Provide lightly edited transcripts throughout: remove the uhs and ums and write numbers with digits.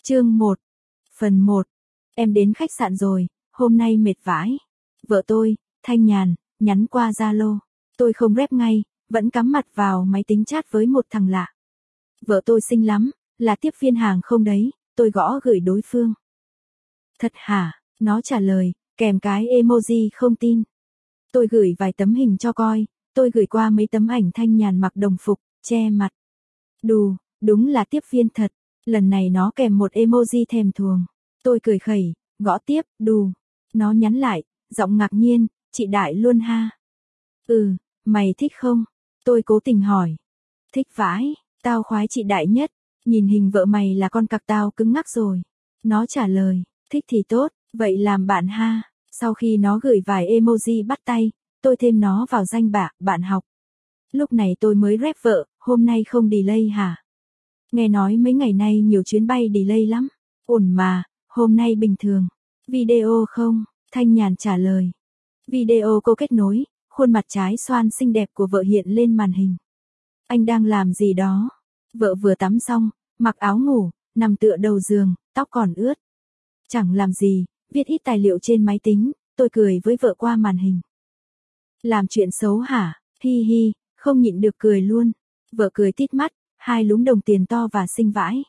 Chương 1. Phần 1. Em đến khách sạn rồi, hôm nay mệt vãi. Vợ tôi, Thanh Nhàn, nhắn qua Zalo. Tôi không rep ngay, vẫn cắm mặt vào máy tính chat với một thằng lạ. Vợ tôi xinh lắm, là tiếp viên hàng không đấy, tôi gõ gửi đối phương. Thật hả? Nó trả lời, kèm cái emoji không tin. Tôi gửi vài tấm hình cho coi, tôi gửi qua mấy tấm ảnh Thanh Nhàn mặc đồng phục, che mặt. Đù, đúng là tiếp viên thật. Lần này nó kèm một emoji thèm thuồng. Tôi cười khẩy, gõ tiếp, đù. Nó nhắn lại, giọng ngạc nhiên, chị Đại luôn ha. Ừ, mày thích không? Tôi cố tình hỏi. Thích vãi, tao khoái chị Đại nhất. Nhìn hình vợ mày là con cặc tao cứng ngắc rồi. Nó trả lời, thích thì tốt, vậy làm bạn ha. Sau khi nó gửi vài emoji bắt tay, tôi thêm nó vào danh bạ, bạn học. Lúc này tôi mới rep vợ, hôm nay không delay hả? Nghe nói mấy ngày nay nhiều chuyến bay delay lắm. Ổn mà, hôm nay bình thường. Video không? Thanh Nhàn trả lời. Video cô kết nối, khuôn mặt trái xoan xinh đẹp của vợ hiện lên màn hình. Anh đang làm gì đó? Vợ vừa tắm xong, mặc áo ngủ, nằm tựa đầu giường, tóc còn ướt. Chẳng làm gì, viết ít tài liệu trên máy tính, tôi cười với vợ qua màn hình. Làm chuyện xấu hả? Hi hi, không nhịn được cười luôn. Vợ cười tít mắt, hai lúm đồng tiền to và xinh vãi.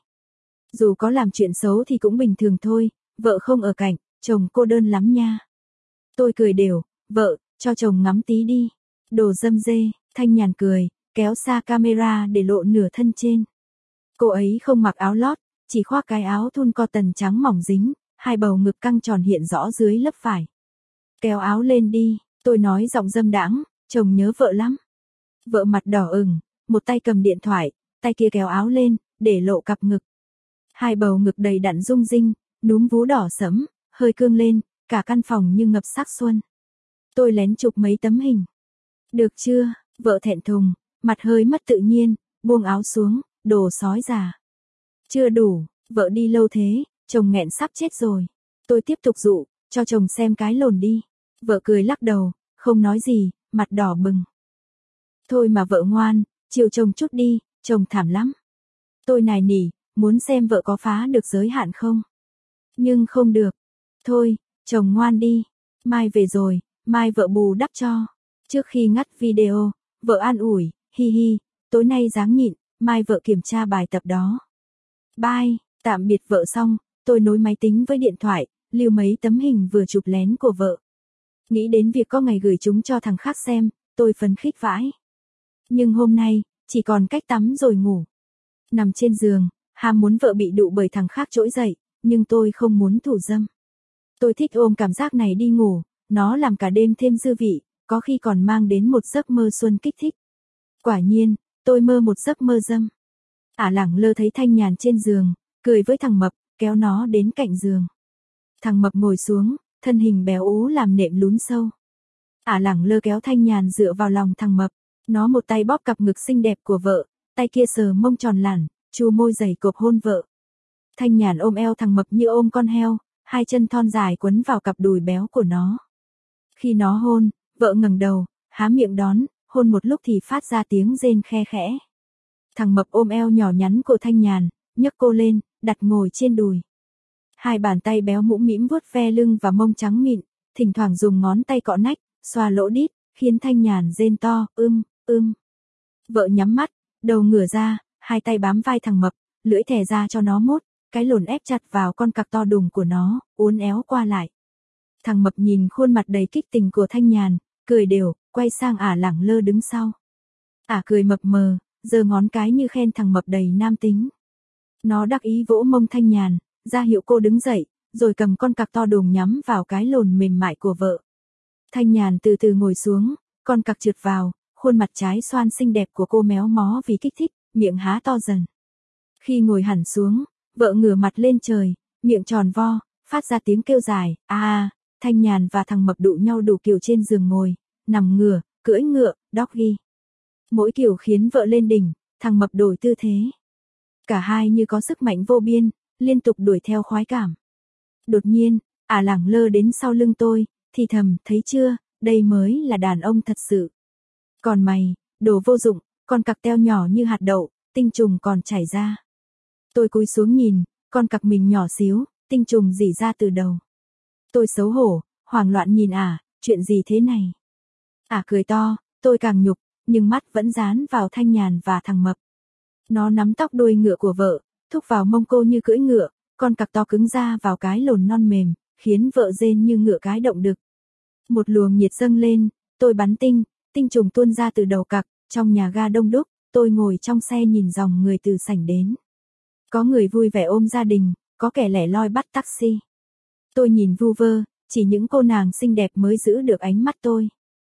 Dù có làm chuyện xấu thì cũng bình thường thôi, vợ không ở cạnh, chồng cô đơn lắm nha. Tôi cười đều, vợ, cho chồng ngắm tí đi. Đồ dâm dê, Thanh Nhàn cười, kéo xa camera để lộ nửa thân trên. Cô ấy không mặc áo lót, chỉ khoác cái áo thun cotton trắng mỏng dính, hai bầu ngực căng tròn hiện rõ dưới lớp vải. Kéo áo lên đi, tôi nói giọng dâm đãng, chồng nhớ vợ lắm. Vợ mặt đỏ ửng, một tay cầm điện thoại, tay kia kéo áo lên, để lộ cặp ngực. Hai bầu ngực đầy đặn rung rinh, núm vú đỏ sẫm, hơi cương lên, cả căn phòng như ngập sắc xuân. Tôi lén chụp mấy tấm hình. Được chưa? Vợ thẹn thùng, mặt hơi mất tự nhiên, buông áo xuống, đồ sói già. Chưa đủ, vợ đi lâu thế, chồng nghẹn sắp chết rồi. Tôi tiếp tục dụ, cho chồng xem cái lồn đi. Vợ cười lắc đầu, không nói gì, mặt đỏ bừng. Thôi mà vợ ngoan, chiều chồng chút đi, chồng thảm lắm. Tôi nài nỉ, muốn xem vợ có phá được giới hạn không. Nhưng không được. Thôi, chồng ngoan đi. Mai về rồi, mai vợ bù đắp cho. Trước khi ngắt video, vợ an ủi, hi hi, tối nay ráng nhịn, mai vợ kiểm tra bài tập đó. Bye, tạm biệt vợ xong, tôi nối máy tính với điện thoại, lưu mấy tấm hình vừa chụp lén của vợ. Nghĩ đến việc có ngày gửi chúng cho thằng khác xem, tôi phấn khích vãi. Nhưng hôm nay, chỉ còn cách tắm rồi ngủ. Nằm trên giường, ham muốn vợ bị đụ bởi thằng khác trỗi dậy, nhưng tôi không muốn thủ dâm. Tôi thích ôm cảm giác này đi ngủ, nó làm cả đêm thêm dư vị, có khi còn mang đến một giấc mơ xuân kích thích. Quả nhiên, tôi mơ một giấc mơ dâm. Lẳng lơ thấy Thanh Nhàn trên giường, cười với thằng Mập, kéo nó đến cạnh giường. Thằng Mập ngồi xuống, thân hình béo ú làm nệm lún sâu. Lẳng lơ kéo Thanh Nhàn dựa vào lòng thằng Mập, nó một tay bóp cặp ngực xinh đẹp của vợ, tay kia sờ mông tròn lẳn, chu môi dày cộp hôn vợ. Thanh Nhàn ôm eo thằng Mập như ôm con heo, hai chân thon dài quấn vào cặp đùi béo của nó. Khi nó hôn, vợ ngẩng đầu, há miệng đón, hôn một lúc thì phát ra tiếng rên khe khẽ. Thằng Mập ôm eo nhỏ nhắn của Thanh Nhàn, nhấc cô lên, đặt ngồi trên đùi. Hai bàn tay béo mũm mĩm vuốt ve lưng và mông trắng mịn, thỉnh thoảng dùng ngón tay cọ nách, xoa lỗ đít, khiến Thanh Nhàn rên to, Vợ nhắm mắt, đầu ngửa ra, hai tay bám vai thằng Mập, lưỡi thè ra cho nó mút, cái lồn ép chặt vào con cặc to đùng của nó, uốn éo qua lại. Thằng Mập nhìn khuôn mặt đầy kích tình của Thanh Nhàn, cười đều, quay sang Lẳng lơ đứng sau. Cười mập mờ, giơ ngón cái như khen thằng Mập đầy nam tính. Nó đắc ý vỗ mông Thanh Nhàn, ra hiệu cô đứng dậy, rồi cầm con cặc to đùng nhắm vào cái lồn mềm mại của vợ. Thanh Nhàn từ từ ngồi xuống, con cặc trượt vào, khuôn mặt trái xoan xinh đẹp của cô méo mó vì kích thích, miệng há to dần. Khi ngồi hẳn xuống, vợ ngửa mặt lên trời, miệng tròn vo, phát ra tiếng kêu dài, Thanh Nhàn và thằng Mập đụ nhau đủ kiểu trên giường ngồi, nằm ngửa, cưỡi ngựa, doggy. Mỗi kiểu khiến vợ lên đỉnh, thằng Mập đổi tư thế. Cả hai như có sức mạnh vô biên, liên tục đuổi theo khoái cảm. Đột nhiên, Lẳng lơ đến sau lưng tôi, thì thầm, thấy chưa, đây mới là đàn ông thật sự. Còn mày, đồ vô dụng, con cặc teo nhỏ như hạt đậu, tinh trùng còn chảy ra. Tôi cúi xuống nhìn, con cặc mình nhỏ xíu, tinh trùng rỉ ra từ đầu. Tôi xấu hổ, hoảng loạn nhìn chuyện gì thế này? Cười to, tôi càng nhục, nhưng mắt vẫn dán vào Thanh Nhàn và thằng Mập. Nó nắm tóc đuôi ngựa của vợ, thúc vào mông cô như cưỡi ngựa, con cặc to cứng ra vào cái lồn non mềm, khiến vợ rên như ngựa cái động đực. Một luồng nhiệt dâng lên, tôi bắn tinh trùng tuôn ra từ đầu cặc, trong nhà ga đông đúc, tôi ngồi trong xe nhìn dòng người từ sảnh đến. Có người vui vẻ ôm gia đình, có kẻ lẻ loi bắt taxi. Tôi nhìn vu vơ, chỉ những cô nàng xinh đẹp mới giữ được ánh mắt tôi.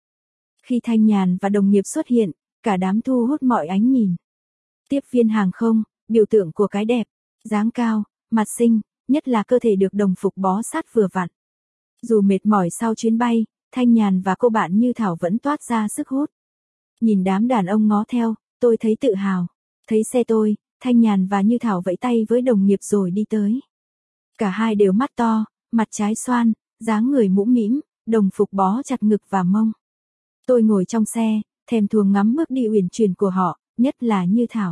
Khi Thanh Nhàn và đồng nghiệp xuất hiện, cả đám thu hút mọi ánh nhìn. Tiếp viên hàng không, biểu tượng của cái đẹp, dáng cao, mặt xinh, nhất là cơ thể được đồng phục bó sát vừa vặn. Dù mệt mỏi sau chuyến bay, Thanh Nhàn và cô bạn Như Thảo vẫn toát ra sức hút. Nhìn đám đàn ông ngó theo, tôi thấy tự hào. Thấy xe tôi, Thanh Nhàn và Như Thảo vẫy tay với đồng nghiệp rồi đi tới. Cả hai đều mắt to, mặt trái xoan, dáng người mũm mĩm, đồng phục bó chặt ngực và mông. Tôi ngồi trong xe, thèm thuồng ngắm bước đi uyển chuyển của họ, nhất là Như Thảo.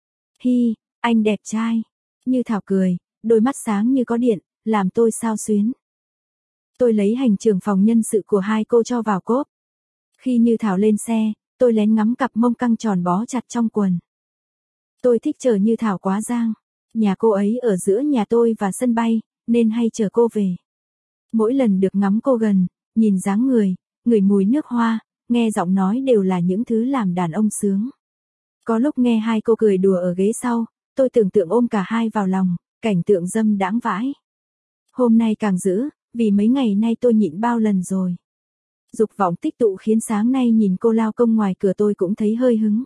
Hi, anh đẹp trai. Như Thảo cười, đôi mắt sáng như có điện, làm tôi xao xuyến. Tôi lấy hành trưởng phòng nhân sự của hai cô cho vào cốp. Khi Như Thảo lên xe, tôi lén ngắm cặp mông căng tròn bó chặt trong quần. Tôi thích chờ Như Thảo quá giang. Nhà cô ấy ở giữa nhà tôi và sân bay, nên hay chờ cô về. Mỗi lần được ngắm cô gần, nhìn dáng người, ngửi mùi nước hoa, nghe giọng nói đều là những thứ làm đàn ông sướng. Có lúc nghe hai cô cười đùa ở ghế sau, tôi tưởng tượng ôm cả hai vào lòng, cảnh tượng dâm đãng vãi. Hôm nay càng dữ, vì mấy ngày nay tôi nhịn bao lần rồi. Dục vọng tích tụ khiến sáng nay nhìn cô lao công ngoài cửa tôi cũng thấy hơi hứng.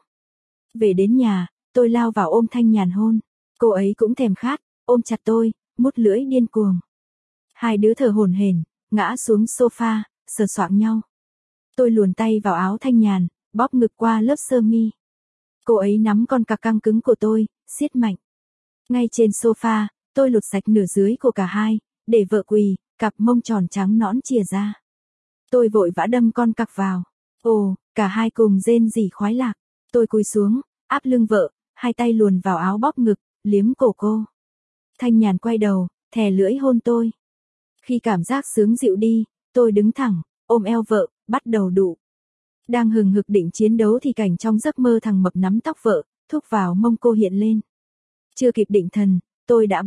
Về đến nhà, tôi lao vào ôm Thanh Nhàn hôn. Cô ấy cũng thèm khát, ôm chặt tôi, mút lưỡi điên cuồng. Hai đứa thở hổn hển, ngã xuống sofa, sờ soạng nhau. Tôi luồn tay vào áo Thanh Nhàn, bóp ngực qua lớp sơ mi. Cô ấy nắm con cặc căng cứng của tôi, siết mạnh. Ngay trên sofa, tôi lột sạch nửa dưới của cả hai, để vợ quỳ, cặp mông tròn trắng nõn chìa ra. Tôi vội vã đâm con cặc vào. Ồ, cả hai cùng rên rỉ khoái lạc. Tôi cúi xuống, áp lưng vợ, hai tay luồn vào áo bóp ngực, liếm cổ cô. Thanh Nhàn quay đầu, thè lưỡi hôn tôi. Khi cảm giác sướng dịu đi, tôi đứng thẳng, ôm eo vợ, bắt đầu đụ. Đang hừng hực định chiến đấu thì cảnh trong giấc mơ thằng Mập nắm tóc vợ, thúc vào mông cô hiện lên. Chưa kịp định thần, tôi đã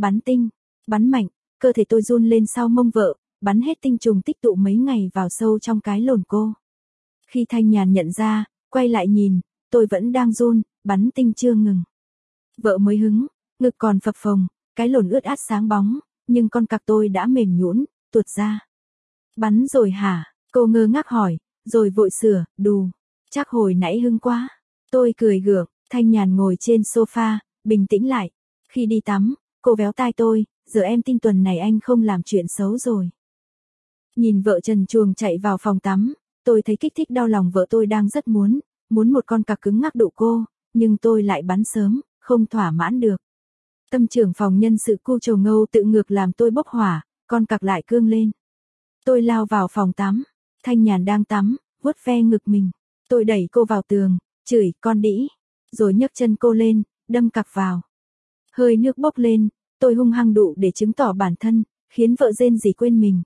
bắn mạnh, cơ thể tôi run lên sau mông vợ, bắn hết tinh trùng tích tụ mấy ngày vào sâu trong cái lồn cô. Khi Thanh Nhàn nhận ra, quay lại nhìn, tôi vẫn đang run, bắn tinh chưa ngừng. Vợ mới hứng, ngực còn phập phồng, cái lồn ướt át sáng bóng, nhưng con cặc tôi đã mềm nhũn, tuột ra. Bắn rồi hả? Cô ngơ ngác hỏi, rồi vội sửa, đù. Chắc hồi nãy hưng quá. Tôi cười gượng, Thanh Nhàn ngồi trên sofa, bình tĩnh lại. Khi đi tắm, cô véo tai tôi, giờ em tin tuần này anh không làm chuyện xấu rồi. Nhìn vợ trần truồng chạy vào phòng tắm, tôi thấy kích thích đau lòng vợ tôi đang rất muốn một con cặc cứng ngắc đụ cô, nhưng tôi lại bắn sớm, không thỏa mãn được. Tâm trưởng phòng nhân sự cu trầu ngâu tự ngược làm tôi bốc hỏa, con cặc lại cương lên. Tôi lao vào phòng tắm, Thanh Nhàn đang tắm, vuốt ve ngực mình. Tôi đẩy cô vào tường, chửi con đĩ, rồi nhấc chân cô lên, đâm cặc vào. Hơi nước bốc lên, tôi hung hăng đụ để chứng tỏ bản thân, khiến vợ rên rỉ quên mình.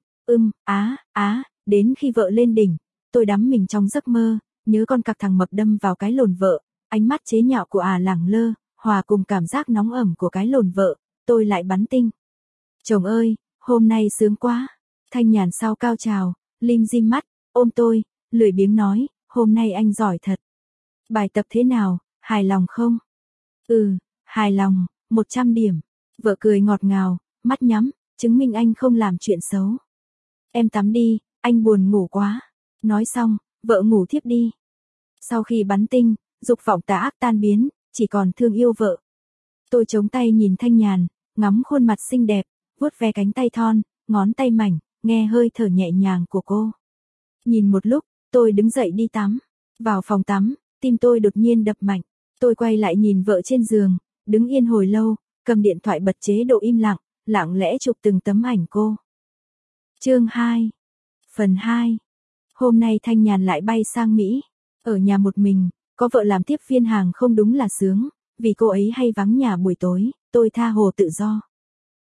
Đến khi vợ lên đỉnh, tôi đắm mình trong giấc mơ, nhớ con cặc thằng Mập đâm vào cái lồn vợ, ánh mắt chế nhạo của lẳng lơ, hòa cùng cảm giác nóng ẩm của cái lồn vợ, tôi lại bắn tinh. Chồng ơi, hôm nay sướng quá. Thanh Nhàn sau cao trào, lim dim mắt, ôm tôi, lười biếng nói, hôm nay anh giỏi thật. Bài tập thế nào, hài lòng không? Hài lòng, 100 điểm. Vợ cười ngọt ngào, mắt nhắm, chứng minh anh không làm chuyện xấu. Em tắm đi, anh buồn ngủ quá. Nói xong, vợ ngủ thiếp đi. Sau khi bắn tinh, dục vọng tà ác tan biến, chỉ còn thương yêu vợ. Tôi chống tay nhìn Thanh Nhàn, ngắm khuôn mặt xinh đẹp, vuốt ve cánh tay thon, ngón tay mảnh, nghe hơi thở nhẹ nhàng của cô. Nhìn một lúc, tôi đứng dậy đi tắm. Vào phòng tắm, tim tôi đột nhiên đập mạnh. Tôi quay lại nhìn vợ trên giường, đứng yên hồi lâu, cầm điện thoại bật chế độ im lặng, lặng lẽ chụp từng tấm ảnh cô. Chương 2. Phần 2. Hôm nay Thanh Nhàn lại bay sang Mỹ. Ở nhà một mình, có vợ làm tiếp viên hàng không đúng là sướng, vì cô ấy hay vắng nhà buổi tối, tôi tha hồ tự do.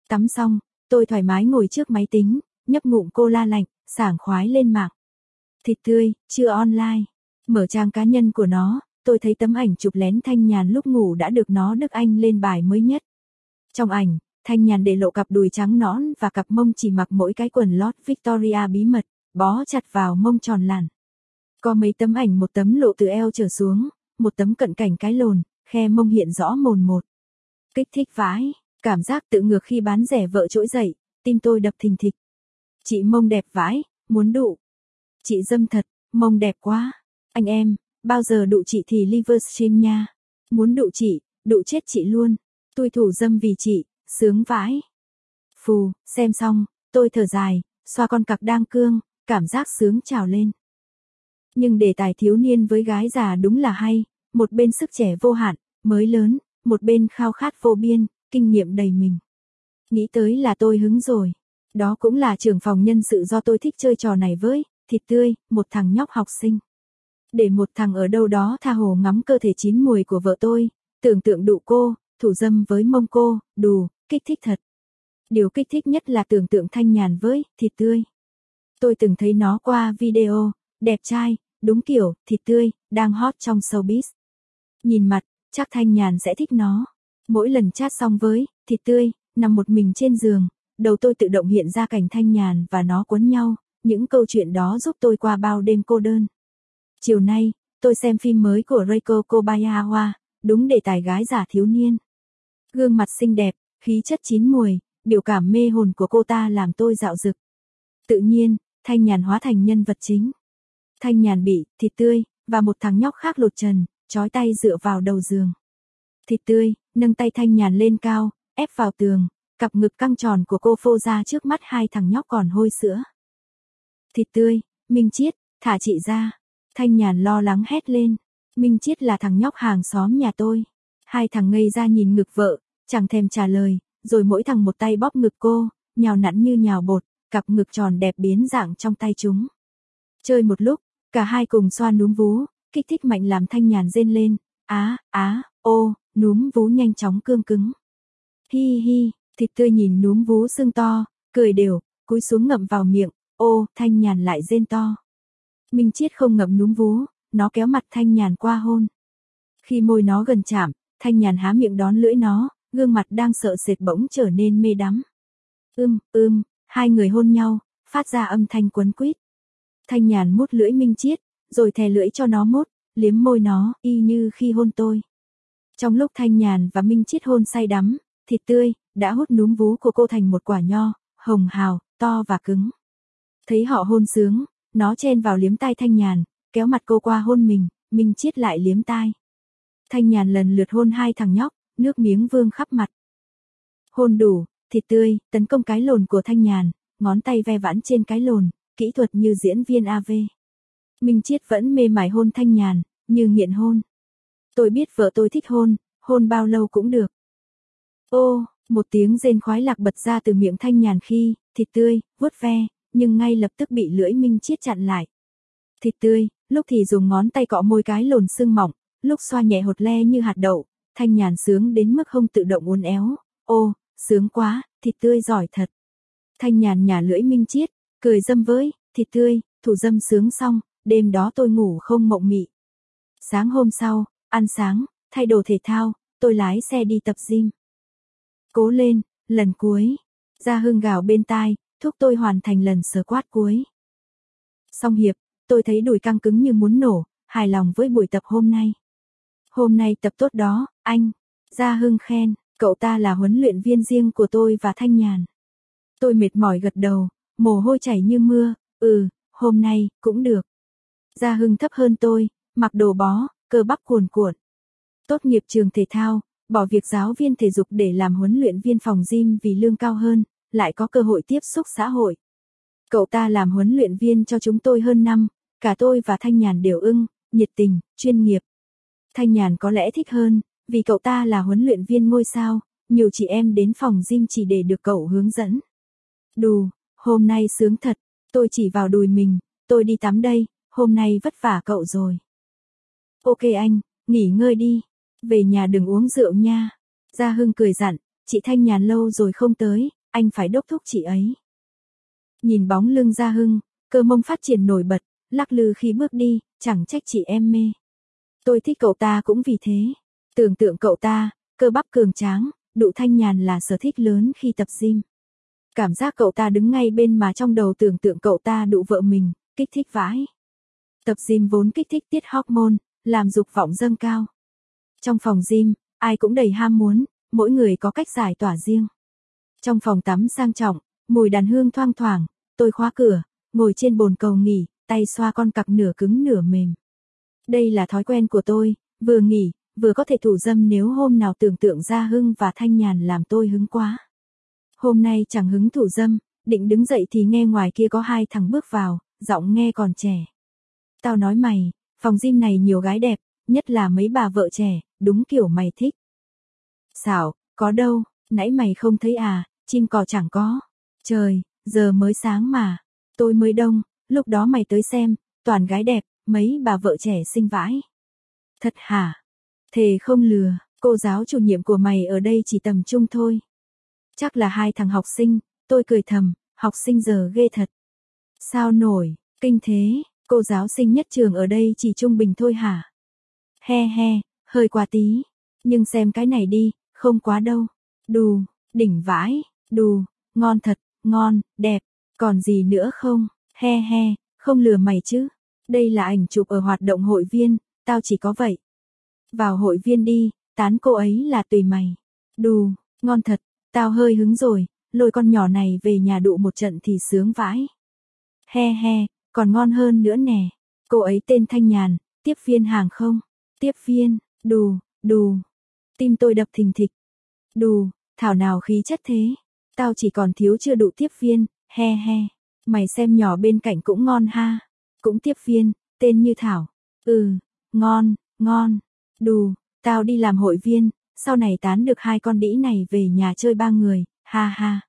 Tắm xong, tôi thoải mái ngồi trước máy tính, nhấp ngụm cola lạnh, sảng khoái lên mạng. Thịt tươi, chưa online. Mở trang cá nhân của nó, tôi thấy tấm ảnh chụp lén Thanh Nhàn lúc ngủ đã được nó Đức Anh lên bài mới nhất. Trong ảnh, Thanh Nhàn để lộ cặp đùi trắng nõn và cặp mông chỉ mặc mỗi cái quần lót Victoria bí mật, bó chặt vào mông tròn làn. Có mấy tấm ảnh, một tấm lộ từ eo trở xuống, một tấm cận cảnh cái lồn, khe mông hiện rõ mồn một. Kích thích vãi, cảm giác tự ngược khi bán rẻ vợ trỗi dậy, tim tôi đập thình thịch. Chị mông đẹp vãi, muốn đụ. Chị dâm thật, mông đẹp quá. Anh em, bao giờ đụ chị thì Livestream nha. Muốn đụ chị, đụ chết chị luôn. Tôi thủ dâm vì chị, sướng vãi. Phù, xem xong, tôi thở dài, xoa con cặc đang cương, cảm giác sướng trào lên. Nhưng đề tài thiếu niên với gái già đúng là hay, một bên sức trẻ vô hạn, mới lớn, một bên khao khát vô biên, kinh nghiệm đầy mình. Nghĩ tới là tôi hứng rồi. Đó cũng là trưởng phòng nhân sự do tôi thích chơi trò này với, thịt tươi, một thằng nhóc học sinh. Để một thằng ở đâu đó tha hồ ngắm cơ thể chín mùi của vợ tôi, tưởng tượng đụ cô, thủ dâm với mông cô, đù, kích thích thật. Điều kích thích nhất là tưởng tượng Thanh Nhàn với thịt tươi. Tôi từng thấy nó qua video, đẹp trai, đúng kiểu, thịt tươi, đang hot trong showbiz. Nhìn mặt, chắc Thanh Nhàn sẽ thích nó. Mỗi lần chat xong với thịt tươi, nằm một mình trên giường, đầu tôi tự động hiện ra cảnh Thanh Nhàn và nó quấn nhau, những câu chuyện đó giúp tôi qua bao đêm cô đơn. Chiều nay, tôi xem phim mới của Reiko Kobayawa, đúng đề tài gái giả thiếu niên. Gương mặt xinh đẹp, khí chất chín mùi, biểu cảm mê hồn của cô ta làm tôi dạo dực. Tự nhiên, Thanh Nhàn hóa thành nhân vật chính. Thanh Nhàn bị thịt tươi và một thằng nhóc khác lột trần, trói tay dựa vào đầu giường. Thịt tươi nâng tay Thanh Nhàn lên cao, ép vào tường, cặp ngực căng tròn của cô phô ra trước mắt hai thằng nhóc còn hôi sữa. Thịt tươi, Minh Chiết, thả chị ra. Thanh Nhàn lo lắng hét lên. Minh Chiết là thằng nhóc hàng xóm nhà tôi. Hai thằng ngây ra nhìn ngực vợ, chẳng thèm trả lời, rồi mỗi thằng một tay bóp ngực cô, nhào nặn như nhào bột, cặp ngực tròn đẹp biến dạng trong tay chúng. Chơi một lúc, cả hai cùng xoa núm vú, kích thích mạnh làm Thanh Nhàn rên lên, ô, núm vú nhanh chóng cương cứng. Hi hi, thịt tươi nhìn núm vú sưng to, cười đều, cúi xuống ngậm vào miệng, ô, Thanh Nhàn lại rên to. Minh Chiết không ngậm núm vú, nó kéo mặt Thanh Nhàn qua hôn. Khi môi nó gần chạm, Thanh Nhàn há miệng đón lưỡi nó, gương mặt đang sợ sệt bỗng trở nên mê đắm. Hai người hôn nhau, phát ra âm thanh quấn quýt. Thanh Nhàn mút lưỡi Minh Chiết, rồi thè lưỡi cho nó mút, liếm môi nó, y như khi hôn tôi. Trong lúc Thanh Nhàn và Minh Chiết hôn say đắm, thịt tươi đã hút núm vú của cô thành một quả nho, hồng hào, to và cứng. Thấy họ hôn sướng, nó chen vào liếm tai Thanh Nhàn, kéo mặt cô qua hôn mình, Minh Chiết lại liếm tai. Thanh Nhàn lần lượt hôn hai thằng nhóc, nước miếng vương khắp mặt. Hôn đủ, thịt tươi tấn công cái lồn của Thanh Nhàn, ngón tay ve vãn trên cái lồn, kỹ thuật như diễn viên AV. Minh Chiết vẫn mê mải hôn Thanh Nhàn, như nghiện hôn. Tôi biết vợ tôi thích hôn bao lâu cũng được. Ô, một tiếng rên khoái lạc bật ra từ miệng Thanh Nhàn khi thịt tươi vuốt ve, nhưng ngay lập tức bị lưỡi Minh Chiết chặn lại. Thịt tươi lúc thì dùng ngón tay cọ môi cái lồn sưng mỏng, lúc xoa nhẹ hột le như hạt đậu. Thanh Nhàn sướng đến mức không tự động uốn éo. Ô, sướng quá, thịt tươi giỏi thật. Thanh Nhàn nhả lưỡi Minh Chiết, cười dâm với thịt tươi, thủ dâm sướng xong, đêm đó tôi ngủ không mộng mị. Sáng hôm sau, ăn sáng, thay đồ thể thao, tôi lái xe đi tập gym. Cố lên, lần cuối. Gia Hưng gào bên tai, thúc tôi hoàn thành lần squat cuối. Xong hiệp, tôi thấy đùi căng cứng như muốn nổ, hài lòng với buổi tập hôm nay. Hôm nay tập tốt đó, anh. Gia Hưng khen, cậu ta là huấn luyện viên riêng của tôi và Thanh Nhàn. Tôi mệt mỏi gật đầu, mồ hôi chảy như mưa, hôm nay, cũng được. Gia Hưng thấp hơn tôi, mặc đồ bó, cơ bắp cuồn cuộn. Tốt nghiệp trường thể thao, bỏ việc giáo viên thể dục để làm huấn luyện viên phòng gym vì lương cao hơn, lại có cơ hội tiếp xúc xã hội. Cậu ta làm huấn luyện viên cho chúng tôi hơn năm, cả tôi và Thanh Nhàn đều ưng, nhiệt tình, chuyên nghiệp. Thanh Nhàn có lẽ thích hơn, vì cậu ta là huấn luyện viên ngôi sao, nhiều chị em đến phòng gym chỉ để được cậu hướng dẫn. Đù, hôm nay sướng thật, tôi chỉ vào đùi mình, tôi đi tắm đây, hôm nay vất vả cậu rồi. Ok anh, nghỉ ngơi đi, về nhà đừng uống rượu nha. Gia Hưng cười dặn, chị Thanh Nhàn lâu rồi không tới, anh phải đốc thúc chị ấy. Nhìn bóng lưng Gia Hưng, cơ mông phát triển nổi bật, lắc lư khi bước đi, chẳng trách chị em mê. Tôi thích cậu ta cũng vì thế. Tưởng tượng cậu ta, cơ bắp cường tráng, đụ thanh nhàn là sở thích lớn khi tập gym. Cảm giác cậu ta đứng ngay bên mà trong đầu tưởng tượng cậu ta đụ vợ mình, kích thích vãi. Tập gym vốn kích thích tiết hormone, làm dục vọng dâng cao. Trong phòng gym, ai cũng đầy ham muốn, mỗi người có cách giải tỏa riêng. Trong phòng tắm sang trọng, mùi đàn hương thoang thoảng, tôi khóa cửa, ngồi trên bồn cầu nghỉ, tay xoa con cặc nửa cứng nửa mềm. Đây là thói quen của tôi, vừa nghỉ, vừa có thể thủ dâm nếu hôm nào tưởng tượng Gia Hưng và Thanh Nhàn làm tôi hứng quá. Hôm nay chẳng hứng thủ dâm, định đứng dậy thì nghe ngoài kia có hai thằng bước vào, giọng nghe còn trẻ. Tao nói mày, phòng gym này nhiều gái đẹp, nhất là mấy bà vợ trẻ, đúng kiểu mày thích. Xảo, có đâu, nãy mày không thấy à, chim cò chẳng có. Trời, giờ mới sáng mà, tôi mới đông, lúc đó mày tới xem, toàn gái đẹp, mấy bà vợ trẻ xinh vãi. Thật hả? Thề không lừa, cô giáo chủ nhiệm của mày ở đây chỉ tầm trung thôi. Chắc là hai thằng học sinh, tôi cười thầm, học sinh giờ ghê thật. Sao nổi, kinh thế, cô giáo sinh nhất trường ở đây chỉ trung bình thôi hả? He he, hơi quá tí, nhưng xem cái này đi, không quá đâu. Đù, đỉnh vãi, đù, ngon thật, ngon, đẹp, còn gì nữa không? He he, không lừa mày chứ. Đây là ảnh chụp ở hoạt động hội viên, tao chỉ có vậy. Vào hội viên đi, tán cô ấy là tùy mày. Đù, ngon thật, tao hơi hứng rồi, lôi con nhỏ này về nhà đụ một trận thì sướng vãi. He he, còn ngon hơn nữa nè. Cô ấy tên Thanh Nhàn, tiếp viên hàng không? Tiếp viên, đù, đù. Tim tôi đập thình thịch. Đù, thảo nào khí chất thế. Tao chỉ còn thiếu chưa đụ tiếp viên, he he. Mày xem nhỏ bên cạnh cũng ngon ha. Cũng tiếp viên, tên như Thảo. Ừ, ngon, ngon. Đù, tao đi làm hội viên, sau này tán được hai con đĩ này về nhà chơi ba người, ha ha.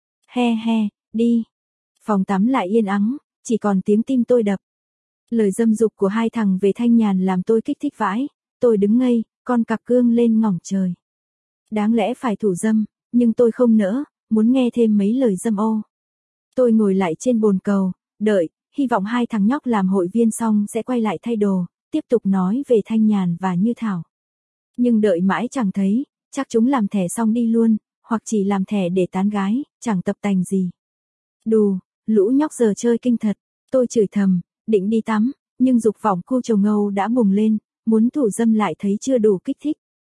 He he, đi. Phòng tắm lại yên ắng, chỉ còn tiếng tim tôi đập. Lời dâm dục của hai thằng về Thanh Nhàn làm tôi kích thích vãi, tôi đứng ngây, con cặc cương lên ngỏng trời. Đáng lẽ phải thủ dâm, nhưng tôi không nỡ, muốn nghe thêm mấy lời dâm ô. Tôi ngồi lại trên bồn cầu, đợi, hy vọng hai thằng nhóc làm hội viên xong sẽ quay lại thay đồ, tiếp tục nói về Thanh Nhàn và Như Thảo. Nhưng đợi mãi chẳng thấy, chắc chúng làm thẻ xong đi luôn, hoặc chỉ làm thẻ để tán gái, chẳng tập tành gì. Đù, lũ nhóc giờ chơi kinh thật, tôi chửi thầm, định đi tắm, nhưng dục vọng cu trầu ngâu đã bùng lên, muốn thủ dâm lại thấy chưa đủ kích thích.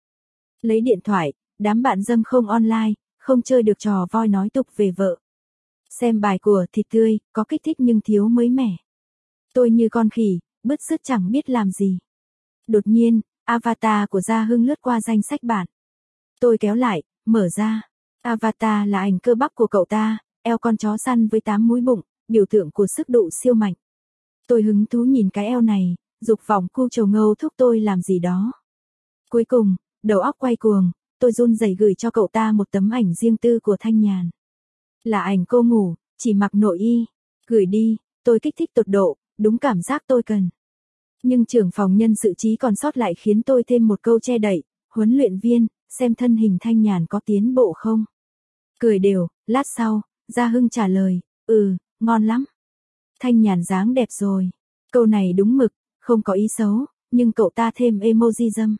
Lấy điện thoại, đám bạn dâm không online, không chơi được trò voi nói tục về vợ. Xem bài của thịt tươi, có kích thích nhưng thiếu mới mẻ. Tôi như con khỉ, bứt rứt chẳng biết làm gì. Đột nhiên, avatar của Gia Hưng lướt qua danh sách bạn. Tôi kéo lại, mở ra. Avatar là ảnh cơ bắp của cậu ta, eo con chó săn với 8 múi bụng, biểu tượng của sức đụ siêu mạnh. Tôi hứng thú nhìn cái eo này, dục vọng cu trầu ngâu thúc tôi làm gì đó. Cuối cùng, đầu óc quay cuồng, tôi run rẩy gửi cho cậu ta một tấm ảnh riêng tư của Thanh Nhàn. Là ảnh cô ngủ, chỉ mặc nội y. Gửi đi, tôi kích thích tột độ, đúng cảm giác tôi cần. Nhưng trưởng phòng nhân sự trí còn sót lại khiến tôi thêm một câu che đậy, huấn luyện viên, xem thân hình Thanh Nhàn có tiến bộ không. Cười đều, lát sau, Gia Hưng trả lời, ngon lắm. Thanh Nhàn dáng đẹp rồi. Câu này đúng mực, không có ý xấu, nhưng cậu ta thêm emoji dâm.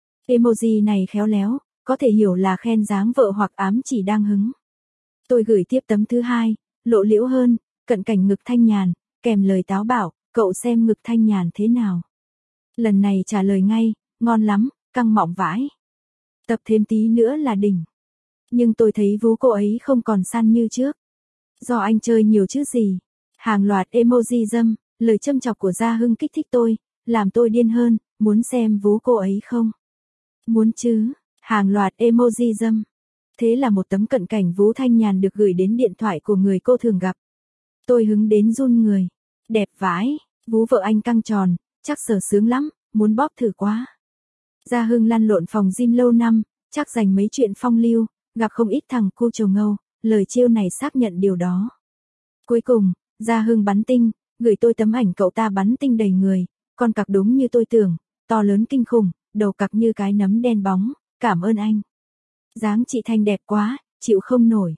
Emoji này khéo léo, có thể hiểu là khen dáng vợ hoặc ám chỉ đang hứng. Tôi gửi tiếp tấm thứ hai, lộ liễu hơn, cận cảnh ngực Thanh Nhàn, kèm lời táo bảo, cậu xem ngực Thanh Nhàn thế nào. Lần này trả lời ngay, ngon lắm, căng mọng vãi. Tập thêm tí nữa là đỉnh. Nhưng tôi thấy vú cô ấy không còn săn như trước. Do anh chơi nhiều chứ gì. Hàng loạt emoji dâm, lời châm chọc của Gia Hưng kích thích tôi, làm tôi điên hơn, muốn xem vú cô ấy không? Muốn chứ, hàng loạt emoji dâm. Thế là một tấm cận cảnh vú Thanh Nhàn được gửi đến điện thoại của người cô thường gặp. Tôi hứng đến run người. Đẹp vãi, vú vợ anh căng tròn, chắc sờ sướng lắm, muốn bóp thử quá. Gia Hưng lăn lộn phòng gym lâu năm, chắc dành mấy chuyện phong lưu, gặp không ít thằng cu trầu ngâu, lời chiêu này xác nhận điều đó. Cuối cùng, Gia Hưng bắn tinh, gửi tôi tấm ảnh cậu ta bắn tinh đầy người, con cặc đúng như tôi tưởng, to lớn kinh khủng, đầu cặc như cái nấm đen bóng, cảm ơn anh. Dáng chị Thanh đẹp quá, chịu không nổi.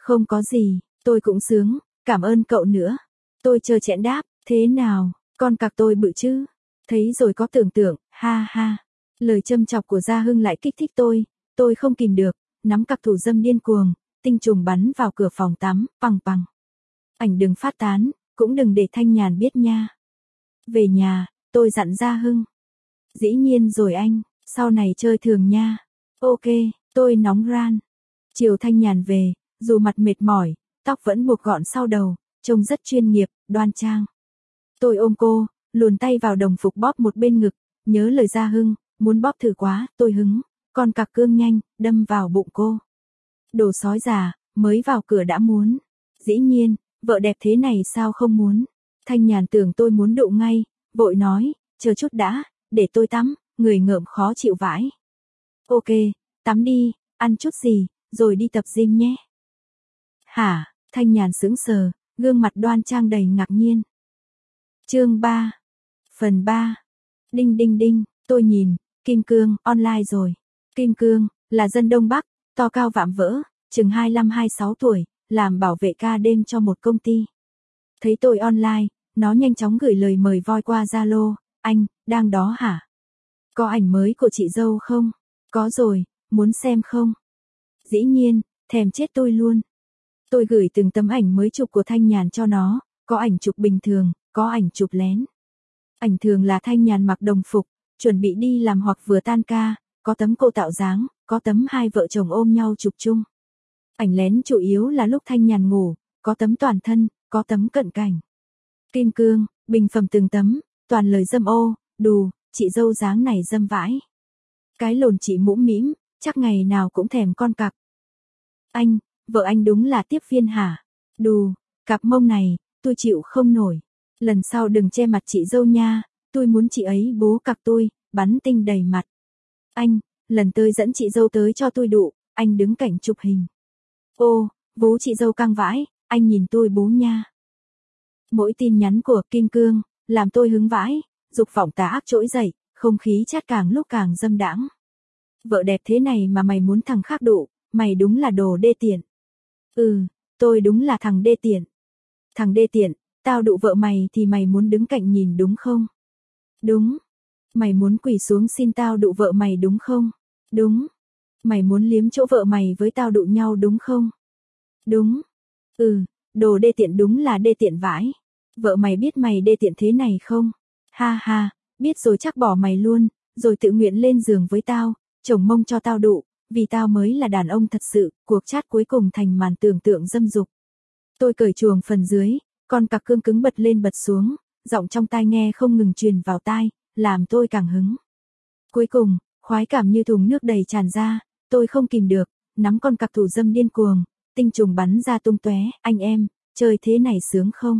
Không có gì, tôi cũng sướng, cảm ơn cậu nữa. Tôi trơ trẽn đáp, thế nào, con cặc tôi bự chứ? Thấy rồi có tưởng tượng, ha ha. Lời châm chọc của Gia Hưng lại kích thích tôi không kìm được, nắm cặc thủ dâm điên cuồng, tinh trùng bắn vào cửa phòng tắm, pằng pằng. Ảnh đừng phát tán, cũng đừng để Thanh Nhàn biết nha. Về nhà, tôi dặn Gia Hưng. Dĩ nhiên rồi anh, sau này chơi thường nha. Ok, tôi nóng ran. Chiều Thanh Nhàn về, dù mặt mệt mỏi, tóc vẫn buộc gọn sau đầu, trông rất chuyên nghiệp, đoan trang. Tôi ôm cô, luồn tay vào đồng phục bóp một bên ngực, nhớ lời Gia Hưng, muốn bóp thử quá, tôi hứng, con cặc cương nhanh, đâm vào bụng cô. Đồ sói già, mới vào cửa đã muốn. Dĩ nhiên, vợ đẹp thế này sao không muốn. Thanh Nhàn tưởng tôi muốn đụng ngay, vội nói, chờ chút đã, để tôi tắm, người ngợm khó chịu vãi. Ok, tắm đi, ăn chút gì, rồi đi tập gym nhé. Hả, Thanh Nhàn sững sờ, gương mặt đoan trang đầy ngạc nhiên. Chương 3. Phần 3. Đinh đinh đinh, tôi nhìn, Kim Cương, online rồi. Kim Cương, là dân Đông Bắc, to cao vạm vỡ, chừng 25-26 tuổi, làm bảo vệ ca đêm cho một công ty. Thấy tôi online, nó nhanh chóng gửi lời mời voi qua Zalo, anh, đang đó hả? Có ảnh mới của chị dâu không? Có rồi, muốn xem không? Dĩ nhiên, thèm chết tôi luôn. Tôi gửi từng tấm ảnh mới chụp của Thanh Nhàn cho nó, có ảnh chụp bình thường, có ảnh chụp lén. Ảnh thường là Thanh Nhàn mặc đồng phục, chuẩn bị đi làm hoặc vừa tan ca, có tấm cô tạo dáng, có tấm hai vợ chồng ôm nhau chụp chung. Ảnh lén chủ yếu là lúc Thanh Nhàn ngủ, có tấm toàn thân, có tấm cận cảnh. Kim Cương, bình phẩm từng tấm, toàn lời dâm ô, đù, chị dâu dáng này dâm vãi. Cái lồn chị mũm mĩm, chắc ngày nào cũng thèm con cặc. Anh, vợ anh đúng là tiếp viên hả? Đù, cặp mông này, tôi chịu không nổi. Lần sau đừng che mặt chị dâu nha, tôi muốn chị ấy bố cặc tôi, bắn tinh đầy mặt. Anh, lần tới dẫn chị dâu tới cho tôi đụ, anh đứng cạnh chụp hình. Ô, vú chị dâu căng vãi, anh nhìn tôi bú nha. Mỗi tin nhắn của Kim Cương, làm tôi hứng vãi, dục vọng tà ác trỗi dậy, không khí chat càng lúc càng dâm đãng. Vợ đẹp thế này mà mày muốn thằng khác đụ, mày đúng là đồ đê tiện. Tôi đúng là thằng đê tiện. Thằng đê tiện, tao đụ vợ mày thì mày muốn đứng cạnh nhìn đúng không? Đúng. Mày muốn quỳ xuống xin tao đụ vợ mày đúng không? Đúng. Mày muốn liếm chỗ vợ mày với tao đụ nhau đúng không? Đúng. Đồ đê tiện đúng là đê tiện vãi. Vợ mày biết mày đê tiện thế này không? Ha ha, biết rồi chắc bỏ mày luôn, rồi tự nguyện lên giường với tao, chồng mông cho tao đụ, vì tao mới là đàn ông thật sự. Cuộc chat cuối cùng thành màn tưởng tượng dâm dục. Tôi cởi chuồng phần dưới, con cặc cương cứng bật lên bật xuống, giọng trong tai nghe không ngừng truyền vào tai, làm tôi càng hứng. Cuối cùng, khoái cảm như thùng nước đầy tràn ra, tôi không kìm được, nắm con cặc thủ dâm điên cuồng, tinh trùng bắn ra tung tóe. Anh em, chơi thế này sướng không?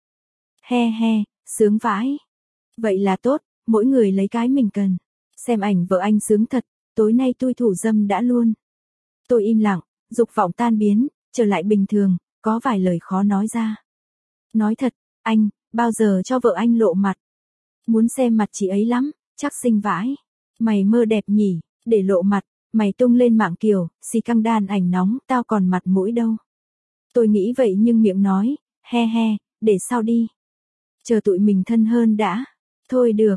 He he, sướng vãi. Vậy là tốt, mỗi người lấy cái mình cần. Xem ảnh vợ anh sướng thật, tối nay tôi thủ dâm đã luôn. Tôi im lặng, dục vọng tan biến, trở lại bình thường, có vài lời khó nói ra. Nói thật, anh, bao giờ cho vợ anh lộ mặt? Muốn xem mặt chị ấy lắm, chắc xinh vãi. Mày mơ đẹp nhỉ, để lộ mặt, mày tung lên mạng kiểu, xì căng đan ảnh nóng, tao còn mặt mũi đâu. Tôi nghĩ vậy nhưng miệng nói, he he, để sau đi. Chờ tụi mình thân hơn đã. Thôi được.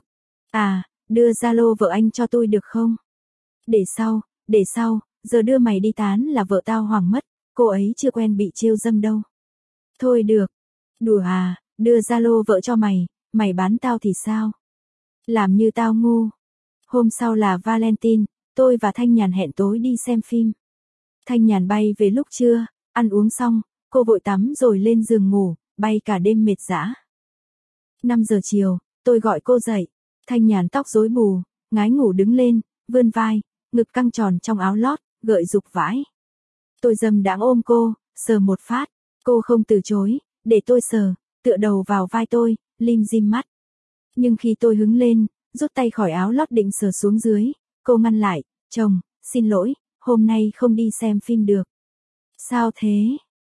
Đưa Zalo vợ anh cho tôi được không? Để sau, giờ đưa mày đi tán là vợ tao hoảng mất, cô ấy chưa quen bị trêu dâm đâu. Thôi được. Đùa à, đưa Zalo vợ cho mày bán tao thì sao? Làm như tao ngu. Hôm sau là Valentine, tôi và Thanh Nhàn hẹn tối đi xem phim. Thanh Nhàn bay về lúc trưa, ăn uống xong, cô vội tắm rồi lên giường ngủ, bay cả đêm mệt dã. 5 giờ chiều, tôi gọi cô dậy. Thanh Nhàn tóc rối bù, ngái ngủ đứng lên, vươn vai, ngực căng tròn trong áo lót, gợi dục vãi. Tôi dâm đãng ôm cô, sờ một phát, cô không từ chối, để tôi sờ, tựa đầu vào vai tôi, lim dim mắt. Nhưng khi tôi hứng lên, rút tay khỏi áo lót định sờ xuống dưới, cô ngăn lại, chồng, xin lỗi, hôm nay không đi xem phim được. Sao thế?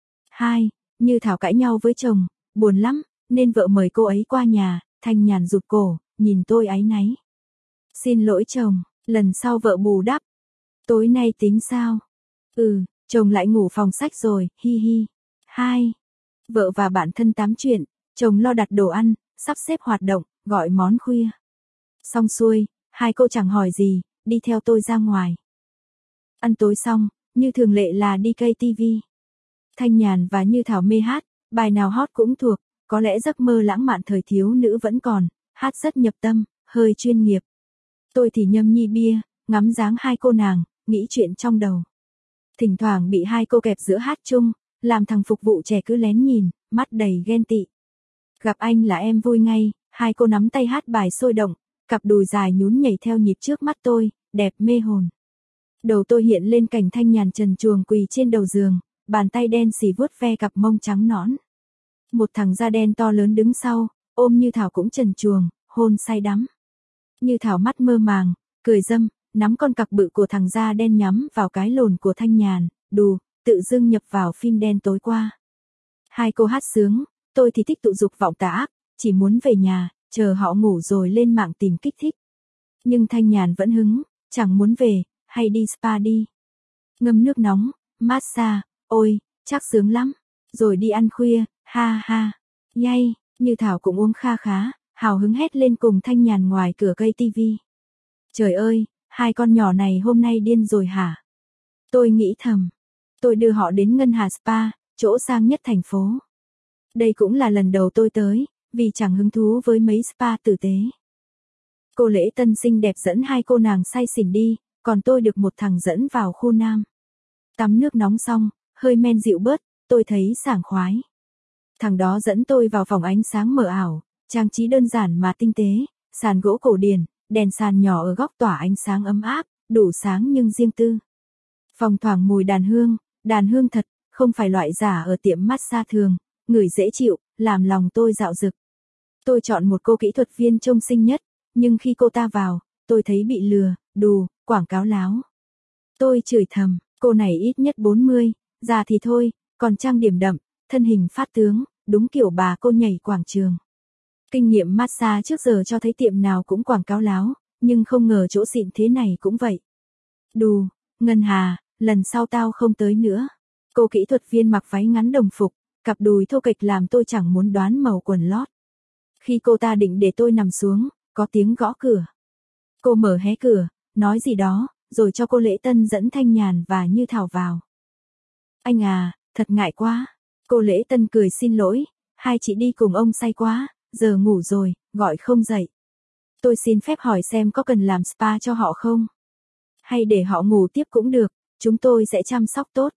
Như Thảo cãi nhau với chồng, buồn lắm, nên vợ mời cô ấy qua nhà. Thanh Nhàn rụt cổ, nhìn tôi áy náy. Xin lỗi chồng, lần sau vợ bù đắp. Tối nay tính sao? Chồng lại ngủ phòng sách rồi, hi hi. 2. Vợ và bạn thân tám chuyện, chồng lo đặt đồ ăn, sắp xếp hoạt động, gọi món khuya. Xong xuôi, hai cô chẳng hỏi gì, đi theo tôi ra ngoài. Ăn tối xong, như thường lệ là đi cây tivi. Thanh Nhàn và Như Thảo mê hát, bài nào hot cũng thuộc, có lẽ giấc mơ lãng mạn thời thiếu nữ vẫn còn, hát rất nhập tâm, hơi chuyên nghiệp. Tôi thì nhâm nhi bia, ngắm dáng hai cô nàng, nghĩ chuyện trong đầu. Thỉnh thoảng bị hai cô kẹp giữa hát chung, làm thằng phục vụ trẻ cứ lén nhìn, mắt đầy ghen tị. Gặp anh là em vui ngay, hai cô nắm tay hát bài sôi động, cặp đùi dài nhún nhảy theo nhịp trước mắt tôi, đẹp mê hồn. Đầu tôi hiện lên cảnh Thanh Nhàn trần truồng quỳ trên đầu giường, bàn tay đen xì vuốt ve cặp mông trắng nõn. Một thằng da đen to lớn đứng sau, ôm Như Thảo cũng trần truồng, hôn say đắm. Như Thảo mắt mơ màng, cười dâm, nắm con cặc bự của thằng da đen nhắm vào cái lồn của Thanh Nhàn, đù, tự dưng nhập vào phim đen tối qua. Hai cô hát sướng, tôi thì thích tụ dục vọng tà ác, chỉ muốn về nhà, chờ họ ngủ rồi lên mạng tìm kích thích. Nhưng Thanh Nhàn vẫn hứng, chẳng muốn về, hay đi spa đi. Ngâm nước nóng, massage, ôi, chắc sướng lắm. Rồi đi ăn khuya, ha ha. Yay, Như Thảo cũng uống kha khá, hào hứng hét lên cùng Thanh Nhàn ngoài cửa cây tivi. Trời ơi, hai con nhỏ này hôm nay điên rồi hả? Tôi nghĩ thầm. Tôi đưa họ đến Ngân Hà Spa, chỗ sang nhất thành phố. Đây cũng là lần đầu tôi tới, vì chẳng hứng thú với mấy spa tử tế. Cô lễ tân xinh đẹp dẫn hai cô nàng say xỉn đi, còn tôi được một thằng dẫn vào khu nam. Tắm nước nóng xong, hơi men dịu bớt, tôi thấy sảng khoái. Thằng đó dẫn tôi vào phòng ánh sáng mờ ảo, trang trí đơn giản mà tinh tế, sàn gỗ cổ điển, đèn sàn nhỏ ở góc tỏa ánh sáng ấm áp, đủ sáng nhưng riêng tư. Phòng thoảng mùi đàn hương thật, không phải loại giả ở tiệm massage thường, ngửi dễ chịu, làm lòng tôi dạo dực. Tôi chọn một cô kỹ thuật viên trông xinh nhất, nhưng khi cô ta vào, tôi thấy bị lừa, đù, quảng cáo láo. Tôi chửi thầm, cô này ít nhất 40, già thì thôi, còn trang điểm đậm, thân hình phát tướng, đúng kiểu bà cô nhảy quảng trường. Kinh nghiệm massage trước giờ cho thấy tiệm nào cũng quảng cáo láo, nhưng không ngờ chỗ xịn thế này cũng vậy. Đù, Ngân Hà, lần sau tao không tới nữa. Cô kỹ thuật viên mặc váy ngắn đồng phục, cặp đùi thô kệch làm tôi chẳng muốn đoán màu quần lót. Khi cô ta định để tôi nằm xuống, có tiếng gõ cửa. Cô mở hé cửa, nói gì đó, rồi cho cô lễ tân dẫn Thanh Nhàn và Như Thảo vào. Anh à, thật ngại quá. Cô lễ tân cười xin lỗi, hai chị đi cùng ông say quá, giờ ngủ rồi, gọi không dậy. Tôi xin phép hỏi xem có cần làm spa cho họ không? Hay để họ ngủ tiếp cũng được, chúng tôi sẽ chăm sóc tốt.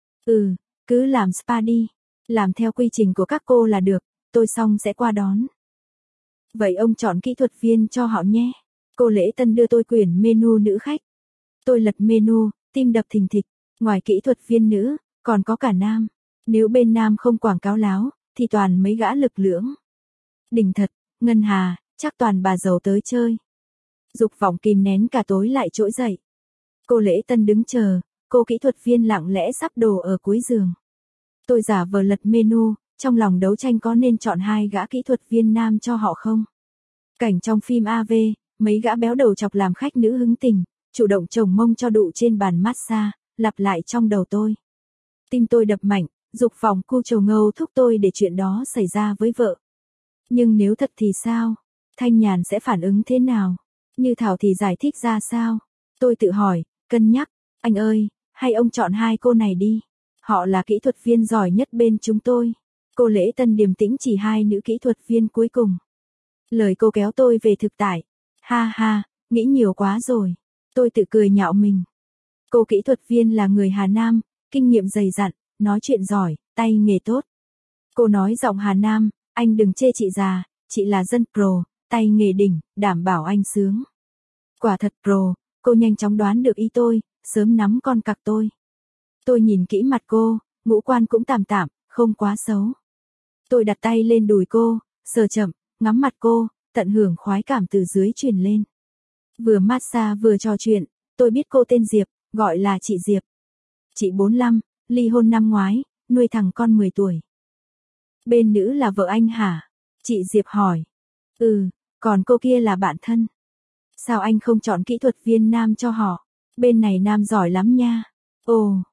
Cứ làm spa đi, làm theo quy trình của các cô là được, tôi xong sẽ qua đón. Vậy ông chọn kỹ thuật viên cho họ nhé. Cô lễ tân đưa tôi quyển menu nữ khách. Tôi lật menu, tim đập thình thịch, ngoài kỹ thuật viên nữ, còn có cả nam. Nếu bên nam không quảng cáo láo, thì toàn mấy gã lực lưỡng. Đỉnh thật, Ngân Hà, chắc toàn bà giàu tới chơi. Dục vọng kìm nén cả tối lại trỗi dậy. Cô lễ tân đứng chờ, cô kỹ thuật viên lặng lẽ sắp đồ ở cuối giường. Tôi giả vờ lật menu, trong lòng đấu tranh có nên chọn hai gã kỹ thuật viên nam cho họ không. Cảnh trong phim AV, mấy gã béo đầu chọc làm khách nữ hứng tình, chủ động chồng mông cho đụ trên bàn massage, lặp lại trong đầu tôi. Tim tôi đập mạnh, dục vọng cu trầu ngâu thúc tôi để chuyện đó xảy ra với vợ. Nhưng nếu thật thì sao? Thanh Nhàn sẽ phản ứng thế nào? Như Thảo thì giải thích ra sao? Tôi tự hỏi, cân nhắc, anh ơi, hay ông chọn hai cô này đi. Họ là kỹ thuật viên giỏi nhất bên chúng tôi. Cô lễ tân điềm tĩnh chỉ hai nữ kỹ thuật viên cuối cùng. Lời cô kéo tôi về thực tại. Ha ha, nghĩ nhiều quá rồi. Tôi tự cười nhạo mình. Cô kỹ thuật viên là người Hà Nam, kinh nghiệm dày dặn, nói chuyện giỏi, tay nghề tốt. Cô nói giọng Hà Nam, anh đừng chê chị già, chị là dân pro, tay nghề đỉnh, đảm bảo anh sướng. Quả thật pro, cô nhanh chóng đoán được ý tôi, sớm nắm con cặc tôi. Tôi nhìn kỹ mặt cô, ngũ quan cũng tạm tạm, không quá xấu. Tôi đặt tay lên đùi cô, sờ chậm, ngắm mặt cô, tận hưởng khoái cảm từ dưới truyền lên. Vừa massage vừa trò chuyện, tôi biết cô tên Diệp, gọi là chị Diệp. Chị 45, ly hôn năm ngoái, nuôi thằng con 10 tuổi. Bên nữ là vợ anh hả? Chị Diệp hỏi. Còn cô kia là bạn thân. Sao anh không chọn kỹ thuật viên nam cho họ? Bên này nam giỏi lắm nha. Ồ,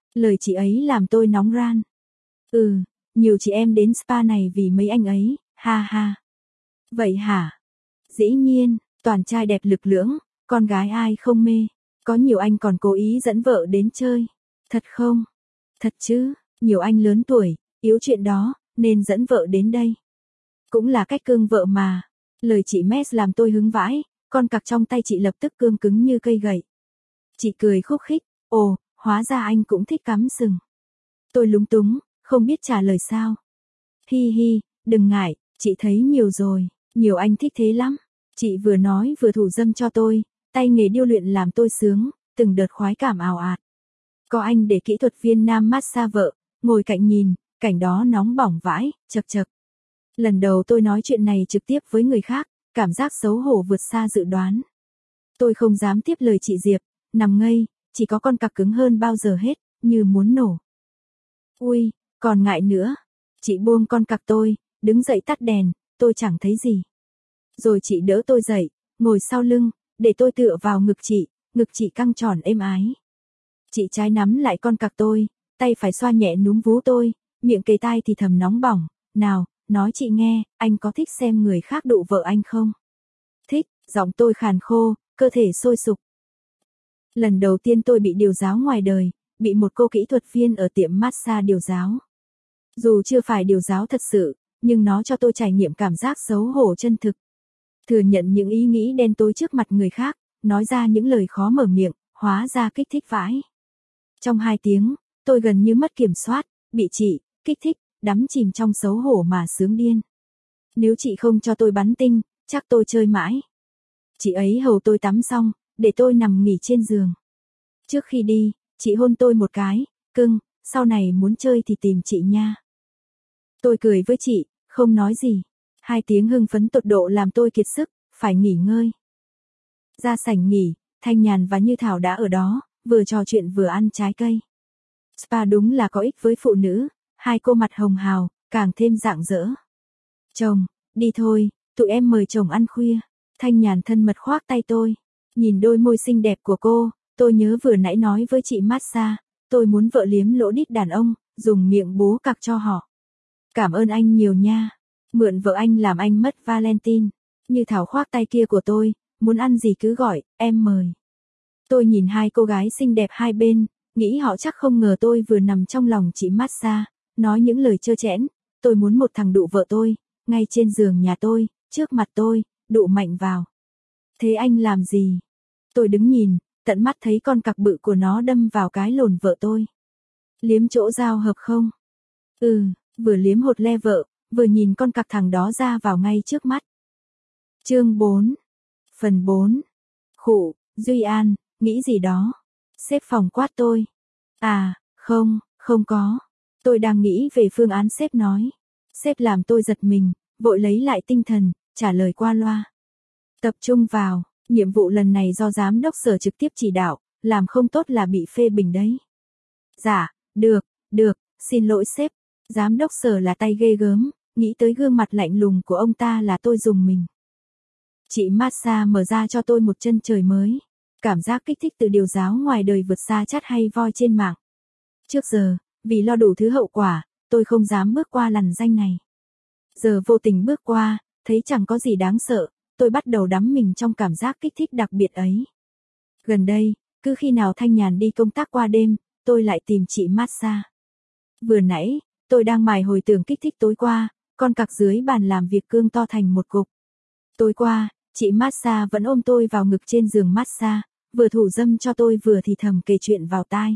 Lời chị ấy làm tôi nóng ran. Nhiều chị em đến spa này vì mấy anh ấy, ha ha. Vậy hả? Dĩ nhiên, toàn trai đẹp lực lưỡng, con gái ai không mê. Có nhiều anh còn cố ý dẫn vợ đến chơi. Thật không? Thật chứ, nhiều anh lớn tuổi, yếu chuyện đó, nên dẫn vợ đến đây. Cũng là cách cưng vợ mà. Lời chị Mess làm tôi hứng vãi, con cặc trong tay chị lập tức cương cứng như cây gậy. Chị cười khúc khích, ồ, hóa ra anh cũng thích cắm sừng. Tôi lúng túng, không biết trả lời sao. Hi hi, đừng ngại, chị thấy nhiều rồi, nhiều anh thích thế lắm. Chị vừa nói vừa thủ dâm cho tôi, tay nghề điêu luyện làm tôi sướng, từng đợt khoái cảm ào ạt. Có anh để kỹ thuật viên nam massage vợ, ngồi cạnh nhìn, cảnh đó nóng bỏng vãi, chật chật. Lần đầu tôi nói chuyện này trực tiếp với người khác, cảm giác xấu hổ vượt xa dự đoán. Tôi không dám tiếp lời chị Diệp, nằm ngây, chỉ có con cặc cứng hơn bao giờ hết, như muốn nổ. Ui, còn ngại nữa. Chị buông con cặc tôi, đứng dậy tắt đèn, tôi chẳng thấy gì. Rồi chị đỡ tôi dậy, ngồi sau lưng, để tôi tựa vào ngực chị căng tròn êm ái. Chị trái nắm lại con cặc tôi, tay phải xoa nhẹ núm vú tôi, miệng kề tai thì thầm nóng bỏng, nào, nói chị nghe, anh có thích xem người khác đụ vợ anh không? Thích, giọng tôi khàn khô, cơ thể sôi sục. Lần đầu tiên tôi bị điều giáo ngoài đời, bị một cô kỹ thuật viên ở tiệm massage điều giáo. Dù chưa phải điều giáo thật sự, nhưng nó cho tôi trải nghiệm cảm giác xấu hổ chân thực. Thừa nhận những ý nghĩ đen tối trước mặt người khác, nói ra những lời khó mở miệng, hóa ra kích thích vãi. Trong 2 tiếng, tôi gần như mất kiểm soát, bị chị, kích thích, đắm chìm trong xấu hổ mà sướng điên. Nếu chị không cho tôi bắn tinh, chắc tôi chơi mãi. Chị ấy hầu tôi tắm xong, để tôi nằm nghỉ trên giường. Trước khi đi, chị hôn tôi một cái, cưng, sau này muốn chơi thì tìm chị nha. Tôi cười với chị, không nói gì. 2 tiếng hưng phấn tột độ làm tôi kiệt sức, phải nghỉ ngơi. Ra sảnh nghỉ, Thanh Nhàn và Như Thảo đã ở đó, vừa trò chuyện vừa ăn trái cây. Spa đúng là có ích với phụ nữ, 2 cô mặt hồng hào, càng thêm rạng rỡ. Chồng, đi thôi, tụi em mời chồng ăn khuya. Thanh Nhàn thân mật khoác tay tôi. Nhìn đôi môi xinh đẹp của cô, tôi nhớ vừa nãy nói với chị massage, tôi muốn vợ liếm lỗ đít đàn ông, dùng miệng bố cặc cho họ. Cảm ơn anh nhiều nha. Mượn vợ anh làm anh mất Valentine. Như Thảo khoác tay kia của tôi, muốn ăn gì cứ gọi, em mời. Tôi nhìn 2 cô gái xinh đẹp hai bên, nghĩ họ chắc không ngờ tôi vừa nằm trong lòng chị massage, nói những lời trơ trẽn, tôi muốn một thằng đụ vợ tôi, ngay trên giường nhà tôi, trước mặt tôi, đụ mạnh vào. Thế anh làm gì? Tôi đứng nhìn, tận mắt thấy con cặc bự của nó đâm vào cái lồn vợ tôi. Liếm chỗ giao hợp không? Vừa liếm hột le vợ, vừa nhìn con cặc thằng đó ra vào ngay trước mắt. Chương 4. Phần 4. Khụ, Duy An, nghĩ gì đó. Sếp phòng quát tôi. À, không có. Tôi đang nghĩ về phương án sếp nói. Sếp làm tôi giật mình, vội lấy lại tinh thần, trả lời qua loa. Tập trung vào, nhiệm vụ lần này do giám đốc sở trực tiếp chỉ đạo, làm không tốt là bị phê bình đấy. Dạ, được, xin lỗi sếp. Giám đốc sở là tay ghê gớm, nghĩ tới gương mặt lạnh lùng của ông ta là tôi rùng mình. Chị massage mở ra cho tôi một chân trời mới. Cảm giác kích thích từ điều giáo ngoài đời vượt xa chát hay voi trên mạng. Trước giờ, vì lo đủ thứ hậu quả, tôi không dám bước qua lằn ranh này. Giờ vô tình bước qua, thấy chẳng có gì đáng sợ, tôi bắt đầu đắm mình trong cảm giác kích thích đặc biệt ấy. Gần đây, cứ khi nào Thanh Nhàn đi công tác qua đêm, tôi lại tìm chị massage. Vừa nãy, tôi đang mải hồi tưởng kích thích tối qua, con cặc dưới bàn làm việc cương to thành một cục. Tối qua, chị massage vẫn ôm tôi vào ngực trên giường massage, vừa thủ dâm cho tôi vừa thì thầm kể chuyện vào tai.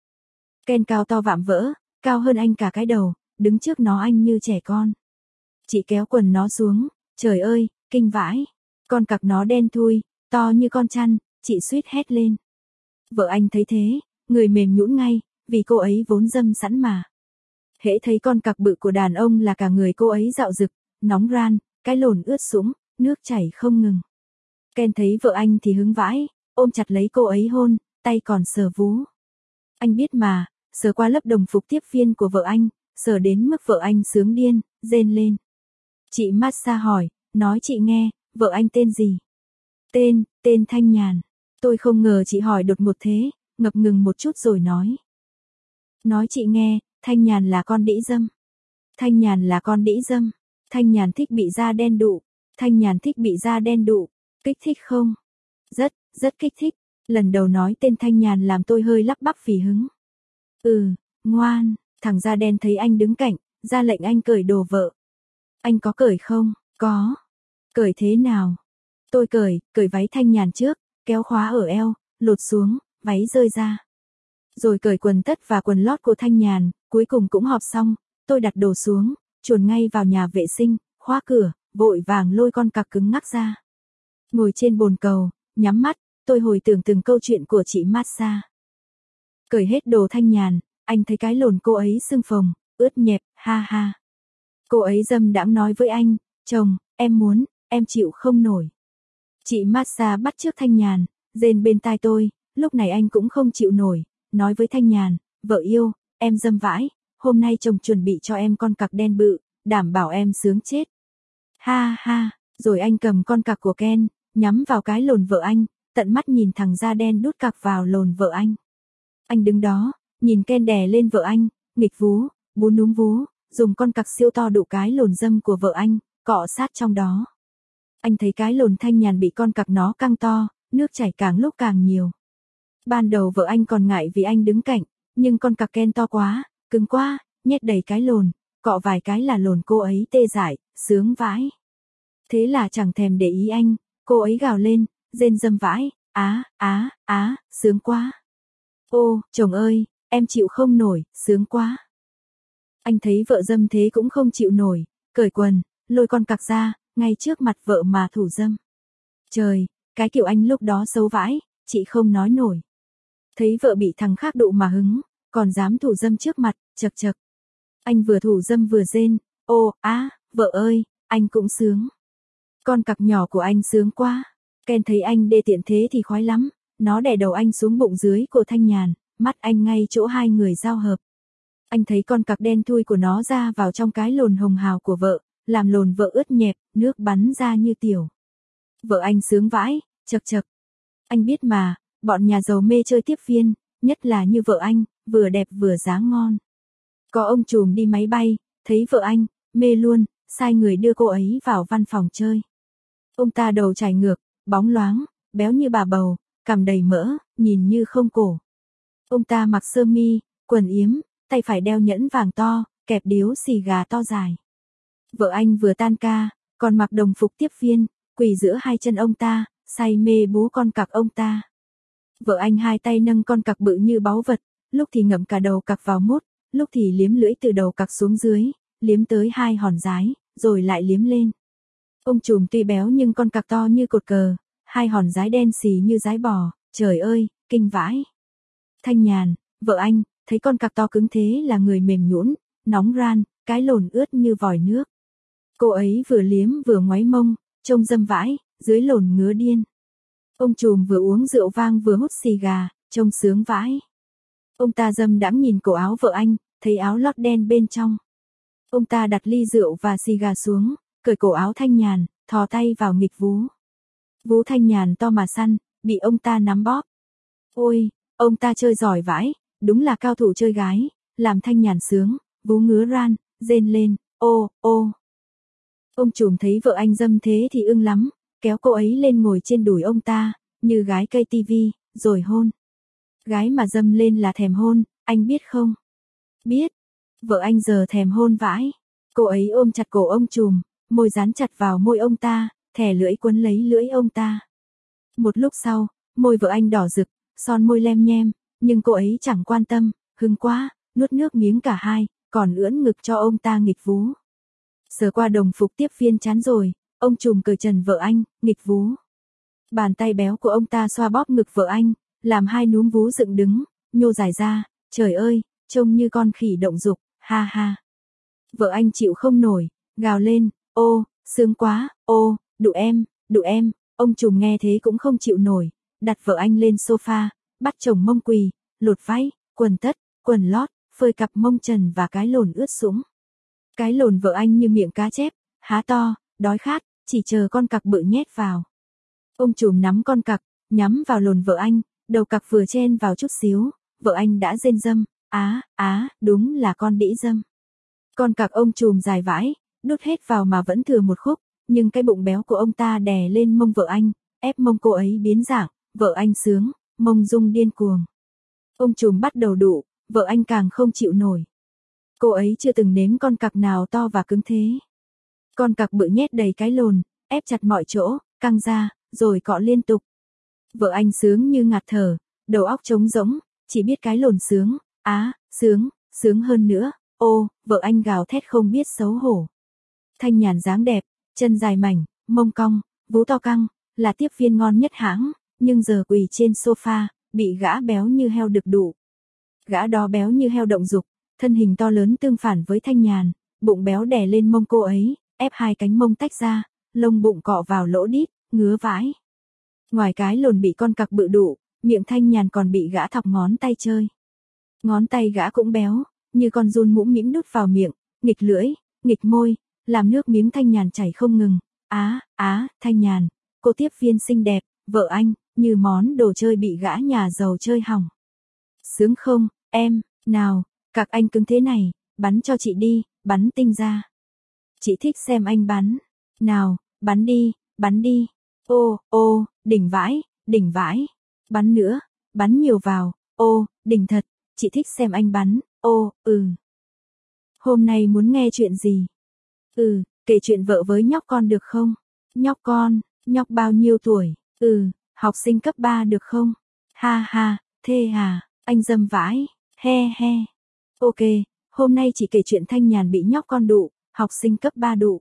Ken cao to vạm vỡ, cao hơn anh cả cái đầu, đứng trước nó anh như trẻ con. Chị kéo quần nó xuống, trời ơi, kinh vãi. Con cặc nó đen thui, to như con chăn, chị suýt hét lên. Vợ anh thấy thế, người mềm nhũn ngay, vì cô ấy vốn dâm sẵn mà. Hễ thấy con cặc bự của đàn ông là cả người cô ấy dạo rực, nóng ran, cái lồn ướt sũng, nước chảy không ngừng. Ken thấy vợ anh thì hứng vãi, ôm chặt lấy cô ấy hôn, tay còn sờ vú. Anh biết mà, sờ qua lớp đồng phục tiếp viên của vợ anh, sờ đến mức vợ anh sướng điên, rên lên. Chị massage hỏi, nói chị nghe, vợ anh tên gì? Tên Thanh Nhàn. Tôi không ngờ chị hỏi đột ngột thế, ngập ngừng một chút rồi nói. Nói chị nghe, Thanh Nhàn là con đĩ dâm. Thanh Nhàn là con đĩ dâm. Thanh Nhàn thích bị da đen đụ. Thanh Nhàn thích bị da đen đụ. Kích thích không? Rất, rất kích thích. Lần đầu nói tên Thanh Nhàn làm tôi hơi lắp bắp vì hứng. Ngoan. Thằng da đen thấy anh đứng cạnh, ra lệnh anh cởi đồ vợ. Anh có cởi không? Có. Cởi thế nào? Tôi cởi váy Thanh Nhàn trước, kéo khóa ở eo, lột xuống, váy rơi ra. Rồi cởi quần tất và quần lót của Thanh Nhàn, cuối cùng cũng họp xong, tôi đặt đồ xuống, chuồn ngay vào nhà vệ sinh, khóa cửa, vội vàng lôi con cặc cứng ngắc ra. Ngồi trên bồn cầu, nhắm mắt, tôi hồi tưởng từng câu chuyện của chị massage. Cởi hết đồ Thanh Nhàn, anh thấy cái lồn cô ấy sưng phồng, ướt nhẹp, ha ha. Cô ấy dâm đãng nói với anh, chồng, em muốn, em chịu không nổi. Chị massage bắt chước Thanh Nhàn, rên bên tai tôi, lúc này anh cũng không chịu nổi, nói với Thanh Nhàn, vợ yêu, em dâm vãi, hôm nay chồng chuẩn bị cho em con cặc đen bự, đảm bảo em sướng chết. Ha ha, rồi anh cầm con cặc của Ken, nhắm vào cái lồn vợ anh, tận mắt nhìn thằng da đen đút cặc vào lồn vợ anh. Anh đứng đó, nhìn Ken đè lên vợ anh, nghịch vú, bú núm vú, dùng con cặc siêu to đụ cái lồn dâm của vợ anh, cọ sát trong đó. Anh thấy cái lồn Thanh Nhàn bị con cặc nó căng to, nước chảy càng lúc càng nhiều. Ban đầu vợ anh còn ngại vì anh đứng cạnh, nhưng con cặc Ken to quá, cứng quá, nhét đầy cái lồn, cọ vài cái là lồn cô ấy tê dại, sướng vãi. Thế là chẳng thèm để ý anh, cô ấy gào lên, rên dâm vãi, sướng quá. Ô, chồng ơi, em chịu không nổi, sướng quá. Anh thấy vợ dâm thế cũng không chịu nổi, cởi quần, lôi con cặc ra, ngay trước mặt vợ mà thủ dâm. Trời, cái kiểu anh lúc đó xấu vãi, chị không nói nổi. Thấy vợ bị thằng khác đụ mà hứng, còn dám thủ dâm trước mặt, chật chật. Anh vừa thủ dâm vừa rên, vợ ơi, anh cũng sướng. Con cặc nhỏ của anh sướng quá. Ken thấy anh đê tiện thế thì khoái lắm, nó đè đầu anh xuống bụng dưới của Thanh Nhàn, mắt anh ngay chỗ hai người giao hợp. Anh thấy con cặc đen thui của nó ra vào trong cái lồn hồng hào của vợ, làm lồn vợ ướt nhẹp, nước bắn ra như tiểu. Vợ anh sướng vãi, chật chật. Anh biết mà, bọn nhà giàu mê chơi tiếp viên, nhất là như vợ anh, vừa đẹp vừa dáng ngon. Có ông trùm đi máy bay, thấy vợ anh, mê luôn, sai người đưa cô ấy vào văn phòng chơi. Ông ta đầu trải ngược, bóng loáng, béo như bà bầu, cằm đầy mỡ, nhìn như không cổ. Ông ta mặc sơ mi, quần yếm, tay phải đeo nhẫn vàng to, kẹp điếu xì gà to dài. Vợ anh vừa tan ca, còn mặc đồng phục tiếp viên, quỳ giữa hai chân ông ta, say mê bú con cặc ông ta. Vợ anh hai tay nâng con cặc bự như báu vật, lúc thì ngậm cả đầu cặc vào mút, lúc thì liếm lưỡi từ đầu cặc xuống dưới, liếm tới hai hòn dái, rồi lại liếm lên. Ông trùm tuy béo nhưng con cặc to như cột cờ, hai hòn dái đen xì như dái bò, trời ơi, kinh vãi. Thanh Nhàn, vợ anh, thấy con cặc to cứng thế là người mềm nhũn, nóng ran, cái lồn ướt như vòi nước. Cô ấy vừa liếm vừa ngoáy mông, trông dâm vãi, dưới lồn ngứa điên. Ông trùm vừa uống rượu vang vừa hút xì gà, trông sướng vãi. Ông ta dâm đãng nhìn cổ áo vợ anh, thấy áo lót đen bên trong. Ông ta đặt ly rượu và xì gà xuống, cởi cổ áo Thanh Nhàn, thò tay vào nghịch vú. Vú Thanh Nhàn to mà săn, bị ông ta nắm bóp. Ôi, ông ta chơi giỏi vãi, đúng là cao thủ chơi gái, làm Thanh Nhàn sướng, vú ngứa ran, rên lên, ô. Ông trùm thấy vợ anh dâm thế thì ưng lắm, kéo cô ấy lên ngồi trên đùi ông ta, như gái cây tivi, rồi hôn. Gái mà dâm lên là thèm hôn, anh biết không? Biết. Vợ anh giờ thèm hôn vãi. Cô ấy ôm chặt cổ ông trùm, môi dán chặt vào môi ông ta, thè lưỡi quấn lấy lưỡi ông ta. Một lúc sau, môi vợ anh đỏ rực, son môi lem nhem, nhưng cô ấy chẳng quan tâm, hưng quá, nuốt nước miếng cả hai, còn ưỡn ngực cho ông ta nghịch vú. Sờ qua đồng phục tiếp viên chán rồi, ông trùm cởi trần vợ anh, nghịch vú. Bàn tay béo của ông ta xoa bóp ngực vợ anh, làm hai núm vú dựng đứng, nhô dài ra, trời ơi, trông như con khỉ động dục, ha ha. Vợ anh chịu không nổi, gào lên, ô, sướng quá, ô, đụ em, ông trùm nghe thế cũng không chịu nổi, đặt vợ anh lên sofa, bắt chồng mông quỳ, lột váy, quần tất, quần lót, phơi cặp mông trần và cái lồn ướt sũng. Cái lồn vợ anh như miệng cá chép, há to, đói khát, chỉ chờ con cặc bự nhét vào. Ông trùm nắm con cặc, nhắm vào lồn vợ anh, đầu cặc vừa chen vào chút xíu, vợ anh đã rên dâm, Đúng là con đĩ dâm. Con cặc ông trùm dài vãi, đút hết vào mà vẫn thừa một khúc, nhưng cái bụng béo của ông ta đè lên mông vợ anh, ép mông cô ấy biến dạng, vợ anh sướng, mông rung điên cuồng. Ông trùm bắt đầu đụ, vợ anh càng không chịu nổi. Cô ấy chưa từng nếm con cặc nào to và cứng thế. Con cặc bự nhét đầy cái lồn, ép chặt mọi chỗ, căng ra, rồi cọ liên tục. Vợ anh sướng như ngạt thở, đầu óc trống rỗng, chỉ biết cái lồn sướng, sướng hơn nữa, ô, vợ anh gào thét không biết xấu hổ. Thanh Nhàn dáng đẹp, chân dài mảnh, mông cong, vú to căng, là tiếp viên ngon nhất hãng, nhưng giờ quỳ trên sofa, bị gã béo như heo đực đụ. Gã đó béo như heo động dục, thân hình to lớn tương phản với Thanh Nhàn, bụng béo đè lên mông cô ấy, ép hai cánh mông tách ra, lông bụng cọ vào lỗ đít, ngứa vãi. Ngoài cái lồn bị con cặc bự đụ, miệng Thanh Nhàn còn bị gã thọc ngón tay chơi. Ngón tay gã cũng béo, như con giun mũm mĩm đút vào miệng, nghịch lưỡi, nghịch môi, làm nước miếng Thanh Nhàn chảy không ngừng. Thanh Nhàn, cô tiếp viên xinh đẹp, vợ anh, như món đồ chơi bị gã nhà giàu chơi hỏng. Sướng không, em, nào, cặc anh cứng thế này, bắn cho chị đi, bắn tinh ra. Chị thích xem anh bắn. Nào, bắn đi. Ô, đỉnh vãi. Bắn nữa, bắn nhiều vào, ô, đỉnh thật, chị thích xem anh bắn, Hôm nay muốn nghe chuyện gì? Kể chuyện vợ với nhóc con được không? Nhóc bao nhiêu tuổi? Học sinh cấp 3 được không? Ha, thê à, anh dâm vãi, he. Ok, hôm nay chị kể chuyện Thanh Nhàn bị nhóc con đụ, học sinh cấp 3 đụ.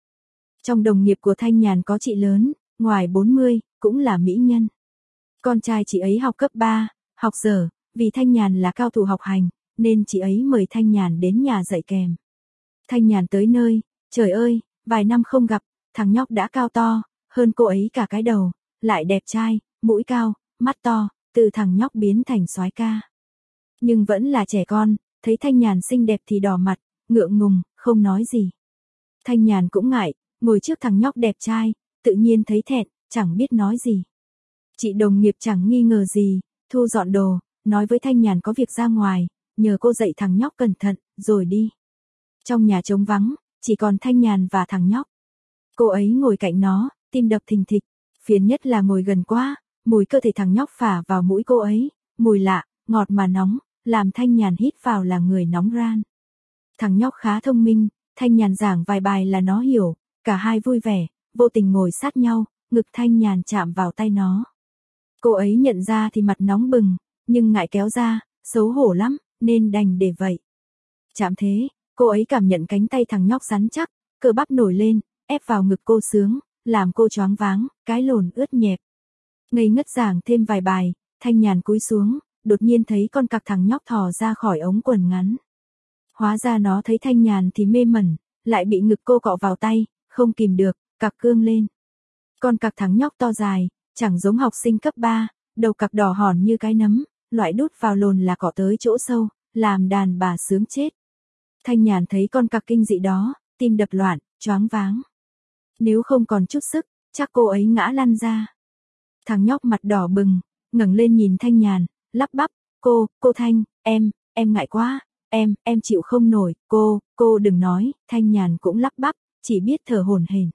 Trong đồng nghiệp của Thanh Nhàn có chị lớn, ngoài 40, cũng là mỹ nhân. Con trai chị ấy học cấp 3, học dở, vì Thanh Nhàn là cao thủ học hành, nên chị ấy mời Thanh Nhàn đến nhà dạy kèm. Thanh Nhàn tới nơi, trời ơi, vài năm không gặp, thằng nhóc đã cao to, hơn cô ấy cả cái đầu, lại đẹp trai, mũi cao, mắt to, từ thằng nhóc biến thành soái ca. Nhưng vẫn là trẻ con, thấy Thanh Nhàn xinh đẹp thì đỏ mặt, ngượng ngùng, không nói gì. Thanh Nhàn cũng ngại, ngồi trước thằng nhóc đẹp trai, tự nhiên thấy thẹn, chẳng biết nói gì. Chị đồng nghiệp chẳng nghi ngờ gì, thu dọn đồ, nói với Thanh Nhàn có việc ra ngoài, nhờ cô dạy thằng nhóc cẩn thận, rồi đi. Trong nhà trống vắng, chỉ còn Thanh Nhàn và thằng nhóc. Cô ấy ngồi cạnh nó, tim đập thình thịch, phiền nhất là ngồi gần quá, mùi cơ thể thằng nhóc phả vào mũi cô ấy, mùi lạ, ngọt mà nóng, làm Thanh Nhàn hít vào là người nóng ran. Thằng nhóc khá thông minh, Thanh Nhàn giảng vài bài là nó hiểu, cả hai vui vẻ, vô tình ngồi sát nhau, ngực Thanh Nhàn chạm vào tay nó. Cô ấy nhận ra thì mặt nóng bừng, nhưng ngại kéo ra, xấu hổ lắm, nên đành để vậy. Chạm thế, cô ấy cảm nhận cánh tay thằng nhóc rắn chắc, cơ bắp nổi lên, ép vào ngực cô sướng, làm cô choáng váng, cái lồn ướt nhẹp. Ngây ngất giảng thêm vài bài, Thanh Nhàn cúi xuống, đột nhiên thấy con cặc thằng nhóc thò ra khỏi ống quần ngắn. Hóa ra nó thấy Thanh Nhàn thì mê mẩn, lại bị ngực cô cọ vào tay, không kìm được, cặc cương lên. Con cặc thằng nhóc to dài, chẳng giống học sinh cấp 3, đầu cặc đỏ hòn như cái nấm, loại đút vào lồn là cọ tới chỗ sâu, làm đàn bà sướng chết. Thanh Nhàn thấy con cặc kinh dị đó, tim đập loạn, choáng váng. Nếu không còn chút sức, chắc cô ấy ngã lăn ra. Thằng nhóc mặt đỏ bừng, ngẩng lên nhìn Thanh Nhàn, lắp bắp, cô Thanh, em ngại quá, em chịu không nổi, cô đừng nói, Thanh Nhàn cũng lắp bắp, chỉ biết thở hổn hển.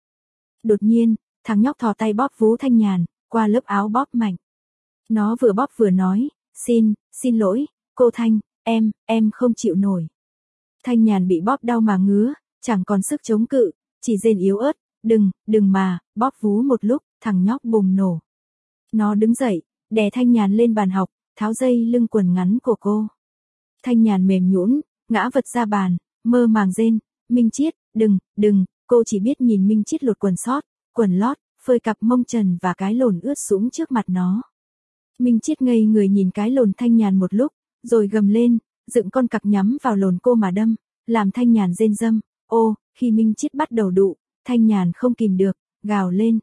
Đột nhiên, thằng nhóc thò tay bóp vú Thanh Nhàn, qua lớp áo bóp mạnh. Nó vừa bóp vừa nói, xin lỗi, cô Thanh, em không chịu nổi. Thanh Nhàn bị bóp đau mà ngứa, chẳng còn sức chống cự, chỉ rên yếu ớt, đừng mà, bóp vú một lúc, thằng nhóc bùng nổ. Nó đứng dậy, đè Thanh Nhàn lên bàn học, tháo dây lưng quần ngắn của cô. Thanh Nhàn mềm nhũn, ngã vật ra bàn, mơ màng rên, Minh Chiết, đừng, cô chỉ biết nhìn Minh Chiết lột quần lót, phơi cặp mông trần và cái lồn ướt sũng trước mặt nó. Minh Chiết ngây người nhìn cái lồn Thanh Nhàn một lúc, rồi gầm lên, dựng con cặc nhắm vào lồn cô mà đâm, làm Thanh Nhàn rên râm. Khi Minh Chiết bắt đầu đụ, Thanh Nhàn không kìm được, gào lên,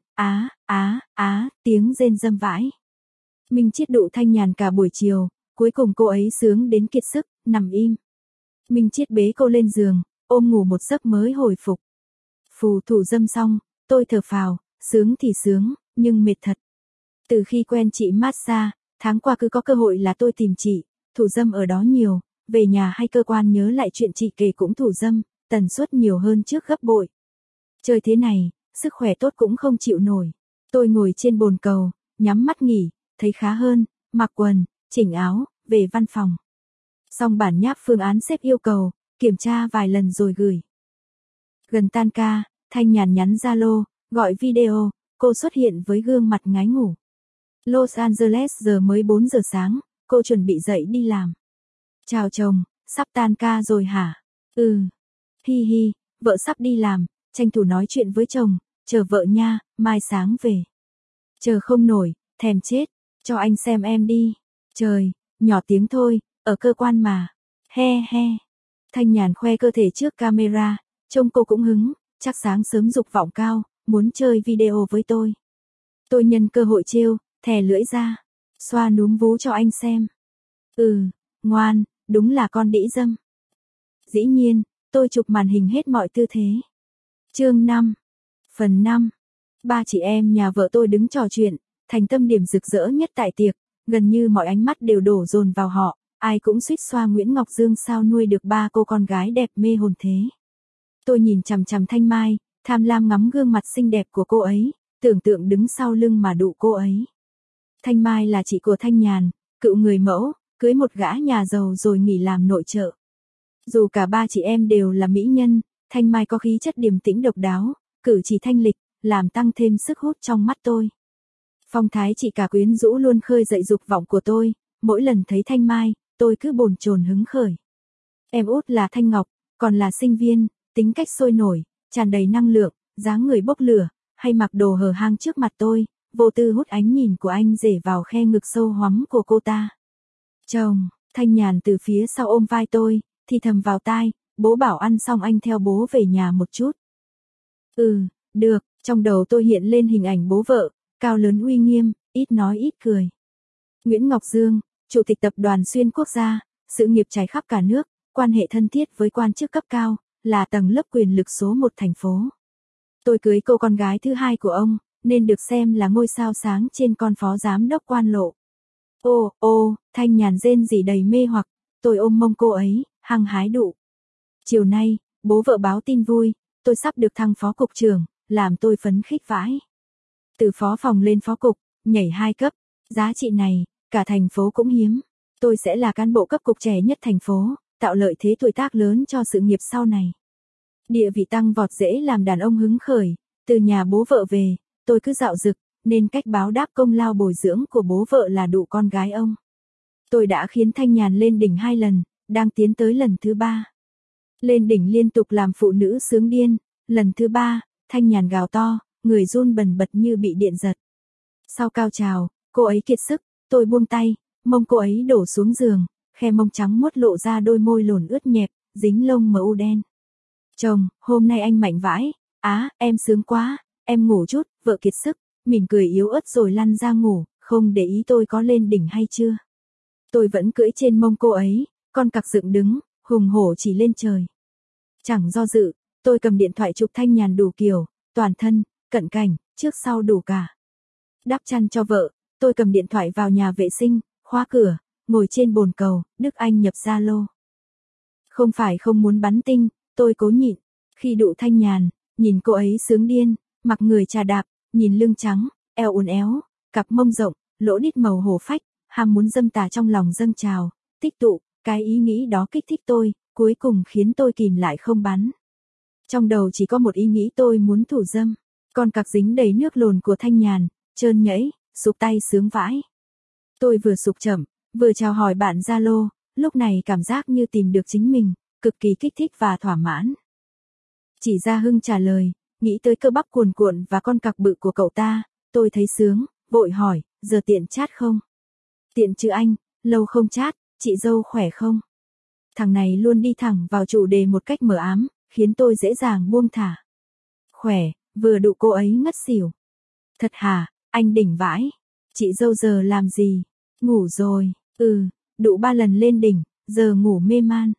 tiếng rên râm vãi. Minh Chiết đụ Thanh Nhàn cả buổi chiều, cuối cùng cô ấy sướng đến kiệt sức, nằm im. Minh Chiết bế cô lên giường, ôm ngủ một giấc mới hồi phục. Phù thủ dâm xong, tôi thở phào, sướng thì sướng, nhưng mệt thật. Từ khi quen chị massage, tháng qua cứ có cơ hội là tôi tìm chị, thủ dâm ở đó nhiều, về nhà hay cơ quan nhớ lại chuyện chị kể cũng thủ dâm, tần suất nhiều hơn trước gấp bội. Chơi thế này, sức khỏe tốt cũng không chịu nổi. Tôi ngồi trên bồn cầu, nhắm mắt nghỉ, thấy khá hơn, mặc quần, chỉnh áo, về văn phòng. Xong bản nháp phương án sếp yêu cầu, kiểm tra vài lần rồi gửi. Gần tan ca, Thanh Nhàn nhắn Zalo, gọi video, cô xuất hiện với gương mặt ngái ngủ. Los Angeles giờ mới 4 giờ sáng, cô chuẩn bị dậy đi làm. Chào chồng, sắp tan ca rồi hả? Ừ. Hi hi, vợ sắp đi làm, tranh thủ nói chuyện với chồng, chờ vợ nha, mai sáng về. Chờ không nổi, thèm chết, cho anh xem em đi. Trời, nhỏ tiếng thôi, ở cơ quan mà. He he. Thanh Nhàn khoe cơ thể trước camera, trông cô cũng hứng, chắc sáng sớm dục vọng cao, muốn chơi video với tôi. Tôi nhân cơ hội trêu, thè lưỡi ra, xoa núm vú cho anh xem. Ừ, ngoan, đúng là con đĩ dâm. Dĩ nhiên, tôi chụp màn hình hết mọi tư thế. Chương 5. Phần 5. Ba chị em nhà vợ tôi đứng trò chuyện, thành tâm điểm rực rỡ nhất tại tiệc, gần như mọi ánh mắt đều đổ dồn vào họ, ai cũng suýt xoa Nguyễn Ngọc Dương sao nuôi được ba cô con gái đẹp mê hồn thế. Tôi nhìn chằm chằm Thanh Mai, tham lam ngắm gương mặt xinh đẹp của cô ấy, tưởng tượng đứng sau lưng mà đụ cô ấy. Thanh Mai là chị của Thanh Nhàn, cựu người mẫu, cưới một gã nhà giàu rồi nghỉ làm nội trợ. Dù cả ba chị em đều là mỹ nhân, Thanh Mai có khí chất điềm tĩnh độc đáo, cử chỉ thanh lịch, làm tăng thêm sức hút trong mắt tôi. Phong thái chị cả quyến rũ luôn khơi dậy dục vọng của tôi, mỗi lần thấy Thanh Mai, tôi cứ bồn chồn hứng khởi. Em út là Thanh Ngọc, còn là sinh viên, tính cách sôi nổi, tràn đầy năng lượng, dáng người bốc lửa, hay mặc đồ hở hang trước mặt tôi, vô tư hút ánh nhìn của anh rể vào khe ngực sâu hoắm của cô ta. Chồng, Thanh Nhàn từ phía sau ôm vai tôi, thì thầm vào tai, bố bảo ăn xong anh theo bố về nhà một chút. Ừ, được, trong đầu tôi hiện lên hình ảnh bố vợ, cao lớn uy nghiêm, ít nói ít cười. Nguyễn Ngọc Dương, Chủ tịch Tập đoàn Xuyên Quốc gia, sự nghiệp trải khắp cả nước, quan hệ thân thiết với quan chức cấp cao, là tầng lớp quyền lực số 1 thành phố. Tôi cưới cô con gái thứ hai của ông, nên được xem là ngôi sao sáng trên con phó giám đốc quan lộ. Ô, Thanh Nhàn rên rỉ đầy mê hoặc, tôi ôm mông cô ấy, hăng hái đụ. Chiều nay, bố vợ báo tin vui, tôi sắp được thăng phó cục trưởng, làm tôi phấn khích vãi. Từ phó phòng lên phó cục, nhảy 2 cấp, giá trị này, cả thành phố cũng hiếm. Tôi sẽ là cán bộ cấp cục trẻ nhất thành phố, tạo lợi thế tuổi tác lớn cho sự nghiệp sau này. Địa vị tăng vọt dễ làm đàn ông hứng khởi, từ nhà bố vợ về, tôi cứ dạo dực, nên cách báo đáp công lao bồi dưỡng của bố vợ là đụ con gái ông. Tôi đã khiến Thanh Nhàn lên đỉnh 2 lần, đang tiến tới lần thứ 3. Lên đỉnh liên tục làm phụ nữ sướng điên, lần thứ 3, Thanh Nhàn gào to, người run bần bật như bị điện giật. Sau cao trào, cô ấy kiệt sức, tôi buông tay, mông cô ấy đổ xuống giường, khe mông trắng muốt lộ ra đôi môi lồn ướt nhẹp, dính lông mờ u đen. Chồng, hôm nay anh mạnh vãi, em sướng quá, em ngủ chút, vợ kiệt sức, mỉm cười yếu ớt rồi lăn ra ngủ, không để ý tôi có lên đỉnh hay chưa. Tôi vẫn cưỡi trên mông cô ấy, con cặc dựng đứng, hùng hổ chỉ lên trời. Chẳng do dự, tôi cầm điện thoại chụp Thanh Nhàn đủ kiểu, toàn thân, cận cảnh, trước sau đủ cả. Đắp chăn cho vợ, tôi cầm điện thoại vào nhà vệ sinh, khóa cửa, ngồi trên bồn cầu, Đức Anh nhập Zalo. Không phải không muốn bắn tinh, tôi cố nhịn. Khi đụ Thanh Nhàn, nhìn cô ấy sướng điên, mặc người trà đạp, nhìn lưng trắng, eo uốn éo, cặp mông rộng, lỗ đít màu hổ phách, ham muốn dâm tà trong lòng dâng trào, tích tụ, cái ý nghĩ đó kích thích tôi, cuối cùng khiến tôi kìm lại không bắn. Trong đầu chỉ có một ý nghĩ tôi muốn thủ dâm, con cặc dính đầy nước lồn của Thanh Nhàn, trơn nhẫy, sụp tay sướng vãi. Tôi vừa sụp chậm, vừa chào hỏi bạn Zalo, lúc này cảm giác như tìm được chính mình, cực kỳ kích thích và thỏa mãn. Chỉ ra Hưng trả lời, nghĩ tới cơ bắp cuồn cuộn và con cặc bự của cậu ta, tôi thấy sướng, vội hỏi, giờ tiện chat không? Tiện chứ anh, lâu không chat, chị dâu khỏe không? Thằng này luôn đi thẳng vào chủ đề một cách mờ ám, khiến tôi dễ dàng buông thả. Khỏe, vừa đụ cô ấy ngất xỉu. Thật hả, anh đỉnh vãi. Chị dâu giờ làm gì? Ngủ rồi, đụ 3 lần lên đỉnh, giờ ngủ mê man.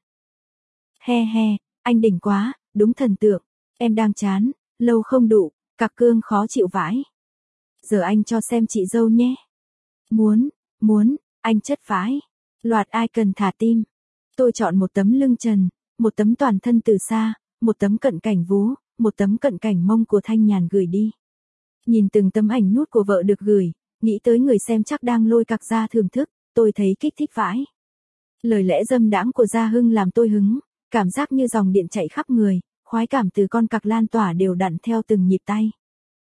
He, anh đỉnh quá, đúng thần tượng. Em đang chán, lâu không đụ, cặc cương khó chịu vãi. Giờ anh cho xem chị dâu nhé. Muốn, anh chất vãi. Loạt ai cần thả tim. Tôi chọn một tấm lưng trần, một tấm toàn thân từ xa, một tấm cận cảnh vú, một tấm cận cảnh mông của Thanh Nhàn gửi đi. Nhìn từng tấm ảnh nút của vợ được gửi, nghĩ tới người xem chắc đang lôi cặc ra thưởng thức, tôi thấy kích thích vãi. Lời lẽ dâm đãng của Gia Hưng làm tôi hứng, cảm giác như dòng điện chạy khắp người, khoái cảm từ con cặc lan tỏa đều đặn theo từng nhịp tay.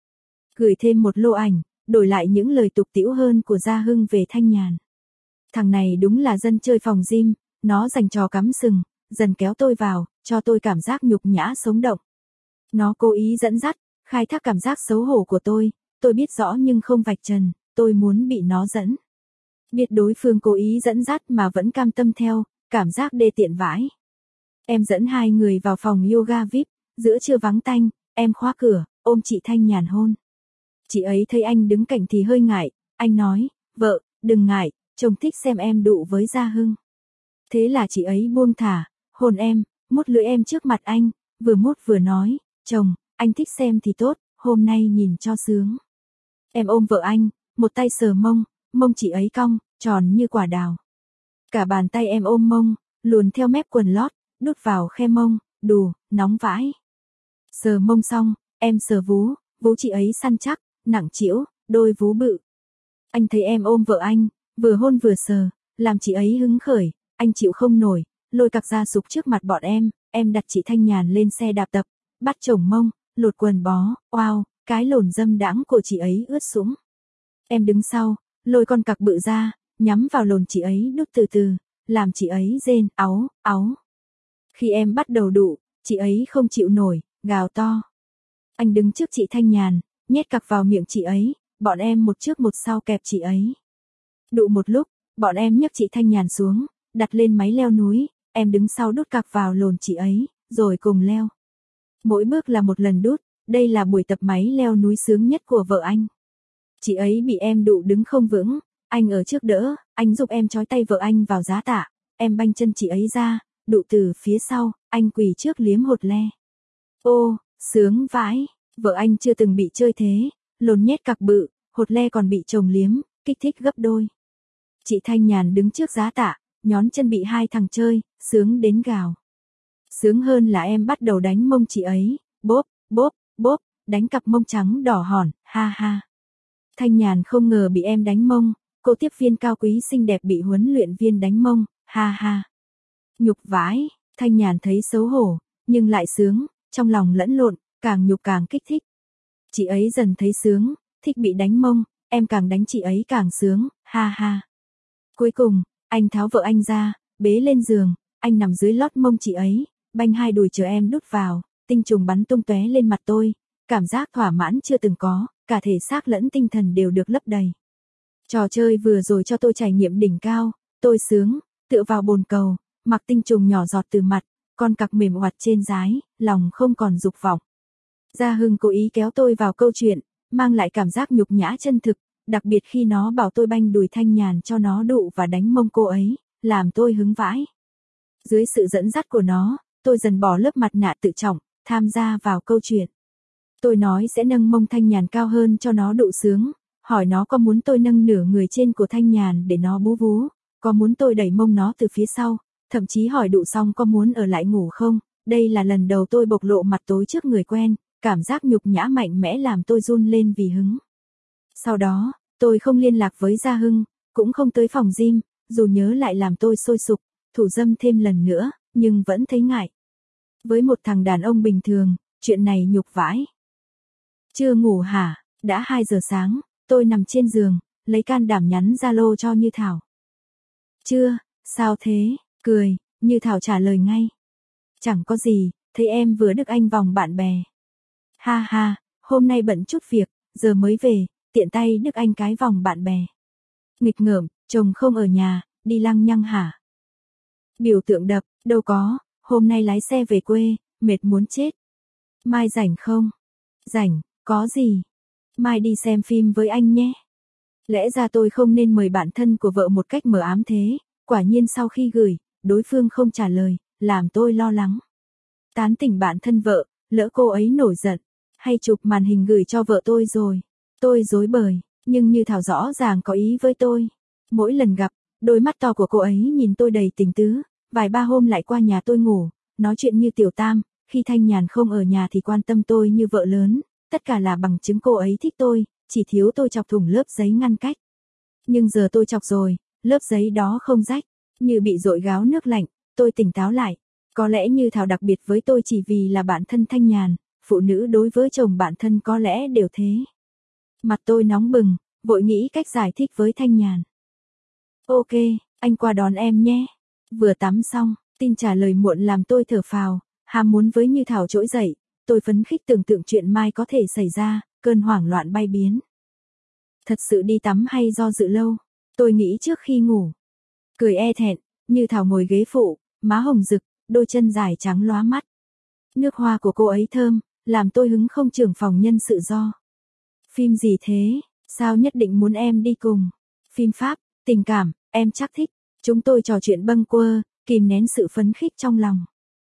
Gửi thêm một lô ảnh, đổi lại những lời tục tĩu hơn của Gia Hưng về Thanh Nhàn. Thằng này đúng là dân chơi phòng gym, nó giành trò cắm sừng, dần kéo tôi vào, cho tôi cảm giác nhục nhã sống động. Nó cố ý dẫn dắt, khai thác cảm giác xấu hổ của tôi biết rõ nhưng không vạch trần, tôi muốn bị nó dẫn. Biết đối phương cố ý dẫn dắt mà vẫn cam tâm theo, cảm giác đê tiện vãi. Em dẫn hai người vào phòng yoga VIP, giữa trưa vắng tanh, em khóa cửa, ôm chị Thanh Nhàn hôn. Chị ấy thấy anh đứng cạnh thì hơi ngại, anh nói, vợ, đừng ngại, chồng thích xem em đụ với Gia Hưng. Thế là chị ấy buông thả, hôn em, mút lưỡi em trước mặt anh, vừa mút vừa nói, chồng, anh thích xem thì tốt, hôm nay nhìn cho sướng. Em ôm vợ anh, một tay sờ mông, mông chị ấy cong, tròn như quả đào. Cả bàn tay em ôm mông, luồn theo mép quần lót, đút vào khe mông, đù, nóng vãi. Sờ mông xong, em sờ vú, vú chị ấy săn chắc, nặng trĩu, đôi vú bự. Anh thấy em ôm vợ anh, vừa hôn vừa sờ, làm chị ấy hứng khởi, anh chịu không nổi, lôi cặc ra sục trước mặt bọn em đặt chị Thanh Nhàn lên xe đạp tập, bắt chồng mông, lột quần bó, oao, cái lồn dâm đãng của chị ấy ướt sũng. Em đứng sau, lôi con cặc bự ra, nhắm vào lồn chị ấy đút từ từ, làm chị ấy rên, áu, áu. Khi em bắt đầu đụ, chị ấy không chịu nổi, gào to. Anh đứng trước chị Thanh Nhàn, nhét cặc vào miệng chị ấy, bọn em một trước một sau kẹp chị ấy. Đụ một lúc, bọn em nhấc chị Thanh Nhàn xuống, đặt lên máy leo núi, em đứng sau đút cặc vào lồn chị ấy, rồi cùng leo. Mỗi bước là một lần đút, đây là buổi tập máy leo núi sướng nhất của vợ anh. Chị ấy bị em đụ đứng không vững, anh ở trước đỡ, anh giúp em trói tay vợ anh vào giá tạ, em banh chân chị ấy ra, đụ từ phía sau, anh quỳ trước liếm hột le. Ô, sướng vãi, vợ anh chưa từng bị chơi thế, lồn nhét cặc bự, hột le còn bị chồng liếm, kích thích gấp đôi. Chị Thanh Nhàn đứng trước giá tạ, nhón chân bị hai thằng chơi, sướng đến gào. Sướng hơn là em bắt đầu đánh mông chị ấy, bóp, bóp, bóp, đánh cặp mông trắng đỏ hòn, ha ha. Thanh Nhàn không ngờ bị em đánh mông, cô tiếp viên cao quý xinh đẹp bị huấn luyện viên đánh mông, ha ha. Nhục vãi, Thanh Nhàn thấy xấu hổ, nhưng lại sướng, trong lòng lẫn lộn, càng nhục càng kích thích. Chị ấy dần thấy sướng, thích bị đánh mông, em càng đánh chị ấy càng sướng, ha ha. Cuối cùng, anh tháo vợ anh ra, bế lên giường, anh nằm dưới lót mông chị ấy, banh hai đùi chờ em đút vào, tinh trùng bắn tung tóe lên mặt tôi, cảm giác thỏa mãn chưa từng có, cả thể xác lẫn tinh thần đều được lấp đầy. Trò chơi vừa rồi cho tôi trải nghiệm đỉnh cao, tôi sướng, tựa vào bồn cầu, mặc tinh trùng nhỏ giọt từ mặt, con cặc mềm oặt trên dái, lòng không còn dục vọng. Gia Hưng cố ý kéo tôi vào câu chuyện, mang lại cảm giác nhục nhã chân thực, đặc biệt khi nó bảo tôi banh đùi Thanh Nhàn cho nó đụ và đánh mông cô ấy, làm tôi hứng vãi. Dưới sự dẫn dắt của nó, tôi dần bỏ lớp mặt nạ tự trọng, tham gia vào câu chuyện. Tôi nói sẽ nâng mông Thanh Nhàn cao hơn cho nó đụ sướng, hỏi nó có muốn tôi nâng nửa người trên của Thanh Nhàn để nó bú vú, có muốn tôi đẩy mông nó từ phía sau, thậm chí hỏi đụ xong có muốn ở lại ngủ không. Đây là lần đầu tôi bộc lộ mặt tối trước người quen, cảm giác nhục nhã mạnh mẽ làm tôi run lên vì hứng. Sau đó, tôi không liên lạc với Gia Hưng, cũng không tới phòng gym, dù nhớ lại làm tôi sôi sục, thủ dâm thêm lần nữa, nhưng vẫn thấy ngại. Với một thằng đàn ông bình thường, chuyện này nhục vãi. Chưa ngủ hả? Đã 2 giờ sáng, tôi nằm trên giường, lấy can đảm nhắn Zalo cho Như Thảo. Chưa, sao thế? Cười, Như Thảo trả lời ngay. Chẳng có gì, thấy em vừa được anh vòng bạn bè. Ha ha, hôm nay bận chút việc, giờ mới về, tiện tay đức anh cái vòng bạn bè. Nghịch ngợm, chồng không ở nhà, đi lăng nhăng hả? Biểu tượng đập, đâu có, hôm nay lái xe về quê, mệt muốn chết. Mai rảnh không? Rảnh, có gì? Mai đi xem phim với anh nhé. Lẽ ra tôi không nên mời bạn thân của vợ một cách mờ ám thế, quả nhiên sau khi gửi, đối phương không trả lời, làm tôi lo lắng. Tán tỉnh bạn thân vợ, lỡ cô ấy nổi giận, hay chụp màn hình gửi cho vợ tôi rồi. Tôi rối bời, nhưng Như Thảo rõ ràng có ý với tôi. Mỗi lần gặp, đôi mắt to của cô ấy nhìn tôi đầy tình tứ, vài ba hôm lại qua nhà tôi ngủ, nói chuyện như tiểu tam, khi Thanh Nhàn không ở nhà thì quan tâm tôi như vợ lớn, tất cả là bằng chứng cô ấy thích tôi, chỉ thiếu tôi chọc thủng lớp giấy ngăn cách. Nhưng giờ tôi chọc rồi, lớp giấy đó không rách, như bị dội gáo nước lạnh, tôi tỉnh táo lại. Có lẽ Như Thảo đặc biệt với tôi chỉ vì là bạn thân Thanh Nhàn, phụ nữ đối với chồng bạn thân có lẽ đều thế. Mặt tôi nóng bừng, vội nghĩ cách giải thích với Thanh Nhàn. Ok, anh qua đón em nhé. Vừa tắm xong, tin trả lời muộn làm tôi thở phào, ham muốn với Như Thảo trỗi dậy, tôi phấn khích tưởng tượng chuyện mai có thể xảy ra, cơn hoảng loạn bay biến. Thật sự đi tắm hay do dự lâu? Tôi nghĩ trước khi ngủ. Cười e thẹn, Như Thảo ngồi ghế phụ, má hồng rực, đôi chân dài trắng lóa mắt. Nước hoa của cô ấy thơm, làm tôi hứng không trưởng phòng nhân sự do. Phim gì thế, sao nhất định muốn em đi cùng? Phim Pháp, tình cảm, em chắc thích. Chúng tôi trò chuyện bâng quơ, kìm nén sự phấn khích trong lòng.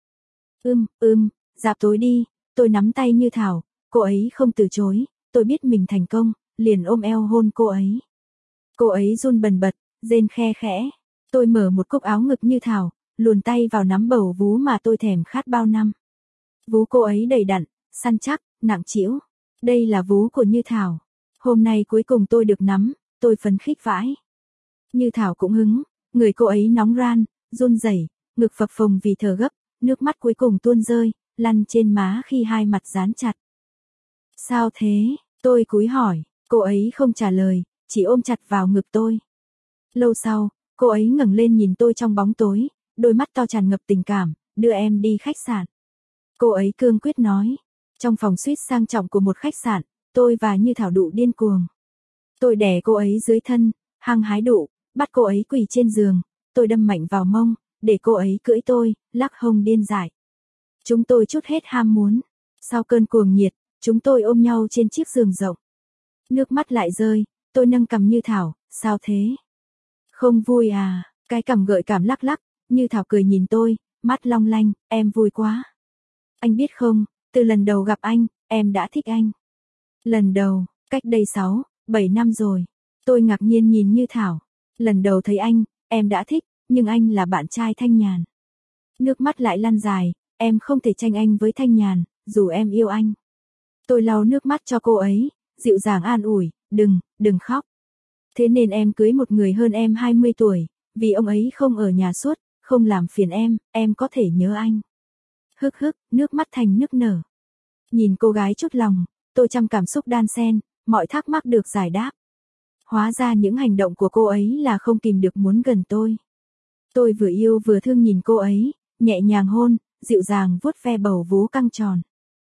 Dạp tối đi, tôi nắm tay Như Thảo, cô ấy không từ chối, tôi biết mình thành công, liền ôm eo hôn cô ấy. Cô ấy run bần bật, rên khe khẽ. Tôi mở một cúc áo ngực Như Thảo, luồn tay vào nắm bầu vú mà tôi thèm khát bao năm. Vú cô ấy đầy đặn, săn chắc, nặng trĩu. Đây là vú của Như Thảo. Hôm nay cuối cùng tôi được nắm, tôi phấn khích vãi. Như Thảo cũng hứng, người cô ấy nóng ran, run rẩy, ngực phập phồng vì thở gấp, nước mắt cuối cùng tuôn rơi, lăn trên má khi hai mặt dán chặt. Sao thế? Tôi cúi hỏi, cô ấy không trả lời, chỉ ôm chặt vào ngực tôi. Lâu sau, cô ấy ngẩng lên nhìn tôi trong bóng tối, đôi mắt to tràn ngập tình cảm, đưa em đi khách sạn. Cô ấy cương quyết nói. Trong phòng suite sang trọng của một khách sạn, tôi và Như Thảo đụ điên cuồng. Tôi đè cô ấy dưới thân, hăng hái đụ, bắt cô ấy quỳ trên giường, tôi đâm mạnh vào mông, để cô ấy cưỡi tôi, lắc hông điên dại. Chúng tôi trút hết ham muốn. Sau cơn cuồng nhiệt, chúng tôi ôm nhau trên chiếc giường rộng. Nước mắt lại rơi, tôi nâng cằm Như Thảo, sao thế? Không vui à? Cái cằm gợi cảm lắc lắc, Như Thảo cười nhìn tôi, mắt long lanh, em vui quá. Anh biết không, từ lần đầu gặp anh, em đã thích anh. Lần đầu, cách đây 6, 7 năm rồi. Tôi ngạc nhiên nhìn Như Thảo. Lần đầu thấy anh, em đã thích, nhưng anh là bạn trai Thanh Nhàn. Nước mắt lại lăn dài, em không thể tranh anh với Thanh Nhàn, dù em yêu anh. Tôi lau nước mắt cho cô ấy, dịu dàng an ủi, đừng khóc. Thế nên em cưới một người hơn em 20 tuổi, vì ông ấy không ở nhà suốt, không làm phiền em có thể nhớ anh. Hức, nước mắt thành nức nở. Nhìn cô gái chút lòng, tôi trăm cảm xúc đan xen, mọi thắc mắc được giải đáp. Hóa ra những hành động của cô ấy là không kìm được muốn gần tôi. Tôi vừa yêu vừa thương nhìn cô ấy, nhẹ nhàng hôn, dịu dàng vuốt ve bầu vú căng tròn.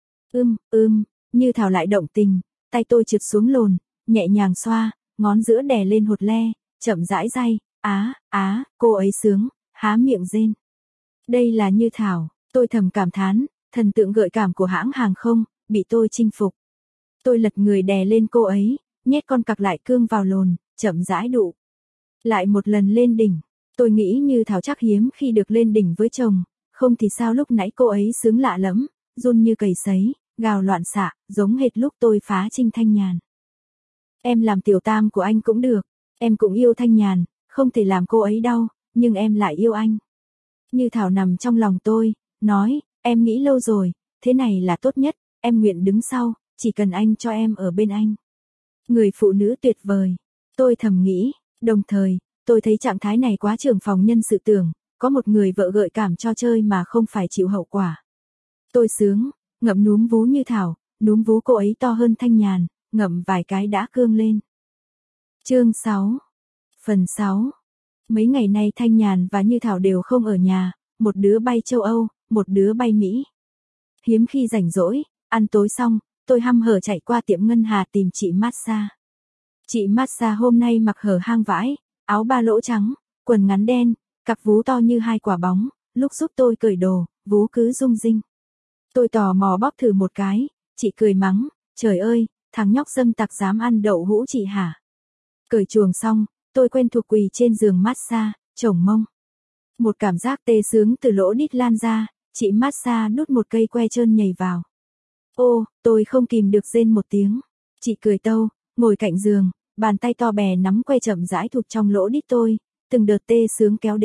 Như Thảo lại động tình, tay tôi trượt xuống lồn, nhẹ nhàng xoa, ngón giữa đè lên hột le, chậm rãi day, cô ấy sướng, há miệng rên. Đây là Như Thảo, tôi thầm cảm thán, thần tượng gợi cảm của hãng hàng không, bị tôi chinh phục. Tôi lật người đè lên cô ấy, nhét con cặc lại cương vào lồn, chậm rãi đụ. Lại một lần lên đỉnh, tôi nghĩ Như Thảo chắc hiếm khi được lên đỉnh với chồng, không thì sao lúc nãy cô ấy sướng lạ lẫm, run như cầy sấy, gào loạn xạ, giống hệt lúc tôi phá trinh Thanh Nhàn. Em làm tiểu tam của anh cũng được, em cũng yêu Thanh Nhàn, không thể làm cô ấy đau, nhưng em lại yêu anh. Như Thảo nằm trong lòng tôi, nói, em nghĩ lâu rồi, thế này là tốt nhất, em nguyện đứng sau, chỉ cần anh cho em ở bên anh. Người phụ nữ tuyệt vời, tôi thầm nghĩ, đồng thời, tôi thấy trạng thái này quá trưởng phòng nhân sự tưởng, có một người vợ gợi cảm cho chơi mà không phải chịu hậu quả. Tôi sướng, ngậm núm vú Như Thảo, núm vú cô ấy to hơn Thanh Nhàn, ngậm vài cái đã cương lên. Chương 6. Phần 6. Mấy ngày nay Thanh Nhàn và Như Thảo đều không ở nhà, một đứa bay châu Âu, một đứa bay Mỹ. Hiếm khi rảnh rỗi, ăn tối xong, tôi hăm hở chạy qua tiệm ngân hà tìm chị massage. Chị massage hôm nay mặc hở hang vãi, áo ba lỗ trắng, quần ngắn đen, cặp vú to như hai quả bóng, lúc giúp tôi cởi đồ, vú cứ rung rinh. Tôi tò mò bóp thử một cái, chị cười mắng, trời ơi, thằng nhóc dâm tặc dám ăn đậu hũ chị hả? Cởi chuồng xong, tôi quen thuộc quỳ trên giường massage, chổng mông. Một cảm giác tê sướng từ lỗ đít lan ra, chị massage đút một cây que trơn nhảy vào. Ô, tôi không kìm được rên một tiếng. Chị cười tâu, ngồi cạnh giường, bàn tay to bè nắm que chậm rãi thụt trong lỗ đít tôi, từng đợt tê sướng kéo đến,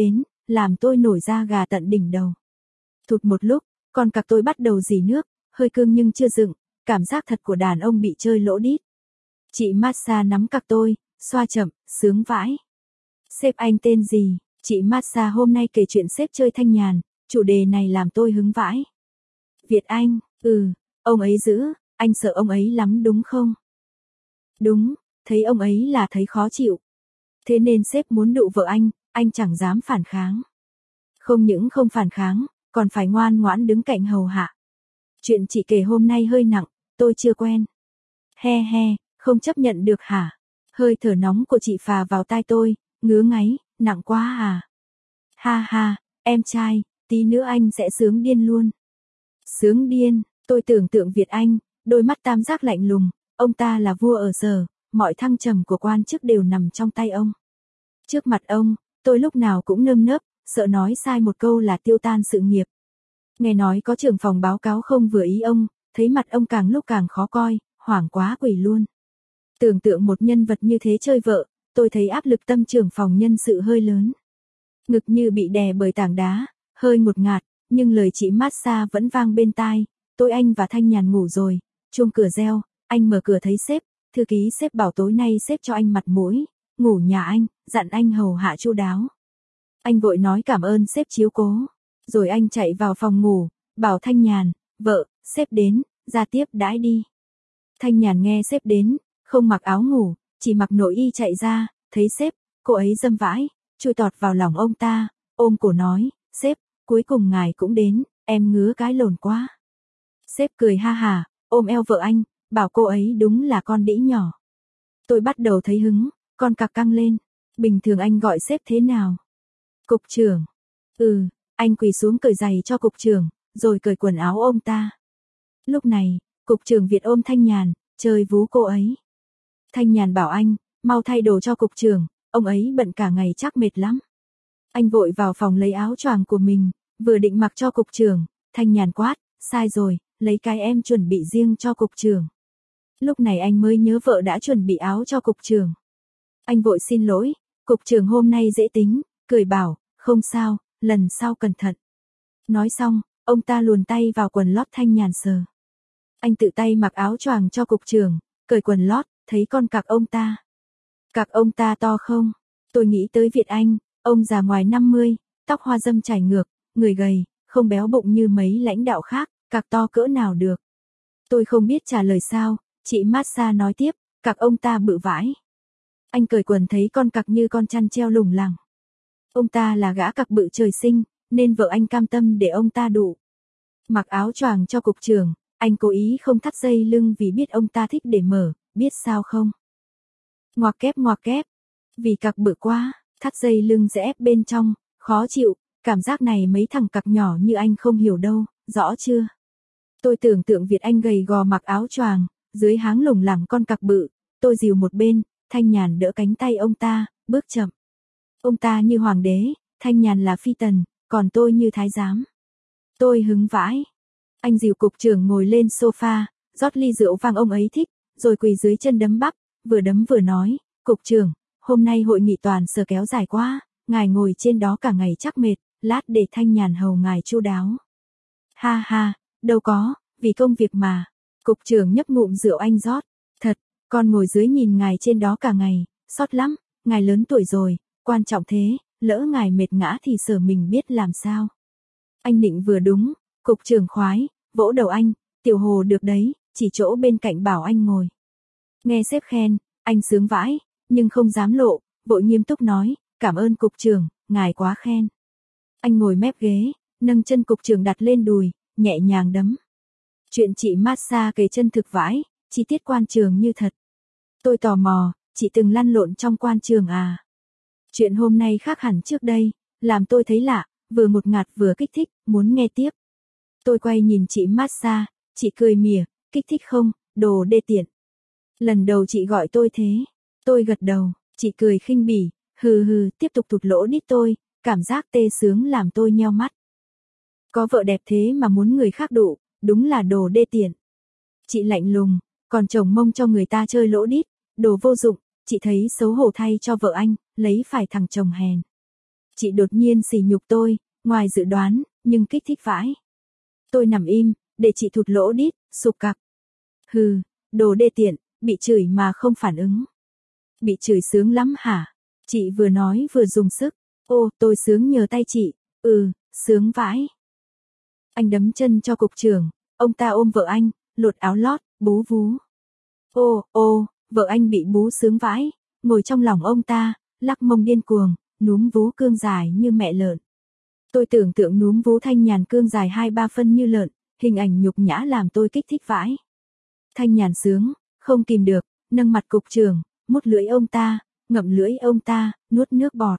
làm tôi nổi da gà tận đỉnh đầu. Thụt một lúc, con cặc tôi bắt đầu rỉ nước, hơi cương nhưng chưa dựng, cảm giác thật của đàn ông bị chơi lỗ đít. Chị massage nắm cặc tôi, xoa chậm, sướng vãi. Sếp anh tên gì? Chị massage hôm nay kể chuyện sếp chơi thanh nhàn, chủ đề này làm tôi hứng vãi. Việt Anh, ông ấy dữ, anh sợ ông ấy lắm đúng không? Đúng, thấy ông ấy là thấy khó chịu. Thế nên sếp muốn dụ vợ anh chẳng dám phản kháng. Không những không phản kháng, còn phải ngoan ngoãn đứng cạnh hầu hạ. Chuyện chị kể hôm nay hơi nặng, tôi chưa quen. He he, không chấp nhận được hả? Hơi thở nóng của chị phà vào tai tôi, ngứa ngáy, nặng quá à? Ha ha, em trai, tí nữa anh sẽ sướng điên luôn. Sướng điên, tôi tưởng tượng Việt Anh, đôi mắt tam giác lạnh lùng, ông ta là vua ở Sở, mọi thăng trầm của quan chức đều nằm trong tay ông. Trước mặt ông, tôi lúc nào cũng nơm nớp, sợ nói sai một câu là tiêu tan sự nghiệp. Nghe nói có trưởng phòng báo cáo không vừa ý ông, thấy mặt ông càng lúc càng khó coi, hoảng quá quỷ luôn. Tưởng tượng một nhân vật như thế chơi vợ, tôi thấy áp lực tâm trưởng phòng nhân sự hơi lớn. Ngực như bị đè bởi tảng đá, hơi ngột ngạt, nhưng lời chị massage vẫn vang bên tai. Tôi anh và Thanh Nhàn ngủ rồi, chuông cửa reo, anh mở cửa thấy sếp, thư ký sếp bảo tối nay sếp cho anh mặt mũi, ngủ nhà anh, dặn anh hầu hạ chu đáo. Anh vội nói cảm ơn sếp chiếu cố, rồi anh chạy vào phòng ngủ, bảo Thanh Nhàn, vợ, sếp đến, ra tiếp đãi đi. Thanh Nhàn nghe sếp đến, không mặc áo ngủ, chỉ mặc nội y chạy ra, thấy sếp, cô ấy dâm vãi, chui tọt vào lòng ông ta, ôm cổ nói, sếp, cuối cùng ngài cũng đến, em ngứa cái lồn quá. Sếp cười ha hà, ôm eo vợ anh, bảo cô ấy đúng là con đĩ nhỏ. Tôi bắt đầu thấy hứng, con cặc căng lên, bình thường anh gọi sếp thế nào? Cục trưởng. Anh quỳ xuống cởi giày cho cục trưởng, rồi cởi quần áo ông ta. Lúc này, cục trưởng Việt ôm Thanh Nhàn, chơi vú cô ấy. Thanh Nhàn bảo anh, mau thay đồ cho cục trưởng, ông ấy bận cả ngày chắc mệt lắm. Anh vội vào phòng lấy áo choàng của mình, vừa định mặc cho cục trưởng, Thanh Nhàn quát, sai rồi, lấy cái em chuẩn bị riêng cho cục trưởng. Lúc này anh mới nhớ vợ đã chuẩn bị áo cho cục trưởng. Anh vội xin lỗi, cục trưởng hôm nay dễ tính, cười bảo, không sao, lần sau cẩn thận. Nói xong, ông ta luồn tay vào quần lót Thanh Nhàn sờ. Anh tự tay mặc áo choàng cho cục trưởng, cởi quần lót, thấy con cặc ông ta. Cặc ông ta to không? Tôi nghĩ tới Việt Anh, ông già ngoài 50, tóc hoa râm chảy ngược, người gầy, không béo bụng như mấy lãnh đạo khác, cặc to cỡ nào được. Tôi không biết trả lời sao, chị massage nói tiếp, cặc ông ta bự vãi. Anh cởi quần thấy con cặc như con chăn treo lủng lẳng. Ông ta là gã cặc bự trời sinh, nên vợ anh cam tâm để ông ta đụ. Mặc áo choàng cho cục trưởng, anh cố ý không thắt dây lưng vì biết ông ta thích để mở, biết sao không? Ngoặc kép, vì cặc bự quá, thắt dây lưng sẽ ép bên trong, khó chịu, cảm giác này mấy thằng cặc nhỏ như anh không hiểu đâu, rõ chưa? Tôi tưởng tượng Việt Anh gầy gò mặc áo choàng, dưới háng lủng lẳng con cặc bự, tôi dìu một bên, Thanh Nhàn đỡ cánh tay ông ta, bước chậm. Ông ta như hoàng đế, Thanh Nhàn là phi tần, còn tôi như thái giám. Tôi hứng vãi. Anh dìu cục trưởng ngồi lên sofa, rót ly rượu vang ông ấy thích, rồi quỳ dưới chân đấm bắp, vừa đấm vừa nói, cục trưởng, hôm nay hội nghị toàn sở kéo dài quá, ngài ngồi trên đó cả ngày chắc mệt, lát để Thanh Nhàn hầu ngài chu đáo. Ha ha, đâu có, vì công việc mà. Cục trưởng nhấp ngụm rượu anh rót, thật, con ngồi dưới nhìn ngài trên đó cả ngày, sót lắm, ngài lớn tuổi rồi, quan trọng thế, lỡ ngài mệt ngã thì sở mình biết làm sao. Anh định vừa đúng, cục trưởng khoái, vỗ đầu anh, tiểu Hồ được đấy, chỉ chỗ bên cạnh bảo anh ngồi. Nghe sếp khen, anh sướng vãi, nhưng không dám lộ, vội nghiêm túc nói, cảm ơn cục trưởng, ngài quá khen. Anh ngồi mép ghế, nâng chân cục trưởng đặt lên đùi, nhẹ nhàng đấm. Chuyện chị massage kề chân thực vãi, chi tiết quan trường như thật. Tôi tò mò, chị từng lăn lộn trong quan trường à? Chuyện hôm nay khác hẳn trước đây, làm tôi thấy lạ, vừa ngột ngạt vừa kích thích, muốn nghe tiếp. Tôi quay nhìn chị massage, chị cười mỉa, kích thích không, đồ đê tiện. Lần đầu chị gọi tôi thế, tôi gật đầu, chị cười khinh bỉ, hừ, tiếp tục thụt lỗ đít tôi, cảm giác tê sướng làm tôi nheo mắt. Có vợ đẹp thế mà muốn người khác đụ, đúng là đồ đê tiện. Chị lạnh lùng, còn chồng mông cho người ta chơi lỗ đít, đồ vô dụng, chị thấy xấu hổ thay cho vợ anh, lấy phải thằng chồng hèn. Chị đột nhiên sỉ nhục tôi, ngoài dự đoán, nhưng kích thích vãi. Tôi nằm im, để chị thụt lỗ đít, sụp cặc. Hừ, đồ đê tiện, bị chửi mà không phản ứng. Bị chửi sướng lắm hả? Chị vừa nói vừa dùng sức. Ô, tôi sướng nhờ tay chị. Sướng vãi. Anh đấm chân cho cục trưởng, ông ta ôm vợ anh, lột áo lót, bú vú. Ô, vợ anh bị bú sướng vãi, ngồi trong lòng ông ta, lắc mông điên cuồng, núm vú cương dài như mẹ lợn. Tôi tưởng tượng núm vú Thanh Nhàn cương dài 2-3 phân như lợn, hình ảnh nhục nhã làm tôi kích thích vãi. Thanh Nhàn sướng, không kìm được, nâng mặt cục trưởng, mút lưỡi ông ta, ngậm lưỡi ông ta, nuốt nước bọt.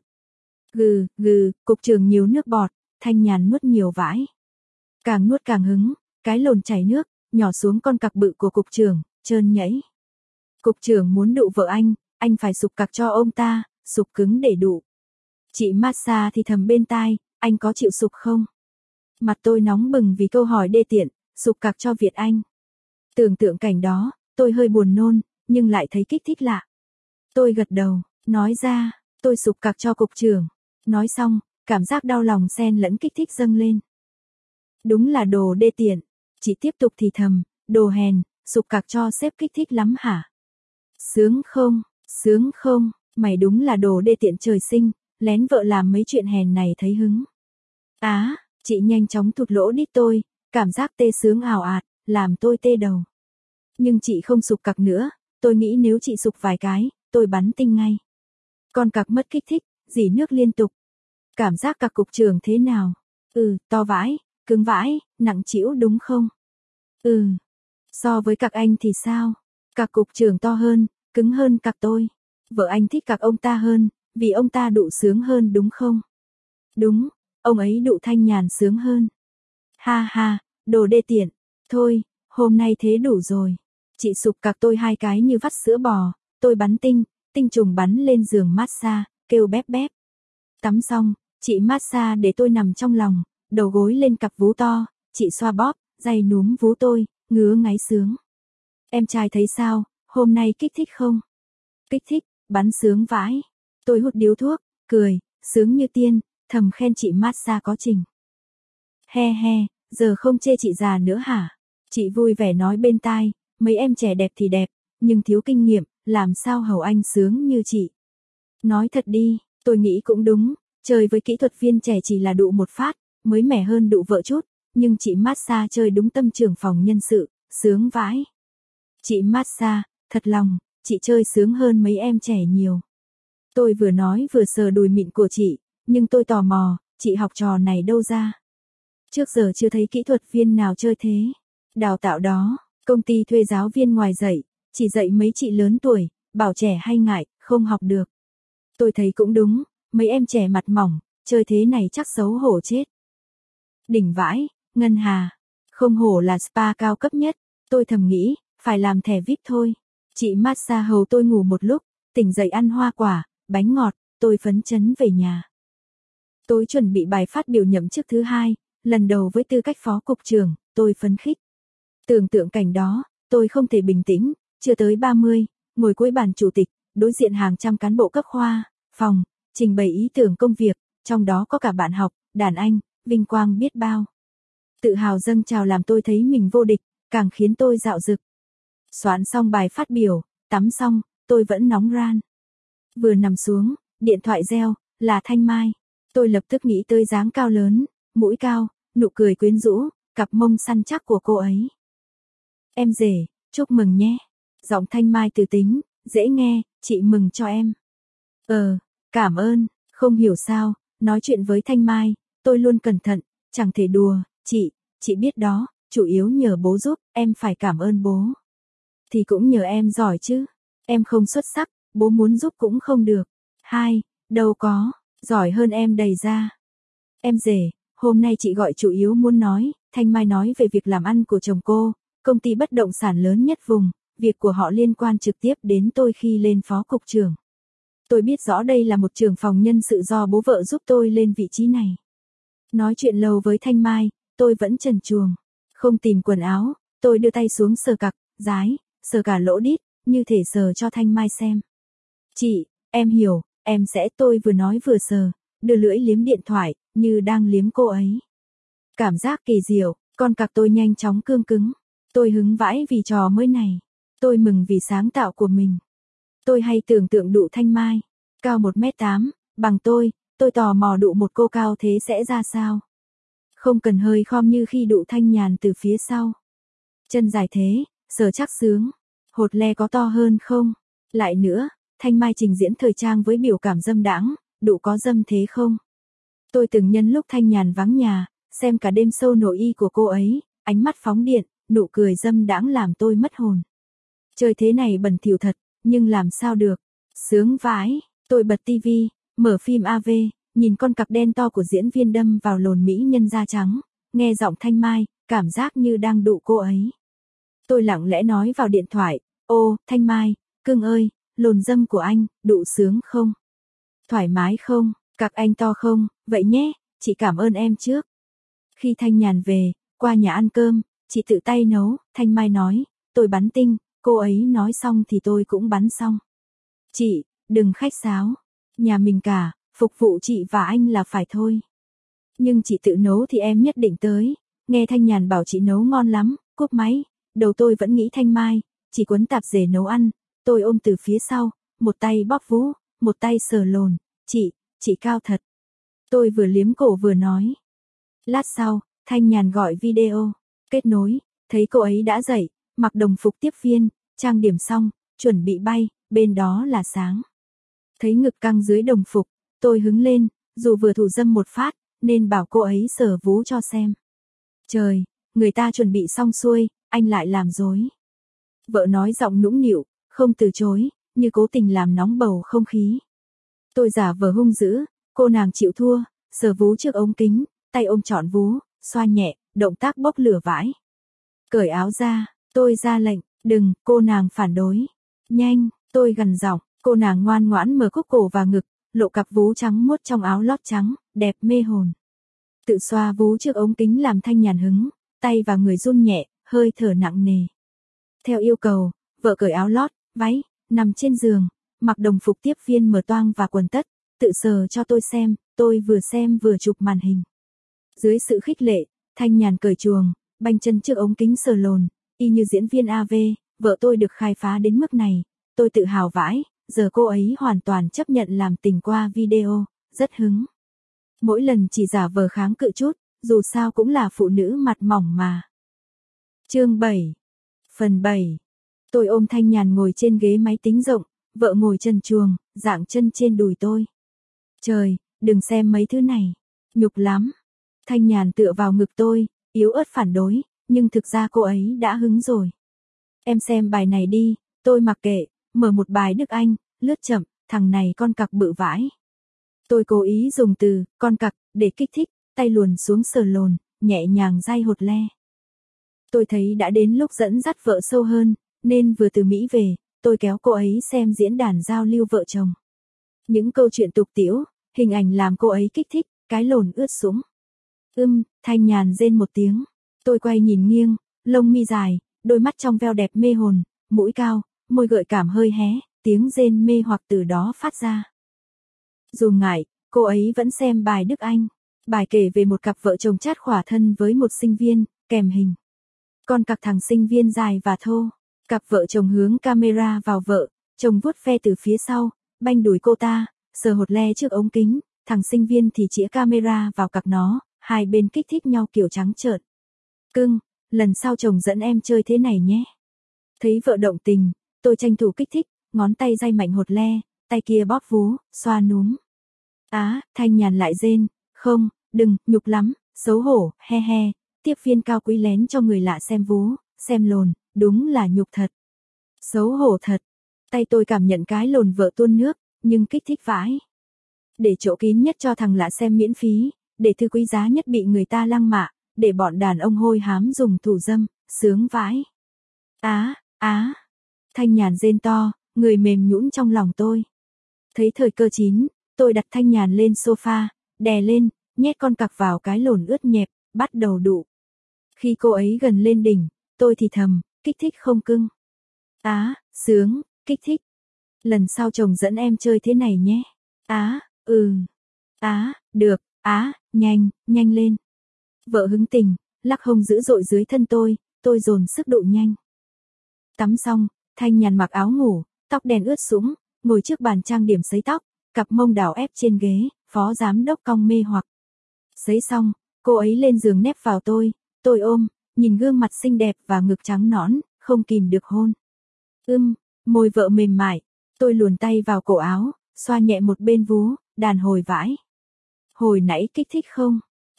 Cục trưởng nhiều nước bọt, Thanh Nhàn nuốt nhiều vãi. Càng nuốt càng hứng, cái lồn chảy nước, nhỏ xuống con cặc bự của cục trưởng, trơn nhẫy. Cục trưởng muốn đụ vợ anh phải sụp cặc cho ông ta, sụp cứng để đụ. Chị massage thì thầm bên tai, anh có chịu sụp không? Mặt tôi nóng bừng vì câu hỏi đê tiện, sụp cặc cho Việt Anh. Tưởng tượng cảnh đó, tôi hơi buồn nôn, nhưng lại thấy kích thích lạ. Tôi gật đầu, nói ra, tôi sụp cặc cho cục trưởng. Nói xong, cảm giác đau lòng xen lẫn kích thích dâng lên. Đúng là đồ đê tiện. Chị tiếp tục thì thầm, đồ hèn, sụp cặc cho sếp kích thích lắm hả? Sướng không, mày đúng là đồ đê tiện trời sinh, lén vợ làm mấy chuyện hèn này thấy hứng. Chị nhanh chóng thụt lỗ đít tôi, cảm giác tê sướng ào ạt, làm tôi tê đầu. Nhưng chị không sụp cặc nữa, tôi nghĩ nếu chị sụp vài cái, tôi bắn tinh ngay. Con cặc mất kích thích, rỉ nước liên tục. Cảm giác cặc cục trưởng thế nào? To vãi, cứng vãi, nặng trĩu đúng không? So với cặc anh thì sao? Cặc cục trưởng to hơn, cứng hơn cặc tôi. Vợ anh thích cặc ông ta hơn, vì ông ta đụ sướng hơn đúng không? Đúng, ông ấy đụ Thanh Nhàn sướng hơn. Ha, đồ đê tiện. Thôi, hôm nay thế đủ rồi. Chị sụp cặc tôi 2 cái như vắt sữa bò, tôi bắn tinh trùng bắn lên giường massage, kêu bép bép. Tắm xong, chị massage để tôi nằm trong lòng, đầu gối lên cặp vú to, chị xoa bóp, day núm vú tôi, ngứa ngáy sướng. Em trai thấy sao, hôm nay kích thích không? Kích thích, bắn sướng vãi. Tôi hút điếu thuốc, cười, sướng như tiên, thầm khen chị massage có trình. He, giờ không chê chị già nữa hả? Chị vui vẻ nói bên tai, mấy em trẻ đẹp thì đẹp, nhưng thiếu kinh nghiệm, làm sao hầu anh sướng như chị. Nói thật đi, tôi nghĩ cũng đúng, chơi với kỹ thuật viên trẻ chỉ là đụ một phát, mới mẻ hơn đụ vợ chút, nhưng chị massage chơi đúng tâm trưởng phòng nhân sự, sướng vãi. Chị massage, thật lòng, chị chơi sướng hơn mấy em trẻ nhiều. Tôi vừa nói vừa sờ đùi mịn của chị, nhưng tôi tò mò, chị học trò này đâu ra? Trước giờ chưa thấy kỹ thuật viên nào chơi thế. Đào tạo đó, công ty thuê giáo viên ngoài dạy, chỉ dạy mấy chị lớn tuổi, bảo trẻ hay ngại, không học được. Tôi thấy cũng đúng, mấy em trẻ mặt mỏng, chơi thế này chắc xấu hổ chết. Đỉnh vãi, Ngân Hà, không hổ là spa cao cấp nhất, tôi thầm nghĩ, phải làm thẻ VIP thôi. Chị massage hầu tôi ngủ một lúc, tỉnh dậy ăn hoa quả, bánh ngọt, tôi phấn chấn về nhà. Tôi chuẩn bị bài phát biểu nhậm chức thứ 2, lần đầu với tư cách phó cục trưởng, tôi phấn khích. Tưởng tượng cảnh đó, tôi không thể bình tĩnh, chưa tới 30, ngồi cuối bàn chủ tịch, đối diện hàng trăm cán bộ cấp khoa, phòng, trình bày ý tưởng công việc, trong đó có cả bạn học, đàn anh, vinh quang biết bao. Tự hào dâng trào làm tôi thấy mình vô địch, càng khiến tôi dạo dực. Soạn xong bài phát biểu, tắm xong, tôi vẫn nóng ran. Vừa nằm xuống, điện thoại reo, là Thanh Mai. Tôi lập tức nghĩ tới dáng cao lớn, mũi cao, nụ cười quyến rũ, cặp mông săn chắc của cô ấy. Em rể, chúc mừng nhé. Giọng Thanh Mai từ tính, dễ nghe, chị mừng cho em. Cảm ơn, không hiểu sao, nói chuyện với Thanh Mai, tôi luôn cẩn thận, chẳng thể đùa, chị biết đó, chủ yếu nhờ bố giúp, em phải cảm ơn bố. Thì cũng nhờ em giỏi chứ, em không xuất sắc, bố muốn giúp cũng không được. Đâu có, giỏi hơn em đầy ra. Em rể, hôm nay chị gọi chủ yếu muốn nói, Thanh Mai nói về việc làm ăn của chồng cô, công ty bất động sản lớn nhất vùng, việc của họ liên quan trực tiếp đến tôi khi lên phó cục trưởng. Tôi biết rõ đây là một trưởng phòng nhân sự do bố vợ giúp tôi lên vị trí này. Nói chuyện lâu với Thanh Mai, tôi vẫn trần truồng, không tìm quần áo, tôi đưa tay xuống sờ cặc, dái, sờ cả lỗ đít, như thể sờ cho Thanh Mai xem. Chị, em hiểu, em sẽ tôi vừa nói vừa sờ, đưa lưỡi liếm điện thoại, như đang liếm cô ấy. Cảm giác kỳ diệu, con cặc tôi nhanh chóng cương cứng. Tôi hứng vãi vì trò mới này. Tôi mừng vì sáng tạo của mình. Tôi hay tưởng tượng Đụ Thanh Mai, cao 1m8, bằng tôi tò mò Đụ một cô cao thế sẽ ra sao. Không cần hơi khom như khi Đụ Thanh Nhàn từ phía sau. Chân dài thế, sờ chắc sướng. Hột le có to hơn không? Lại nữa, Thanh Mai trình diễn thời trang với biểu cảm dâm đãng, Đụ có dâm thế không? Tôi từng nhân lúc Thanh Nhàn vắng nhà, xem cả đêm show nội y của cô ấy, ánh mắt phóng điện, nụ cười dâm đãng làm tôi mất hồn. Chơi thế này bẩn thỉu thật, nhưng làm sao được? Sướng vãi, tôi bật tivi, mở phim AV, nhìn con cặc đen to của diễn viên đâm vào lồn mỹ nhân da trắng, nghe giọng Thanh Mai, cảm giác như đang Đụ cô ấy. Tôi lặng lẽ nói vào điện thoại, ô, Thanh Mai, cưng ơi, lồn dâm của anh, Đụ sướng không? Thoải mái không? Cặc anh to không? Vậy nhé, chị cảm ơn em trước. Khi Thanh Nhàn về, qua nhà ăn cơm, chị tự tay nấu, Thanh Mai nói, tôi bắn tinh, cô ấy nói xong thì tôi cũng bắn xong. Chị, đừng khách sáo, nhà mình cả, phục vụ chị và anh là phải thôi. Nhưng chị tự nấu thì em nhất định tới, nghe Thanh Nhàn bảo chị nấu ngon lắm, cúp máy, đầu tôi vẫn nghĩ Thanh Mai, chị quấn tạp dề nấu ăn, tôi ôm từ phía sau, một tay bóp vú, một tay sờ lồn, chị cao thật. Tôi vừa liếm cổ vừa nói. Lát sau, Thanh Nhàn gọi video, kết nối, thấy cô ấy đã dậy, mặc đồng phục tiếp viên, trang điểm xong, chuẩn bị bay, bên đó là Sáng. Thấy ngực căng dưới đồng phục, tôi hứng lên, dù vừa thủ dâm một phát, nên bảo cô ấy sờ vú cho xem. Trời, người ta chuẩn bị xong xuôi, anh lại làm dối. Vợ nói giọng nũng nịu, không từ chối, như cố tình làm nóng bầu không khí. Tôi giả vờ hung dữ, cô nàng chịu thua, sờ vú trước ống kính, tay ôm trọn vú, xoa nhẹ, động tác bốc lửa vãi. Cởi áo ra, tôi ra lệnh, đừng, cô nàng phản đối. Nhanh, tôi gằn giọng, cô nàng ngoan ngoãn mở cúc cổ và ngực, lộ cặp vú trắng muốt trong áo lót trắng, đẹp mê hồn. Tự xoa vú trước ống kính làm Thanh Nhàn hứng, tay và người run nhẹ, hơi thở nặng nề. Theo yêu cầu, vợ cởi áo lót, váy, nằm trên giường, mặc đồng phục tiếp viên mở toang và quần tất, tự sờ cho tôi xem vừa chụp màn hình. Dưới sự khích lệ, Thanh Nhàn cởi chuồng, banh chân trước ống kính sờ lồn, y như diễn viên AV, vợ tôi được khai phá đến mức này, tôi tự hào vãi, giờ cô ấy hoàn toàn chấp nhận làm tình qua video, rất hứng. Mỗi lần chỉ giả vờ kháng cự chút, dù sao cũng là phụ nữ mặt mỏng mà. Chương 7. Phần 7. Tôi ôm Thanh Nhàn ngồi trên ghế máy tính rộng, vợ ngồi trần truồng, dạng chân trên đùi tôi. Trời, đừng xem mấy thứ này, nhục lắm. Thanh Nhàn tựa vào ngực tôi, yếu ớt phản đối, nhưng thực ra cô ấy đã hứng rồi. Em xem bài này đi, tôi mặc kệ, mở một bài Đức Anh, lướt chậm, thằng này con cặc bự vãi. Tôi cố ý dùng từ, con cặc, để kích thích, tay luồn xuống sờ lồn, nhẹ nhàng day hột le. Tôi thấy đã đến lúc dẫn dắt vợ sâu hơn, nên vừa từ Mỹ về, tôi kéo cô ấy xem diễn đàn giao lưu vợ chồng. Những câu chuyện tục tĩu, hình ảnh làm cô ấy kích thích, cái lồn ướt sũng. Thanh Nhàn rên một tiếng. Tôi quay nhìn nghiêng, lông mi dài, đôi mắt trong veo đẹp mê hồn, mũi cao, môi gợi cảm hơi hé, tiếng rên mê hoặc từ đó phát ra. Dù ngại, cô ấy vẫn xem bài Đức Anh. Bài kể về một cặp vợ chồng chát khỏa thân với một sinh viên, kèm hình. Con cặc thằng sinh viên dài và thô. Cặp vợ chồng hướng camera vào vợ, chồng vuốt ve từ phía sau, banh đùi cô ta, sờ hột le trước ống kính, thằng sinh viên thì chĩa camera vào cặp nó, hai bên kích thích nhau kiểu trắng trợn. Cưng, lần sau chồng dẫn em chơi thế này nhé. Thấy vợ động tình, tôi tranh thủ kích thích, ngón tay day mạnh hột le, tay kia bóp vú, xoa núm. Thanh Nhàn lại rên, không, đừng, nhục lắm, xấu hổ, he he, tiếp viên cao quý lén cho người lạ xem vú, xem lồn, đúng là nhục thật. Xấu hổ thật. Tay tôi cảm nhận cái lồn vợ tuôn nước, nhưng kích thích vãi. Để chỗ kín nhất cho thằng lạ xem miễn phí, để thứ quý giá nhất bị người ta lăng mạ, để bọn đàn ông hôi hám dùng thủ dâm, sướng vãi. Thanh Nhàn rên to, người mềm nhũn trong lòng tôi. Thấy thời cơ chín, tôi đặt Thanh Nhàn lên sofa, đè lên, nhét con cặc vào cái lồn ướt nhẹp, bắt đầu đụ. Khi cô ấy gần lên đỉnh, tôi thì thầm, kích thích không cưng? Sướng, kích thích. Lần sau chồng dẫn em chơi thế này nhé. Được, nhanh, nhanh lên. Vợ hứng tình, lắc hông dữ dội dưới thân tôi dồn sức độ nhanh. Tắm xong, Thanh Nhàn mặc áo ngủ, tóc đen ướt sũng, ngồi trước bàn trang điểm sấy tóc, cặp mông đảo ép trên ghế, phó giám đốc cong mê hoặc. Sấy xong, cô ấy lên giường nép vào tôi ôm, nhìn gương mặt xinh đẹp và ngực trắng nõn, không kìm được hôn. Môi vợ mềm mại, tôi luồn tay vào cổ áo, xoa nhẹ một bên vú, đàn hồi vãi. Hồi nãy kích thích không?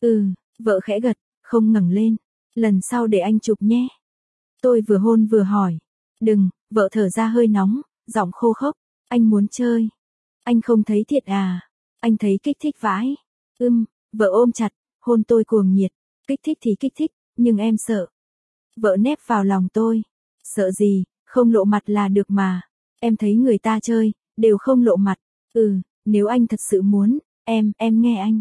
Vợ khẽ gật, không ngẩng lên. Lần sau để anh chụp nhé. Tôi vừa hôn vừa hỏi. Đừng, vợ thở ra hơi nóng, giọng khô khốc. Anh muốn chơi. Anh không thấy thiệt à? Anh thấy kích thích vãi. Vợ ôm chặt, hôn tôi cuồng nhiệt. Kích thích thì kích thích, nhưng em sợ. Vợ nép vào lòng tôi. Sợ gì, không lộ mặt là được mà. Em thấy người ta chơi, đều không lộ mặt. Nếu anh thật sự muốn, em nghe anh.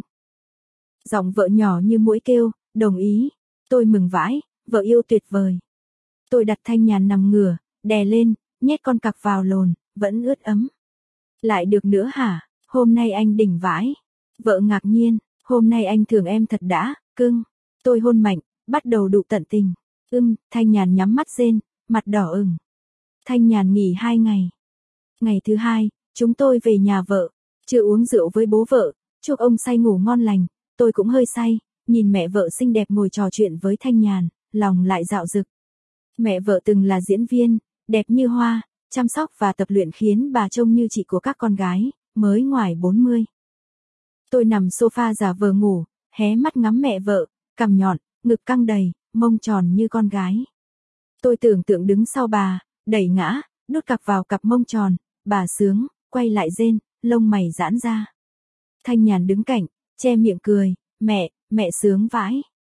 Giọng vợ nhỏ như muỗi kêu, đồng ý. Tôi mừng vãi, vợ yêu tuyệt vời. Tôi đặt Thanh Nhàn nằm ngửa, đè lên, nhét con cặc vào lồn, vẫn ướt ấm. Lại được nữa hả? Hôm nay anh đỉnh vãi. Vợ ngạc nhiên, hôm nay anh thưởng em thật đã, cưng. Tôi hôn mạnh, bắt đầu đụ tận tình. Thanh Nhàn nhắm mắt rên, mặt đỏ ửng. Thanh Nhàn nghỉ 2 ngày. Ngày thứ 2, chúng tôi về nhà vợ. Chưa uống rượu với bố vợ, chúc ông say ngủ ngon lành. Tôi cũng hơi say, nhìn mẹ vợ xinh đẹp ngồi trò chuyện với Thanh Nhàn, lòng lại dạo dực. Mẹ vợ từng là diễn viên, đẹp như hoa, chăm sóc và tập luyện khiến bà trông như chị của các con gái, mới ngoài 40. Tôi nằm sofa giả vờ ngủ, hé mắt ngắm mẹ vợ, cằm nhọn, ngực căng đầy, mông tròn như con gái. Tôi tưởng tượng đứng sau bà, đẩy ngã, đút cặp vào cặp mông tròn, bà sướng, quay lại rên, lông mày giãn ra. Thanh Nhàn đứng cạnh, che miệng cười, mẹ sướng vãi.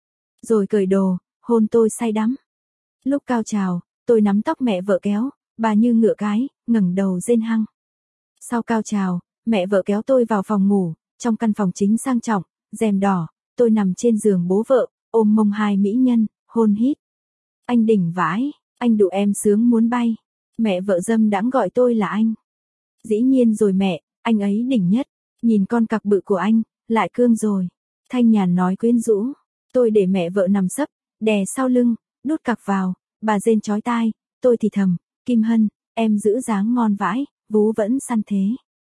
Rồi cởi đồ, hôn tôi say đắm. Lúc cao trào, tôi nắm tóc mẹ vợ kéo, bà như ngựa cái, ngẩng đầu rên hăng. Sau cao trào, mẹ vợ kéo tôi vào phòng ngủ, trong căn phòng chính sang trọng, rèm đỏ, tôi nằm trên giường bố vợ, ôm mông hai mỹ nhân, hôn hít. Anh đỉnh vãi, anh đụ em sướng muốn bay. Mẹ vợ dâm đãng gọi tôi là anh. Dĩ nhiên rồi mẹ, anh ấy đỉnh nhất. Nhìn con cặc bự của anh, lại cương rồi. Thanh Nhàn nói quyến rũ. Tôi để mẹ vợ nằm sấp, đè sau lưng, đút cặc vào, bà rên chói tai, tôi thì thầm, Kim Hân, em giữ dáng ngon vãi, vú vẫn săn thế.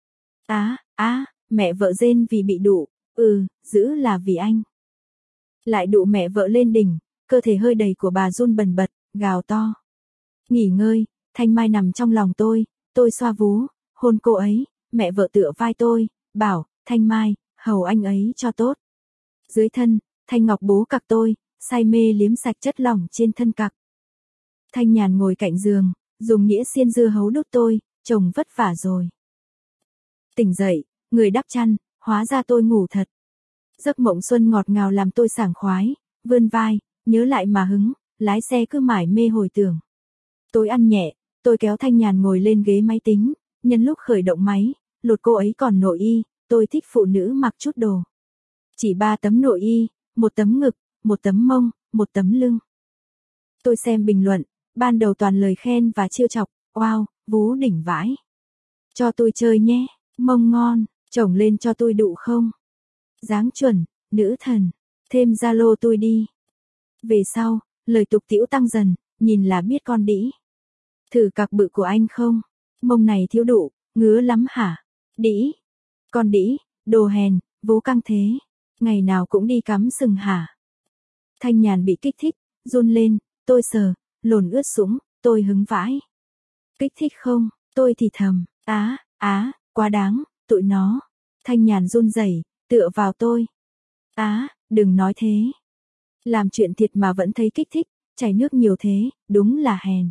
Mẹ vợ rên vì bị đụ, giữ là vì anh. Lại đụ mẹ vợ lên đỉnh, cơ thể hơi đầy của bà run bần bật, gào to. Nghỉ ngơi, Thanh Mai nằm trong lòng tôi xoa vú, hôn cô ấy, mẹ vợ tựa vai tôi, bảo, Thanh Mai, hầu anh ấy cho tốt. Dưới thân, Thanh Ngọc bú cặc tôi, say mê liếm sạch chất lỏng trên thân cặc. Thanh Nhàn ngồi cạnh giường, dùng đĩa xiên dưa hấu đút tôi, chồng vất vả rồi. Tỉnh dậy, người đắp chăn, hóa ra tôi ngủ thật. Giấc mộng xuân ngọt ngào làm tôi sảng khoái, vươn vai, nhớ lại mà hứng, lái xe cứ mải mê hồi tưởng. Tôi ăn nhẹ, tôi kéo Thanh Nhàn ngồi lên ghế máy tính, nhân lúc khởi động máy, lột cô ấy còn nội y, tôi thích phụ nữ mặc chút đồ. Chỉ 3 tấm nội y, 1 tấm ngực, 1 tấm mông, 1 tấm lưng. Tôi xem bình luận, ban đầu toàn lời khen và trêu chọc, wow, vú đỉnh vãi. Cho tôi chơi nhé, mông ngon, chồng lên cho tôi đụ không? Dáng chuẩn, nữ thần, thêm Zalo tôi đi. Về sau, lời tục tĩu tăng dần, nhìn là biết con đĩ. Thử cặc bự của anh không? Mông này thiếu đụ, ngứa lắm hả? Đĩ. Con đĩ, đồ hèn, vú căng thế. Ngày nào cũng đi cắm sừng hả? Thanh Nhàn bị kích thích, run lên, tôi sờ, lồn ướt sũng, tôi hứng vãi. Kích thích không? Tôi thì thầm, quá đáng, tụi nó. Thanh Nhàn run rẩy, tựa vào tôi. Đừng nói thế. Làm chuyện thiệt mà vẫn thấy kích thích, chảy nước nhiều thế, đúng là hèn.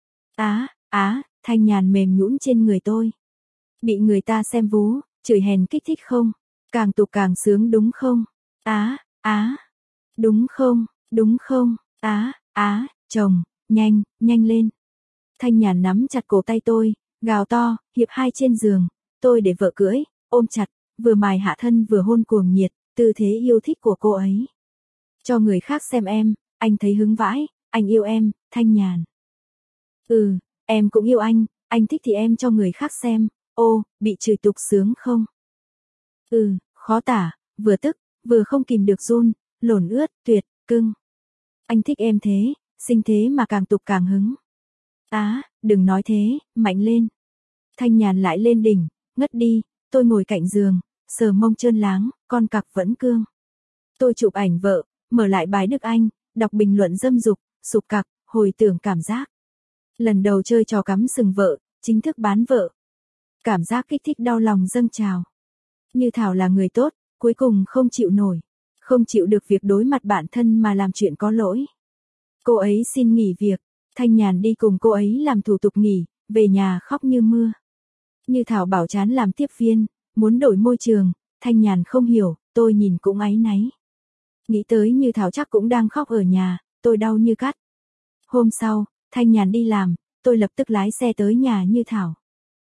Thanh Nhàn mềm nhũn trên người tôi. Bị người ta xem vú, chửi hèn kích thích không? Càng tục càng sướng đúng không? Đúng không? Chồng, nhanh lên. Thanh Nhàn nắm chặt cổ tay tôi, gào to, hiệp hai trên giường, tôi để vợ cưỡi, ôm chặt, vừa mài hạ thân vừa hôn cuồng nhiệt, tư thế yêu thích của cô ấy. Cho người khác xem em, anh thấy hứng vãi, anh yêu em, Thanh Nhàn. Em cũng yêu anh thích thì em cho người khác xem, ô, bị chửi tục sướng không? Khó tả, vừa tức, vừa không kìm được run, lổn ướt, tuyệt, cưng. Anh thích em thế, xinh thế mà càng tục càng hứng. Á, đừng nói thế, mạnh lên. Thanh Nhàn lại lên đỉnh, ngất đi, tôi ngồi cạnh giường, sờ mông trơn láng, con cặc vẫn cương. Tôi chụp ảnh vợ, mở lại bài Đức Anh, đọc bình luận dâm dục, sụp cặc, hồi tưởng cảm giác. Lần đầu chơi trò cắm sừng vợ, chính thức bán vợ. Cảm giác kích thích đau lòng dâng trào. Như Thảo là người tốt, cuối cùng không chịu nổi. Không chịu được việc đối mặt bản thân mà làm chuyện có lỗi. Cô ấy xin nghỉ việc, Thanh Nhàn đi cùng cô ấy làm thủ tục nghỉ, về nhà khóc như mưa. Như Thảo bảo chán làm tiếp viên, muốn đổi môi trường, Thanh Nhàn không hiểu, tôi nhìn cũng áy náy. Nghĩ tới Như Thảo chắc cũng đang khóc ở nhà, tôi đau như cắt. Hôm sau, Thanh Nhàn đi làm, tôi lập tức lái xe tới nhà Như Thảo.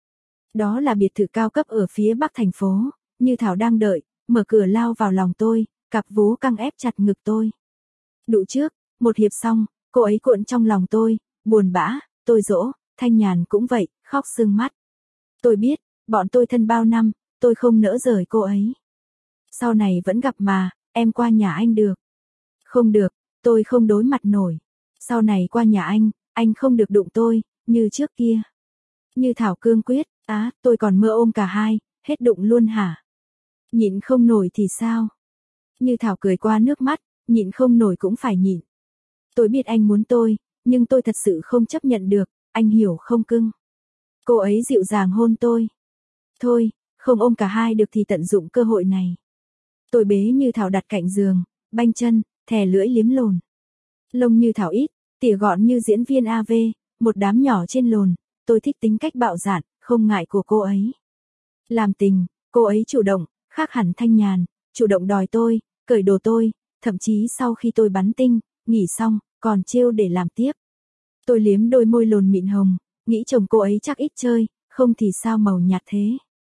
Đó là biệt thự cao cấp ở phía bắc thành phố, Như Thảo đang đợi, mở cửa lao vào lòng tôi, cặp vú căng ép chặt ngực tôi. Đụ trước, một hiệp xong, cô ấy cuộn trong lòng tôi, buồn bã, tôi dỗ, Thanh Nhàn cũng vậy, khóc sưng mắt. Tôi biết, bọn tôi thân bao năm, tôi không nỡ rời cô ấy. Sau này vẫn gặp mà, em qua nhà anh được. Không được, tôi không đối mặt nổi. Sau này qua nhà anh không được đụng tôi, như trước kia. Như Thảo cương quyết, tôi còn mơ ôm cả hai, hết đụng luôn hả? Nhịn không nổi thì sao? Như Thảo cười qua nước mắt, nhịn không nổi cũng phải nhịn. Tôi biết anh muốn tôi, nhưng tôi thật sự không chấp nhận được, anh hiểu không cưng? Cô ấy dịu dàng hôn tôi. Thôi, không ôm cả hai được thì tận dụng cơ hội này. Tôi bế Như Thảo đặt cạnh giường, banh chân, thè lưỡi liếm lồn. Lông Như Thảo ít, tỉa gọn như diễn viên AV, một đám nhỏ trên lồn, tôi thích tính cách bạo dạn, không ngại của cô ấy. Làm tình, cô ấy chủ động, khác hẳn Thanh Nhàn, chủ động đòi tôi, cởi đồ tôi, thậm chí sau khi tôi bắn tinh, nghỉ xong, còn trêu để làm tiếp. Tôi liếm đôi môi lồn mịn hồng, nghĩ chồng cô ấy chắc ít chơi, không thì sao màu nhạt thế.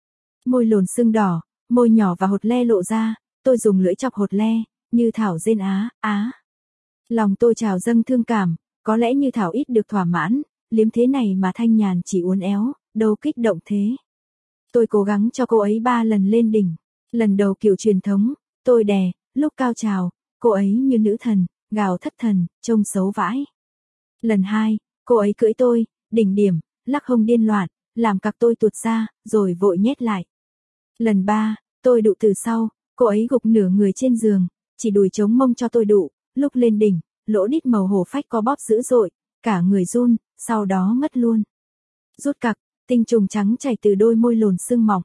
Môi lồn sưng đỏ, môi nhỏ và hột le lộ ra, tôi dùng lưỡi chọc hột le, Như Thảo rên á. Lòng tôi trào dâng thương cảm, có lẽ Như Thảo ít được thỏa mãn, liếm thế này mà Thanh Nhàn chỉ uốn éo, đâu kích động thế. Tôi cố gắng cho cô ấy 3 lần lên đỉnh. Lần đầu kiểu truyền thống, tôi đè, lúc cao trào, cô ấy như nữ thần, gào thất thần, trông xấu vãi. Lần 2, cô ấy cưỡi tôi, đỉnh điểm, lắc hông điên loạn, làm cặc tôi tuột ra, rồi vội nhét lại. Lần 3, tôi đụ từ sau, cô ấy gục nửa người trên giường, chỉ đùi chống mông cho tôi đụ, lúc lên đỉnh, lỗ đít màu hổ phách có bóp dữ dội, cả người run, sau đó ngất luôn. Rút cặc, tinh trùng trắng chảy từ đôi môi lồn sưng mỏng.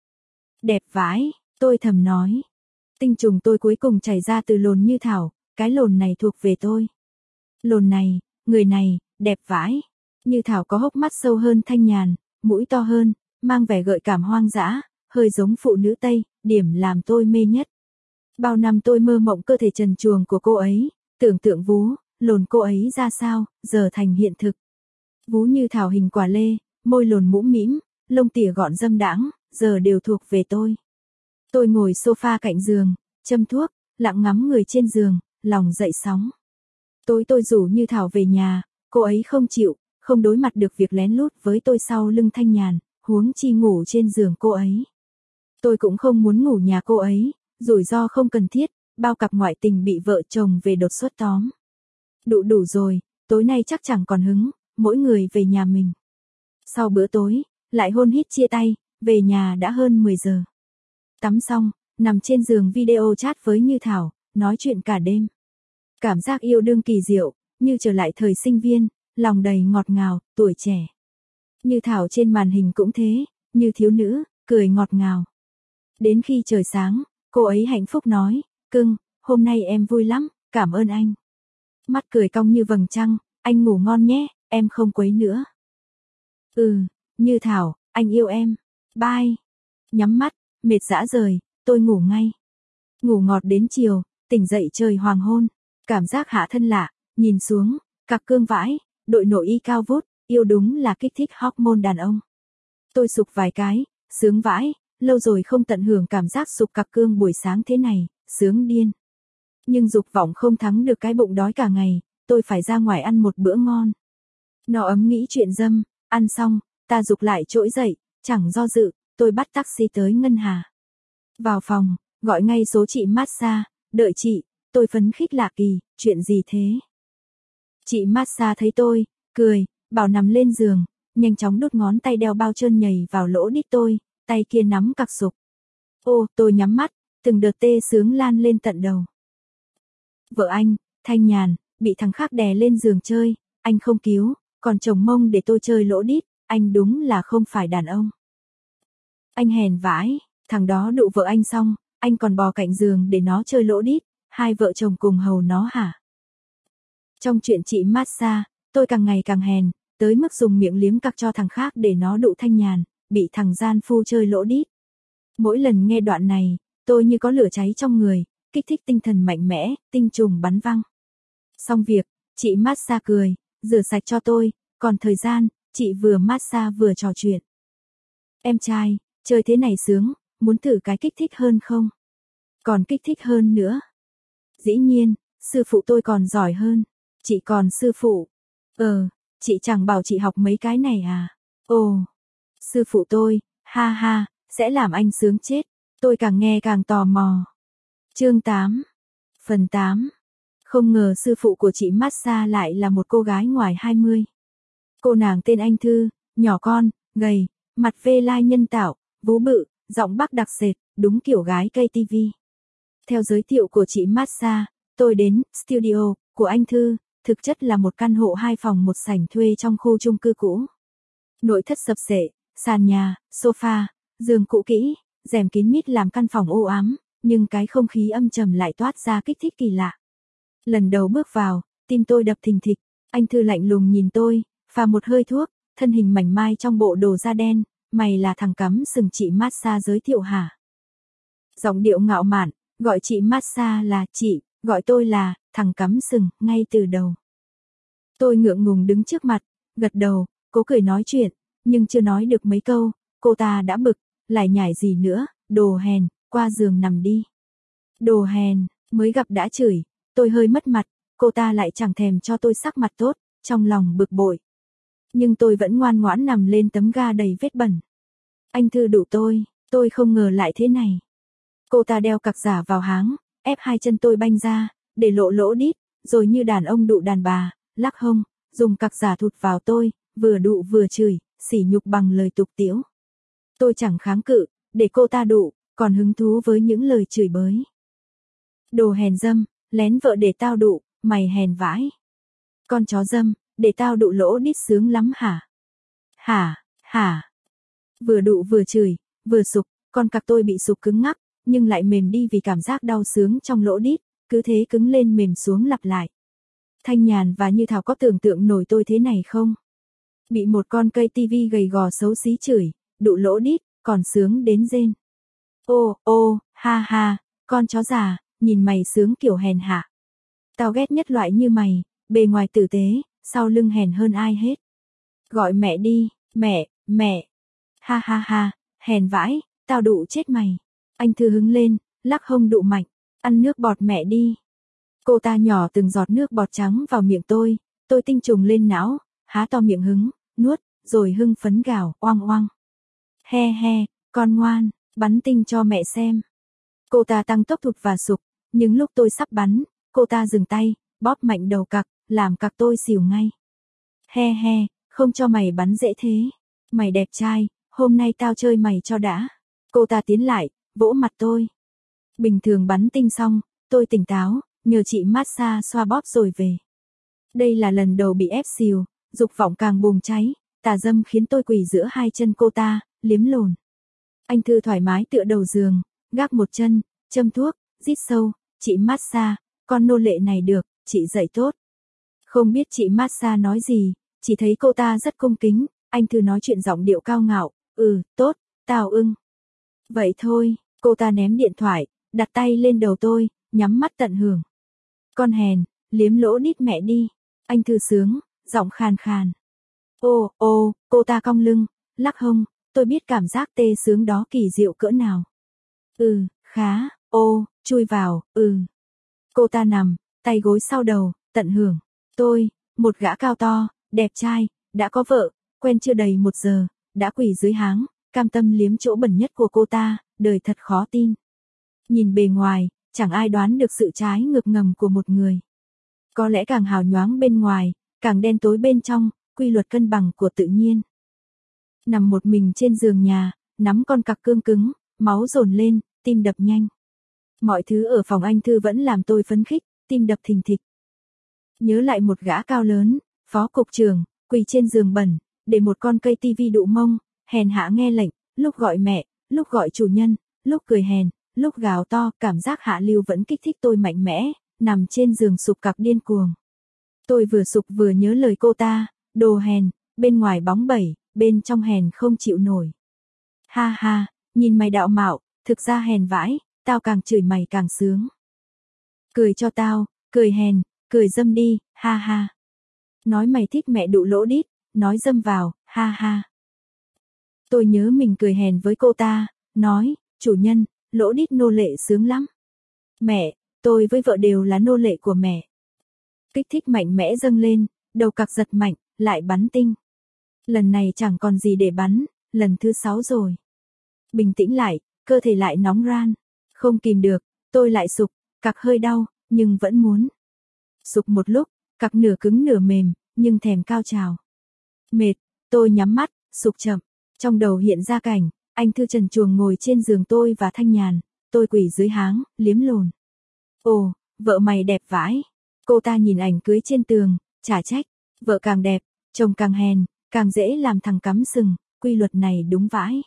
Đẹp vãi, tôi thầm nói. Tinh trùng tôi cuối cùng chảy ra từ lồn Như Thảo, cái lồn này thuộc về tôi. Lồn này, người này, đẹp vãi. Như Thảo có hốc mắt sâu hơn Thanh Nhàn, mũi to hơn, mang vẻ gợi cảm hoang dã, hơi giống phụ nữ Tây, điểm làm tôi mê nhất. Bao năm tôi mơ mộng cơ thể trần truồng của cô ấy, tưởng tượng vú, lồn cô ấy ra sao, giờ thành hiện thực. Vú Như Thảo hình quả lê, môi lồn mũm mĩm, lông tỉa gọn dâm đãng, giờ đều thuộc về tôi. Tôi ngồi sofa cạnh giường, châm thuốc, lặng ngắm người trên giường, lòng dậy sóng. Tối tôi rủ Như Thảo về nhà, cô ấy không chịu, không đối mặt được việc lén lút với tôi sau lưng Thanh Nhàn, huống chi ngủ trên giường cô ấy. Tôi cũng không muốn ngủ nhà cô ấy, rủi ro không cần thiết, bao cặp ngoại tình bị vợ chồng về đột xuất tóm. Đủ rồi, tối nay chắc chẳng còn hứng, mỗi người về nhà mình. Sau bữa tối, lại hôn hít chia tay, về nhà đã hơn 10 giờ. Tắm xong, nằm trên giường video chat với Như Thảo, nói chuyện cả đêm. Cảm giác yêu đương kỳ diệu, như trở lại thời sinh viên, lòng đầy ngọt ngào, tuổi trẻ. Như Thảo trên màn hình cũng thế, như thiếu nữ, cười ngọt ngào. Đến khi trời sáng, cô ấy hạnh phúc nói, cưng, hôm nay em vui lắm, cảm ơn anh. Mắt cười cong như vầng trăng, anh ngủ ngon nhé, em không quấy nữa. Như Thảo, anh yêu em. Bye. Nhắm mắt, mệt dã rời, tôi ngủ ngay. Ngủ ngọt đến chiều, tỉnh dậy trời hoàng hôn. Cảm giác hạ thân lạ, nhìn xuống, cặc cương vãi, đội nội y cao vút, yêu đúng là kích thích hormone đàn ông. Tôi sục vài cái, sướng vãi, lâu rồi không tận hưởng cảm giác sục cặc cương buổi sáng thế này, sướng điên. Nhưng dục vọng không thắng được cái bụng đói cả ngày, tôi phải ra ngoài ăn một bữa ngon. Nó ấm nghĩ chuyện dâm, ăn xong, ta dục lại trỗi dậy, chẳng do dự, tôi bắt taxi tới Ngân Hà. Vào phòng, Gọi ngay số chị massage, đợi chị, tôi phấn khích lạ kỳ, chuyện gì thế? Chị massage thấy tôi, cười, bảo nằm lên giường, nhanh chóng đút ngón tay đeo bao trơn nhảy vào lỗ đít tôi, tay kia nắm cặc sục. Ô, tôi nhắm mắt, từng đợt tê sướng lan lên tận đầu. Vợ anh, Thanh Nhàn, bị thằng khác đè lên giường chơi, anh không cứu, còn chồng mông để tôi chơi lỗ đít, anh đúng là không phải đàn ông. Anh hèn vãi, thằng đó đụ vợ anh xong, anh còn bò cạnh giường để nó chơi lỗ đít, hai vợ chồng cùng hầu nó hả? Trong chuyện chị massage, tôi càng ngày càng hèn, tới mức dùng miệng liếm cặc cho thằng khác để nó đụ Thanh Nhàn, bị thằng gian phu chơi lỗ đít. Mỗi lần nghe đoạn này, tôi như có lửa cháy trong người, kích thích tinh thần mạnh mẽ, tinh trùng bắn văng. Xong việc, chị massage cười, rửa sạch cho tôi, còn thời gian, chị vừa massage vừa trò chuyện. Em trai, chơi thế này sướng, muốn thử cái kích thích hơn không? Còn kích thích hơn nữa. Dĩ nhiên, sư phụ tôi còn giỏi hơn. Chị còn sư phụ. Chị chẳng bảo chị học mấy cái này à? Ồ, sư phụ tôi, ha ha, sẽ làm anh sướng chết. Tôi càng nghe càng tò mò. Chương 8. Phần 8. Không ngờ sư phụ của chị massage lại là một cô gái ngoài 20. Cô nàng tên Anh Thư, nhỏ con, gầy, mặt vê lai nhân tạo, vú bự, giọng Bắc đặc sệt, đúng kiểu gái cây tivi. Theo giới thiệu của chị massage, tôi đến studio của Anh Thư, thực chất là một căn hộ 2 phòng 1 sảnh thuê trong khu chung cư cũ. Nội thất sập sệ, sàn nhà, sofa, giường cũ kỹ, rèm kín mít làm căn phòng u ám, nhưng cái không khí âm trầm lại toát ra kích thích kỳ lạ. Lần đầu bước vào, tim tôi đập thình thịch, Anh Thư lạnh lùng nhìn tôi, pha một hơi thuốc, thân hình mảnh mai trong bộ đồ da đen, mày là thằng cắm sừng chị massage giới thiệu hả? Giọng điệu ngạo mạn, gọi chị massage là chị, gọi tôi là thằng cắm sừng ngay từ đầu. Tôi ngượng ngùng đứng trước mặt, gật đầu, cố cười nói chuyện, nhưng chưa nói được mấy câu, cô ta đã bực, lại nhảy gì nữa, đồ hèn, qua giường nằm đi. Đồ hèn, mới gặp đã chửi, tôi hơi mất mặt, cô ta lại chẳng thèm cho tôi sắc mặt tốt, trong lòng bực bội. Nhưng tôi vẫn ngoan ngoãn nằm lên tấm ga đầy vết bẩn. Anh Thư đụ tôi không ngờ lại thế này. Cô ta đeo cặc giả vào háng, ép hai chân tôi banh ra, để lộ lỗ đít, rồi như đàn ông đụ đàn bà, lắc hông, dùng cặc giả thụt vào tôi, vừa đụ vừa chửi, sỉ nhục bằng lời tục tĩu. Tôi chẳng kháng cự, để cô ta đụ, còn hứng thú với những lời chửi bới. Đồ hèn dâm, lén vợ để tao đụ, mày hèn vãi. Con chó dâm, để tao đụ lỗ đít sướng lắm hả? Hả? Vừa đụ vừa chửi, vừa sục, con cặc tôi bị sục cứng ngắc, nhưng lại mềm đi vì cảm giác đau sướng trong lỗ đít, cứ thế cứng lên mềm xuống lặp lại. Thanh Nhàn và Như Thảo có tưởng tượng nổi tôi thế này không? Bị một con cây tivi gầy gò xấu xí chửi, đụ lỗ đít, còn sướng đến rên. Ô, ha, con chó già, nhìn mày sướng kiểu hèn hạ. Tao ghét nhất loại như mày, bề ngoài tử tế, sau lưng hèn hơn ai hết. Gọi mẹ đi, mẹ. Ha, hèn vãi, tao đụ chết mày. Anh Thư hứng lên, lắc hông đụ mạnh, ăn nước bọt mẹ đi. Cô ta nhỏ từng giọt nước bọt trắng vào miệng tôi tinh trùng lên não, há to miệng hứng, nuốt, rồi hưng phấn gào, oang. He, con ngoan, bắn tinh cho mẹ xem. Cô ta tăng tốc thụt và sục, nhưng lúc tôi sắp bắn, cô ta dừng tay, bóp mạnh đầu cặc, làm cặc tôi xỉu ngay. He, không cho mày bắn dễ thế. Mày đẹp trai, hôm nay tao chơi mày cho đã. Cô ta tiến lại, vỗ mặt tôi. Bình thường bắn tinh xong, tôi tỉnh táo, nhờ chị massage xoa bóp rồi về. Đây là lần đầu bị ép xìu, dục vọng càng bùng cháy, tà dâm khiến tôi quỳ giữa hai chân cô ta, liếm lồn. Anh Thư thoải mái tựa đầu giường, gác một chân, châm thuốc, rít sâu, chị massage, con nô lệ này được, chị dạy tốt. Không biết chị massage nói gì, chỉ thấy cô ta rất cung kính, anh Thư nói chuyện giọng điệu cao ngạo, tốt, tao ưng. Vậy thôi, cô ta ném điện thoại, đặt tay lên đầu tôi, nhắm mắt tận hưởng. Con hèn, liếm lỗ đít mẹ đi. Anh Thư sướng, giọng khàn khàn. Ô, cô ta cong lưng, lắc hông, tôi biết cảm giác tê sướng đó kỳ diệu cỡ nào. Khá, chui vào, Cô ta nằm, tay gối sau đầu, tận hưởng. Tôi, một gã cao to, đẹp trai, đã có vợ, quen chưa đầy 1 giờ, đã quỳ dưới háng, cam tâm liếm chỗ bẩn nhất của cô ta, đời thật khó tin. Nhìn bề ngoài, chẳng ai đoán được sự trái ngược ngầm của một người. Có lẽ càng hào nhoáng bên ngoài, càng đen tối bên trong, quy luật cân bằng của tự nhiên. Nằm một mình trên giường nhà, nắm con cặc cương cứng, máu dồn lên, tim đập nhanh. Mọi thứ ở phòng anh Thư vẫn làm tôi phấn khích, tim đập thình thịch. Nhớ lại một gã cao lớn, phó cục trưởng, quỳ trên giường bẩn, để một con cây tivi đụ mông, hèn hạ nghe lệnh, lúc gọi mẹ, lúc gọi chủ nhân, lúc cười hèn, lúc gào to, cảm giác hạ lưu vẫn kích thích tôi mạnh mẽ, nằm trên giường sụp cặc điên cuồng. Tôi vừa sụp vừa nhớ lời cô ta, đồ hèn, bên ngoài bóng bẩy, bên trong hèn không chịu nổi. Ha ha, nhìn mày đạo mạo, thực ra hèn vãi, tao càng chửi mày càng sướng. Cười cho tao, cười hèn, cười dâm đi, ha ha. Nói mày thích mẹ đụ lỗ đít, nói dâm vào, ha ha. Tôi nhớ mình cười hèn với cô ta, nói, chủ nhân, lỗ đít nô lệ sướng lắm. Mẹ, tôi với vợ đều là nô lệ của mẹ. Kích thích mạnh mẽ dâng lên, đầu cặc giật mạnh, lại bắn tinh. Lần này chẳng còn gì để bắn, lần thứ 6 rồi. Bình tĩnh lại, cơ thể lại nóng ran. Không kìm được, tôi lại sục, cặc hơi đau, nhưng vẫn muốn. Sục một lúc, cặc nửa cứng nửa mềm, nhưng thèm cao trào. Mệt, tôi nhắm mắt, sục chậm. Trong đầu hiện ra cảnh, anh Thư trần truồng ngồi trên giường tôi và Thanh Nhàn, tôi quỳ dưới háng, liếm lồn. Ồ, vợ mày đẹp vãi. Cô ta nhìn ảnh cưới trên tường, chả trách, vợ càng đẹp, chồng càng hèn, càng dễ làm thằng cắm sừng, quy luật này đúng vãi.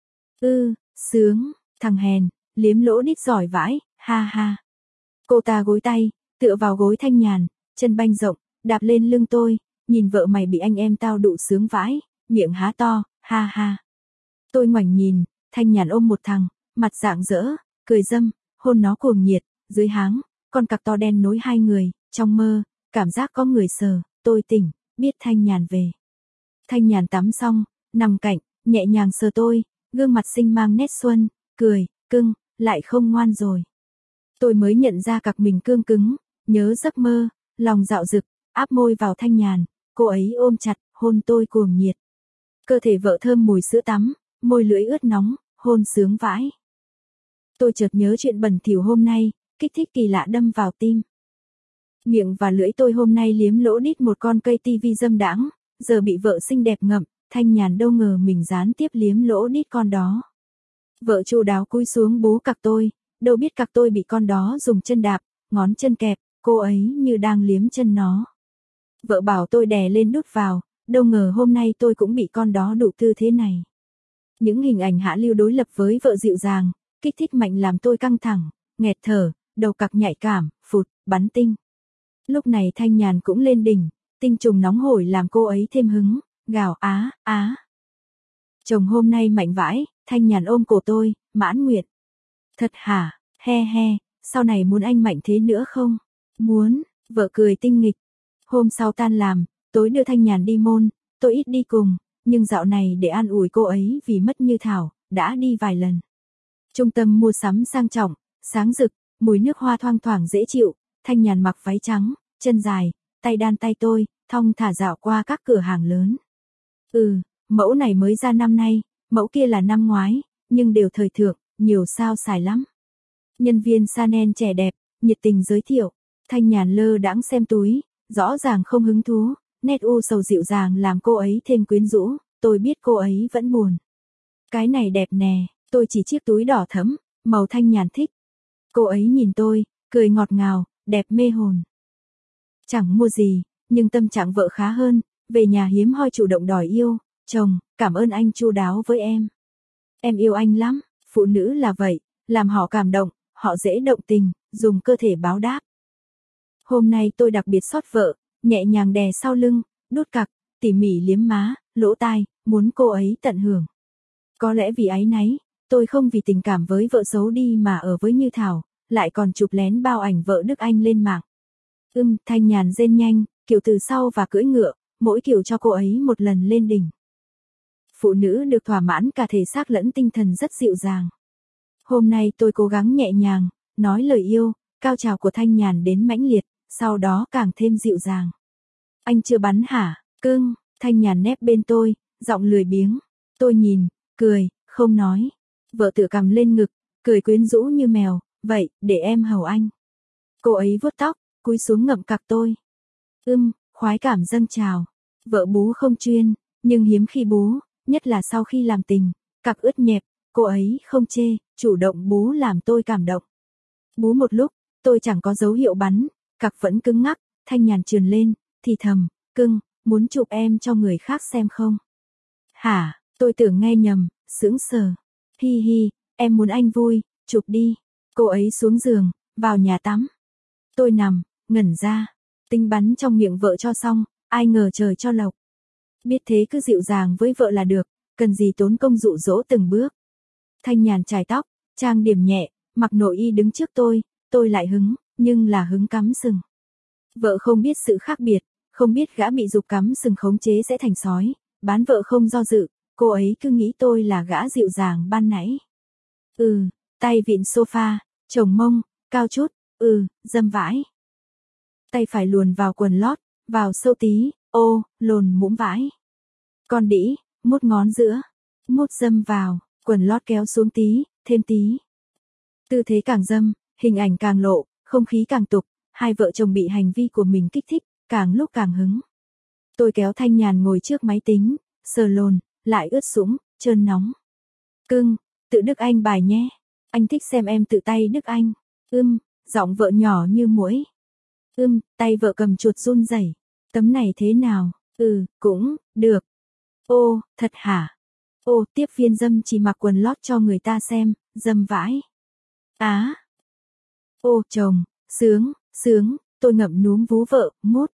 Sướng, thằng hèn, liếm lỗ đít giỏi vãi, ha ha. Cô ta gối tay, tựa vào gối Thanh Nhàn, chân banh rộng, đạp lên lưng tôi, nhìn vợ mày bị anh em tao đụ sướng vãi, miệng há to, ha ha. Tôi ngoảnh nhìn, Thanh Nhàn ôm một thằng, mặt rạng rỡ, cười dâm, hôn nó cuồng nhiệt, dưới háng, con cặc to đen nối hai người, trong mơ, cảm giác có người sờ, tôi tỉnh, biết Thanh Nhàn về. Thanh Nhàn tắm xong, nằm cạnh, nhẹ nhàng sờ tôi, gương mặt xinh mang nét xuân, cười, cưng, lại không ngoan rồi. Tôi mới nhận ra cặc mình cương cứng, nhớ giấc mơ, lòng dạo dực, áp môi vào Thanh Nhàn, cô ấy ôm chặt, hôn tôi cuồng nhiệt. Cơ thể vợ thơm mùi sữa tắm, môi lưỡi ướt nóng, hôn sướng vãi. Tôi chợt nhớ chuyện bẩn thỉu hôm nay, kích thích kỳ lạ đâm vào tim. Miệng và lưỡi tôi hôm nay liếm lỗ đít một con cây tivi dâm đãng, giờ bị vợ xinh đẹp ngậm, Thanh Nhàn đâu ngờ mình gián tiếp liếm lỗ đít con đó. Vợ chu đáo cúi xuống bú cặc tôi, đâu biết cặc tôi bị con đó dùng chân đạp, ngón chân kẹp, cô ấy như đang liếm chân nó. Vợ bảo tôi đè lên đút vào, đâu ngờ hôm nay tôi cũng bị con đó đụ tư thế này. Những hình ảnh hạ lưu đối lập với vợ dịu dàng, kích thích mạnh làm tôi căng thẳng, nghẹt thở, đầu cặc nhạy cảm, phụt, bắn tinh. Lúc này Thanh Nhàn cũng lên đỉnh, tinh trùng nóng hổi làm cô ấy thêm hứng, gào á, á. Chồng hôm nay mạnh vãi, Thanh Nhàn ôm cổ tôi, mãn nguyện. Thật hả, he he, sau này muốn anh mạnh thế nữa không? Muốn, vợ cười tinh nghịch. Hôm sau tan làm, tối đưa Thanh Nhàn đi môn, tôi ít đi cùng, nhưng dạo này để an ủi cô ấy vì mất Như Thảo, đã đi vài lần. Trung tâm mua sắm sang trọng, sáng rực, mùi nước hoa thoang thoảng dễ chịu, Thanh Nhàn mặc váy trắng, chân dài, tay đan tay tôi, thong thả dạo qua các cửa hàng lớn. Mẫu này mới ra năm nay, mẫu kia là năm ngoái, nhưng đều thời thượng, nhiều sao xài lắm. Nhân viên Chanel trẻ đẹp, nhiệt tình giới thiệu, Thanh Nhàn lơ đãng xem túi, rõ ràng không hứng thú, nét u sầu dịu dàng làm cô ấy thêm quyến rũ, tôi biết cô ấy vẫn buồn. Cái này đẹp nè, tôi chỉ chiếc túi đỏ thẫm, màu Thanh Nhàn thích. Cô ấy nhìn tôi, cười ngọt ngào, đẹp mê hồn. Chẳng mua gì, nhưng tâm trạng vợ khá hơn, về nhà hiếm hoi chủ động đòi yêu, chồng, cảm ơn anh chu đáo với em. Em yêu anh lắm, phụ nữ là vậy, làm họ cảm động, họ dễ động tình, dùng cơ thể báo đáp. Hôm nay tôi đặc biệt xót vợ, nhẹ nhàng đè sau lưng, đút cặc, tỉ mỉ liếm má, lỗ tai, muốn cô ấy tận hưởng. Có lẽ vì áy náy, tôi không vì tình cảm với vợ xấu đi mà ở với Như Thảo, lại còn chụp lén bao ảnh vợ Đức Anh lên mạng. Thanh Nhàn rên nhanh, kiểu từ sau và cưỡi ngựa, mỗi kiểu cho cô ấy một lần lên đỉnh. Phụ nữ được thỏa mãn cả thể xác lẫn tinh thần rất dịu dàng. Hôm nay tôi cố gắng nhẹ nhàng, nói lời yêu, cao trào của Thanh Nhàn đến mãnh liệt, sau đó càng thêm dịu dàng. Anh chưa bắn hả, cưng? Thanh Nhàn nép bên tôi, giọng lười biếng. Tôi nhìn, cười, không nói. Vợ tựa cằm lên ngực, cười quyến rũ như mèo, vậy, để em hầu anh. Cô ấy vuốt tóc, cúi xuống ngậm cặc tôi. Khoái cảm dâng trào. Vợ bú không chuyên, nhưng hiếm khi bú, nhất là sau khi làm tình, cặc ướt nhẹp, cô ấy không chê, chủ động bú làm tôi cảm động. Bú một lúc, tôi chẳng có dấu hiệu bắn, cặc vẫn cứng ngắc, Thanh Nhàn trườn lên, thì thầm, cưng, muốn chụp em cho người khác xem không? Hả, tôi tưởng nghe nhầm, sững sờ. Hi hi, em muốn anh vui, chụp đi. Cô ấy xuống giường, vào nhà tắm. Tôi nằm, ngẩn ra, tính bắn trong miệng vợ cho xong, ai ngờ trời cho lộc. Biết thế cứ dịu dàng với vợ là được, cần gì tốn công dụ dỗ từng bước. Thanh Nhàn chải tóc, trang điểm nhẹ, mặc nội y đứng trước tôi lại hứng, nhưng là hứng cắm sừng. Vợ không biết sự khác biệt, không biết gã bị dục cắm sừng khống chế sẽ thành sói, bán vợ không do dự, cô ấy cứ nghĩ tôi là gã dịu dàng ban nãy. Tay vịn sofa, chồng mông, cao chút, dâm vãi. Tay phải luồn vào quần lót, vào sâu tí, lồn mũm vãi. Con đĩ, mút ngón giữa, mút dâm vào, quần lót kéo xuống tí, thêm tí. Tư thế càng dâm, hình ảnh càng lộ, không khí càng tục, hai vợ chồng bị hành vi của mình kích thích, càng lúc càng hứng. Tôi kéo Thanh Nhàn ngồi trước máy tính, sờ lồn, lại ướt sũng, trơn nóng. Cưng, tự đức anh bài nhé. Anh thích xem em tự tay đức anh. Giọng vợ nhỏ như muỗi. Tay vợ cầm chuột run rẩy. Tấm này thế nào? Cũng, được. Thật hả? Tiếp viên dâm chỉ mặc quần lót cho người ta xem, dâm vãi. Chồng, sướng, tôi ngậm núm vú vợ, mút.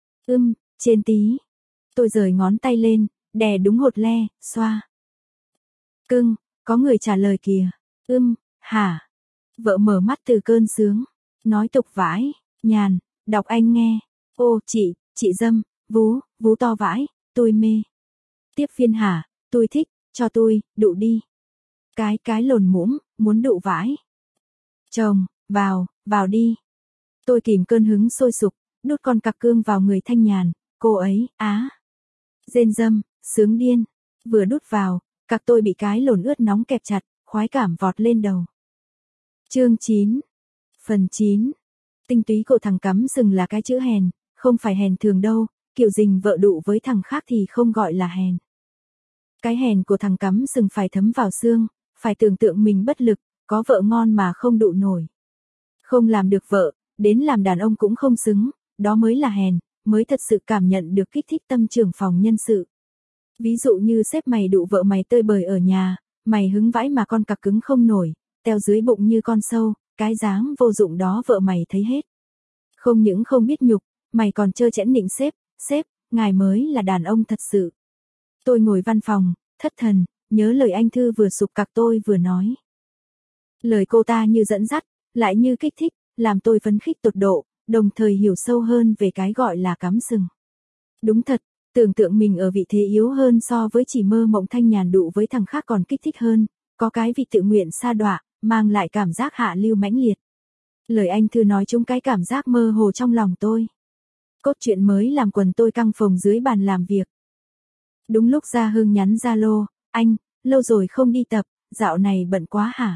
Trên tí. Tôi rời ngón tay lên, đè đúng hột le, xoa. Cưng, có người trả lời kìa. Hả? Vợ mở mắt từ cơn sướng. Nói tục vãi, Nhàn, đọc anh nghe. Chị dâm, vú to vãi, tôi mê. Tiếp viên hả, tôi thích, cho tôi, đụ đi. Cái lồn mũm, muốn đụ vãi. Chồng, vào đi. Tôi kìm cơn hứng sôi sục, đút con cặc cương vào người Thanh Nhàn, cô ấy, rên râm, sướng điên. Vừa đút vào, cặc tôi bị cái lồn ướt nóng kẹp chặt, khoái cảm vọt lên đầu. Chương 9. Phần 9. Tinh túy của thằng cắm sừng là cái chữ hèn, không phải hèn thường đâu, kiểu dình vợ đụ với thằng khác thì không gọi là hèn. Cái hèn của thằng cắm sừng phải thấm vào xương, phải tưởng tượng mình bất lực, có vợ ngon mà không đụ nổi. Không làm được vợ, đến làm đàn ông cũng không xứng, đó mới là hèn, mới thật sự cảm nhận được kích thích tâm trưởng phòng nhân sự. Ví dụ như sếp mày đụ vợ mày tơi bời ở nhà, mày hứng vãi mà con cặc cứng không nổi, teo dưới bụng như con sâu, cái dáng vô dụng đó vợ mày thấy hết. Không những không biết nhục, mày còn trơ trẽn nịnh sếp, ngài mới là đàn ông thật sự. Tôi ngồi văn phòng, thất thần, nhớ lời anh Thư vừa sụp cặc tôi vừa nói. Lời cô ta như dẫn dắt, lại như kích thích, làm tôi phấn khích tột độ, đồng thời hiểu sâu hơn về cái gọi là cắm sừng. Đúng thật, tưởng tượng mình ở vị thế yếu hơn so với chỉ mơ mộng Thanh Nhàn đụ với thằng khác còn kích thích hơn, có cái vị tự nguyện sa đọa, mang lại cảm giác hạ lưu mãnh liệt. Lời anh Thư nói trúng cái cảm giác mơ hồ trong lòng tôi. Cốt truyện mới làm quần tôi căng phồng dưới bàn làm việc. Đúng lúc Gia Hưng nhắn Zalo, anh, lâu rồi không đi tập, dạo này bận quá hả?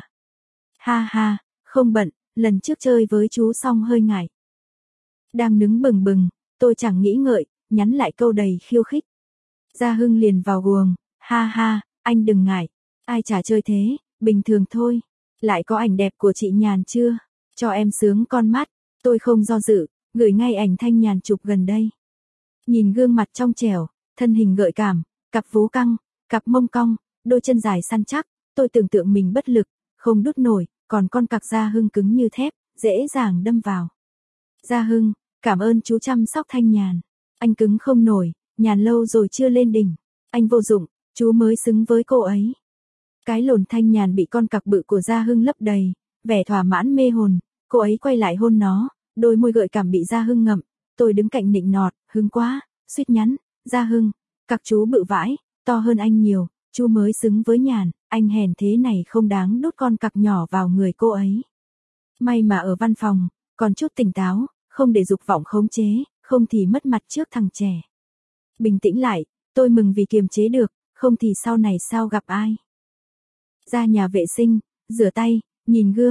Ha, không bận, lần trước chơi với chú xong hơi ngại. Đang nứng bừng bừng, tôi chẳng nghĩ ngợi, nhắn lại câu đầy khiêu khích. Gia Hưng liền vào guồng, ha, anh đừng ngại, ai chả chơi thế, bình thường thôi. Lại có ảnh đẹp của chị Nhàn chưa? Cho em sướng con mắt, tôi không do dự, gửi ngay ảnh Thanh Nhàn chụp gần đây. Nhìn gương mặt trong trẻo, thân hình gợi cảm, cặp vú căng, cặp mông cong, đôi chân dài săn chắc, tôi tưởng tượng mình bất lực, không đút nổi, còn con cặc Gia Hưng cứng như thép, dễ dàng đâm vào. Gia Hưng, cảm ơn chú chăm sóc Thanh Nhàn. Anh cứng không nổi, Nhàn lâu rồi chưa lên đỉnh. Anh vô dụng, chú mới xứng với cô ấy. Cái lồn Thanh Nhàn bị con cặc bự của Gia Hưng lấp đầy, vẻ thỏa mãn mê hồn, cô ấy quay lại hôn nó, đôi môi gợi cảm bị Gia Hưng ngậm, tôi đứng cạnh nịnh nọt, hứng quá, suýt nhắn, Gia Hưng, cặc chú bự vãi, to hơn anh nhiều, chú mới xứng với Nhàn, anh hèn thế này không đáng đút con cặc nhỏ vào người cô ấy. May mà ở văn phòng, còn chút tỉnh táo, không để dục vọng khống chế, không thì mất mặt trước thằng trẻ. Bình tĩnh lại, tôi mừng vì kiềm chế được, không thì sau này sao gặp ai. Ra nhà vệ sinh, rửa tay, nhìn gương,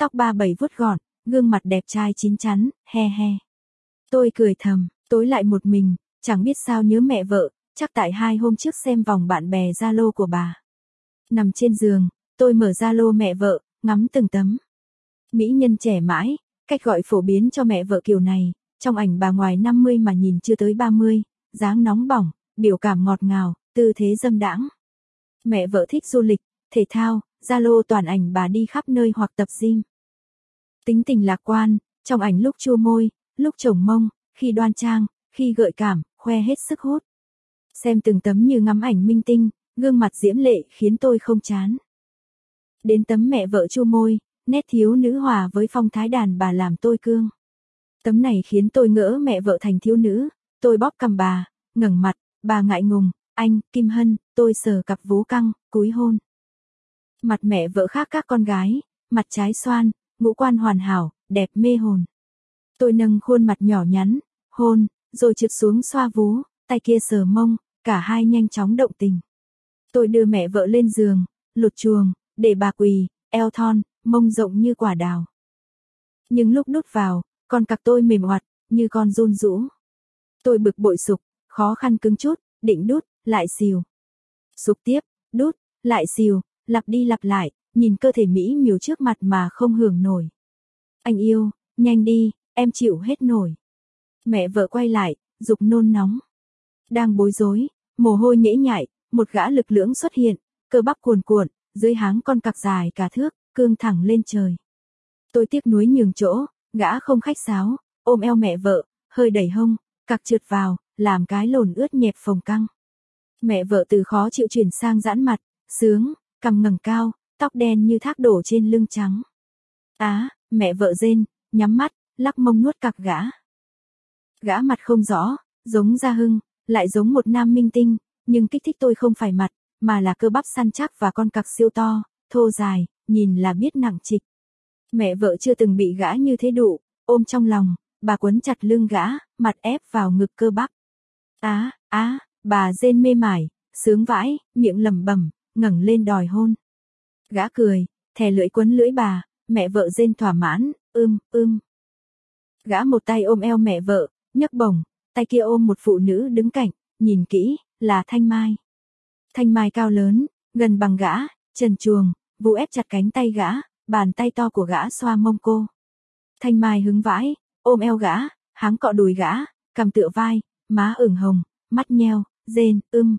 tóc 37 vuốt gọn, gương mặt đẹp trai chín chắn, he he. Tôi cười thầm, tối lại một mình, chẳng biết sao nhớ mẹ vợ, chắc tại 2 hôm trước xem vòng bạn bè Zalo của bà. Nằm trên giường, tôi mở Zalo mẹ vợ, ngắm từng tấm. Mỹ nhân trẻ mãi, cách gọi phổ biến cho mẹ vợ kiểu này, trong ảnh bà ngoài 50 mà nhìn chưa tới 30, dáng nóng bỏng, biểu cảm ngọt ngào, tư thế dâm đãng. Mẹ vợ thích du lịch, thể thao, Zalo toàn ảnh bà đi khắp nơi hoặc tập gym. Tính tình lạc quan, trong ảnh lúc chua môi, lúc chổng mông, khi đoan trang, khi gợi cảm, khoe hết sức hút. Xem từng tấm như ngắm ảnh minh tinh, gương mặt diễm lệ khiến tôi không chán. Đến tấm mẹ vợ chua môi, nét thiếu nữ hòa với phong thái đàn bà làm tôi cương. Tấm này khiến tôi ngỡ mẹ vợ thành thiếu nữ, tôi bóp cằm bà, ngẩng mặt, bà ngại ngùng, anh, Kim Hân, tôi sờ cặp vú căng, cúi hôn. Mặt mẹ vợ khác các con gái, mặt trái xoan, ngũ quan hoàn hảo, đẹp mê hồn. Tôi nâng khuôn mặt nhỏ nhắn, hôn, rồi trượt xuống xoa vú, tay kia sờ mông, cả hai nhanh chóng động tình. Tôi đưa mẹ vợ lên giường, lột chuồng, để bà quỳ, eo thon, mông rộng như quả đào. Nhưng lúc đút vào, con cặc tôi mềm oặt, như con giun rũ. Tôi bực bội sục, khó khăn cứng chút, định đút, lại xìu. Sục tiếp, đút, lại xìu, lặp đi lặp lại, nhìn cơ thể mỹ miều trước mặt mà không hưởng nổi. Anh yêu, nhanh đi, em chịu hết nổi. Mẹ vợ quay lại, giục nôn nóng. Đang bối rối, mồ hôi nhễ nhại, một gã lực lưỡng xuất hiện, cơ bắp cuồn cuộn, dưới háng con cặc dài cả thước, cương thẳng lên trời. Tôi tiếc nuối nhường chỗ, gã không khách sáo, ôm eo mẹ vợ, hơi đẩy hông, cặc trượt vào, làm cái lồn ướt nhẹp phồng căng. Mẹ vợ từ khó chịu chuyển sang giãn mặt, sướng, cằm ngẩng cao, tóc đen như thác đổ trên lưng trắng. Mẹ vợ rên, nhắm mắt, lắc mông nuốt cặc gã. Gã mặt không rõ, giống Gia Hưng, lại giống một nam minh tinh, nhưng kích thích tôi không phải mặt, mà là cơ bắp săn chắc và con cặc siêu to, thô dài, nhìn là biết nặng trịch. Mẹ vợ chưa từng bị gã như thế đụ, ôm trong lòng, bà quấn chặt lưng gã, mặt ép vào ngực cơ bắp. Bà rên mê mải, sướng vãi, miệng lẩm bẩm, ngẩng lên đòi hôn. Gã cười, thè lưỡi quấn lưỡi bà, mẹ vợ rên thỏa mãn, Gã một tay ôm eo mẹ vợ, nhấc bổng, tay kia ôm một phụ nữ đứng cạnh, nhìn kỹ, là Thanh Mai. Thanh Mai cao lớn, gần bằng gã, trần truồng, vú ép chặt cánh tay gã, bàn tay to của gã xoa mông cô. Thanh Mai hứng vãi, ôm eo gã, háng cọ đùi gã, cằm tựa vai, má ửng hồng, mắt nheo, rên,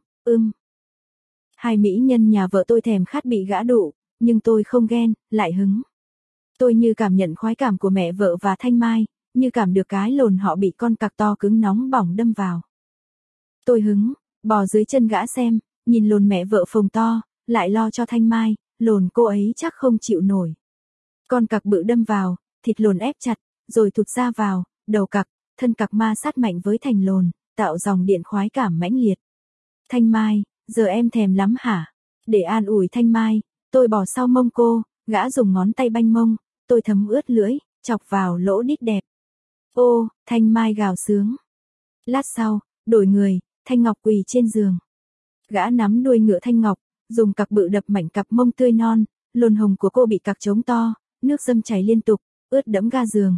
Hai mỹ nhân nhà vợ tôi thèm khát bị gã đụ, nhưng tôi không ghen, lại hứng. Tôi như cảm nhận khoái cảm của mẹ vợ và Thanh Mai, như cảm được cái lồn họ bị con cặc to cứng nóng bỏng đâm vào. Tôi hứng, bò dưới chân gã xem, nhìn lồn mẹ vợ phồng to, lại lo cho Thanh Mai, lồn cô ấy chắc không chịu nổi. Con cặc bự đâm vào, thịt lồn ép chặt, rồi thụt ra vào, đầu cặc, thân cặc ma sát mạnh với thành lồn, tạo dòng điện khoái cảm mãnh liệt. Thanh Mai, giờ em thèm lắm hả? Để an ủi Thanh Mai, tôi bỏ sau mông cô, gã dùng ngón tay banh mông, tôi thấm ướt lưỡi, chọc vào lỗ đít đẹp. Ô, Thanh Mai gào sướng. Lát sau, đổi người, Thanh Ngọc quỳ trên giường. Gã nắm đuôi ngựa Thanh Ngọc, dùng cặc bự đập mảnh cặp mông tươi non, lồn hồng của cô bị cặc trống to, nước dâm chảy liên tục, ướt đẫm ga giường.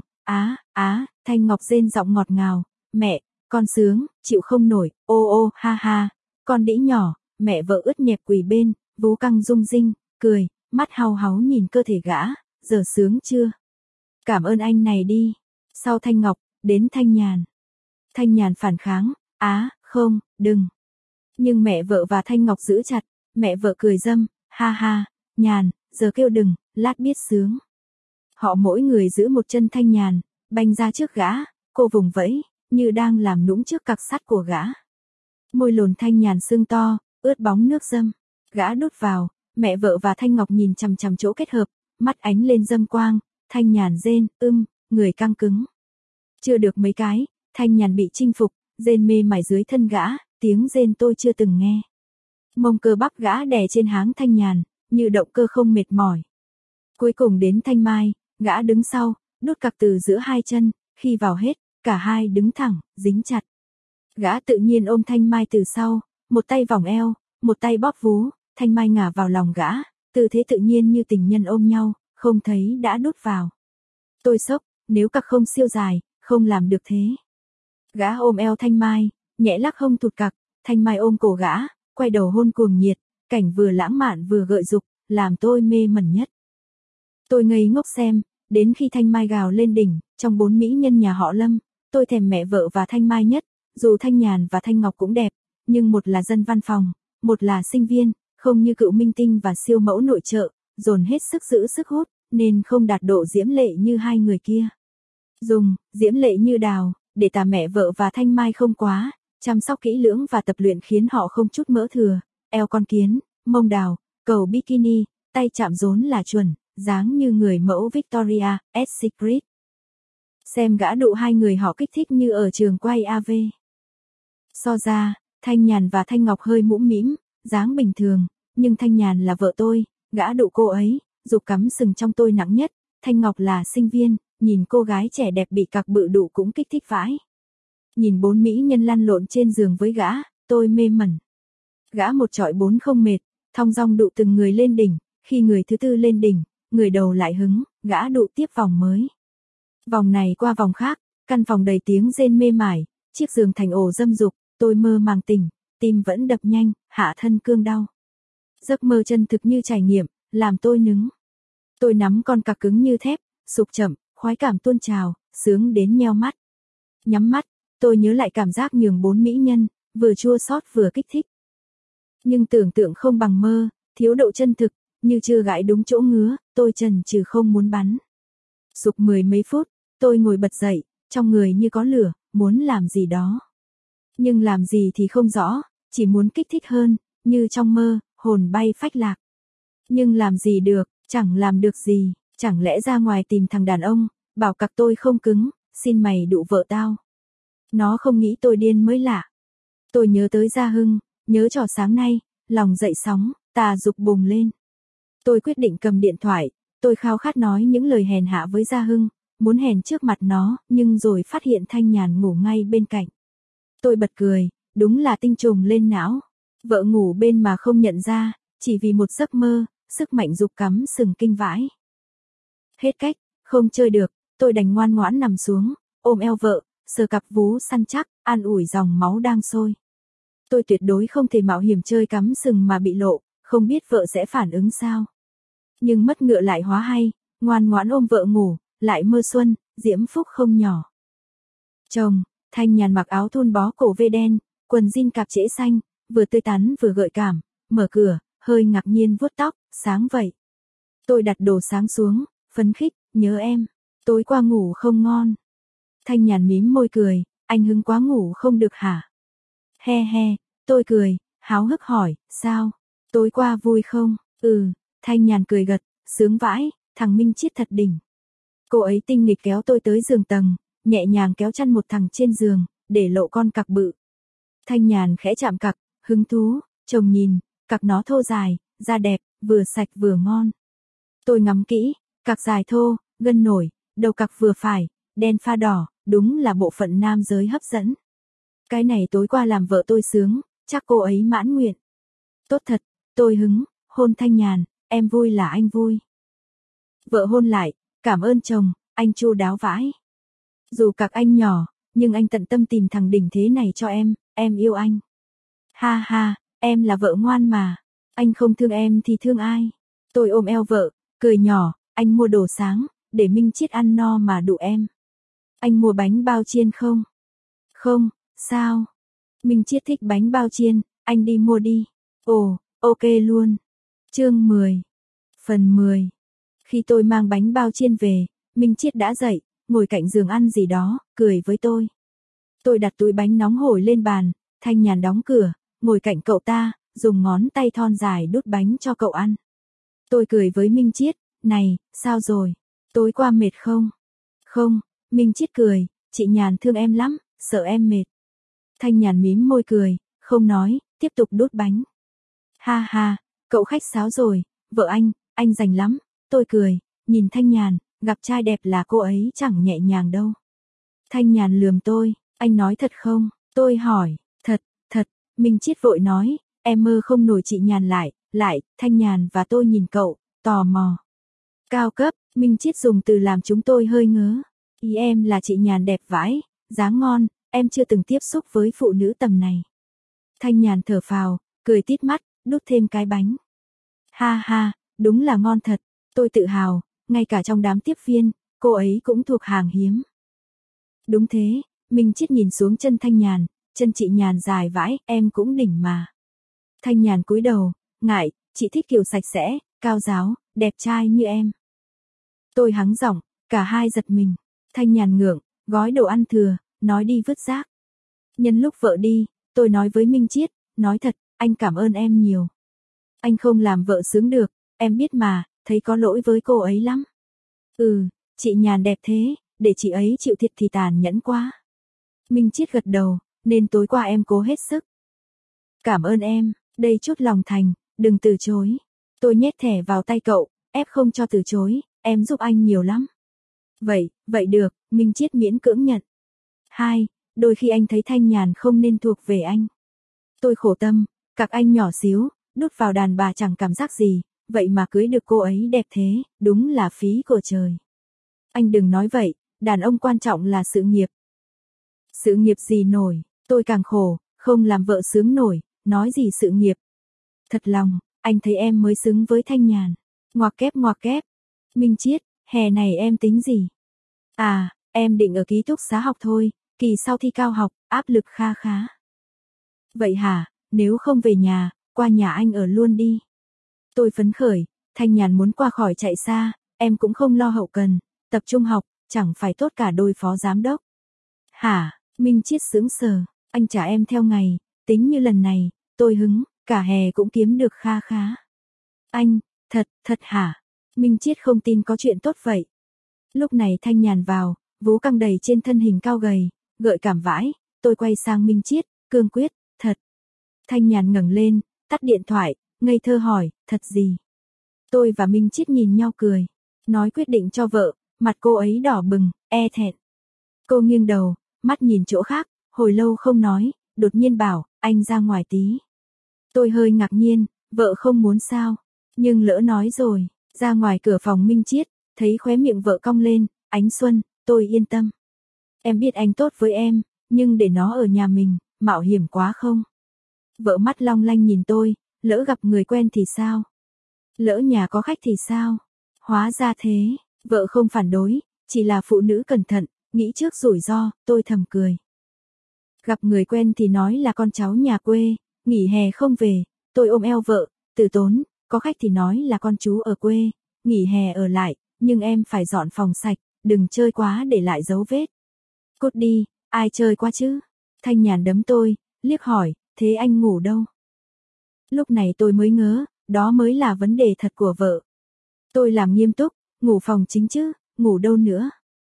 Thanh Ngọc rên giọng ngọt ngào, mẹ, con sướng, chịu không nổi, ô ha ha, con đĩ nhỏ, mẹ vợ ướt nhẹp quỳ bên, vú căng rung rinh, cười, mắt hau háu nhìn cơ thể gã, giờ sướng chưa? Cảm ơn anh này đi. Sau Thanh Ngọc, đến Thanh Nhàn. Thanh Nhàn phản kháng, không, đừng. Nhưng mẹ vợ và Thanh Ngọc giữ chặt, mẹ vợ cười dâm, ha ha, Nhàn, giờ kêu đừng, lát biết sướng. Họ mỗi người giữ một chân Thanh Nhàn, banh ra trước gã, cô vùng vẫy, như đang làm nũng trước cặc sắt của gã. Môi lồn Thanh Nhàn sưng to, ướt bóng nước dâm. Gã đút vào, mẹ vợ và Thanh Ngọc nhìn chằm chằm chỗ kết hợp, mắt ánh lên dâm quang, Thanh Nhàn rên, người căng cứng. Chưa được mấy cái, Thanh Nhàn bị chinh phục, rên mê mải dưới thân gã, tiếng rên tôi chưa từng nghe. Mông cơ bắp gã đè trên háng Thanh Nhàn, như động cơ không mệt mỏi. Cuối cùng đến Thanh Mai, gã đứng sau, đút cặc từ giữa hai chân, khi vào hết, cả hai đứng thẳng, dính chặt. Gã tự nhiên ôm Thanh Mai từ sau, một tay vòng eo, một tay bóp vú, Thanh Mai ngả vào lòng gã, tư thế tự nhiên như tình nhân ôm nhau, không thấy đã đút vào. Tôi sốc, nếu cặc không siêu dài, không làm được thế. Gã ôm eo Thanh Mai, nhẹ lắc hông thụt cặc, Thanh Mai ôm cổ gã, quay đầu hôn cuồng nhiệt, cảnh vừa lãng mạn vừa gợi dục, làm tôi mê mẩn nhất. Tôi ngây ngốc xem, đến khi Thanh Mai gào lên đỉnh, trong 4 mỹ nhân nhà họ Lâm, tôi thèm mẹ vợ và Thanh Mai nhất, dù Thanh Nhàn và Thanh Ngọc cũng đẹp, nhưng một là dân văn phòng, một là sinh viên, không như cựu minh tinh và siêu mẫu nội trợ, dồn hết sức giữ sức hút, nên không đạt độ diễm lệ như hai người kia. Dùng, diễm lệ như đào, để tả mẹ vợ và Thanh Mai không quá, chăm sóc kỹ lưỡng và tập luyện khiến họ không chút mỡ thừa, eo con kiến, mông đào, cầu bikini, tay chạm rốn là chuẩn, dáng như người mẫu Victoria, Secret. Xem gã đụ hai người họ kích thích như ở trường quay AV. So ra, Thanh Nhàn và Thanh Ngọc hơi mũm mĩm, dáng bình thường, nhưng Thanh Nhàn là vợ tôi, gã đụ cô ấy, dục cắm sừng trong tôi nặng nhất, Thanh Ngọc là sinh viên, nhìn cô gái trẻ đẹp bị cặc bự đụ cũng kích thích vãi. Nhìn 4 mỹ nhân lăn lộn trên giường với gã, tôi mê mẩn. Gã một trọi 4 không mệt, thong dong đụ từng người lên đỉnh, khi người thứ tư lên đỉnh, người đầu lại hứng, gã đụ tiếp vòng mới. Vòng này qua vòng khác, căn phòng đầy tiếng rên mê mải, chiếc giường thành ổ dâm dục, tôi mơ màng tỉnh, tim vẫn đập nhanh, hạ thân cương đau. Giấc mơ chân thực như trải nghiệm, làm tôi nứng. Tôi nắm con cặc cứng như thép, sục chậm, khoái cảm tuôn trào, sướng đến nheo mắt. Nhắm mắt, tôi nhớ lại cảm giác nhường 4 mỹ nhân, vừa chua xót vừa kích thích. Nhưng tưởng tượng không bằng mơ, thiếu độ chân thực, như chưa gãi đúng chỗ ngứa, tôi chần chừ không muốn bắn. Sục 10 mấy phút, tôi ngồi bật dậy, trong người như có lửa, muốn làm gì đó. Nhưng làm gì thì không rõ, chỉ muốn kích thích hơn, như trong mơ, hồn bay phách lạc. Nhưng làm gì được, chẳng làm được gì, chẳng lẽ ra ngoài tìm thằng đàn ông, bảo cặc tôi không cứng, xin mày đụ vợ tao. Nó không nghĩ tôi điên mới lạ. Tôi nhớ tới Gia Hưng, nhớ trò sáng nay, lòng dậy sóng, tà dục bùng lên. Tôi quyết định cầm điện thoại, tôi khao khát nói những lời hèn hạ với Gia Hưng, muốn hèn trước mặt nó, nhưng rồi phát hiện Thanh Nhàn ngủ ngay bên cạnh. Tôi bật cười, đúng là tinh trùng lên não. Vợ ngủ bên mà không nhận ra, chỉ vì một giấc mơ, sức mạnh dục cắm sừng kinh vãi. Hết cách, không chơi được, tôi đành ngoan ngoãn nằm xuống, ôm eo vợ, sờ cặp vú săn chắc, an ủi dòng máu đang sôi. Tôi tuyệt đối không thể mạo hiểm chơi cắm sừng mà bị lộ, không biết vợ sẽ phản ứng sao. Nhưng mất ngựa lại hóa hay, ngoan ngoãn ôm vợ ngủ, lại mơ xuân, diễm phúc không nhỏ. Chồng, Thanh Nhàn mặc áo thun bó cổ vê đen, quần jean cạp trễ xanh, vừa tươi tắn vừa gợi cảm, mở cửa, hơi ngạc nhiên vuốt tóc, sáng vậy. Tôi đặt đồ sáng xuống, phấn khích, nhớ em, tối qua ngủ không ngon. Thanh Nhàn mím môi cười, anh hứng quá ngủ không được hả? He he, tôi cười, háo hức hỏi, sao? Tối qua vui không? Thanh Nhàn cười gật, sướng vãi, thằng Minh Chiết thật đỉnh. Cô ấy tinh nghịch kéo tôi tới giường tầng, nhẹ nhàng kéo chăn một thằng trên giường, để lộ con cặc bự. Thanh Nhàn khẽ chạm cặc, hứng thú, chồng nhìn, cặc nó thô dài, da đẹp, vừa sạch vừa ngon. Tôi ngắm kỹ, cặc dài thô, gân nổi, đầu cặc vừa phải, đen pha đỏ, đúng là bộ phận nam giới hấp dẫn. Cái này tối qua làm vợ tôi sướng, chắc cô ấy mãn nguyện. Tốt thật, tôi hứng, hôn Thanh Nhàn, em vui là anh vui. Vợ hôn lại, cảm ơn chồng, anh chu đáo vãi. Dù cặc anh nhỏ, nhưng anh tận tâm tìm thằng đỉnh thế này cho em yêu anh. Ha ha, em là vợ ngoan mà, anh không thương em thì thương ai. Tôi ôm eo vợ, cười nhỏ, anh mua đồ sáng, để Minh Chiết ăn no mà đụ em. Anh mua bánh bao chiên không? Không, sao? Minh Chiết thích bánh bao chiên, anh đi mua đi. Ồ, ok luôn. Chương 10. Phần 10. Khi tôi mang bánh bao chiên về, Minh Chiết đã dậy, ngồi cạnh giường ăn gì đó, cười với tôi. Tôi đặt túi bánh nóng hổi lên bàn, Thanh Nhàn đóng cửa, ngồi cạnh cậu ta, dùng ngón tay thon dài đút bánh cho cậu ăn. Tôi cười với Minh Chiết, này, sao rồi? Tối qua mệt không? Không, Minh Chiết cười, chị Nhàn thương em lắm, sợ em mệt. Thanh Nhàn mím môi cười, không nói, tiếp tục đút bánh. Ha ha, cậu khách sáo rồi, vợ anh rành lắm. Tôi cười, nhìn Thanh Nhàn, gặp trai đẹp là cô ấy chẳng nhẹ nhàng đâu. Thanh Nhàn lườm tôi, anh nói thật không? Tôi hỏi, thật, Minh Chiết vội nói, em mơ không nổi chị Nhàn lại, Thanh Nhàn và tôi nhìn cậu, tò mò. Cao cấp, Minh Chiết dùng từ làm chúng tôi hơi ngớ. Ý em là chị Nhàn đẹp vãi, dáng ngon, em chưa từng tiếp xúc với phụ nữ tầm này. Thanh Nhàn thở phào, cười tít mắt, đút thêm cái bánh. Ha ha, đúng là ngon thật, tôi tự hào, ngay cả trong đám tiếp viên, cô ấy cũng thuộc hàng hiếm. Đúng thế, Minh Chiết nhìn xuống chân Thanh Nhàn, chân chị Nhàn dài vãi, em cũng đỉnh mà. Thanh Nhàn cúi đầu, ngại, chị thích kiểu sạch sẽ, cao ráo, đẹp trai như em. Tôi hắng giọng, cả hai giật mình. Thanh Nhàn ngượng, gói đồ ăn thừa, nói đi vứt rác. Nhân lúc vợ đi, tôi nói với Minh Chiết, nói thật, anh cảm ơn em nhiều. Anh không làm vợ sướng được, em biết mà, thấy có lỗi với cô ấy lắm. Chị Nhàn đẹp thế, để chị ấy chịu thiệt thì tàn nhẫn quá. Minh Chiết gật đầu, nên tối qua em cố hết sức. Cảm ơn em, đây chút lòng thành, đừng từ chối. Tôi nhét thẻ vào tay cậu, ép không cho từ chối, em giúp anh nhiều lắm. Vậy được, Minh Chiết miễn cưỡng nhận. 2. Đôi khi anh thấy Thanh Nhàn không nên thuộc về anh. Tôi khổ tâm, các anh nhỏ xíu, đút vào đàn bà chẳng cảm giác gì, vậy mà cưới được cô ấy đẹp thế, đúng là phí của trời. Anh đừng nói vậy, đàn ông quan trọng là sự nghiệp. Sự nghiệp gì nổi, tôi càng khổ, không làm vợ sướng nổi, nói gì sự nghiệp. Thật lòng, anh thấy em mới xứng với Thanh Nhàn. Ngoặc kép. Minh Chiết, hè này em tính gì? Em định ở ký túc xá học thôi, kỳ sau thi cao học, áp lực kha khá. Vậy hả, nếu không về nhà, qua nhà anh ở luôn đi. Tôi phấn khởi, Thanh Nhàn muốn qua khỏi chạy xa, em cũng không lo hậu cần, tập trung học, chẳng phải tốt cả đôi phó giám đốc. Hả, Minh Chiết sững sờ, anh trả em theo ngày, tính như lần này, tôi hứng, cả hè cũng kiếm được kha khá. Anh, thật hả? Minh Chiết không tin có chuyện tốt vậy. Lúc này Thanh Nhàn vào, vú căng đầy trên thân hình cao gầy, gợi cảm vãi, tôi quay sang Minh Chiết, cương quyết, thật. Thanh Nhàn ngẩng lên, tắt điện thoại, ngây thơ hỏi, thật gì? Tôi và Minh Chiết nhìn nhau cười, nói quyết định cho vợ, mặt cô ấy đỏ bừng, e thẹn. Cô nghiêng đầu, mắt nhìn chỗ khác, hồi lâu không nói, đột nhiên bảo, anh ra ngoài tí. Tôi hơi ngạc nhiên, vợ không muốn sao, nhưng lỡ nói rồi, ra ngoài cửa phòng Minh Chiết, thấy khóe miệng vợ cong lên, Ánh Xuân, tôi yên tâm. Em biết anh tốt với em, nhưng để nó ở nhà mình, mạo hiểm quá không? Vợ mắt long lanh nhìn tôi, lỡ gặp người quen thì sao? Lỡ nhà có khách thì sao? Hóa ra thế, vợ không phản đối, chỉ là phụ nữ cẩn thận, nghĩ trước rủi ro, tôi thầm cười. Gặp người quen thì nói là con cháu nhà quê, nghỉ hè không về, tôi ôm eo vợ, từ tốn, có khách thì nói là con chú ở quê, nghỉ hè ở lại, nhưng em phải dọn phòng sạch, đừng chơi quá để lại dấu vết. Cút đi, ai chơi quá chứ? Thanh Nhàn đấm tôi, liếc hỏi, thế anh ngủ đâu? Lúc này tôi mới ngớ, đó mới là vấn đề thật của vợ. Tôi làm nghiêm túc, ngủ phòng chính chứ, ngủ đâu nữa?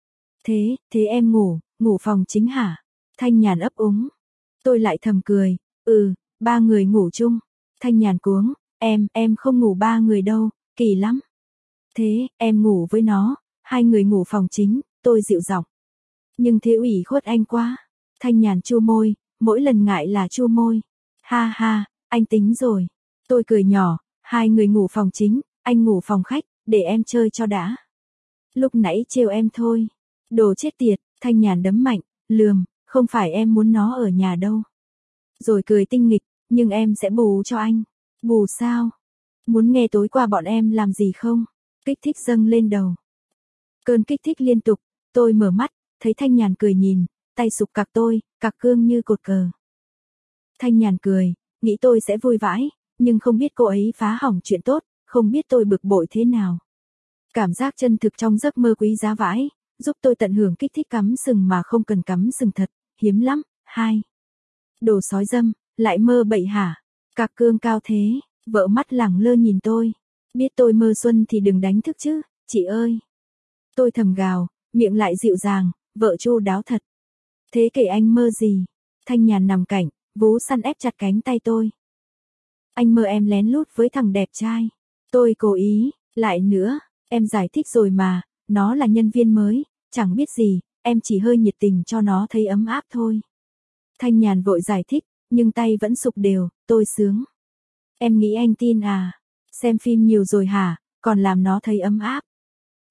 Thế em ngủ phòng chính hả? Thanh Nhàn ấp úng. Tôi lại thầm cười, 3 người ngủ chung. Thanh Nhàn cuống, em không ngủ 3 người đâu, kỳ lắm. Thế, em ngủ với nó, 2 người ngủ phòng chính, tôi dịu giọng. Nhưng thế ủy khuất anh quá. Thanh Nhàn chu môi, mỗi lần ngại là chu môi. Ha ha, anh tính rồi. Tôi cười nhỏ, 2 người ngủ phòng chính, anh ngủ phòng khách, để em chơi cho đã. Lúc nãy trêu em thôi. Đồ chết tiệt, Thanh Nhàn đấm mạnh, lườm, không phải em muốn nó ở nhà đâu. Rồi cười tinh nghịch, nhưng em sẽ bù cho anh. Bù sao? Muốn nghe tối qua bọn em làm gì không? Kích thích dâng lên đầu. Cơn kích thích liên tục, tôi mở mắt, thấy Thanh Nhàn cười nhìn, tay sụp cặc tôi, cặc cương như cột cờ. Thanh Nhàn cười, nghĩ tôi sẽ vui vãi, nhưng không biết cô ấy phá hỏng chuyện tốt, không biết tôi bực bội thế nào. Cảm giác chân thực trong giấc mơ quý giá vãi, giúp tôi tận hưởng kích thích cắm sừng mà không cần cắm sừng thật, hiếm lắm. 2. Đồ sói dâm, lại mơ bậy hả? Cặc cương cao thế, vợ mắt lẳng lơ nhìn tôi. Biết tôi mơ xuân thì đừng đánh thức chứ, chị ơi. Tôi thầm gào, miệng lại dịu dàng, vợ chu đáo thật. Thế kể anh mơ gì? Thanh Nhàn nằm cạnh, vú săn ép chặt cánh tay tôi. Anh mơ em lén lút với thằng đẹp trai. Tôi cố ý, lại nữa, em giải thích rồi mà, nó là nhân viên mới, chẳng biết gì, em chỉ hơi nhiệt tình cho nó thấy ấm áp thôi. Thanh Nhàn vội giải thích, nhưng tay vẫn sụp đều, tôi sướng. Em nghĩ anh tin à? Xem phim nhiều rồi hả, còn làm nó thấy ấm áp.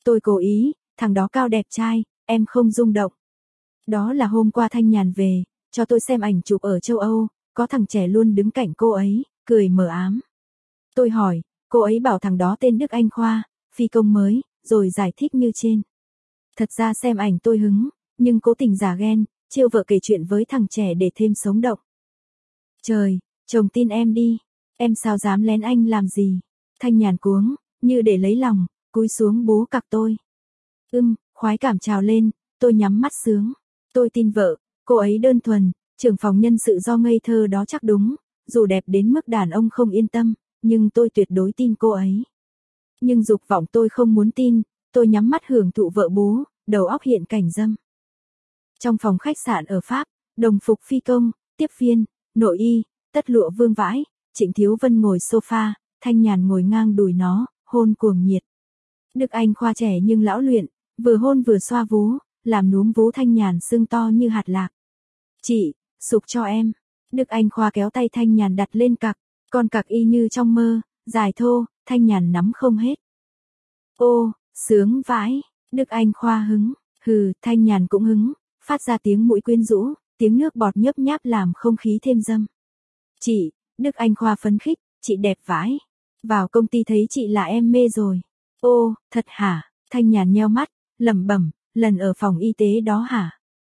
Tôi cố ý, thằng đó cao đẹp trai, em không rung động. Đó là hôm qua Thanh Nhàn về, cho tôi xem ảnh chụp ở châu Âu, có thằng trẻ luôn đứng cạnh cô ấy, cười mờ ám. Tôi hỏi, cô ấy bảo thằng đó tên Đức Anh Khoa, phi công mới, rồi giải thích như trên. Thật ra xem ảnh tôi hứng, nhưng cố tình giả ghen, trêu vợ kể chuyện với thằng trẻ để thêm sống động. Trời, chồng tin em đi, em sao dám lén anh làm gì? Thanh Nhàn cuống, như để lấy lòng, cúi xuống bú cặc tôi. Khoái cảm trào lên, tôi nhắm mắt sướng. Tôi tin vợ, cô ấy đơn thuần, trưởng phòng nhân sự do ngây thơ đó chắc đúng, dù đẹp đến mức đàn ông không yên tâm, nhưng tôi tuyệt đối tin cô ấy. Nhưng dục vọng tôi không muốn tin, tôi nhắm mắt hưởng thụ vợ bú, đầu óc hiện cảnh dâm. Trong phòng khách sạn ở Pháp, đồng phục phi công, tiếp viên, nội y, tất lụa vương vãi, Trịnh Thiếu Vân ngồi sofa, Thanh Nhàn ngồi ngang đùi nó, hôn cuồng nhiệt. Đức Anh Khoa trẻ nhưng lão luyện, vừa hôn vừa xoa vú, làm núm vú Thanh Nhàn sưng to như hạt lạc. Chị, sục cho em. Đức Anh Khoa kéo tay Thanh Nhàn đặt lên cặc, con cặc y như trong mơ, dài thô, Thanh Nhàn nắm không hết. Ô, sướng vãi, Đức Anh Khoa hứng, Thanh Nhàn cũng hứng, phát ra tiếng mũi quyến rũ, tiếng nước bọt nhấp nháp làm không khí thêm dâm. Chị, Đức Anh Khoa phấn khích, chị đẹp vãi. Vào công ty thấy chị là em mê rồi. Ô, thật hả? Thanh Nhàn nheo mắt, lẩm bẩm, lần ở phòng y tế đó hả?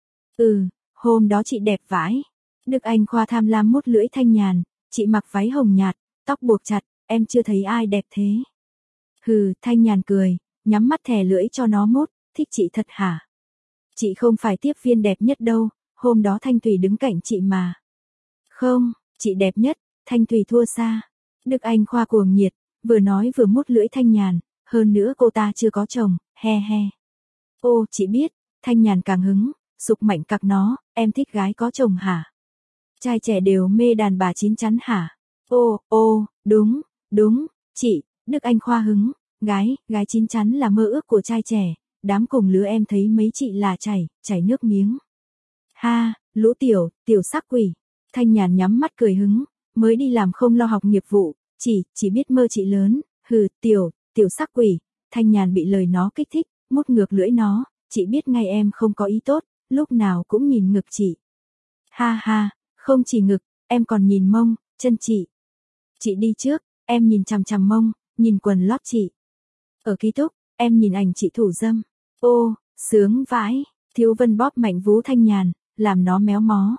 Hôm đó chị đẹp vãi. Đức Anh Khoa tham lam mút lưỡi Thanh Nhàn, chị mặc váy hồng nhạt, tóc buộc chặt, em chưa thấy ai đẹp thế. Thanh Nhàn cười, nhắm mắt thè lưỡi cho nó mút, thích chị thật hả? Chị không phải tiếp viên đẹp nhất đâu, hôm đó Thanh Thủy đứng cạnh chị mà. Không, chị đẹp nhất, Thanh Thủy thua xa. Đức Anh Khoa cuồng nhiệt, vừa nói vừa mút lưỡi Thanh Nhàn, hơn nữa cô ta chưa có chồng, he he. Ô, chị biết, Thanh Nhàn càng hứng, sục mạnh cặc nó, em thích gái có chồng hả? Trai trẻ đều mê đàn bà chín chắn hả? Ô, đúng, chị, Đức Anh Khoa hứng, gái chín chắn là mơ ước của trai trẻ, đám cùng lứa em thấy mấy chị là chảy nước miếng. Ha, lũ tiểu sắc quỷ. Thanh Nhàn nhắm mắt cười hứng, mới đi làm không lo học nghiệp vụ, chỉ biết mơ chị lớn, tiểu sắc quỷ. Thanh Nhàn bị lời nó kích thích, mút ngược lưỡi nó, chị biết ngay em không có ý tốt, lúc nào cũng nhìn ngực chị. Ha, không chỉ ngực, em còn nhìn mông, chân chị. Chị đi trước, em nhìn chằm chằm mông, nhìn quần lót chị. Ở ký túc, em nhìn ảnh chị thủ dâm. Ô, sướng vãi, Thiếu Vân bóp mạnh vú Thanh Nhàn, làm nó méo mó.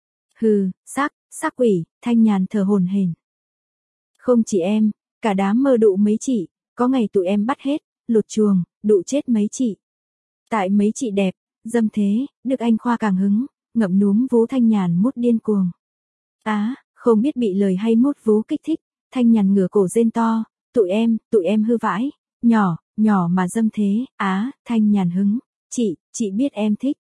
Sắc quỷ, Thanh Nhàn thở hổn hển. Không chỉ em, cả đám mơ đụ mấy chị, có ngày tụi em bắt hết, lột chuồng, đụ chết mấy chị. Tại mấy chị đẹp, dâm thế, Đức Anh Khoa càng hứng, ngậm núm vú Thanh Nhàn mút điên cuồng. Không biết bị lời hay mút vú kích thích, Thanh Nhàn ngửa cổ rên to, tụi em hư vãi, nhỏ mà dâm thế, Thanh Nhàn hứng, chị biết em thích.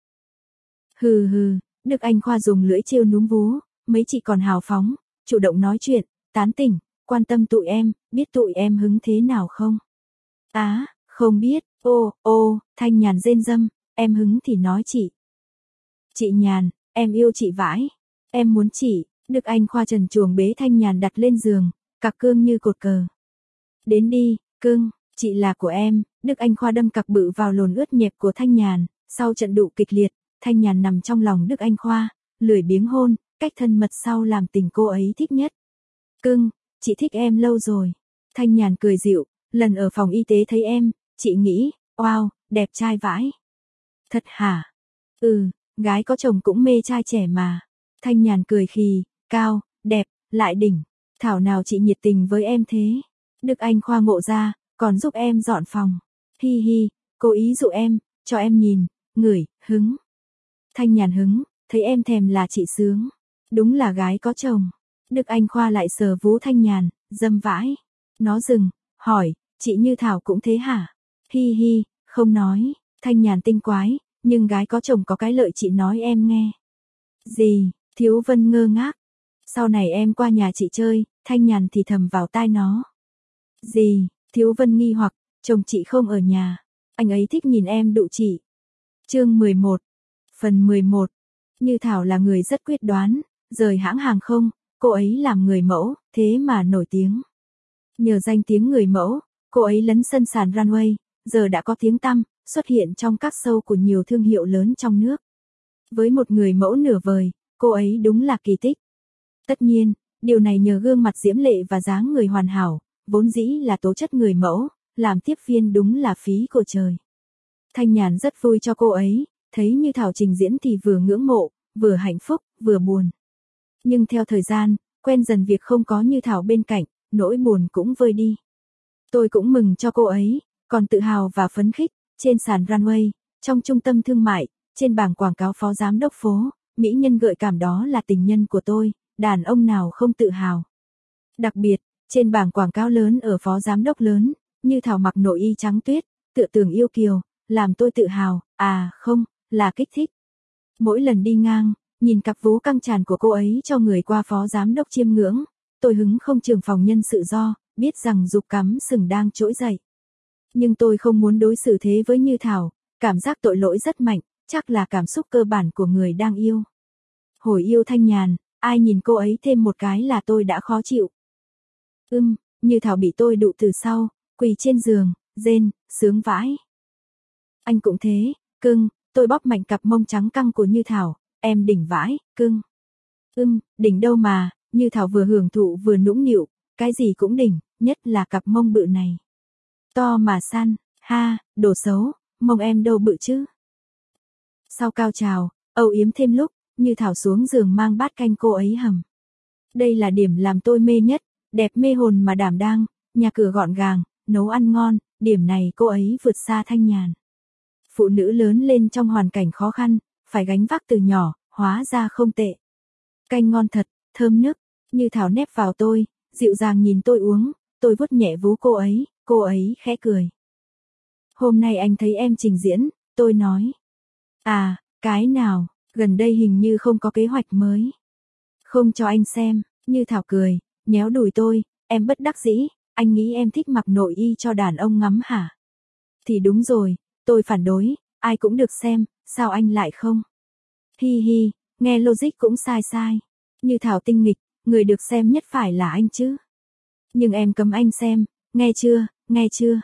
Đức Anh Khoa dùng lưỡi trêu núm vú, mấy chị còn hào phóng, chủ động nói chuyện, tán tỉnh, quan tâm tụi em, biết tụi em hứng thế nào không? Không biết, Thanh Nhàn rên râm, em hứng thì nói chị. Chị Nhàn, em yêu chị vãi, em muốn chị. Đức Anh Khoa trần truồng bế Thanh Nhàn đặt lên giường, cặc cương như cột cờ. Đến đi, cưng, chị là của em. Đức Anh Khoa đâm cặc bự vào lồn ướt nhẹp của Thanh Nhàn, sau trận đụ kịch liệt, Thanh Nhàn nằm trong lòng Đức Anh Khoa, lười biếng hôn, cách thân mật sau làm tình cô ấy thích nhất. Cưng, chị thích em lâu rồi. Thanh Nhàn cười dịu, lần ở phòng y tế thấy em, chị nghĩ, wow, đẹp trai vãi. Thật hả? Gái có chồng cũng mê trai trẻ mà. Thanh Nhàn cười khì, cao, đẹp, lại đỉnh. Thảo nào chị nhiệt tình với em thế. Đức Anh Khoa ngộ ra, còn giúp em dọn phòng. Hi, cố ý dụ em, cho em nhìn, ngửi, hứng. Thanh Nhàn hứng, thấy em thèm là chị sướng. Đúng là gái có chồng. Đức Anh Khoa lại sờ vú Thanh Nhàn, dâm vãi. Nó dừng, hỏi, chị Như Thảo cũng thế hả? Hi, không nói. Thanh Nhàn tinh quái, nhưng gái có chồng có cái lợi chị nói em nghe. Gì? Thiếu Vân ngơ ngác. Sau này em qua nhà chị chơi, Thanh Nhàn thì thầm vào tai nó. Gì? Thiếu Vân nghi hoặc, chồng chị không ở nhà. Anh ấy thích nhìn em đụ chị. Chương 11. Phần 11. Như Thảo là người rất quyết đoán, rời hãng hàng không, cô ấy làm người mẫu, thế mà nổi tiếng. Nhờ danh tiếng người mẫu, cô ấy lấn sân sàn runway, giờ đã có tiếng tăm, xuất hiện trong các show của nhiều thương hiệu lớn trong nước. Với một người mẫu nửa vời, cô ấy đúng là kỳ tích. Tất nhiên, điều này nhờ gương mặt diễm lệ và dáng người hoàn hảo, vốn dĩ là tố chất người mẫu, làm tiếp viên đúng là phí của trời. Thanh Nhàn rất vui cho cô ấy, thấy Như Thảo trình diễn thì vừa ngưỡng mộ, vừa hạnh phúc, vừa buồn. Nhưng theo thời gian, quen dần việc không có Như Thảo bên cạnh, nỗi buồn cũng vơi đi. Tôi cũng mừng cho cô ấy, còn tự hào và phấn khích, trên sàn runway, trong trung tâm thương mại, trên bảng quảng cáo phó giám đốc phố, mỹ nhân gợi cảm đó là tình nhân của tôi, đàn ông nào không tự hào. Đặc biệt, trên bảng quảng cáo lớn ở phó giám đốc lớn, Như Thảo mặc nội y trắng tuyết, tựa tường yêu kiều, làm tôi tự hào, không, là kích thích. Mỗi lần đi ngang, nhìn cặp vú căng tràn của cô ấy cho người qua phó giám đốc chiêm ngưỡng, tôi hứng không trưởng phòng nhân sự do, biết rằng dục cắm sừng đang trỗi dậy. Nhưng tôi không muốn đối xử thế với Như Thảo, cảm giác tội lỗi rất mạnh, chắc là cảm xúc cơ bản của người đang yêu. Hồi yêu Thanh Nhàn, ai nhìn cô ấy thêm một cái là tôi đã khó chịu. Như Thảo bị tôi đụ từ sau, quỳ trên giường, rên, sướng vãi. Anh cũng thế, cưng, tôi bóp mạnh cặp mông trắng căng của Như Thảo, em đỉnh vãi, cưng. Đỉnh đâu mà, Như Thảo vừa hưởng thụ vừa nũng nịu, cái gì cũng đỉnh, nhất là cặp mông bự này. To mà săn, ha, đồ xấu, mông em đâu bự chứ. Sau cao trào, âu yếm thêm lúc, Như Thảo xuống giường mang bát canh cô ấy hầm. Đây là điểm làm tôi mê nhất, đẹp mê hồn mà đảm đang, nhà cửa gọn gàng, nấu ăn ngon, điểm này cô ấy vượt xa Thanh Nhàn. Phụ nữ lớn lên trong hoàn cảnh khó khăn, phải gánh vác từ nhỏ, hóa ra không tệ. Canh ngon thật, thơm nức, Như Thảo nép vào tôi, dịu dàng nhìn tôi uống, tôi vuốt nhẹ vú cô ấy khẽ cười. Hôm nay anh thấy em trình diễn, tôi nói. Cái nào, gần đây hình như không có kế hoạch mới. Không cho anh xem, Như Thảo cười, nhéo đùi tôi, em bất đắc dĩ, anh nghĩ em thích mặc nội y cho đàn ông ngắm hả? Thì đúng rồi, tôi phản đối, ai cũng được xem, sao anh lại không? Hi hi, nghe logic cũng sai. Như Thảo tinh nghịch, người được xem nhất phải là anh chứ. Nhưng em cấm anh xem, nghe chưa?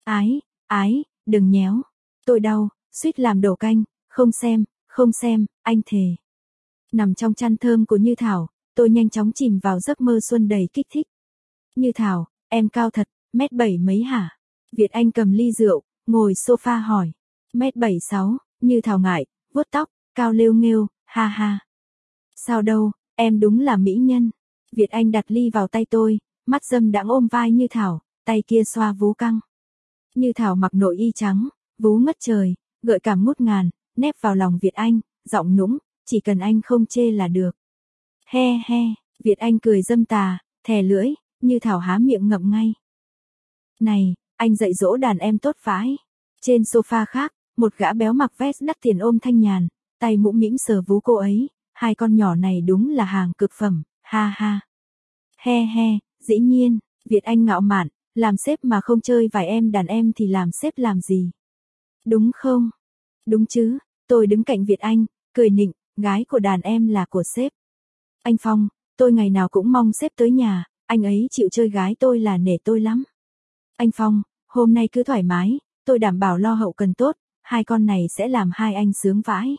Ái, đừng nhéo. Tôi đau, suýt làm đổ canh, không xem, anh thề. Nằm trong chăn thơm của Như Thảo, tôi nhanh chóng chìm vào giấc mơ xuân đầy kích thích. Như Thảo, em cao thật, 1m7 mấy hả? Việt Anh cầm ly rượu, ngồi sofa hỏi. 1m76, Như Thảo ngại, vuốt tóc, cao lêu nghêu, ha. Sao đâu, em đúng là mỹ nhân. Việt Anh đặt ly vào tay tôi, mắt dâm đãng ôm vai Như Thảo, tay kia xoa vú căng. Như Thảo mặc nội y trắng, vú ngất trời, gợi cảm ngút ngàn, nép vào lòng Việt Anh, giọng nũng, chỉ cần anh không chê là được. He, Việt Anh cười dâm tà, thè lưỡi, Như Thảo há miệng ngậm ngay. Này, anh dạy dỗ đàn em tốt vãi. Trên sofa khác, một gã béo mặc vest đắt tiền ôm Thanh Nhàn, tay mũm mĩm sờ vú cô ấy, hai con nhỏ này đúng là hàng cực phẩm, ha. He, dĩ nhiên, Việt Anh ngạo mạn, làm sếp mà không chơi vài em đàn em thì làm sếp làm gì? Đúng không? Đúng chứ, tôi đứng cạnh Việt Anh, cười nịnh, gái của đàn em là của sếp. Anh Phong, tôi ngày nào cũng mong sếp tới nhà, anh ấy chịu chơi gái tôi là nể tôi lắm. Anh Phong, hôm nay cứ thoải mái, tôi đảm bảo lo hậu cần tốt, hai con này sẽ làm hai anh sướng vãi.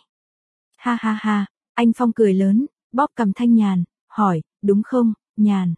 Ha, anh Phong cười lớn, bóp cầm Thanh Nhàn, hỏi, đúng không, Nhàn?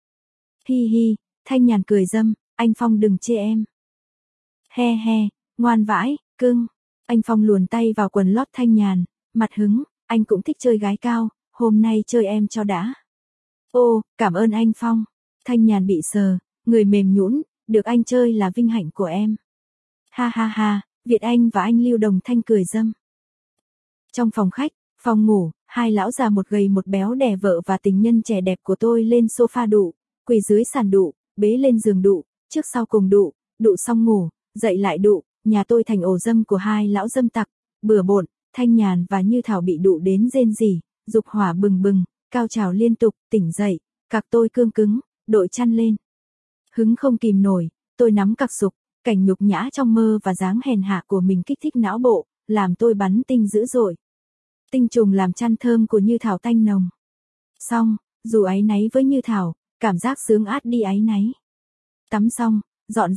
Hi, Thanh Nhàn cười dâm, anh Phong đừng chê em. He, ngoan vãi, cưng. Anh Phong luồn tay vào quần lót Thanh Nhàn, mặt hứng, anh cũng thích chơi gái cao, hôm nay chơi em cho đã. Ô, cảm ơn anh Phong. Thanh Nhàn bị sờ, người mềm nhũn, được anh chơi là vinh hạnh của em. Ha, Việt Anh và anh Lưu Đồng Thanh cười dâm. Trong phòng khách, phòng ngủ, hai lão già một gầy một béo đè vợ và tình nhân trẻ đẹp của tôi lên sofa đụ, quỳ dưới sàn đụ, bế lên giường đụ, trước sau cùng đụ xong ngủ, dậy lại đụ, nhà tôi thành ổ dâm của hai lão dâm tặc, bừa bộn, Thanh Nhàn và Như Thảo bị đụ đến rên rỉ, dục hỏa bừng, cao trào liên tục, tỉnh dậy, cặc tôi cương cứng, đội chăn lên. Hứng không kìm nổi, tôi nắm cặc sục, cảnh nhục nhã trong mơ và dáng hèn hạ của mình kích thích não bộ, làm tôi bắn tinh dữ dội. Tinh trùng làm chăn thơm của Như Thảo tanh nồng. Xong, dù áy náy với Như Thảo, cảm giác sướng át đi áy náy. Tắm xong, dọn dẹp,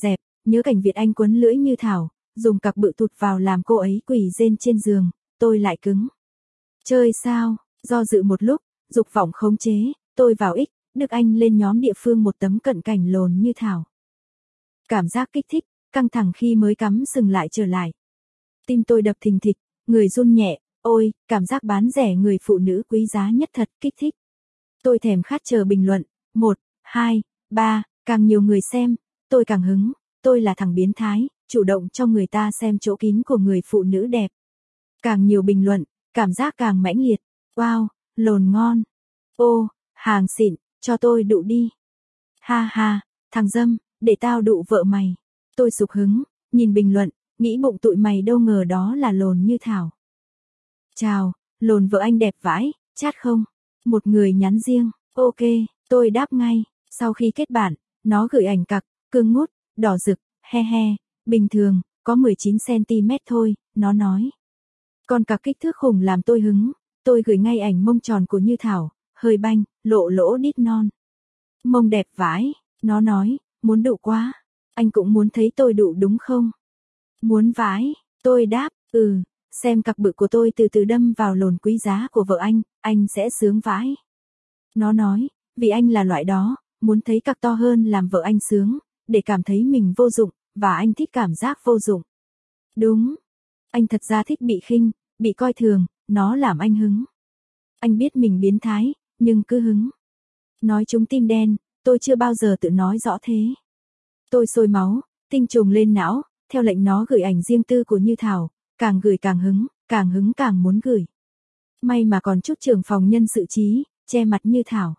nhớ cảnh Việt Anh quấn lưỡi Như Thảo, dùng cặc bự tụt vào làm cô ấy quỳ rên trên giường, tôi lại cứng. Chơi sao, do dự một lúc, dục vọng khống chế, tôi vào X, Đức Anh lên nhóm địa phương một tấm cận cảnh lồn Như Thảo. Cảm giác kích thích, căng thẳng khi mới cắm sừng lại trở lại. Tim tôi đập thình thịch, người run nhẹ, ôi, cảm giác bán rẻ người phụ nữ quý giá nhất thật kích thích. Tôi thèm khát chờ bình luận, 1, 2, 3, càng nhiều người xem, tôi càng hứng, tôi là thằng biến thái, chủ động cho người ta xem chỗ kín của người phụ nữ đẹp. Càng nhiều bình luận, cảm giác càng mãnh liệt, wow, lồn ngon. Ô, hàng xịn, cho tôi đụ đi. Ha ha, thằng dâm, để tao đụ vợ mày. Tôi sục hứng, nhìn bình luận, nghĩ bụng tụi mày đâu ngờ đó là lồn Như Thảo. Chào, lồn vợ anh đẹp vãi, chat không? Một người nhắn riêng, ok, tôi đáp ngay. Sau khi kết bạn, nó gửi ảnh cặc, cưng ngút, đỏ rực, he he, bình thường, có 19cm thôi, nó nói. Con cặc kích thước khủng làm tôi hứng, tôi gửi ngay ảnh mông tròn của Như Thảo, hơi banh, lộ lỗ đít non. Mông đẹp vãi, nó nói, muốn đụ quá. Anh cũng muốn thấy tôi đụ đúng không? Muốn vãi, tôi đáp, xem cặc bự của tôi từ từ đâm vào lồn quý giá của vợ anh sẽ sướng vãi. Nó nói, vì anh là loại đó, muốn thấy cặc to hơn làm vợ anh sướng, để cảm thấy mình vô dụng, và anh thích cảm giác vô dụng. Đúng, anh thật ra thích bị khinh, bị coi thường, nó làm anh hứng. Anh biết mình biến thái, nhưng cứ hứng. Nói chúng tim đen, tôi chưa bao giờ tự nói rõ thế. Tôi sôi máu, tinh trùng lên não, theo lệnh nó gửi ảnh riêng tư của Như Thảo, càng gửi càng hứng càng muốn gửi. May mà còn chút trưởng phòng nhân sự trí, che mặt Như Thảo.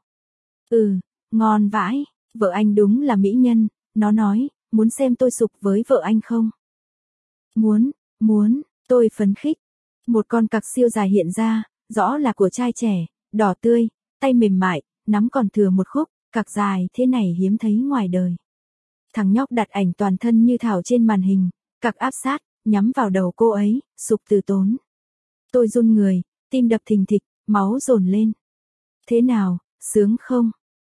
Ngon vãi, vợ anh đúng là mỹ nhân, nó nói, muốn xem tôi sục với vợ anh không? Muốn, tôi phấn khích. Một con cặc siêu dài hiện ra, rõ là của trai trẻ, đỏ tươi, tay mềm mại, nắm còn thừa một khúc, cặc dài thế này hiếm thấy ngoài đời. Thằng nhóc đặt ảnh toàn thân Như Thảo trên màn hình, cặc áp sát, nhắm vào đầu cô ấy, sục từ tốn. Tôi run người, tim đập thình thịch, máu dồn lên. Thế nào, sướng không?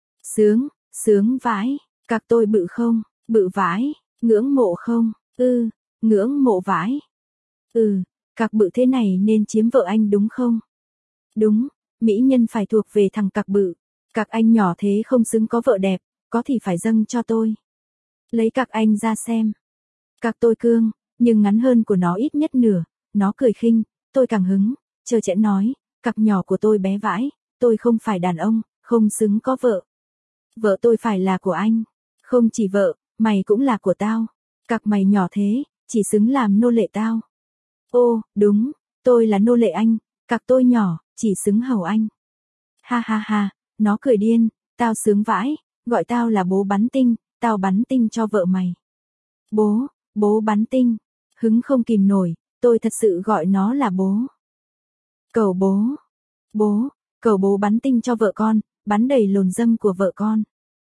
Sướng vãi, cặc tôi bự không? Bự vãi, ngưỡng mộ không? Ngưỡng mộ vãi. Cặc bự thế này nên chiếm vợ anh đúng không? Đúng, mỹ nhân phải thuộc về thằng cặc bự. Cặc anh nhỏ thế không xứng có vợ đẹp, có thì phải dâng cho tôi. Lấy cặc anh ra xem. Cặc tôi cương, nhưng ngắn hơn của nó ít nhất nửa, nó cười khinh, tôi càng hứng, trơ trẽn nói, cặc nhỏ của tôi bé vãi, tôi không phải đàn ông, không xứng có vợ. Vợ tôi phải là của anh, không chỉ vợ, mày cũng là của tao. Cặc mày nhỏ thế, chỉ xứng làm nô lệ tao. Ô, đúng, tôi là nô lệ anh, cặc tôi nhỏ, chỉ xứng hầu anh. Ha ha ha, nó cười điên, tao sướng vãi, gọi tao là bố bắn tinh, tao bắn tinh cho vợ mày. Bố bắn tinh, hứng không kìm nổi, tôi thật sự gọi nó là bố. Cầu cầu bố bắn tinh cho vợ con, bắn đầy lồn dâm của vợ con.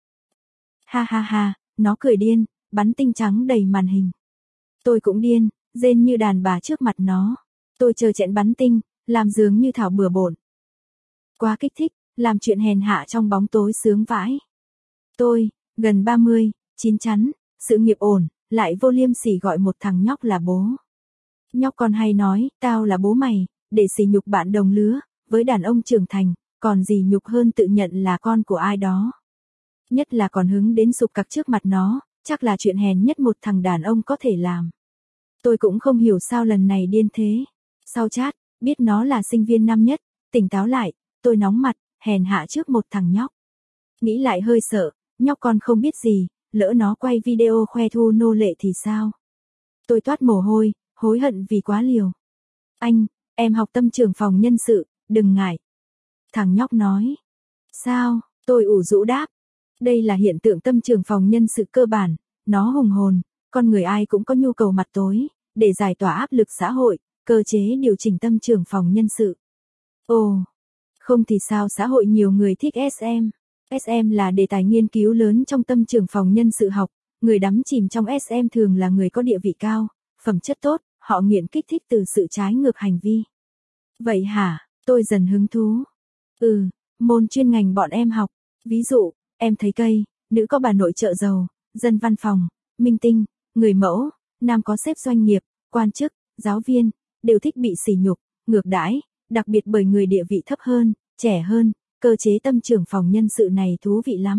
Ha ha ha, nó cười điên, bắn tinh trắng đầy màn hình. Tôi cũng điên, rên như đàn bà trước mặt nó. Tôi chờ chẹn bắn tinh, làm dường như Thảo bừa bộn. Quá kích thích, làm chuyện hèn hạ trong bóng tối sướng vãi. Tôi, gần 30, chín chắn, sự nghiệp ổn, lại vô liêm sỉ gọi một thằng nhóc là bố. Nhóc còn hay nói, tao là bố mày, để sỉ nhục bạn đồng lứa, với đàn ông trưởng thành, còn gì nhục hơn tự nhận là con của ai đó. Nhất là còn hứng đến sụp cặc trước mặt nó, chắc là chuyện hèn nhất một thằng đàn ông có thể làm. Tôi cũng không hiểu sao lần này điên thế. Sau chat, biết nó là sinh viên năm nhất, tỉnh táo lại, tôi nóng mặt, hèn hạ trước một thằng nhóc. Nghĩ lại hơi sợ, nhóc con không biết gì, lỡ nó quay video khoe thu nô lệ thì sao? Tôi toát mồ hôi, hối hận vì quá liều. Anh, em học tâm trưởng phòng nhân sự, đừng ngại. Thằng nhóc nói. Sao? Tôi ủ rũ đáp. Đây là hiện tượng tâm trưởng phòng nhân sự cơ bản, nó hùng hồn, con người ai cũng có nhu cầu mặt tối, để giải tỏa áp lực xã hội, cơ chế điều chỉnh tâm trưởng phòng nhân sự. Ồ, không thì sao xã hội nhiều người thích SM. SM là đề tài nghiên cứu lớn trong tâm trưởng phòng nhân sự học, người đắm chìm trong SM thường là người có địa vị cao, phẩm chất tốt, họ nghiện kích thích từ sự trái ngược hành vi. Vậy hả, tôi dần hứng thú. Môn chuyên ngành bọn em học, ví dụ, em thấy cây, nữ có bà nội chợ giàu, dân văn phòng, minh tinh, người mẫu, nam có sếp doanh nghiệp, quan chức, giáo viên, đều thích bị sỉ nhục, ngược đãi, đặc biệt bởi người địa vị thấp hơn, trẻ hơn, cơ chế tâm trưởng phòng nhân sự này thú vị lắm.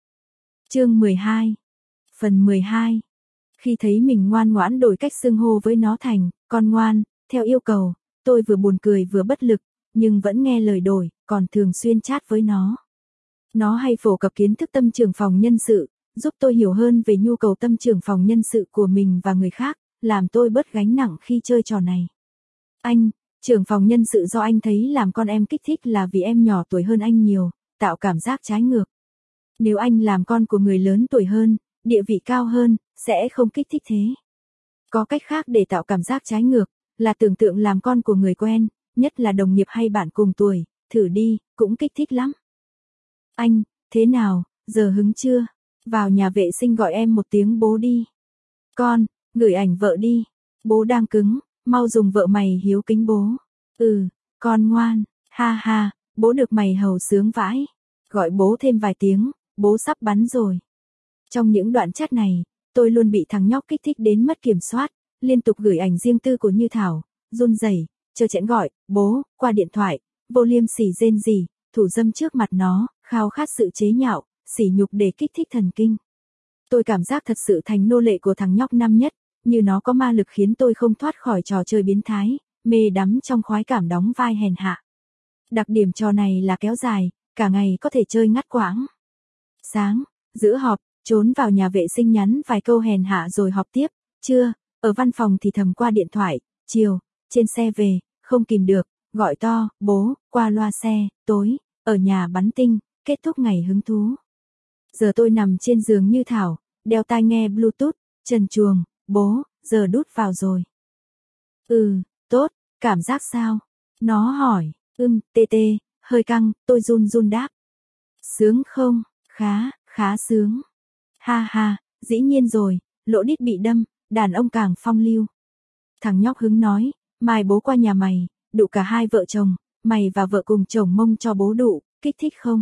Chương 12. Phần 12. Khi thấy mình ngoan ngoãn đổi cách xưng hô với nó thành con ngoan, theo yêu cầu, tôi vừa buồn cười vừa bất lực, nhưng vẫn nghe lời đổi, còn thường xuyên chat với nó. Nó hay phổ cập kiến thức tâm trưởng phòng nhân sự, giúp tôi hiểu hơn về nhu cầu tâm trưởng phòng nhân sự của mình và người khác, làm tôi bớt gánh nặng khi chơi trò này. Anh, trưởng phòng nhân sự do anh thấy làm con em kích thích là vì em nhỏ tuổi hơn anh nhiều, tạo cảm giác trái ngược. Nếu anh làm con của người lớn tuổi hơn, địa vị cao hơn, sẽ không kích thích thế. Có cách khác để tạo cảm giác trái ngược, là tưởng tượng làm con của người quen, nhất là đồng nghiệp hay bạn cùng tuổi, thử đi, cũng kích thích lắm. Anh, thế nào, giờ hứng chưa? Vào nhà vệ sinh gọi em một tiếng bố đi. Con, gửi ảnh vợ đi. Bố đang cứng, mau dùng vợ mày hiếu kính bố. Ừ, con ngoan, ha ha, bố được mày hầu sướng vãi. Gọi bố thêm vài tiếng, bố sắp bắn rồi. Trong những đoạn chat này, tôi luôn bị thằng nhóc kích thích đến mất kiểm soát, liên tục gửi ảnh riêng tư của Như Thảo, run rẩy, trơ trẽn gọi, bố, qua điện thoại, vô liêm sỉ rên rỉ, thủ dâm trước mặt nó, khao khát sự chế nhạo, sỉ nhục để kích thích thần kinh. Tôi cảm giác thật sự thành nô lệ của thằng nhóc năm nhất, như nó có ma lực khiến tôi không thoát khỏi trò chơi biến thái, mê đắm trong khoái cảm đóng vai hèn hạ. Đặc điểm trò này là kéo dài, cả ngày có thể chơi ngắt quãng. Sáng, giữa họp, trốn vào nhà vệ sinh nhắn vài câu hèn hạ rồi họp tiếp, trưa, ở văn phòng thì thầm qua điện thoại, chiều, trên xe về, không kìm được, gọi to, bố, qua loa xe, tối, ở nhà bắn tinh, kết thúc ngày hứng thú. Giờ tôi nằm trên giường Như Thảo, đeo tai nghe Bluetooth, trần truồng, bố, giờ đút vào rồi. Ừ, tốt, cảm giác sao? Nó hỏi, tê, hơi căng, tôi run run đáp. Sướng không? Khá sướng. Ha ha, dĩ nhiên rồi, lỗ đít bị đâm, đàn ông càng phong lưu. Thằng nhóc hứng nói, mai bố qua nhà mày, đụ cả hai vợ chồng, mày và vợ cùng chồng mông cho bố đụ, kích thích không?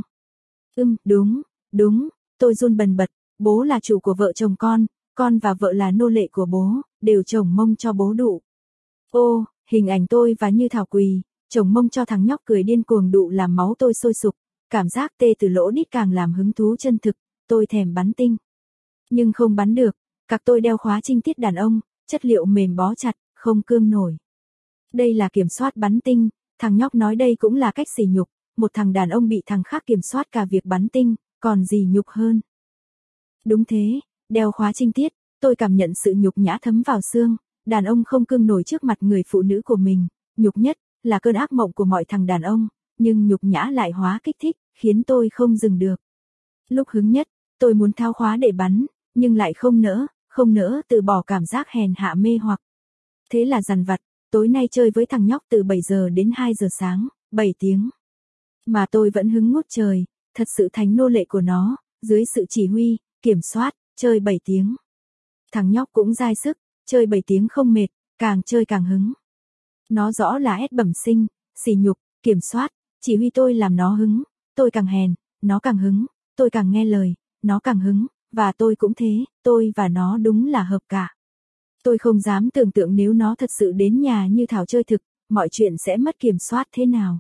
Đúng, tôi run bần bật, bố là chủ của vợ chồng con và vợ là nô lệ của bố, đều chồng mông cho bố đụ. Ô, hình ảnh tôi và Như Thảo quỳ, chồng mông cho thằng nhóc cười điên cuồng đụ làm máu tôi sôi sục, cảm giác tê từ lỗ đít càng làm hứng thú chân thực, tôi thèm bắn tinh. Nhưng không bắn được, cặc tôi đeo khóa trinh tiết đàn ông, chất liệu mềm bó chặt, không cương nổi. Đây là kiểm soát bắn tinh, thằng nhóc nói đây cũng là cách sỉ nhục, một thằng đàn ông bị thằng khác kiểm soát cả việc bắn tinh, còn gì nhục hơn. Đúng thế, đeo khóa trinh tiết, tôi cảm nhận sự nhục nhã thấm vào xương, đàn ông không cương nổi trước mặt người phụ nữ của mình, nhục nhất, là cơn ác mộng của mọi thằng đàn ông, nhưng nhục nhã lại hóa kích thích, khiến tôi không dừng được. Lúc hứng nhất, tôi muốn tháo khóa để bắn, nhưng lại không nỡ từ bỏ cảm giác hèn hạ mê hoặc. Thế là dằn vặt, tối nay chơi với thằng nhóc từ 7 giờ đến 2 giờ sáng, 7 tiếng. Mà tôi vẫn hứng ngút trời, thật sự thành nô lệ của nó, dưới sự chỉ huy, kiểm soát, chơi 7 tiếng. Thằng nhóc cũng dai sức, chơi 7 tiếng không mệt, càng chơi càng hứng. Nó rõ là ép bẩm sinh, sỉ nhục, kiểm soát, chỉ huy tôi làm nó hứng, tôi càng hèn, nó càng hứng, tôi càng nghe lời, nó càng hứng, và tôi cũng thế, tôi và nó đúng là hợp cả. Tôi không dám tưởng tượng nếu nó thật sự đến nhà Như Thảo chơi thực, mọi chuyện sẽ mất kiểm soát thế nào.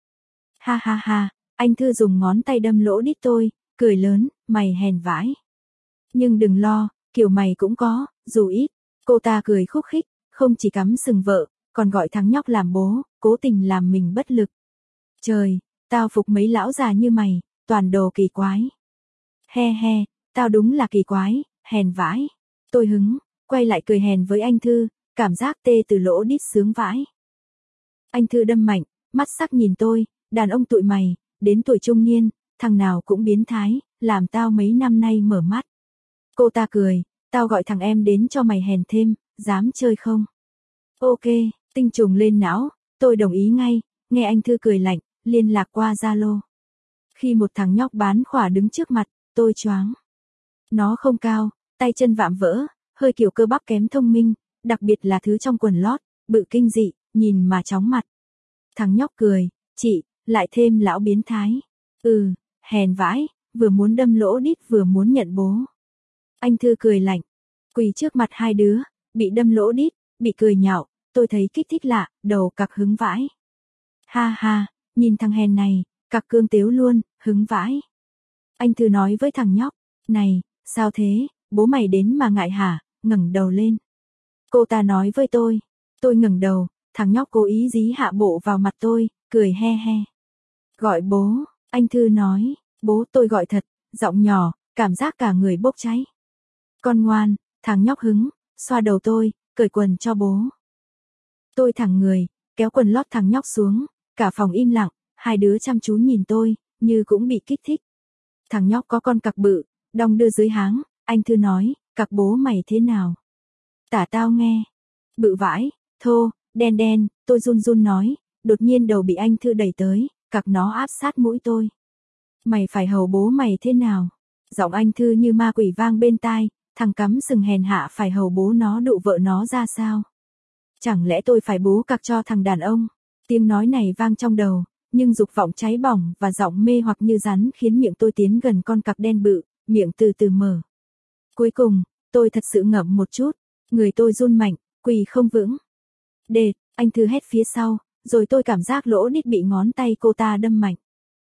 Ha ha ha, anh Thư dùng ngón tay đâm lỗ đít tôi, cười lớn, mày hèn vãi. Nhưng đừng lo, kiểu mày cũng có, dù ít. Cô ta cười khúc khích, không chỉ cắm sừng vợ, còn gọi thằng nhóc làm bố, cố tình làm mình bất lực. Trời, tao phục mấy lão già như mày, toàn đồ kỳ quái. He, tao đúng là kỳ quái, hèn vãi. Tôi hứng, quay lại cười hèn với anh Thư, cảm giác tê từ lỗ đít sướng vãi. Anh Thư đâm mạnh, mắt sắc nhìn tôi, đàn ông tụi mày, đến tuổi trung niên, thằng nào cũng biến thái, làm tao mấy năm nay mở mắt. Cô ta cười, tao gọi thằng em đến cho mày hèn thêm, dám chơi không? Ok, tinh trùng lên não, tôi đồng ý ngay, nghe anh Thư cười lạnh, liên lạc qua Zalo. Khi một thằng nhóc bán khỏa đứng trước mặt, tôi choáng. Nó không cao, tay chân vạm vỡ, hơi kiểu cơ bắp kém thông minh, đặc biệt là thứ trong quần lót, bự kinh dị, nhìn mà chóng mặt. Thằng nhóc cười, chị, lại thêm lão biến thái. Hèn vãi, vừa muốn đâm lỗ đít vừa muốn nhận bố. Anh Thư cười lạnh. Quỳ trước mặt hai đứa, bị đâm lỗ đít, bị cười nhạo, tôi thấy kích thích lạ, đầu cặc hứng vãi. Ha ha, nhìn thằng hèn này, cặc cương tiếu luôn, hứng vãi. Anh Thư nói với thằng nhóc, này, sao thế, bố mày đến mà ngại hả, ngẩng đầu lên. Cô ta nói với tôi ngẩng đầu, thằng nhóc cố ý dí hạ bộ vào mặt tôi, cười he he. Gọi bố, anh Thư nói, bố tôi gọi thật, giọng nhỏ, cảm giác cả người bốc cháy. Con ngoan, thằng nhóc hứng, xoa đầu tôi, cởi quần cho bố. Tôi thẳng người, kéo quần lót thằng nhóc xuống, cả phòng im lặng, hai đứa chăm chú nhìn tôi, như cũng bị kích thích. Thằng nhóc có con cặc bự, đong đưa dưới háng, anh Thư nói, cặc bố mày thế nào? Tả tao nghe. Bự vãi, thô, đen đen, tôi run run nói, đột nhiên đầu bị anh Thư đẩy tới, cặc nó áp sát mũi tôi. Mày phải hầu bố mày thế nào? Giọng anh Thư như ma quỷ vang bên tai, thằng cắm sừng hèn hạ phải hầu bố nó đụ vợ nó ra sao? Chẳng lẽ tôi phải bố cặc cho thằng đàn ông? Tiếng nói này vang trong đầu, nhưng dục vọng cháy bỏng và giọng mê hoặc như rắn khiến miệng tôi tiến gần con cặc đen bự, miệng từ từ mở. Cuối cùng, tôi thật sự ngậm một chút, người tôi run mạnh, quỳ không vững. Đệt, anh Thư hét phía sau, rồi tôi cảm giác lỗ đít bị ngón tay cô ta đâm mạnh.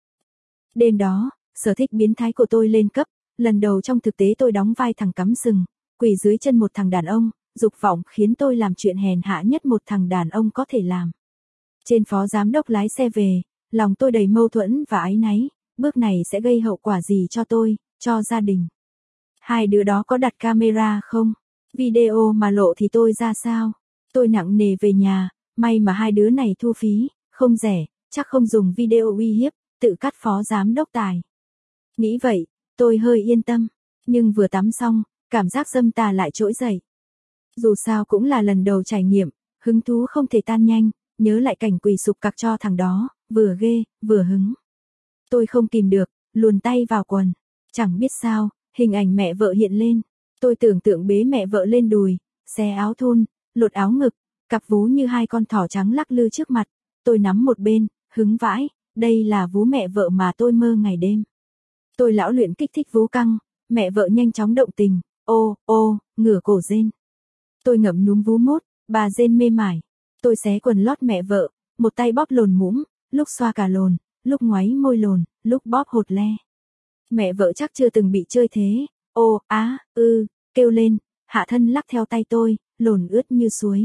Đêm đó, sở thích biến thái của tôi lên cấp, lần đầu trong thực tế tôi đóng vai thằng cắm sừng, quỳ dưới chân một thằng đàn ông, dục vọng khiến tôi làm chuyện hèn hạ nhất một thằng đàn ông có thể làm. Trên phó giám đốc lái xe về, lòng tôi đầy mâu thuẫn và áy náy, bước này sẽ gây hậu quả gì cho tôi, cho gia đình. Hai đứa đó có đặt camera không? Video mà lộ thì tôi ra sao? Tôi nặng nề về nhà, may mà hai đứa này thu phí, không rẻ, chắc không dùng video uy hiếp, tự cắt phó giám đốc Tài. Nghĩ vậy, tôi hơi yên tâm, nhưng vừa tắm xong, cảm giác dâm tà lại trỗi dậy. Dù sao cũng là lần đầu trải nghiệm, hứng thú không thể tan nhanh, nhớ lại cảnh quỳ sụp cặc cho thằng đó, vừa ghê, vừa hứng. Tôi không kìm được, luồn tay vào quần. Chẳng biết sao, hình ảnh mẹ vợ hiện lên. Tôi tưởng tượng bế mẹ vợ lên đùi, xé áo thun, lột áo ngực, cặp vú như hai con thỏ trắng lắc lư trước mặt. Tôi nắm một bên, hứng vãi, đây là vú mẹ vợ mà tôi mơ ngày đêm. Tôi lão luyện kích thích vú căng, mẹ vợ nhanh chóng động tình, ô, ngửa cổ rên. Tôi ngậm núm vú mốt, bà rên mê mải. Tôi xé quần lót mẹ vợ, một tay bóp lồn mũm, lúc xoa cả lồn, lúc ngoáy môi lồn, lúc bóp hột le. Mẹ vợ chắc chưa từng bị chơi thế, ô, á, kêu lên, hạ thân lắc theo tay tôi, lồn ướt như suối.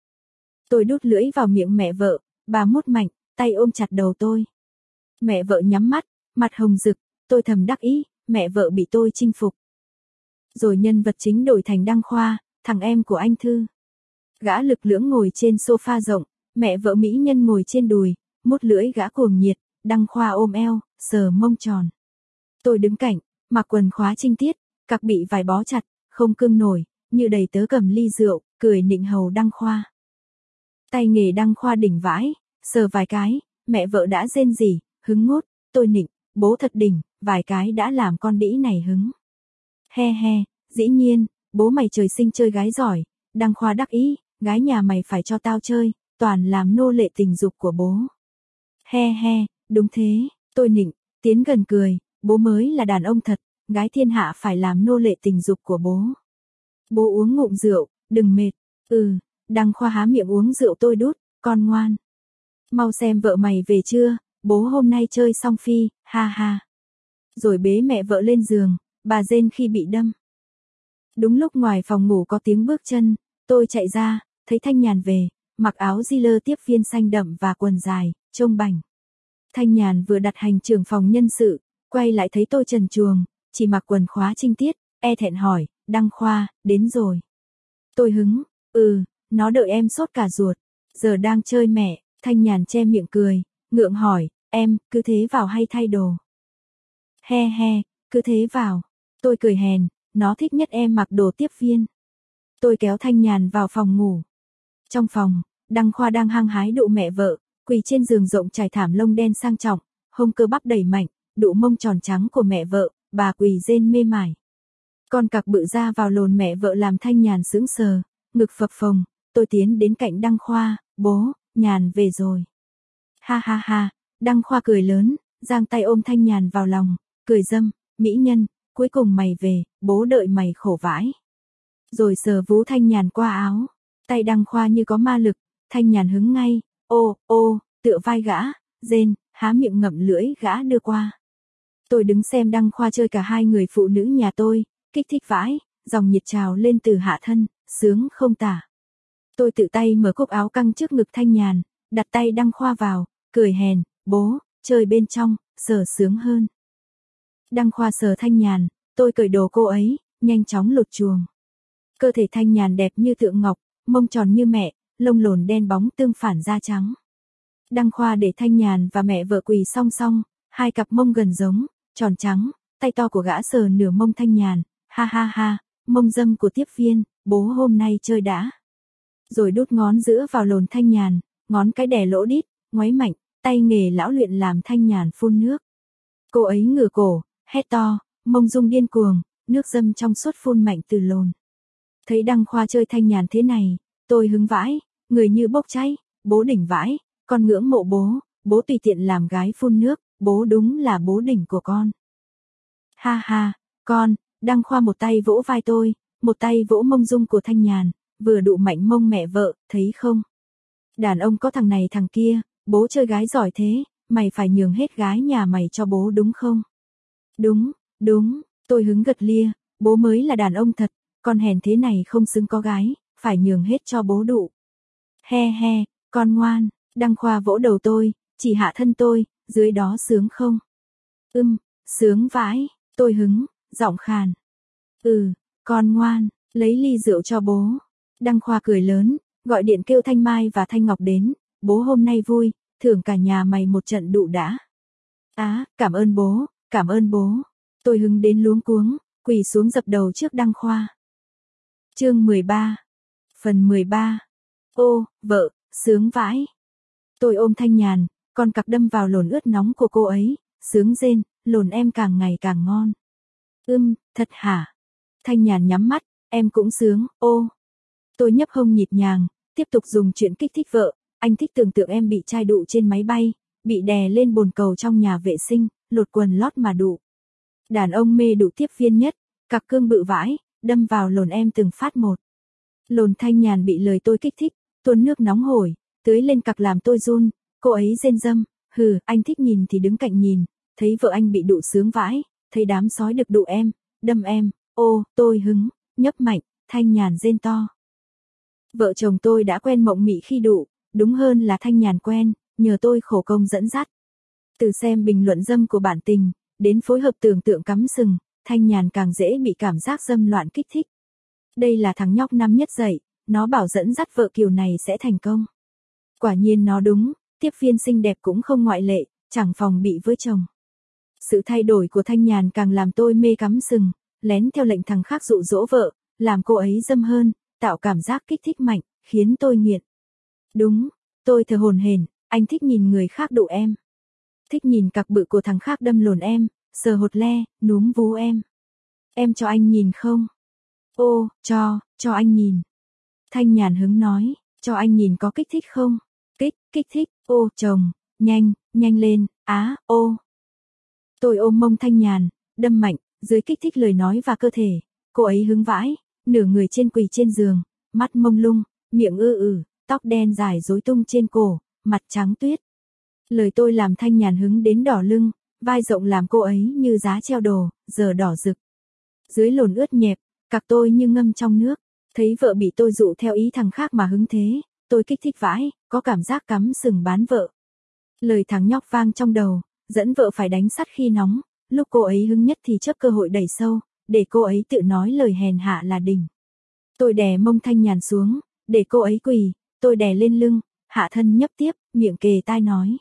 Tôi đút lưỡi vào miệng mẹ vợ, bà mút mạnh, tay ôm chặt đầu tôi. Mẹ vợ nhắm mắt, mặt hồng rực, tôi thầm đắc ý, mẹ vợ bị tôi chinh phục. Rồi nhân vật chính đổi thành Đăng Khoa, thằng em của anh Thư. Gã lực lưỡng ngồi trên sofa rộng, mẹ vợ mỹ nhân ngồi trên đùi, mút lưỡi gã cuồng nhiệt, Đăng Khoa ôm eo, sờ mông tròn. Tôi đứng cạnh, mặc quần khóa trinh tiết, cặc bị vải bó chặt, không cương nổi, như đầy tớ cầm ly rượu, cười nịnh hầu Đăng Khoa. Tay nghề Đăng Khoa đỉnh vãi, sờ vài cái, mẹ vợ đã rên rỉ, hứng ngốt, tôi nịnh, bố thật đỉnh, vài cái đã làm con đĩ này hứng. He he, dĩ nhiên, bố mày trời sinh chơi gái giỏi, Đăng Khoa đắc ý, gái nhà mày phải cho tao chơi, toàn làm nô lệ tình dục của bố. He he, đúng thế, tôi nịnh, tiến gần cười, bố mới là đàn ông thật, gái thiên hạ phải làm nô lệ tình dục của bố. Bố uống ngụm rượu, đừng mệt, Đăng Khoa há miệng uống rượu tôi đút, con ngoan. Mau xem vợ mày về chưa, bố hôm nay chơi xong phi, ha ha. Rồi bế mẹ vợ lên giường, bà rên khi bị đâm. Đúng lúc ngoài phòng ngủ có tiếng bước chân, tôi chạy ra, thấy Thanh Nhàn về, mặc áo Ziller tiếp viên xanh đậm và quần dài, trông bảnh. Thanh Nhàn vừa đặt hành trưởng phòng nhân sự, quay lại thấy tôi trần truồng, chỉ mặc quần khóa trinh tiết, e thẹn hỏi, Đăng Khoa, đến rồi. Tôi hứng, nó đợi em sốt cả ruột, giờ đang chơi mẹ, Thanh Nhàn che miệng cười, ngượng hỏi, em, cứ thế vào hay thay đồ? He he, cứ thế vào, tôi cười hèn, nó thích nhất em mặc đồ tiếp viên. Tôi kéo Thanh Nhàn vào phòng ngủ. Trong phòng, Đăng Khoa đang hăng hái đụ mẹ vợ, quỳ trên giường rộng trải thảm lông đen sang trọng, hông cơ bắp đẩy mạnh, đụ mông tròn trắng của mẹ vợ, bà quỳ rên mê mải. Con cặc bự ra vào lồn mẹ vợ làm Thanh Nhàn sững sờ, ngực phập phồng, tôi tiến đến cạnh Đăng Khoa, bố, Nhàn về rồi. Ha ha ha, Đăng Khoa cười lớn, giang tay ôm Thanh Nhàn vào lòng, cười dâm, mỹ nhân, cuối cùng mày về, bố đợi mày khổ vãi. Rồi sờ vú Thanh Nhàn qua áo. Tay Đăng Khoa như có ma lực, Thanh Nhàn hứng ngay, ô, ô, tựa vai gã, rên, há miệng ngậm lưỡi gã đưa qua. Tôi đứng xem Đăng Khoa chơi cả hai người phụ nữ nhà tôi, kích thích vãi, dòng nhiệt trào lên từ hạ thân, sướng không tả. Tôi tự tay mở cúc áo căng trước ngực Thanh Nhàn, đặt tay Đăng Khoa vào, cười hèn, bố, chơi bên trong, sờ sướng hơn. Đăng Khoa sờ Thanh Nhàn, tôi cởi đồ cô ấy, nhanh chóng lột chuồng. Cơ thể Thanh Nhàn đẹp như tượng ngọc, mông tròn như mẹ, lông lồn đen bóng tương phản da trắng. Đăng Khoa để Thanh Nhàn và mẹ vợ quỳ song song, hai cặp mông gần giống, tròn trắng, tay to của gã sờ nửa mông Thanh Nhàn, ha ha ha, mông dâm của tiếp viên, bố hôm nay chơi đã. Rồi đút ngón giữa vào lồn Thanh Nhàn, ngón cái đè lỗ đít, ngoáy mạnh, tay nghề lão luyện làm Thanh Nhàn phun nước. Cô ấy ngửa cổ, hét to, mông rung điên cuồng, nước dâm trong suốt phun mạnh từ lồn. Thấy Đăng Khoa chơi Thanh Nhàn thế này, tôi hứng vãi, người như bốc cháy, bố đỉnh vãi, con ngưỡng mộ bố tùy tiện làm gái phun nước, bố đúng là bố đỉnh của con. Ha ha, con, Đăng Khoa một tay vỗ vai tôi, một tay vỗ mông dung của Thanh Nhàn, vừa đụ mạnh mông mẹ vợ, thấy không? Đàn ông có thằng này thằng kia, bố chơi gái giỏi thế, mày phải nhường hết gái nhà mày cho bố đúng không? Đúng, đúng, tôi hứng gật lia, bố mới là đàn ông thật, con hèn thế này không xứng có gái, phải nhường hết cho bố đụ. He he, con ngoan, Đăng Khoa vỗ đầu tôi, chỉ hạ thân tôi, dưới đó sướng không? Sướng vãi, tôi hứng, giọng khàn. Con ngoan, lấy ly rượu cho bố. Đăng Khoa cười lớn, gọi điện kêu Thanh Mai và Thanh Ngọc đến, bố hôm nay vui, thưởng cả nhà mày một trận đụ đã. Cảm ơn bố, cảm ơn bố. Tôi hứng đến luống cuống, quỳ xuống dập đầu trước Đăng Khoa. Chương 13. Phần 13. Ô, vợ, sướng vãi. Tôi ôm Thanh Nhàn, con cặc đâm vào lồn ướt nóng của cô ấy, sướng rên, lồn em càng ngày càng ngon. Thật hả? Thanh Nhàn nhắm mắt, em cũng sướng, ô. Tôi nhấp hông nhịp nhàng, tiếp tục dùng chuyện kích thích vợ, anh thích tưởng tượng em bị trai đụ trên máy bay, bị đè lên bồn cầu trong nhà vệ sinh, lột quần lót mà đụ. Đàn ông mê đụ tiếp viên nhất, cặc cương bự vãi, đâm vào lồn em từng phát một. Lồn Thanh Nhàn bị lời tôi kích thích, tuôn nước nóng hổi, tưới lên cặc làm tôi run, cô ấy rên râm, anh thích nhìn thì đứng cạnh nhìn, thấy vợ anh bị đụ sướng vãi, thấy đám sói được đụ em, đâm em, ô, tôi hứng, nhấp mạnh, Thanh Nhàn rên to. Vợ chồng tôi đã quen mộng mị khi đụ, đúng hơn là Thanh Nhàn quen, nhờ tôi khổ công dẫn dắt. Từ xem bình luận dâm của bản tình, đến phối hợp tưởng tượng cắm sừng, Thanh Nhàn càng dễ bị cảm giác dâm loạn kích thích. Đây là thằng nhóc năm nhất dậy, nó bảo dẫn dắt vợ kiểu này sẽ thành công. Quả nhiên nó đúng, tiếp viên xinh đẹp cũng không ngoại lệ, chẳng phòng bị với chồng. Sự thay đổi của Thanh Nhàn càng làm tôi mê cắm sừng, lén theo lệnh thằng khác dụ dỗ vợ, làm cô ấy dâm hơn, tạo cảm giác kích thích mạnh, khiến tôi nghiện. Đúng, tôi thở hổn hển, anh thích nhìn người khác đụ em. Thích nhìn cặc bự của thằng khác đâm lồn em, sờ hột le, núm vú em. Em cho anh nhìn không? Ô, cho anh nhìn. Thanh Nhàn hứng nói, cho anh nhìn có kích thích không? Kích thích, ô chồng, nhanh lên, ô. Tôi ôm mông Thanh Nhàn, đâm mạnh, dưới kích thích lời nói và cơ thể. Cô ấy hứng vãi, nửa người trên quỳ trên giường, mắt mông lung, miệng tóc đen dài rối tung trên cổ, mặt trắng tuyết. Lời tôi làm Thanh Nhàn hứng đến đỏ lưng, vai rộng làm cô ấy như giá treo đồ, giờ đỏ rực. Dưới lồn ướt nhẹp, cặc tôi như ngâm trong nước, thấy vợ bị tôi dụ theo ý thằng khác mà hứng thế, tôi kích thích vãi, có cảm giác cắm sừng bán vợ. Lời thằng nhóc vang trong đầu, dẫn vợ phải đánh sắt khi nóng, lúc cô ấy hứng nhất thì chớp cơ hội đẩy sâu, để cô ấy tự nói lời hèn hạ là đỉnh. Tôi đè mông Thanh Nhàn xuống, để cô ấy quỳ, tôi đè lên lưng, hạ thân nhấp tiếp, miệng kề tai nói.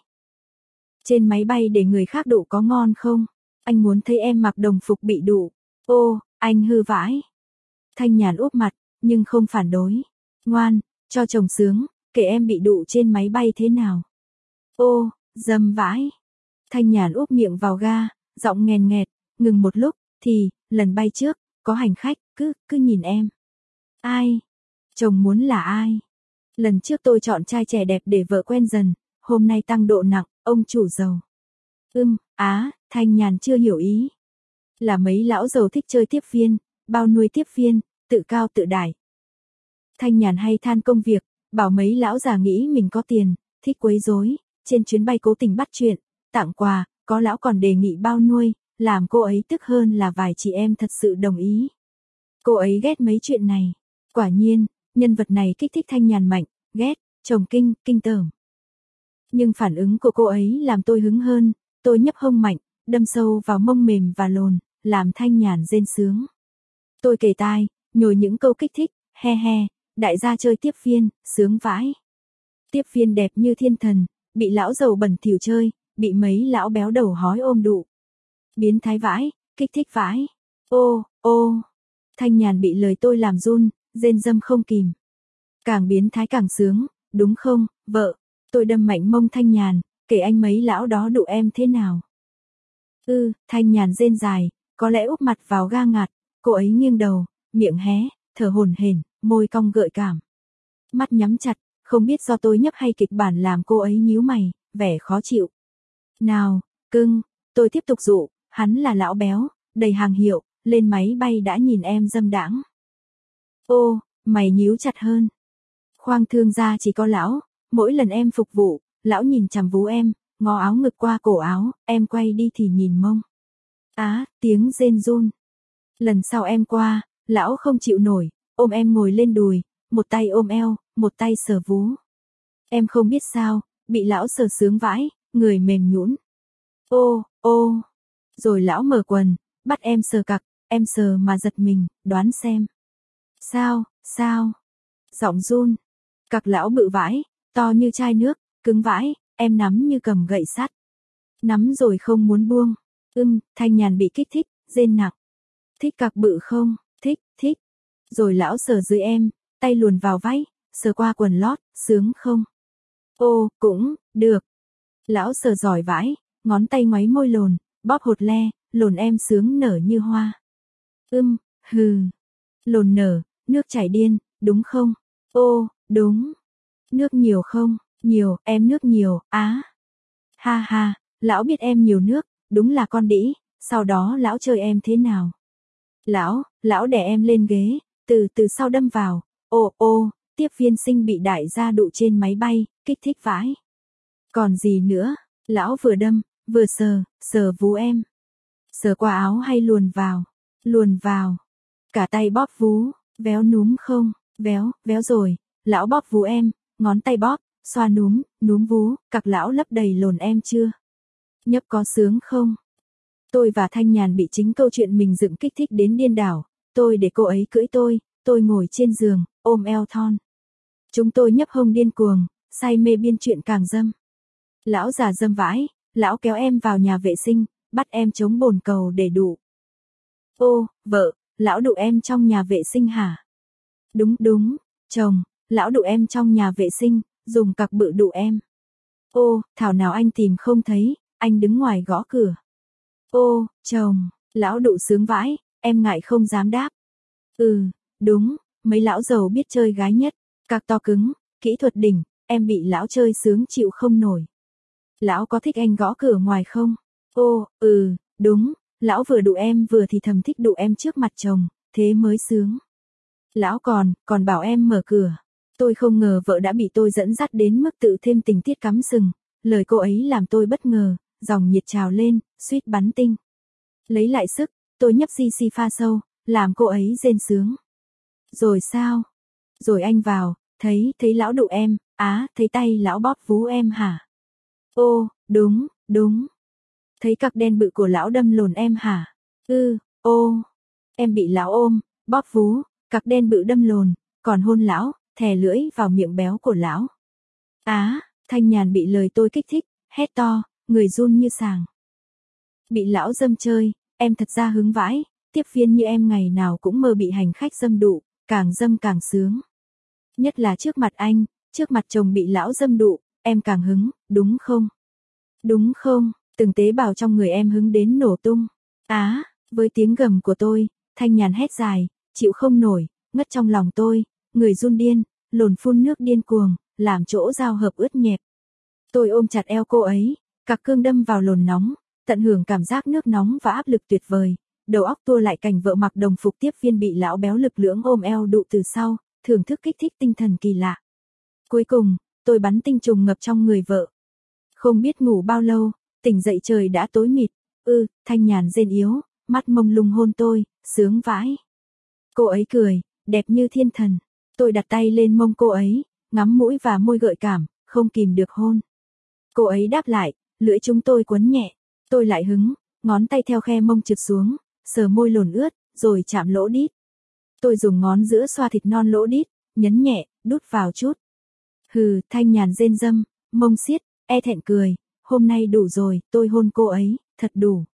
Trên máy bay để người khác đụ có ngon không? Anh muốn thấy em mặc đồng phục bị đụ. Ô, anh hư vãi. Thanh Nhàn úp mặt, nhưng không phản đối. Ngoan, cho chồng sướng, kể em bị đụ trên máy bay thế nào. Ô, dâm vãi. Thanh Nhàn úp miệng vào ga, giọng nghèn nghẹt, ngừng một lúc, thì, lần bay trước, có hành khách, cứ nhìn em. Ai? Chồng muốn là ai? Lần trước tôi chọn trai trẻ đẹp để vợ quen dần, hôm nay tăng độ nặng, ông chủ giàu. Thanh Nhàn chưa hiểu ý. Là mấy lão giàu thích chơi tiếp viên, bao nuôi tiếp viên, tự cao tự đại. Thanh Nhàn hay than công việc, bảo mấy lão già nghĩ mình có tiền, thích quấy rối, trên chuyến bay cố tình bắt chuyện, tặng quà, có lão còn đề nghị bao nuôi, làm cô ấy tức hơn là vài chị em thật sự đồng ý. Cô ấy ghét mấy chuyện này. Quả nhiên, nhân vật này kích thích Thanh Nhàn mạnh, ghét, chồng kinh tởm. Nhưng phản ứng của cô ấy làm tôi hứng hơn, tôi nhấp hông mạnh, đâm sâu vào mông mềm và lồn, làm Thanh Nhàn rên sướng. Tôi kề tai, nhồi những câu kích thích, he he, đại gia chơi tiếp viên, sướng vãi. Tiếp viên đẹp như thiên thần, bị lão giàu bẩn thỉu chơi, bị mấy lão béo đầu hói ôm đụ. Biến thái vãi, kích thích vãi. Ô, Thanh Nhàn bị lời tôi làm run, rên râm không kìm. Càng biến thái càng sướng, đúng không, vợ? Tôi đâm mạnh mông Thanh Nhàn, kể anh mấy lão đó đụ em thế nào. Thanh Nhàn rên dài, có lẽ úp mặt vào ga ngạt, cô ấy nghiêng đầu, miệng hé, thở hổn hển, môi cong gợi cảm. Mắt nhắm chặt, không biết do tôi nhấp hay kịch bản làm cô ấy nhíu mày, vẻ khó chịu. Nào, cưng, tôi tiếp tục dụ, hắn là lão béo, đầy hàng hiệu, lên máy bay đã nhìn em dâm đãng. Ô, mày nhíu chặt hơn. Khoang thương gia chỉ có lão, mỗi lần em phục vụ, lão nhìn chằm vú em, ngó áo ngực qua cổ áo, em quay đi thì nhìn mông. Tiếng rên run. Lần sau em qua, lão không chịu nổi, ôm em ngồi lên đùi, một tay ôm eo, một tay sờ vú. Em không biết sao, bị lão sờ sướng vãi, người mềm nhũn. Ô, rồi lão mở quần, bắt em sờ cặc, em sờ mà giật mình, đoán xem. Sao? Giọng run. Cặc lão bự vãi, to như chai nước, cứng vãi, em nắm như cầm gậy sắt. Nắm rồi không muốn buông. Thanh Nhàn bị kích thích, rên nặng. Thích cặc bự không? Thích. Rồi lão sờ dưới em, tay luồn vào váy, sờ qua quần lót, sướng không? Cũng, được. Lão sờ giỏi vãi, ngón tay ngoáy môi lồn, bóp hột le, lồn em sướng nở như hoa. Hừ. Lồn nở, nước chảy điên, đúng không? Đúng. Nước nhiều không? Nhiều, em nước nhiều, Ha, lão biết em nhiều nước, đúng là con đĩ, sau đó lão chơi em thế nào? Lão đè em lên ghế, từ sau đâm vào, tiếp viên sinh bị đại gia đụ trên máy bay, kích thích vãi. Còn gì nữa, lão vừa đâm, vừa sờ vú em. Sờ qua áo hay luồn vào. Cả tay bóp vú, véo núm không, véo rồi, lão bóp vú em, ngón tay bóp, xoa núm vú, cặc lão lấp đầy lồn em chưa? Nhấp có sướng không? Tôi và Thanh Nhàn bị chính câu chuyện mình dựng kích thích đến điên đảo, tôi để cô ấy cưỡi tôi ngồi trên giường, ôm eo thon. Chúng tôi nhấp hông điên cuồng, say mê biên chuyện càng dâm. Lão già dâm vãi, lão kéo em vào nhà vệ sinh, bắt em chống bồn cầu để đụ. Vợ, lão đụ em trong nhà vệ sinh hả? Đúng, chồng, lão đụ em trong nhà vệ sinh, dùng cặc bự đụ em. Thảo nào anh tìm không thấy, anh đứng ngoài gõ cửa. Chồng, lão đụ sướng vãi, em ngại không dám đáp. Đúng, mấy lão giàu biết chơi gái nhất, cặc to cứng, kỹ thuật đỉnh, em bị lão chơi sướng chịu không nổi. Lão có thích anh gõ cửa ngoài không? Đúng, lão vừa đụ em vừa thì thầm thích đụ em trước mặt chồng, thế mới sướng. Lão còn bảo em mở cửa. Tôi không ngờ vợ đã bị tôi dẫn dắt đến mức tự thêm tình tiết cắm sừng, lời cô ấy làm tôi bất ngờ, dòng nhiệt trào lên, suýt bắn tinh. Lấy lại sức, tôi nhấp xi pha sâu, làm cô ấy rên sướng. Rồi sao? Rồi anh vào, thấy lão đụ em, thấy tay lão bóp vú em hả? Đúng. Thấy cặc đen bự của lão đâm lồn em hả? Em bị lão ôm, bóp vú, cặc đen bự đâm lồn, còn hôn lão, thè lưỡi vào miệng béo của lão. Thanh Nhàn bị lời tôi kích thích, hét to, người run như sàng. Bị lão dâm chơi, em thật ra hứng vãi, tiếp viên như em ngày nào cũng mơ bị hành khách dâm đụ, càng dâm càng sướng. Nhất là trước mặt anh, trước mặt chồng bị lão dâm đụ, em càng hứng, đúng không? Đúng không? Từng tế bào trong người em hứng đến nổ tung. Với tiếng gầm của tôi, Thanh Nhàn hét dài, chịu không nổi, ngất trong lòng tôi, người run điên, lồn phun nước điên cuồng, làm chỗ giao hợp ướt nhẹp. Tôi ôm chặt eo cô ấy, cặc cương đâm vào lồn nóng, tận hưởng cảm giác nước nóng và áp lực tuyệt vời, đầu óc tua lại cảnh vợ mặc đồng phục tiếp viên bị lão béo lực lưỡng ôm eo đụ từ sau, thưởng thức kích thích tinh thần kỳ lạ. Cuối cùng, tôi bắn tinh trùng ngập trong người vợ. Không biết ngủ bao lâu, tỉnh dậy trời đã tối mịt. Thanh Nhàn rên yếu, mắt mông lung hôn tôi, sướng vãi. Cô ấy cười, đẹp như thiên thần. Tôi đặt tay lên mông cô ấy, ngắm mũi và môi gợi cảm, không kìm được hôn. Cô ấy đáp lại, lưỡi chúng tôi quấn nhẹ. Tôi lại hứng, ngón tay theo khe mông trượt xuống, sờ môi lồn ướt, rồi chạm lỗ đít. Tôi dùng ngón giữa xoa thịt non lỗ đít, nhấn nhẹ, đút vào chút. Thanh Nhàn rên râm, mông xiết, e thẹn cười, hôm nay đủ rồi, tôi hôn cô ấy, thật đủ.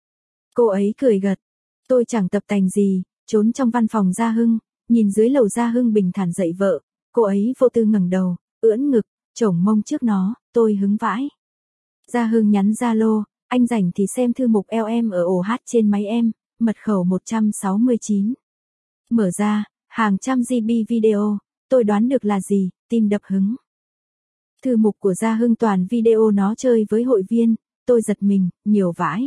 Cô ấy cười gật. Tôi chẳng tập tành gì, trốn trong văn phòng Gia Hưng, nhìn dưới lầu Gia Hưng bình thản dạy vợ, cô ấy vô tư ngẩng đầu, ưỡn ngực, chổng mông trước nó, tôi hứng vãi. Gia Hưng nhắn Zalo, anh rảnh thì xem thư mục eo em ở ổ hát trên máy em, mật khẩu 169. Mở ra, hàng trăm GB video, tôi đoán được là gì, tim đập hứng. Thư mục của Gia Hưng toàn video nó chơi với hội viên, tôi giật mình, nhiều vãi.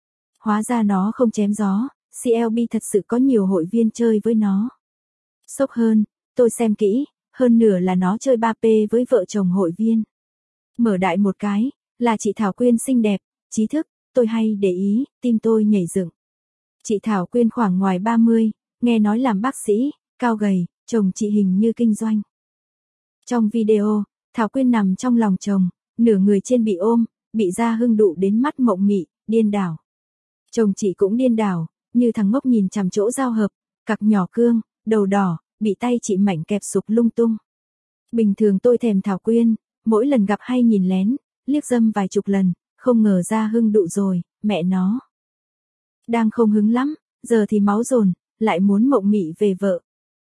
Hóa ra nó không chém gió, CLB thật sự có nhiều hội viên chơi với nó. Sốc hơn, tôi xem kỹ, hơn nửa là nó chơi 3P với vợ chồng hội viên. Mở đại một cái, là chị Thảo Quyên xinh đẹp, trí thức, tôi hay để ý, tim tôi nhảy dựng. Chị Thảo Quyên khoảng ngoài 30, nghe nói làm bác sĩ, cao gầy, chồng chị hình như kinh doanh. Trong video, Thảo Quyên nằm trong lòng chồng, nửa người trên bị ôm, bị Gia Hưng đụ đến mắt mộng mị, điên đảo. Chồng chị cũng điên đảo, như thằng ngốc nhìn chằm chỗ giao hợp, cặc nhỏ cương, đầu đỏ, bị tay chị mảnh kẹp sụp lung tung. Bình thường tôi thèm Thảo Quyên, mỗi lần gặp hay nhìn lén, liếc dâm vài chục lần, không ngờ Gia Hưng đụ rồi, mẹ nó. Đang không hứng lắm, giờ thì máu dồn, lại muốn mộng mị về vợ.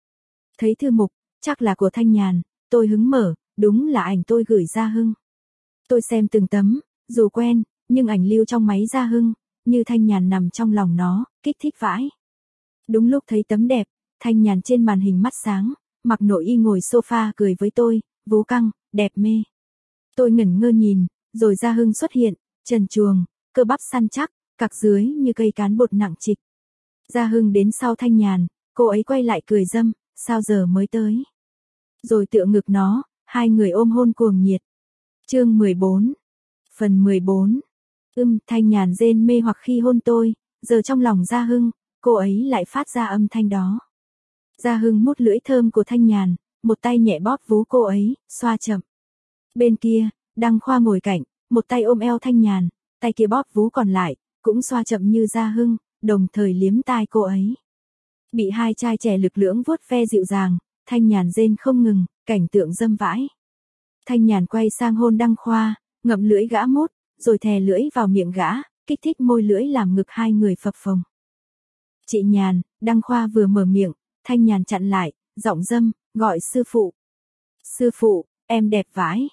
Thấy thư mục, chắc là của Thanh Nhàn, tôi hứng mở, đúng là ảnh tôi gửi Gia Hưng. Tôi xem từng tấm, dù quen, nhưng ảnh lưu trong máy Gia Hưng, như Thanh Nhàn nằm trong lòng nó, kích thích vãi. Đúng lúc thấy tấm đẹp, Thanh Nhàn trên màn hình mắt sáng, mặc nội y ngồi sofa cười với tôi, vú căng, đẹp mê. Tôi ngẩn ngơ nhìn, rồi Gia Hưng xuất hiện, trần truồng, cơ bắp săn chắc, cặc dưới như cây cán bột nặng trịch. Gia Hưng đến sau Thanh Nhàn, cô ấy quay lại cười dâm, sao giờ mới tới. Rồi tựa ngực nó, hai người ôm hôn cuồng nhiệt. Chương 14. Phần 14. Thanh Nhàn rên mê hoặc khi hôn tôi, giờ trong lòng Gia Hưng, cô ấy lại phát ra âm thanh đó. Gia Hưng mút lưỡi thơm của Thanh Nhàn, một tay nhẹ bóp vú cô ấy, xoa chậm. Bên kia, Đăng Khoa ngồi cạnh, một tay ôm eo Thanh Nhàn, tay kia bóp vú còn lại, cũng xoa chậm như Gia Hưng, đồng thời liếm tai cô ấy. Bị hai trai trẻ lực lưỡng vuốt ve dịu dàng, Thanh Nhàn rên không ngừng, cảnh tượng dâm vãi. Thanh Nhàn quay sang hôn Đăng Khoa, ngậm lưỡi gã mút, rồi thè lưỡi vào miệng gã, kích thích môi lưỡi làm ngực hai người phập phồng. Chị Nhàn, Đăng Khoa vừa mở miệng, Thanh Nhàn chặn lại, giọng dâm, gọi sư phụ. Sư phụ, em đẹp vãi.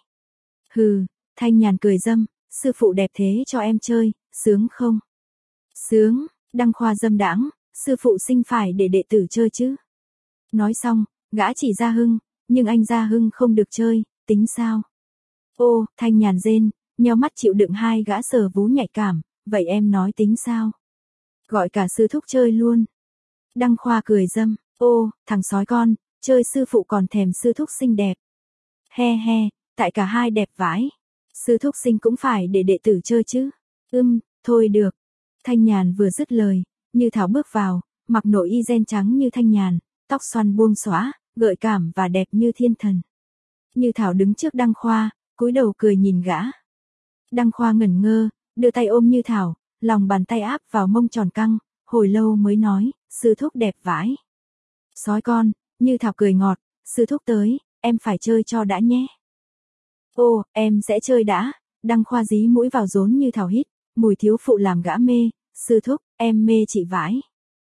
Thanh Nhàn cười dâm, sư phụ đẹp thế cho em chơi, sướng không? Sướng, Đăng Khoa dâm đãng, sư phụ sinh phải để đệ tử chơi chứ. Nói xong, gã chỉ Gia Hưng, nhưng anh Gia Hưng không được chơi, tính sao? Ô, Thanh Nhàn rên, nheo mắt chịu đựng hai gã sờ vú nhạy cảm, vậy em nói tính sao? Gọi cả sư thúc chơi luôn. Đăng Khoa cười dâm, ô, thằng sói con, chơi sư phụ còn thèm sư thúc xinh đẹp. He he, tại cả hai đẹp vãi. Sư thúc xinh cũng phải để đệ tử chơi chứ. Thôi được. Thanh Nhàn vừa dứt lời, Như Thảo bước vào, mặc nội y ren trắng như Thanh Nhàn, tóc xoăn buông xõa, gợi cảm và đẹp như thiên thần. Như Thảo đứng trước Đăng Khoa, cúi đầu cười nhìn gã. Đăng Khoa ngẩn ngơ, đưa tay ôm Như Thảo, lòng bàn tay áp vào mông tròn căng, hồi lâu mới nói, sư thúc đẹp vãi. Sói con, Như Thảo cười ngọt, sư thúc tới, em phải chơi cho đã nhé. Ô, em sẽ chơi đã. Đăng Khoa dí mũi vào rốn Như Thảo hít, mùi thiếu phụ làm gã mê, sư thúc, em mê chị vãi.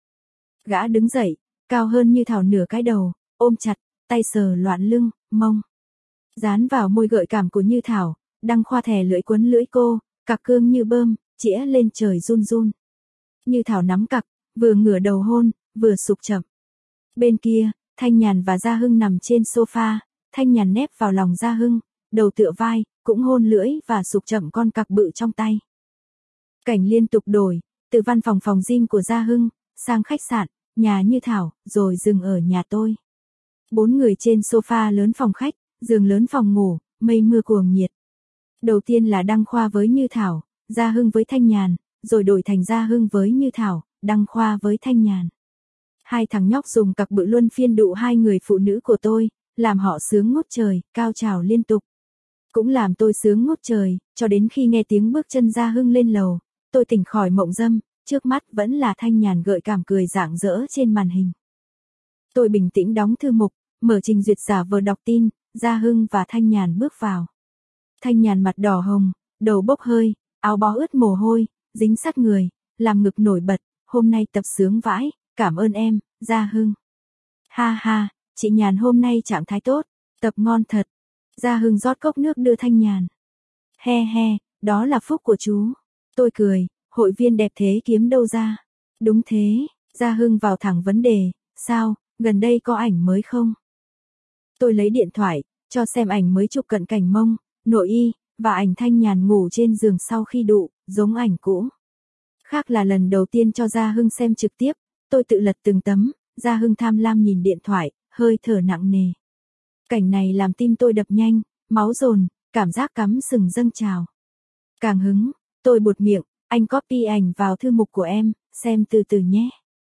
Gã đứng dậy, cao hơn Như Thảo nửa cái đầu, ôm chặt, tay sờ loạn lưng, mông. Dán vào môi gợi cảm của Như Thảo, Đăng Khoa thè lưỡi quấn lưỡi cô, cặc cương như bơm, chĩa lên trời run run. Như Thảo nắm cặc, vừa ngửa đầu hôn, vừa sụp chậm. Bên kia, Thanh Nhàn và Gia Hưng nằm trên sofa, Thanh Nhàn nép vào lòng Gia Hưng, đầu tựa vai, cũng hôn lưỡi và sụp chậm con cặc bự trong tay. Cảnh liên tục đổi, từ văn phòng phòng gym của Gia Hưng, sang khách sạn, nhà Như Thảo, rồi dừng ở nhà tôi. 4 người trên sofa lớn phòng khách, giường lớn phòng ngủ, mây mưa cuồng nhiệt. Đầu tiên là Đăng Khoa với Như Thảo, Gia Hưng với Thanh Nhàn, rồi đổi thành Gia Hưng với Như Thảo, Đăng Khoa với Thanh Nhàn. Hai thằng nhóc dùng cặc bự luân phiên đụ hai người phụ nữ của tôi, làm họ sướng ngút trời, cao trào liên tục. Cũng làm tôi sướng ngút trời, cho đến khi nghe tiếng bước chân Gia Hưng lên lầu, tôi tỉnh khỏi mộng dâm, trước mắt vẫn là Thanh Nhàn gợi cảm cười rạng rỡ trên màn hình. Tôi bình tĩnh đóng thư mục, mở trình duyệt giả vờ đọc tin, Gia Hưng và Thanh Nhàn bước vào. Thanh Nhàn mặt đỏ hồng, đầu bốc hơi, áo bó ướt mồ hôi, dính sát người, làm ngực nổi bật, hôm nay tập sướng vãi, cảm ơn em, Gia Hưng. Ha ha, chị Nhàn hôm nay trạng thái tốt, tập ngon thật. Gia Hưng rót cốc nước đưa Thanh Nhàn. He he, đó là phúc của chú. Tôi cười, hội viên đẹp thế kiếm đâu ra? Đúng thế, Gia Hưng vào thẳng vấn đề, sao, gần đây có ảnh mới không? Tôi lấy điện thoại, cho xem ảnh mới chụp cận cảnh mông, nội y, và ảnh Thanh Nhàn ngủ trên giường sau khi đụ, giống ảnh cũ. Khác là lần đầu tiên cho Gia Hưng xem trực tiếp, tôi tự lật từng tấm, Gia Hưng tham lam nhìn điện thoại, hơi thở nặng nề. Cảnh này làm tim tôi đập nhanh, máu dồn, cảm giác cắm sừng dâng trào. Càng hứng, tôi buột miệng, anh copy ảnh vào thư mục của em, xem từ từ nhé.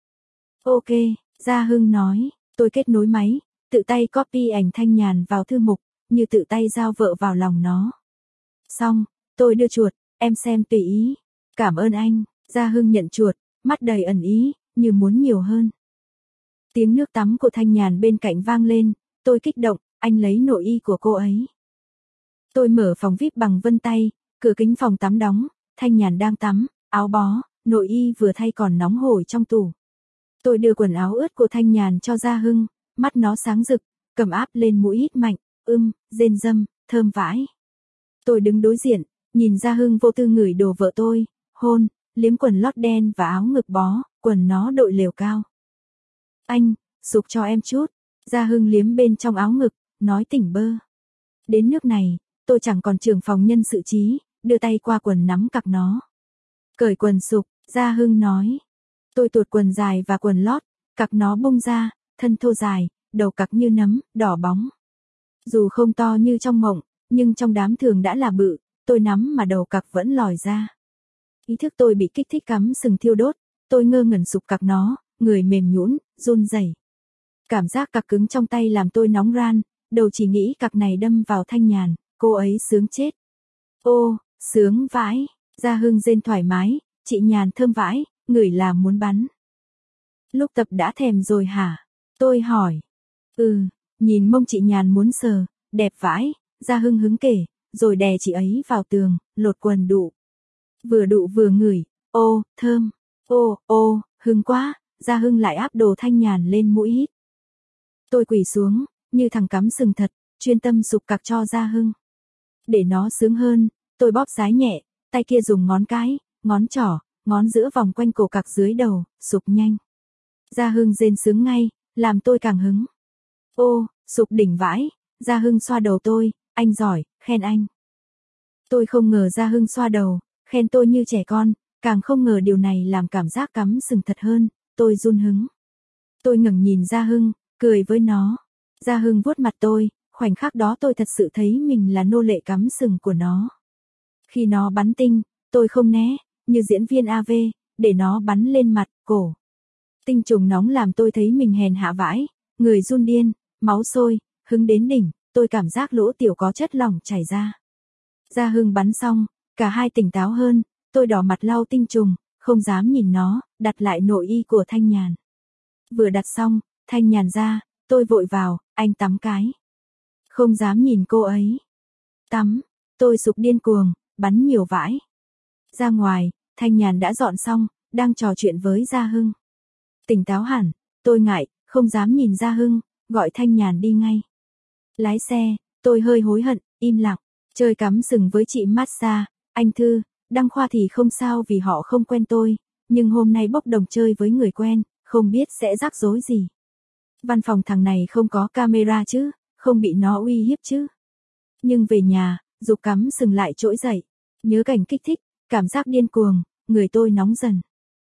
Ok, Gia Hưng nói, tôi kết nối máy, tự tay copy ảnh Thanh Nhàn vào thư mục, như tự tay giao vợ vào lòng nó. Xong, tôi đưa chuột, em xem tùy ý. Cảm ơn anh, Gia Hưng nhận chuột, mắt đầy ẩn ý, như muốn nhiều hơn. Tiếng nước tắm của Thanh Nhàn bên cạnh vang lên, tôi kích động, anh lấy nội y của cô ấy. Tôi mở phòng VIP bằng vân tay, cửa kính phòng tắm đóng, Thanh Nhàn đang tắm, áo bó, nội y vừa thay còn nóng hổi trong tủ. Tôi đưa quần áo ướt của Thanh Nhàn cho Gia Hưng, mắt nó sáng rực, cầm áp lên mũi hít mạnh, rên râm, thơm vãi. Tôi đứng đối diện, nhìn Gia Hưng vô tư ngửi đồ vợ tôi, hôn, liếm quần lót đen và áo ngực bó, quần nó đội lều cao. Anh, sụp cho em chút. Gia Hưng liếm bên trong áo ngực, nói tỉnh bơ. Đến nước này, tôi chẳng còn trưởng phòng nhân sự trí, đưa tay qua quần nắm cặc nó. Cởi quần sụp, Gia Hưng nói. Tôi tuột quần dài và quần lót, cặc nó bung ra, thân thô dài, đầu cặc như nấm, đỏ bóng. Dù không to như trong mộng, nhưng trong đám thường đã là bự, tôi nắm mà đầu cặc vẫn lòi ra. Ý thức tôi bị kích thích cắm sừng thiêu đốt, tôi ngơ ngẩn sụp cặc nó, người mềm nhũn, run rẩy. Cảm giác cặc cứng trong tay làm tôi nóng ran, đầu chỉ nghĩ cặc này đâm vào Thanh Nhàn, cô ấy sướng chết. Ô, sướng vãi, Gia Hưng rên thoải mái, chị Nhàn thơm vãi, ngửi là muốn bắn. Lúc tập đã thèm rồi hả? Tôi hỏi. Nhìn mông chị Nhàn muốn sờ, đẹp vãi, Gia Hưng hứng kể, rồi đè chị ấy vào tường, lột quần đụ. Vừa đụ vừa ngửi, ô, thơm, ô, hưng quá, Gia Hưng lại áp đồ Thanh Nhàn lên mũi hít. Tôi quỳ xuống, như thằng cắm sừng thật, chuyên tâm sụp cặc cho Gia Hưng. Để nó sướng hơn, tôi bóp sái nhẹ, tay kia dùng ngón cái, ngón trỏ, ngón giữa vòng quanh cổ cặc dưới đầu, sụp nhanh. Gia Hưng rên sướng ngay, làm tôi càng hứng. Ô, sụp đỉnh vãi, Gia Hưng xoa đầu tôi, anh giỏi, khen anh. Tôi không ngờ Gia Hưng xoa đầu, khen tôi như trẻ con, càng không ngờ điều này làm cảm giác cắm sừng thật hơn, tôi run hứng. Tôi ngẩng nhìn Gia Hưng, cười với nó. Gia Hưng vuốt mặt tôi, khoảnh khắc đó tôi thật sự thấy mình là nô lệ cắm sừng của nó. Khi nó bắn tinh, tôi không né, như diễn viên AV, để nó bắn lên mặt, cổ. Tinh trùng nóng làm tôi thấy mình hèn hạ vãi, người run điên, máu sôi, hứng đến đỉnh, tôi cảm giác lỗ tiểu có chất lỏng chảy ra. Gia Hưng bắn xong, cả hai tỉnh táo hơn, tôi đỏ mặt lau tinh trùng, không dám nhìn nó, đặt lại nội y của Thanh Nhàn. Vừa đặt xong, Thanh Nhàn ra, tôi vội vào, anh tắm cái. Không dám nhìn cô ấy. Tắm, tôi sụp điên cuồng, bắn nhiều vãi. Ra ngoài, Thanh Nhàn đã dọn xong, đang trò chuyện với Gia Hưng. Tỉnh táo hẳn, tôi ngại, không dám nhìn Gia Hưng, gọi Thanh Nhàn đi ngay. Lái xe, tôi hơi hối hận, im lặng, chơi cắm sừng với chị massage, anh Thư, Đăng Khoa thì không sao vì họ không quen tôi, nhưng hôm nay bốc đồng chơi với người quen, không biết sẽ rắc rối gì. Văn phòng thằng này không có camera chứ, không bị nó uy hiếp chứ. Nhưng về nhà, dục cắm sừng lại trỗi dậy, nhớ cảnh kích thích, cảm giác điên cuồng, người tôi nóng dần.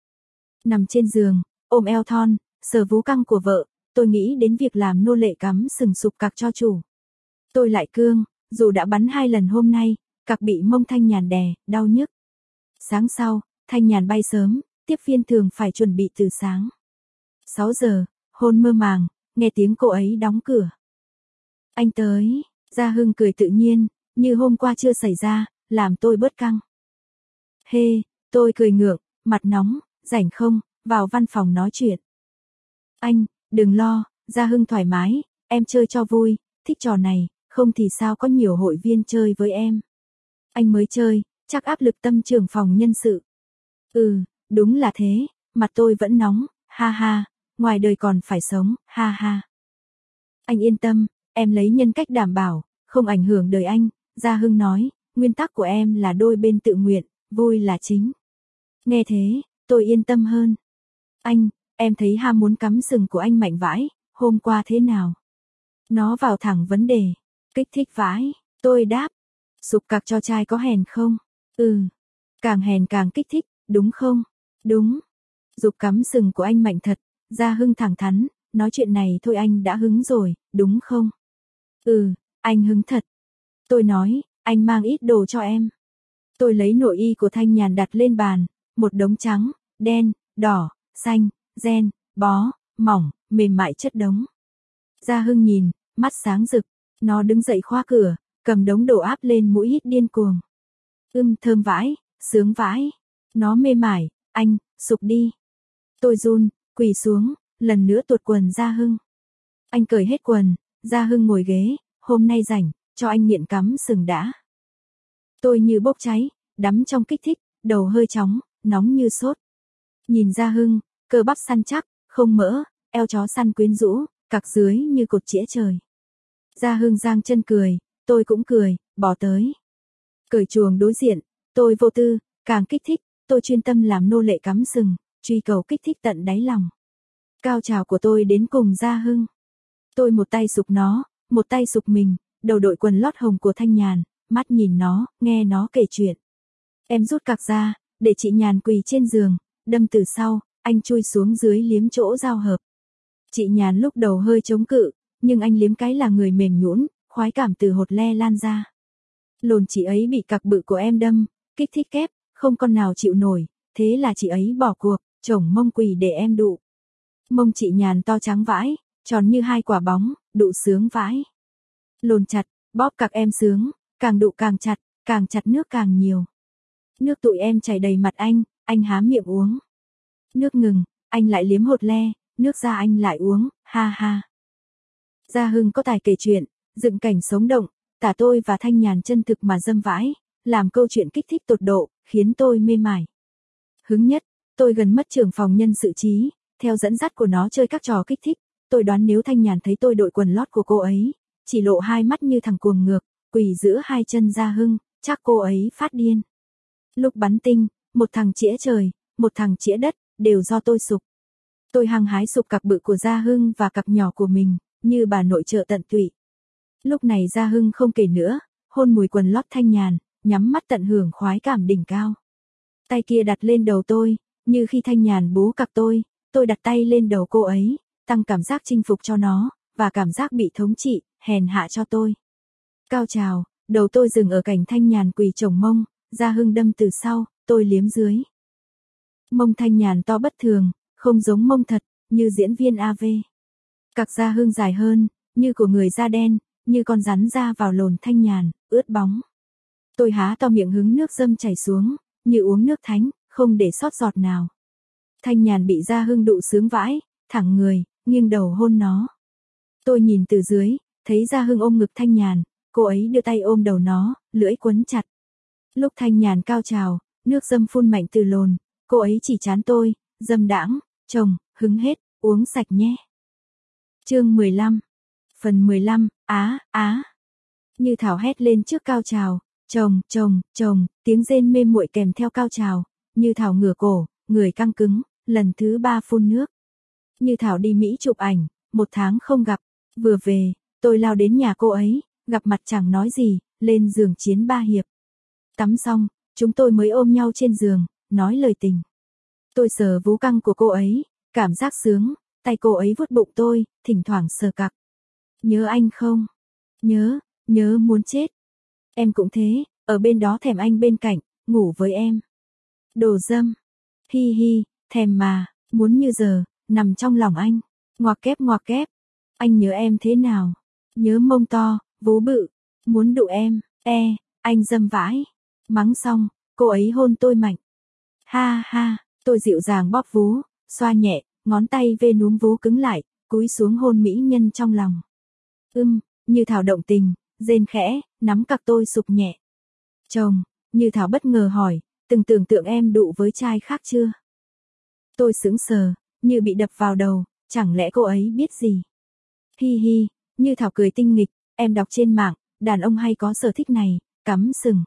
Nằm trên giường, ôm eo thon, sờ vú căng của vợ, tôi nghĩ đến việc làm nô lệ cắm sừng sụp cặc cho chủ. Tôi lại cương, dù đã bắn 2 lần hôm nay, cặc bị mông Thanh Nhàn đè, đau nhức. Sáng sau, Thanh Nhàn bay sớm, tiếp viên thường phải chuẩn bị từ sáng. 6 giờ, hôn mơ màng, nghe tiếng cô ấy đóng cửa. Anh tới, Gia Hưng cười tự nhiên, như hôm qua chưa xảy ra, làm tôi bớt căng. Hê, tôi cười ngượng, mặt nóng, rảnh không, vào văn phòng nói chuyện. Anh, đừng lo, Gia Hưng thoải mái, em chơi cho vui, thích trò này, không thì sao có nhiều hội viên chơi với em. Anh mới chơi, chắc áp lực tâm trưởng phòng nhân sự. Đúng là thế, mặt tôi vẫn nóng, ha ha, ngoài đời còn phải sống, ha ha. Anh yên tâm, em lấy nhân cách đảm bảo, không ảnh hưởng đời anh, Gia Hưng nói, nguyên tắc của em là đôi bên tự nguyện, vui là chính. Nghe thế, tôi yên tâm hơn. Anh, em thấy ham muốn cắm sừng của anh mạnh vãi, hôm qua thế nào? Nó vào thẳng vấn đề, kích thích vãi, tôi đáp. Sụp cặc cho trai có hèn không? Càng hèn càng kích thích, đúng không? Đúng. Dục cắm sừng của anh mạnh thật, Gia Hưng thẳng thắn, nói chuyện này thôi anh đã hứng rồi, đúng không? Anh hứng thật. Tôi nói, anh mang ít đồ cho em. Tôi lấy nội y của Thanh Nhàn đặt lên bàn, một đống trắng, đen, đỏ, xanh, ren, bó, mỏng, mềm mại chất đống. Gia Hưng nhìn, mắt sáng rực, nó đứng dậy khóa cửa, cầm đống đồ áp lên mũi hít điên cuồng. Thơm vãi, sướng vãi. Nó mê mải, anh, sụp đi. Tôi run, quỳ xuống, lần nữa tuột quần Gia Hưng. Anh cởi hết quần, Gia Hưng ngồi ghế, hôm nay rảnh, cho anh nghiện cắm sừng đã. Tôi như bốc cháy, đắm trong kích thích, đầu hơi chóng, nóng như sốt. Nhìn Gia Hưng, cơ bắp săn chắc, không mỡ, eo chó săn quyến rũ, cặc dưới như cột chĩa trời. Gia Hưng giang chân cười, tôi cũng cười, bỏ tới. Cởi chuồng đối diện, tôi vô tư, càng kích thích, tôi chuyên tâm làm nô lệ cắm sừng, truy cầu kích thích tận đáy lòng. Cao trào của tôi đến cùng Gia Hưng. Tôi một tay sụp nó, một tay sụp mình, đầu đội quần lót hồng của Thanh Nhàn, mắt nhìn nó, nghe nó kể chuyện. Em rút cặc ra, để chị Nhàn quỳ trên giường, đâm từ sau, anh chui xuống dưới liếm chỗ giao hợp. Chị Nhàn lúc đầu hơi chống cự, nhưng anh liếm cái là người mềm nhũn, khoái cảm từ hột le lan ra. Lồn chị ấy bị cặc bự của em đâm, kích thích kép, không con nào chịu nổi, thế là chị ấy bỏ cuộc, chổng mông quỳ để em đụ. Mông chị Nhàn to trắng vãi, tròn như 2 quả bóng, đụ sướng vãi. Lồn chặt, bóp cặc em sướng, càng đụ càng chặt nước càng nhiều. Nước tụi em chảy đầy mặt anh há miệng uống. Nước ngừng, anh lại liếm hột le, nước ra anh lại uống, ha ha. Gia Hưng có tài kể chuyện, dựng cảnh sống động, tả tôi và Thanh Nhàn chân thực mà dâm vãi, làm câu chuyện kích thích tột độ, khiến tôi mê mải. Hứng nhất, tôi gần mất trưởng phòng nhân sự trí, theo dẫn dắt của nó chơi các trò kích thích, tôi đoán nếu Thanh Nhàn thấy tôi đội quần lót của cô ấy, chỉ lộ 2 mắt như thằng cuồng ngược, quỳ giữa 2 chân Gia Hưng, chắc cô ấy phát điên. Lúc bắn tinh, một thằng chĩa trời, một thằng chĩa đất, đều do tôi sụp. Tôi hăng hái sụp cặc bự của Gia Hưng và cặc nhỏ của mình, như bà nội trợ tận tụy. Lúc này Gia Hưng không kể nữa, hôn mùi quần lót Thanh Nhàn, nhắm mắt tận hưởng khoái cảm đỉnh cao. Tay kia đặt lên đầu tôi, như khi Thanh Nhàn bú cặc tôi đặt tay lên đầu cô ấy, tăng cảm giác chinh phục cho nó, và cảm giác bị thống trị, hèn hạ cho tôi. Cao trào, đầu tôi dừng ở cảnh Thanh Nhàn quỳ chồng mông, Gia Hưng đâm từ sau, tôi liếm dưới. Mông Thanh Nhàn to bất thường, không giống mông thật, như diễn viên AV. Cặc Gia Hưng dài hơn, như của người da đen, như con rắn ra vào lồn Thanh Nhàn, ướt bóng. Tôi há to miệng hứng nước dâm chảy xuống, như uống nước thánh, không để sót giọt nào. Thanh Nhàn bị Gia Hưng đụ sướng vãi, thẳng người, nghiêng đầu hôn nó. Tôi nhìn từ dưới, thấy Gia Hưng ôm ngực Thanh Nhàn, cô ấy đưa tay ôm đầu nó, lưỡi quấn chặt. Lúc Thanh Nhàn cao trào, nước dâm phun mạnh từ lồn, cô ấy chỉ chán tôi, dâm đãng, chồng, hứng hết, uống sạch nhé. Chương 15. Phần 15, á. Như Thảo hét lên trước cao trào, chồng, tiếng rên mê muội kèm theo cao trào, Như Thảo ngửa cổ, người căng cứng, lần thứ 3 phun nước. Như Thảo đi Mỹ chụp ảnh, 1 tháng không gặp, vừa về, tôi lao đến nhà cô ấy, gặp mặt chẳng nói gì, lên giường chiến 3 hiệp. Tắm xong, chúng tôi mới ôm nhau trên giường, nói lời tình. Tôi sờ vú căng của cô ấy, cảm giác sướng, tay cô ấy vuốt bụng tôi, thỉnh thoảng sờ cặc. Nhớ anh không? Nhớ, nhớ muốn chết. Em cũng thế, ở bên đó thèm anh bên cạnh, ngủ với em. Đồ dâm. Hi hi, thèm mà, muốn như giờ, nằm trong lòng anh. Ngoặc kép. Anh nhớ em thế nào? Nhớ mông to, vú bự, muốn đụ em, anh dâm vãi. Mắng xong, cô ấy hôn tôi mạnh. Ha ha, tôi dịu dàng bóp vú, xoa nhẹ, ngón tay về núm vú cứng lại, cúi xuống hôn mỹ nhân trong lòng. Như Thảo động tình, rên khẽ, nắm cặc tôi sụp nhẹ. Chồng, Như Thảo bất ngờ hỏi, từng tưởng tượng em đụ với trai khác chưa? Tôi sững sờ, như bị đập vào đầu, chẳng lẽ cô ấy biết gì? Hi hi, Như Thảo cười tinh nghịch, em đọc trên mạng, đàn ông hay có sở thích này, cắm sừng,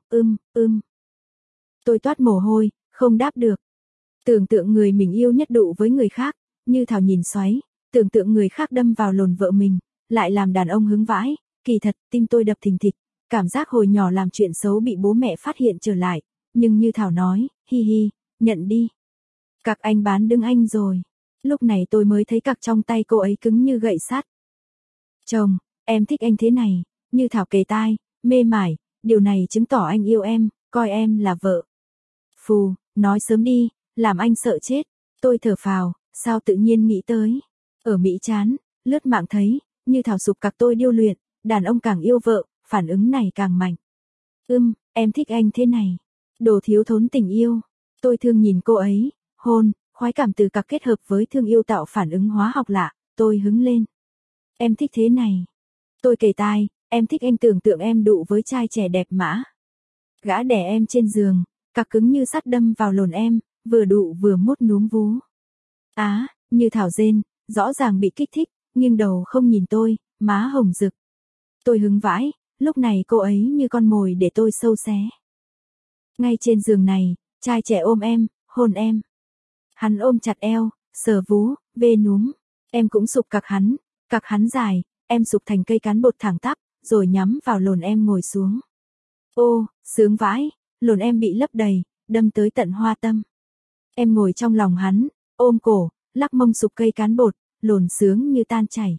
Tôi toát mồ hôi, không đáp được. Tưởng tượng người mình yêu nhất đụ với người khác, Như Thảo nhìn xoáy, tưởng tượng người khác đâm vào lồn vợ mình, lại làm đàn ông hứng vãi, kỳ thật, tim tôi đập thình thịch, cảm giác hồi nhỏ làm chuyện xấu bị bố mẹ phát hiện trở lại, nhưng Như Thảo nói, hi hi, nhận đi. Cặc anh bán đứng anh rồi. Lúc này tôi mới thấy cặc trong tay cô ấy cứng như gậy sắt. Chồng, em thích anh thế này, Như Thảo kề tai, mê mải, điều này chứng tỏ anh yêu em, coi em là vợ. Phù, nói sớm đi, làm anh sợ chết. Tôi thở phào, sao tự nhiên nghĩ tới. Ở Mỹ chán, lướt mạng thấy, Như Thảo sụp cặc tôi điêu luyện, đàn ông càng yêu vợ, phản ứng này càng mạnh. Em thích anh thế này. Đồ thiếu thốn tình yêu. Tôi thương nhìn cô ấy, hôn, khoái cảm từ cặc kết hợp với thương yêu tạo phản ứng hóa học lạ, tôi hứng lên. Em thích thế này. Tôi kề tai, em thích anh tưởng tượng em đụ với trai trẻ đẹp mã. Gã đè em trên giường, cặc cứng như sắt đâm vào lồn em, vừa đụ vừa mút núm vú. Như Thảo rên, rõ ràng bị kích thích, nghiêng đầu không nhìn tôi, má hồng rực. Tôi hứng vãi, lúc này cô ấy như con mồi để tôi sâu xé. Ngay trên giường này, trai trẻ ôm em, hôn em. Hắn ôm chặt eo, sờ vú, vê núm. Em cũng sụp cặc hắn dài, em sụp thành cây cán bột thẳng tắp, rồi nhắm vào lồn em ngồi xuống. Ô, sướng vãi, lồn em bị lấp đầy, đâm tới tận hoa tâm. Em ngồi trong lòng hắn, ôm cổ, lắc mông sụp cây cán bột, lồn sướng như tan chảy.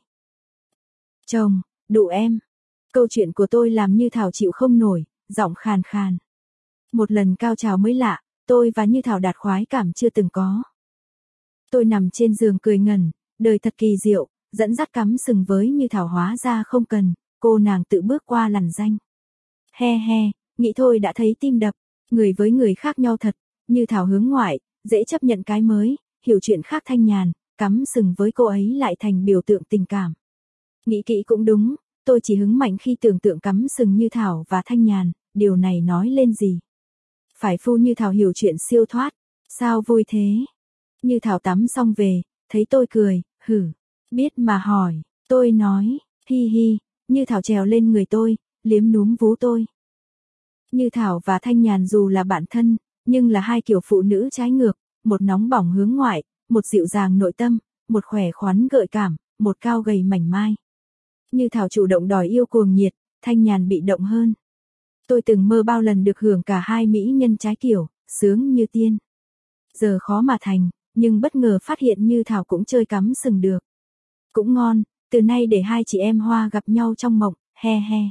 Chồng, đụ em. Câu chuyện của tôi làm Như Thảo chịu không nổi, giọng khàn khàn. Một lần cao trào mới lạ, tôi và Như Thảo đạt khoái cảm chưa từng có. Tôi nằm trên giường cười ngẩn, đời thật kỳ diệu, dẫn dắt cắm sừng với Như Thảo hóa ra không cần, cô nàng tự bước qua lằn danh. He, nghĩ thôi đã thấy tim đập, người với người khác nhau thật, Như Thảo hướng ngoại, dễ chấp nhận cái mới, hiểu chuyện khác thanh nhàn, cắm sừng với cô ấy lại thành biểu tượng tình cảm. Nghĩ kỹ cũng đúng, tôi chỉ hứng mạnh khi tưởng tượng cắm sừng Như Thảo và thanh nhàn, điều này nói lên gì? Phải phu Như Thảo hiểu chuyện siêu thoát, sao vui thế? Như Thảo tắm xong về, thấy tôi cười, biết mà hỏi, tôi nói, hi hi, Như Thảo trèo lên người tôi, liếm núm vú tôi. Như Thảo và Thanh Nhàn dù là bạn thân, nhưng là hai kiểu phụ nữ trái ngược, một nóng bỏng hướng ngoại, một dịu dàng nội tâm, một khỏe khoắn gợi cảm, một cao gầy mảnh mai. Như Thảo chủ động đòi yêu cuồng nhiệt, Thanh Nhàn bị động hơn. Tôi từng mơ bao lần được hưởng cả hai mỹ nhân trái kiểu, sướng như tiên. Giờ khó mà thành, nhưng bất ngờ phát hiện Như Thảo cũng chơi cắm sừng được. Cũng ngon, từ nay để hai chị em Hoa gặp nhau trong mộng, he.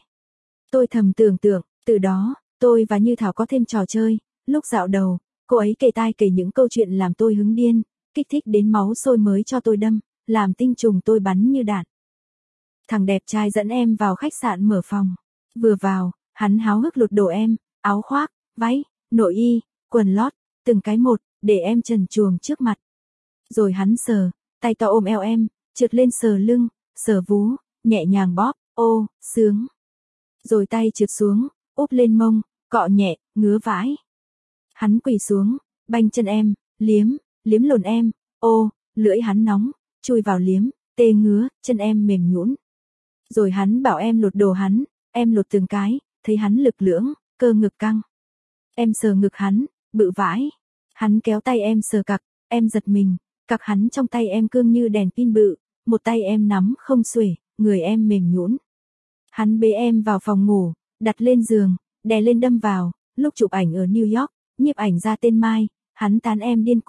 Tôi thầm tưởng tượng, từ đó, tôi và Như Thảo có thêm trò chơi, lúc dạo đầu, cô ấy kể tai kể những câu chuyện làm tôi hứng điên, kích thích đến máu sôi mới cho tôi đâm, làm tinh trùng tôi bắn như đạn. Thằng đẹp trai dẫn em vào khách sạn mở phòng. Vừa vào, hắn háo hức lột đồ em, áo khoác, váy, nội y, quần lót, từng cái một, để em trần truồng trước mặt. Rồi hắn sờ, tay to ôm eo em, trượt lên sờ lưng, sờ vú, nhẹ nhàng bóp, ô, sướng. Rồi tay trượt xuống, úp lên mông, cọ nhẹ, ngứa vãi. Hắn quỳ xuống, banh chân em, liếm lồn em, ô, lưỡi hắn nóng, chui vào liếm, tê ngứa, chân em mềm nhũn. Rồi hắn bảo em lột đồ hắn, em lột từng cái, thấy hắn lực lưỡng, cơ ngực căng. Em sờ ngực hắn, bự vãi. Hắn kéo tay em sờ cặc, em giật mình, cặc hắn trong tay em cương như đèn pin bự, một tay em nắm không xuể, người em mềm nhũn. Hắn bế em vào phòng ngủ, đặt lên giường, đè lên đâm vào, lúc chụp ảnh ở New York, nhiếp ảnh ra tên Mai, hắn tán em điên cuồng,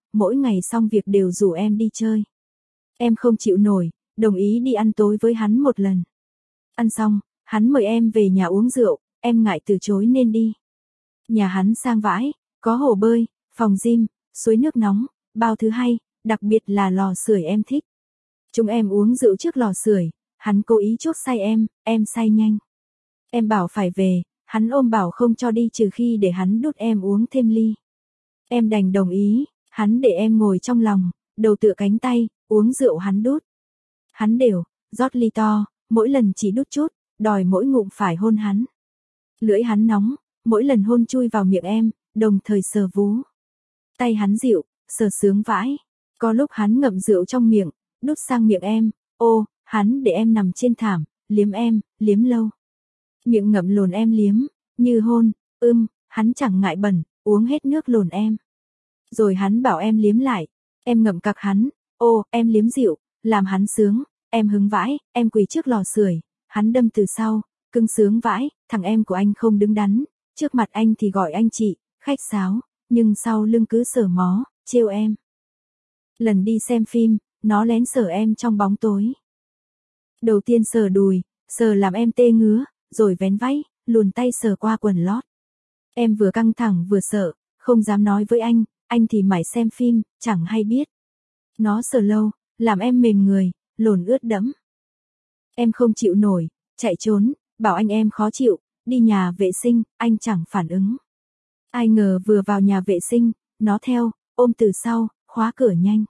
mỗi ngày xong việc đều rủ em đi chơi. Em không chịu nổi, đồng ý đi ăn tối với hắn một lần. Ăn xong, hắn mời em về nhà uống rượu, em ngại từ chối nên đi. Nhà hắn sang vãi, có hồ bơi, phòng gym, suối nước nóng, bao thứ hay, đặc biệt là lò sưởi em thích. Chúng em uống rượu trước lò sưởi, hắn cố ý chuốc say em say nhanh. Em bảo phải về, hắn ôm bảo không cho đi trừ khi để hắn đút em uống thêm ly. Em đành đồng ý, hắn để em ngồi trong lòng, đầu tựa cánh tay, uống rượu hắn đút. Hắn đều, rót ly to, mỗi lần chỉ đút chút, đòi mỗi ngụm phải hôn hắn. Lưỡi hắn nóng, mỗi lần hôn chui vào miệng em, đồng thời sờ vú. Tay hắn dịu, sờ sướng vãi. Có lúc hắn ngậm rượu trong miệng, đút sang miệng em, ô, hắn để em nằm trên thảm, em, liếm lâu. Miệng ngậm lồn em liếm, như hôn, hắn chẳng ngại bẩn, uống hết nước lồn em. Rồi hắn bảo em liếm lại, em ngậm cặc hắn, ô, em liếm dịu, làm hắn sướng, em hứng vãi, em quỳ trước lò sưởi, hắn đâm từ sau, cưng sướng vãi, thằng em của anh không đứng đắn, trước mặt anh thì gọi anh chị, khách sáo, nhưng sau lưng cứ sờ mó, trêu em. Lần đi xem phim, nó lén sờ em trong bóng tối. Đầu tiên sờ đùi, sờ làm em tê ngứa, rồi vén váy, luồn tay sờ qua quần lót. Em vừa căng thẳng vừa sợ, không dám nói với anh thì mải xem phim, chẳng hay biết. Nó sờ lâu, làm em mềm người, lồn ướt đẫm. Em không chịu nổi, chạy trốn, bảo anh em khó chịu, đi nhà vệ sinh, anh chẳng phản ứng. Ai ngờ vừa vào nhà vệ sinh, nó theo, ôm từ sau, khóa cửa nhanh.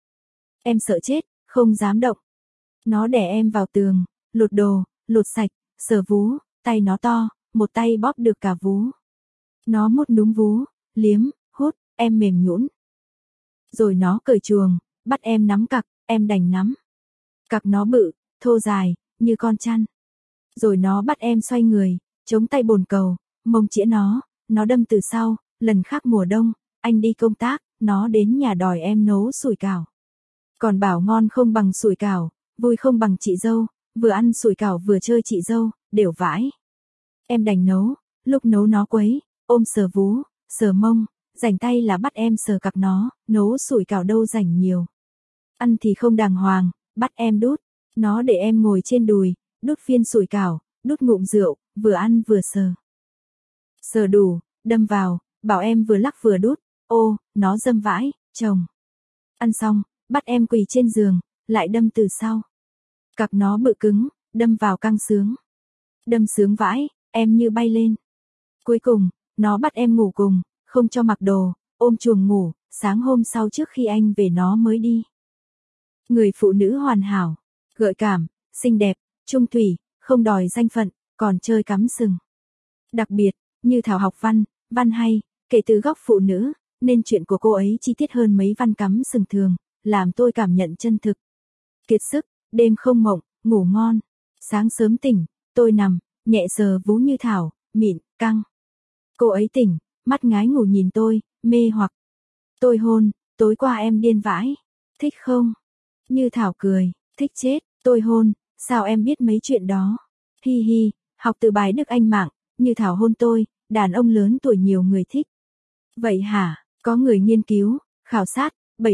Em sợ chết, không dám động. Nó đè em vào tường, lột đồ, lột sạch, sờ vú, tay nó to, một tay bóp được cả vú. Nó mút núm vú, liếm, hút, em mềm nhũn. Rồi nó cởi chuồng, bắt em nắm cặc, em đành nắm. Cặc nó bự, thô dài, như con chăn. Rồi nó bắt em xoay người, chống tay bồn cầu, mông chĩa nó đâm từ sau, lần khác mùa đông, anh đi công tác, nó đến nhà đòi em nấu sủi cảo. Còn bảo ngon không bằng sủi cảo, vui không bằng chị dâu, vừa ăn sủi cảo vừa chơi chị dâu, đều vãi. Em đành nấu, lúc nấu nó quấy, ôm sờ vú, sờ mông, rảnh tay là bắt em sờ cặc nó, nấu sủi cảo đâu rảnh nhiều. Ăn thì không đàng hoàng, bắt em đút, nó để em ngồi trên đùi, đút phiên sủi cảo, đút ngụm rượu, vừa ăn vừa sờ. Sờ đủ, đâm vào, bảo em vừa lắc vừa đút, ô, nó dâm vãi, chồng. Ăn xong, bắt em quỳ trên giường, lại đâm từ sau. Cặc nó bự cứng, đâm vào căng sướng. Đâm sướng vãi, em như bay lên. Cuối cùng, nó bắt em ngủ cùng, không cho mặc đồ, ôm chuồng ngủ, sáng hôm sau trước khi anh về nó mới đi. Người phụ nữ hoàn hảo, gợi cảm, xinh đẹp, trung thủy, không đòi danh phận, còn chơi cắm sừng. Đặc biệt, như Thảo học văn hay, kể từ góc phụ nữ, nên chuyện của cô ấy chi tiết hơn mấy văn cắm sừng thường, làm tôi cảm nhận chân thực. Kiệt sức, đêm không mộng, ngủ ngon. Sáng sớm tỉnh, tôi nằm, nhẹ sờ vú như Thảo, mịn, căng. Cô ấy tỉnh, mắt ngái ngủ nhìn tôi, mê hoặc. Tôi hôn, tối qua em điên vãi. Thích không? Như Thảo cười, thích chết, tôi hôn, sao em biết mấy chuyện đó? Hi hi, học từ bài Đức Anh Mạng, Như Thảo hôn tôi, đàn ông lớn tuổi nhiều người thích. Vậy hả, có người nghiên cứu, khảo sát,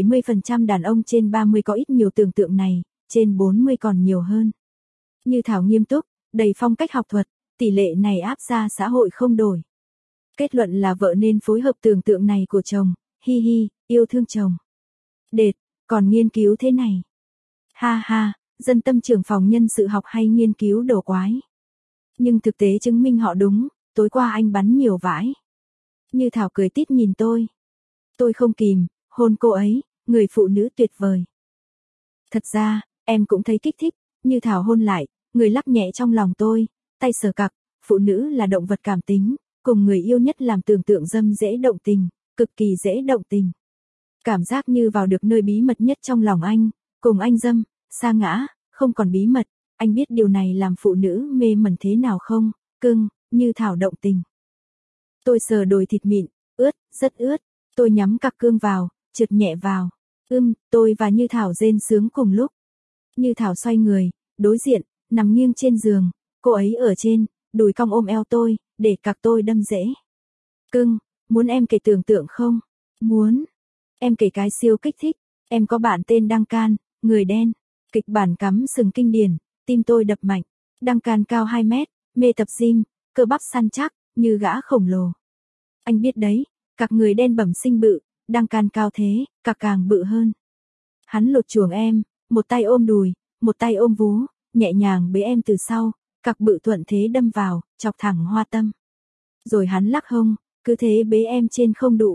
70% đàn ông trên 30 có ít nhiều tưởng tượng này, trên 40 còn nhiều hơn. Như Thảo nghiêm túc, đầy phong cách học thuật, tỷ lệ này áp ra xã hội không đổi. Kết luận là vợ nên phối hợp tưởng tượng này của chồng, hi hi, yêu thương chồng. Đệt, còn nghiên cứu thế này. Ha ha, dân tâm trưởng phòng nhân sự học hay nghiên cứu đồ quái. Nhưng thực tế chứng minh họ đúng, tối qua anh bắn nhiều vãi. Như Thảo cười tít nhìn tôi. Tôi không kìm, hôn cô ấy, người phụ nữ tuyệt vời. Thật ra, em cũng thấy kích thích, Như Thảo hôn lại, người lắc nhẹ trong lòng tôi, tay sờ cặc, phụ nữ là động vật cảm tính, cùng người yêu nhất làm tưởng tượng dâm dễ động tình, cực kỳ dễ động tình. Cảm giác như vào được nơi bí mật nhất trong lòng anh, cùng anh dâm, sa ngã, không còn bí mật, anh biết điều này làm phụ nữ mê mẩn thế nào không, cưng, Như Thảo động tình. Tôi sờ đồi thịt mịn, ướt, rất ướt, tôi nhắm cặc cương vào, trượt nhẹ vào, tôi và Như Thảo rên sướng cùng lúc. Như Thảo xoay người, đối diện, nằm nghiêng trên giường, cô ấy ở trên, đùi cong ôm eo tôi, để cặc tôi đâm rễ. Cưng, muốn em kể tưởng tượng không? Muốn. Em kể cái siêu kích thích, em có bạn tên Đăng Can, người đen. Kịch bản cắm sừng kinh điển, tim tôi đập mạnh. Đăng Can cao 2 mét, mê tập gym, cơ bắp săn chắc, như gã khổng lồ. Anh biết đấy, các người đen bẩm sinh bự, Đăng Can cao thế, các càng bự hơn. Hắn lột chuồng em, một tay ôm đùi, một tay ôm vú, nhẹ nhàng bế em từ sau, các bự thuận thế đâm vào, chọc thẳng hoa tâm. Rồi hắn lắc hông, cứ thế bế em trên không đụ.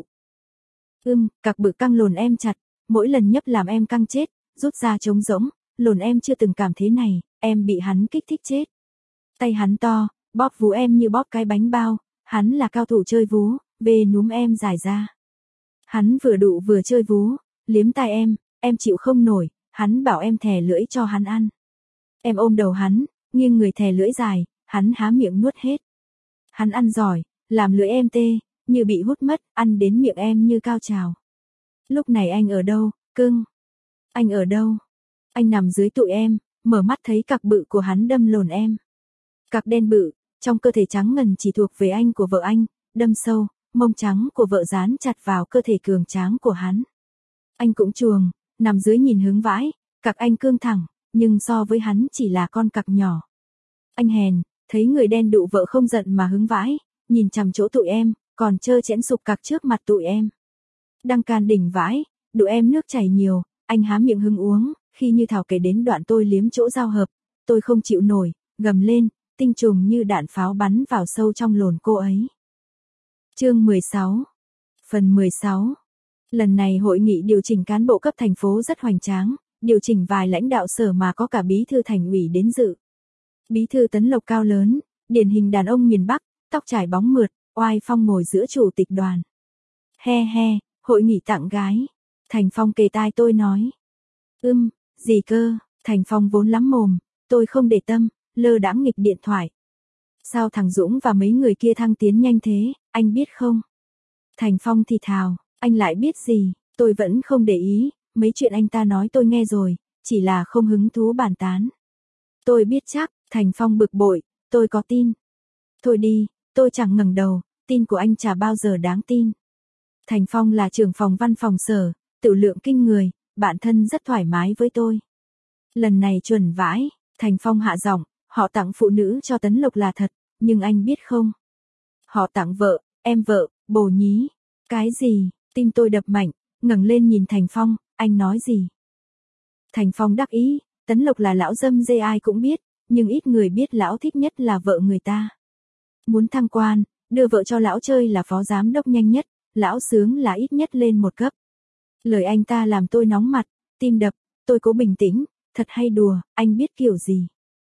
Các bự căng lồn em chặt, mỗi lần nhấp làm em căng chết, rút ra trống rỗng, lồn em chưa từng cảm thế này, em bị hắn kích thích chết. Tay hắn to, bóp vú em như bóp cái bánh bao, hắn là cao thủ chơi vú, bê núm em dài ra. Hắn vừa đụ vừa chơi vú, liếm tai em chịu không nổi, hắn bảo em thè lưỡi cho hắn ăn. Em ôm đầu hắn, nghiêng người thè lưỡi dài, hắn há miệng nuốt hết. Hắn ăn giỏi, làm lưỡi em tê, như bị hút mất, ăn đến miệng em như cao trào. Lúc này anh ở đâu, cưng? Anh ở đâu? Anh nằm dưới tụi em, mở mắt thấy cặc bự của hắn đâm lồn em. Cặc đen bự, trong cơ thể trắng ngần chỉ thuộc về anh của vợ anh, đâm sâu, mông trắng của vợ dán chặt vào cơ thể cường tráng của hắn. Anh cũng chuồng, nằm dưới nhìn hướng vãi, cặc anh cương thẳng, nhưng so với hắn chỉ là con cặc nhỏ. Anh hèn, thấy người đen đụ vợ không giận mà hứng vãi, nhìn chằm chỗ tụi em, còn trơ chẽn sụp cặc trước mặt tụi em. Đăng Can đỉnh vãi, đụ em nước chảy nhiều, anh há miệng hứng uống, khi như Thảo kể đến đoạn tôi liếm chỗ giao hợp, tôi không chịu nổi, gầm lên, tinh trùng như đạn pháo bắn vào sâu trong lồn cô ấy. Chương 16. Phần 16. Lần này hội nghị điều chỉnh cán bộ cấp thành phố rất hoành tráng, điều chỉnh vài lãnh đạo sở mà có cả bí thư thành ủy đến dự. Bí thư Tấn Lộc cao lớn, điển hình đàn ông miền Bắc, tóc trải bóng mượt, oai phong ngồi giữa chủ tịch đoàn. He he, hội nghị tặng gái. Thành Phong kề tai tôi nói. Gì cơ, Thành Phong vốn lắm mồm, tôi không để tâm, lơ đãng nghịch điện thoại. Sao thằng Dũng và mấy người kia thăng tiến nhanh thế, anh biết không? Thành Phong thì thào, anh lại biết gì, tôi vẫn không để ý, mấy chuyện anh ta nói tôi nghe rồi, chỉ là không hứng thú bàn tán. Tôi biết chắc, Thành Phong bực bội, tôi có tin. Thôi đi, tôi chẳng ngẩng đầu, tin của anh chả bao giờ đáng tin. Thành Phong là trưởng phòng văn phòng sở, tự lượng kinh người, bạn thân rất thoải mái với tôi. Lần này chuẩn vãi, Thành Phong hạ giọng, họ tặng phụ nữ cho Tấn Lộc là thật, nhưng anh biết không? Họ tặng vợ, em vợ, bồ nhí. Cái gì? Tim tôi đập mạnh, ngẩng lên nhìn Thành Phong, anh nói gì? Thành Phong đắc ý, Tấn Lộc là lão dâm dê ai cũng biết, nhưng ít người biết lão thích nhất là vợ người ta. Muốn thăng quan, đưa vợ cho lão chơi là phó giám đốc nhanh nhất, lão sướng là ít nhất lên một cấp. Lời anh ta làm tôi nóng mặt, tim đập, tôi cố bình tĩnh, thật hay đùa, anh biết kiểu gì?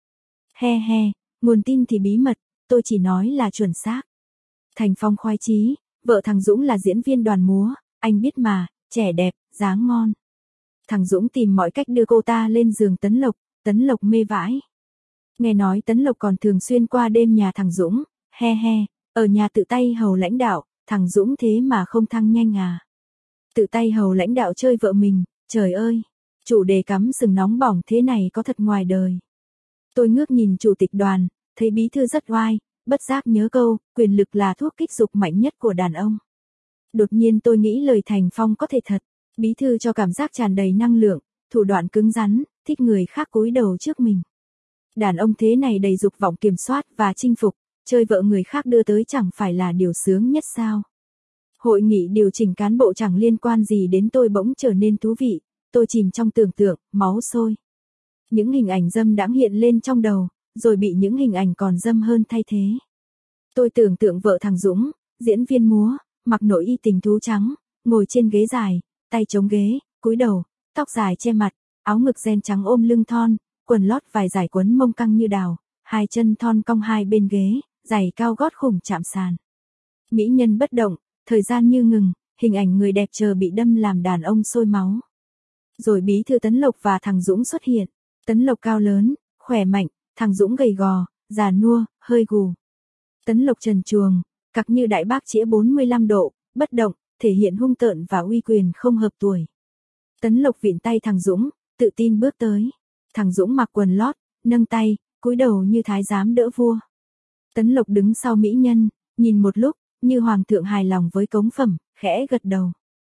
He he, nguồn tin thì bí mật, tôi chỉ nói là chuẩn xác. Thành Phong khoái chí, vợ thằng Dũng là diễn viên đoàn múa, anh biết mà, trẻ đẹp, dáng ngon. Thằng Dũng tìm mọi cách đưa cô ta lên giường Tấn Lộc mê vãi. Nghe nói Tấn Lộc còn thường xuyên qua đêm nhà thằng Dũng, he he, ở nhà tự tay hầu lãnh đạo, thằng Dũng thế mà không thăng nhanh à. Tự tay hầu lãnh đạo chơi vợ mình, trời ơi, chủ đề cắm sừng nóng bỏng thế này có thật ngoài đời. Tôi ngước nhìn chủ tịch đoàn, thấy bí thư rất oai, bất giác nhớ câu, quyền lực là thuốc kích dục mạnh nhất của đàn ông. Đột nhiên tôi nghĩ lời Thành Phong có thể thật, bí thư cho cảm giác tràn đầy năng lượng, thủ đoạn cứng rắn, thích người khác cúi đầu trước mình. Đàn ông thế này đầy dục vọng kiểm soát và chinh phục, chơi vợ người khác đưa tới chẳng phải là điều sướng nhất sao? Hội nghị điều chỉnh cán bộ chẳng liên quan gì đến tôi bỗng trở nên thú vị, tôi chìm trong tưởng tượng, máu sôi. Những hình ảnh dâm đãng hiện lên trong đầu, rồi bị những hình ảnh còn dâm hơn thay thế. Tôi tưởng tượng vợ thằng Dũng, diễn viên múa, mặc nội y tình thú trắng, ngồi trên ghế dài, tay chống ghế, cúi đầu, tóc dài che mặt, áo ngực ren trắng ôm lưng thon, quần lót vài dải quấn mông căng như đào, hai chân thon cong hai bên ghế, giày cao gót khủng chạm sàn. Mỹ nhân bất động, thời gian như ngừng, hình ảnh người đẹp chờ bị đâm làm đàn ông sôi máu. Rồi bí thư Tấn Lộc và thằng Dũng xuất hiện. Tấn Lộc cao lớn, khỏe mạnh, thằng Dũng gầy gò, già nua, hơi gù. Tấn Lộc trần truồng, cặc như đại bác chĩa 45 độ, bất động, thể hiện hung tợn và uy quyền không hợp tuổi. Tấn Lộc vịn tay thằng Dũng, tự tin bước tới. Thằng Dũng mặc quần lót, nâng tay, cúi đầu như thái giám đỡ vua. Tấn Lộc đứng sau mỹ nhân, nhìn một lúc, như hoàng thượng hài lòng với cống phẩm, khẽ gật đầu.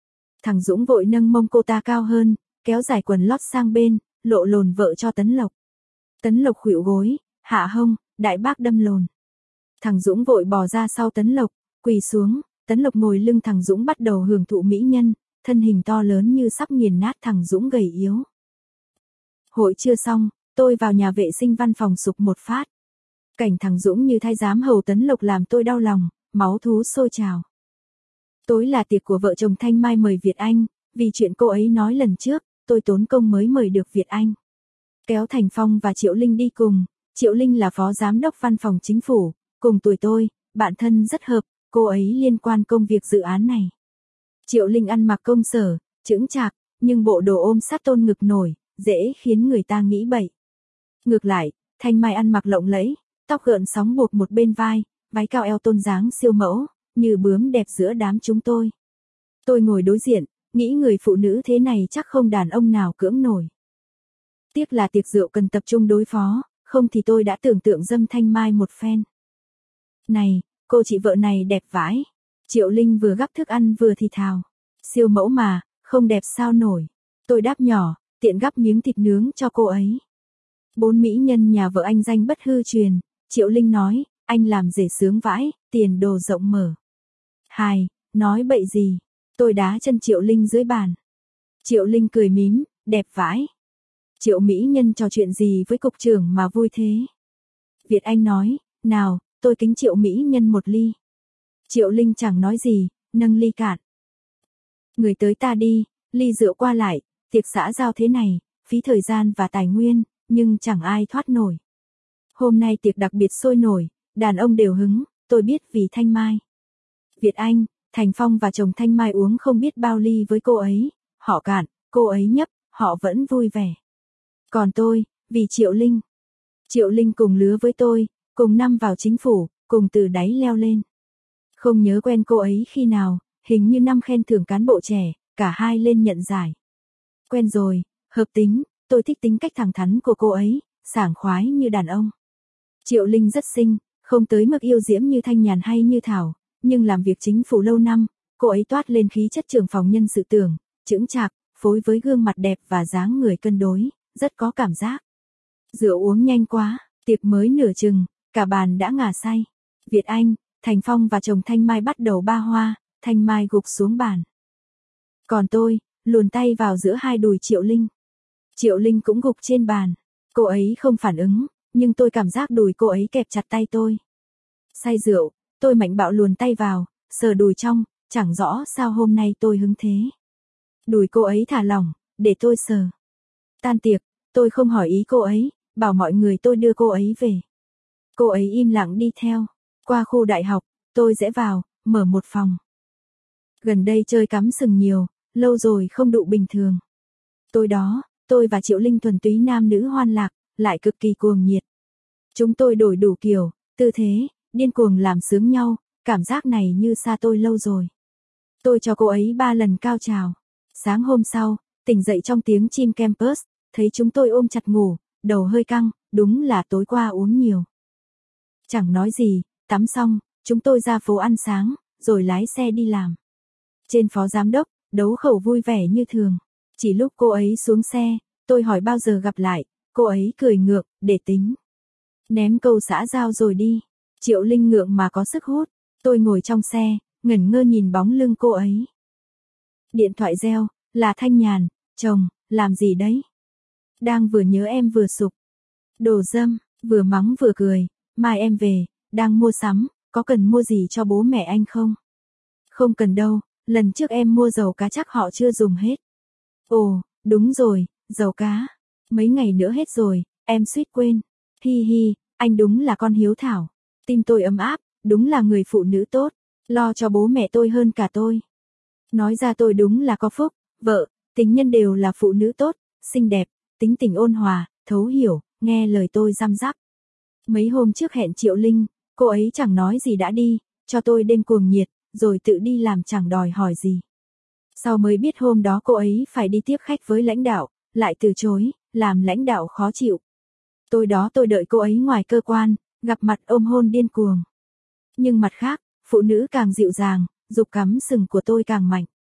Thằng Dũng vội nâng mông cô ta cao hơn, kéo dài quần lót sang bên, lộ lồn vợ cho Tấn Lộc. Tấn Lộc khuỵu gối, hạ hông, đại bác đâm lồn. Thằng Dũng vội bò ra sau Tấn Lộc, quỳ xuống, Tấn Lộc ngồi lưng thằng Dũng bắt đầu hưởng thụ mỹ nhân, thân hình to lớn như sắp nghiền nát thằng Dũng gầy yếu. Hội chưa xong, tôi vào nhà vệ sinh văn phòng sục một phát. Cảnh thằng Dũng như thái giám hầu Tấn Lộc làm tôi đau lòng, máu thú sôi trào. Tối là tiệc của vợ chồng Thanh Mai mời Việt Anh, vì chuyện cô ấy nói lần trước, tôi tốn công mới mời được Việt Anh. Kéo Thành Phong và Triệu Linh đi cùng, Triệu Linh là phó giám đốc văn phòng chính phủ, cùng tuổi tôi, bạn thân rất hợp, cô ấy liên quan công việc dự án này. Triệu Linh ăn mặc công sở, chững chạc, nhưng bộ đồ ôm sát tôn ngực nổi, dễ khiến người ta nghĩ bậy. Ngược lại, Thanh Mai ăn mặc lộng lẫy, tóc gợn sóng buộc một bên vai, váy cao eo tôn dáng siêu mẫu, như bướm đẹp giữa đám chúng tôi. Tôi ngồi đối diện, nghĩ người phụ nữ thế này chắc không đàn ông nào cưỡng nổi. Tiếc là tiệc rượu cần tập trung đối phó, không thì tôi đã tưởng tượng dâm Thanh Mai một phen. Này, cô chị vợ này đẹp vãi. Triệu Linh vừa gắp thức ăn vừa thì thào. Siêu mẫu mà, không đẹp sao nổi. Tôi đáp nhỏ, tiện gắp miếng thịt nướng cho cô ấy. 4 mỹ nhân nhà vợ anh danh bất hư truyền. Triệu Linh nói, anh làm rể sướng vãi, tiền đồ rộng mở. Hài, nói bậy gì. Tôi đá chân Triệu Linh dưới bàn. Triệu Linh cười mím, đẹp vãi. Triệu mỹ nhân trò chuyện gì với cục trưởng mà vui thế. Việt Anh nói, nào, tôi kính Triệu mỹ nhân một ly. Triệu Linh chẳng nói gì, nâng ly cạn. Người tới ta đi, ly rượu qua lại, tiệc xã giao thế này, phí thời gian và tài nguyên, nhưng chẳng ai thoát nổi. Hôm nay tiệc đặc biệt sôi nổi, đàn ông đều hứng, tôi biết vì Thanh Mai. Việt Anh, Thành Phong và chồng Thanh Mai uống không biết bao ly với cô ấy, họ cạn, cô ấy nhấp, họ vẫn vui vẻ. Còn tôi, vì Triệu Linh. Triệu Linh cùng lứa với tôi, cùng năm vào chính phủ, cùng từ đáy leo lên. Không nhớ quen cô ấy khi nào, hình như năm khen thưởng cán bộ trẻ, cả hai lên nhận giải. Quen rồi, hợp tính, tôi thích tính cách thẳng thắn của cô ấy, sảng khoái như đàn ông. Triệu Linh rất xinh, không tới mức yêu diễm như Thanh Nhàn hay như Thảo, nhưng làm việc chính phủ lâu năm, cô ấy toát lên khí chất trưởng phòng nhân sự tưởng, chững chạc, phối với gương mặt đẹp và dáng người cân đối, rất có cảm giác. Rượu uống nhanh quá, tiệc mới nửa chừng, cả bàn đã ngả say. Việt Anh, Thành Phong và chồng Thanh Mai bắt đầu ba hoa, Thanh Mai gục xuống bàn. Còn tôi, luồn tay vào giữa hai đùi Triệu Linh. Triệu Linh cũng gục trên bàn. Cô ấy không phản ứng, nhưng tôi cảm giác đùi cô ấy kẹp chặt tay tôi. Say rượu, tôi mạnh bạo luồn tay vào, sờ đùi trong, chẳng rõ sao hôm nay tôi hứng thế. Đùi cô ấy thả lỏng, để tôi sờ. Tan tiệc, tôi không hỏi ý cô ấy, bảo mọi người tôi đưa cô ấy về. Cô ấy im lặng đi theo. Qua khu đại học, tôi rẽ vào, mở một phòng. Gần đây chơi cắm sừng nhiều, lâu rồi không đụ bình thường. Tối đó, tôi và Triệu Linh thuần túy nam nữ hoan lạc, lại cực kỳ cuồng nhiệt. Chúng tôi đổi đủ kiểu, tư thế, điên cuồng làm sướng nhau, cảm giác này như xa tôi lâu rồi. Tôi cho cô ấy 3 lần cao trào. Sáng hôm sau, tỉnh dậy trong tiếng chim campus, thấy chúng tôi ôm chặt ngủ, đầu hơi căng, đúng là tối qua uống nhiều. Chẳng nói gì, tắm xong, chúng tôi ra phố ăn sáng, rồi lái xe đi làm. Trên phó giám đốc, đấu khẩu vui vẻ như thường. Chỉ lúc cô ấy xuống xe, tôi hỏi bao giờ gặp lại, cô ấy cười ngược, để tính. Ném câu xã giao rồi đi. Triệu Linh ngượng mà có sức hút. Tôi ngồi trong xe, ngẩn ngơ nhìn bóng lưng cô ấy. Điện thoại reo, là Thanh Nhàn, chồng, làm gì đấy? Đang vừa nhớ em vừa sục. Đồ dâm, vừa mắng vừa cười, mai em về, đang mua sắm, có cần mua gì cho bố mẹ anh không? Không cần đâu, lần trước em mua dầu cá chắc họ chưa dùng hết. Ồ, đúng rồi, dầu cá. Mấy ngày nữa hết rồi, em suýt quên. Hi hi, anh đúng là con hiếu thảo. Tim tôi ấm áp, đúng là người phụ nữ tốt, lo cho bố mẹ tôi hơn cả tôi. Nói ra tôi đúng là có phúc, vợ, tình nhân đều là phụ nữ tốt, xinh đẹp, tính tình ôn hòa, thấu hiểu, nghe lời tôi răm rắp. Mấy hôm trước hẹn Triệu Linh, cô ấy chẳng nói gì đã đi, cho tôi đêm cuồng nhiệt, rồi tự đi làm chẳng đòi hỏi gì. Sau mới biết hôm đó cô ấy phải đi tiếp khách với lãnh đạo, lại từ chối, làm lãnh đạo khó chịu. Tôi đợi cô ấy ngoài cơ quan, gặp mặt ôm hôn điên cuồng. Nhưng mặt khác, phụ nữ càng dịu dàng, dục cắm sừng của tôi càng mạnh.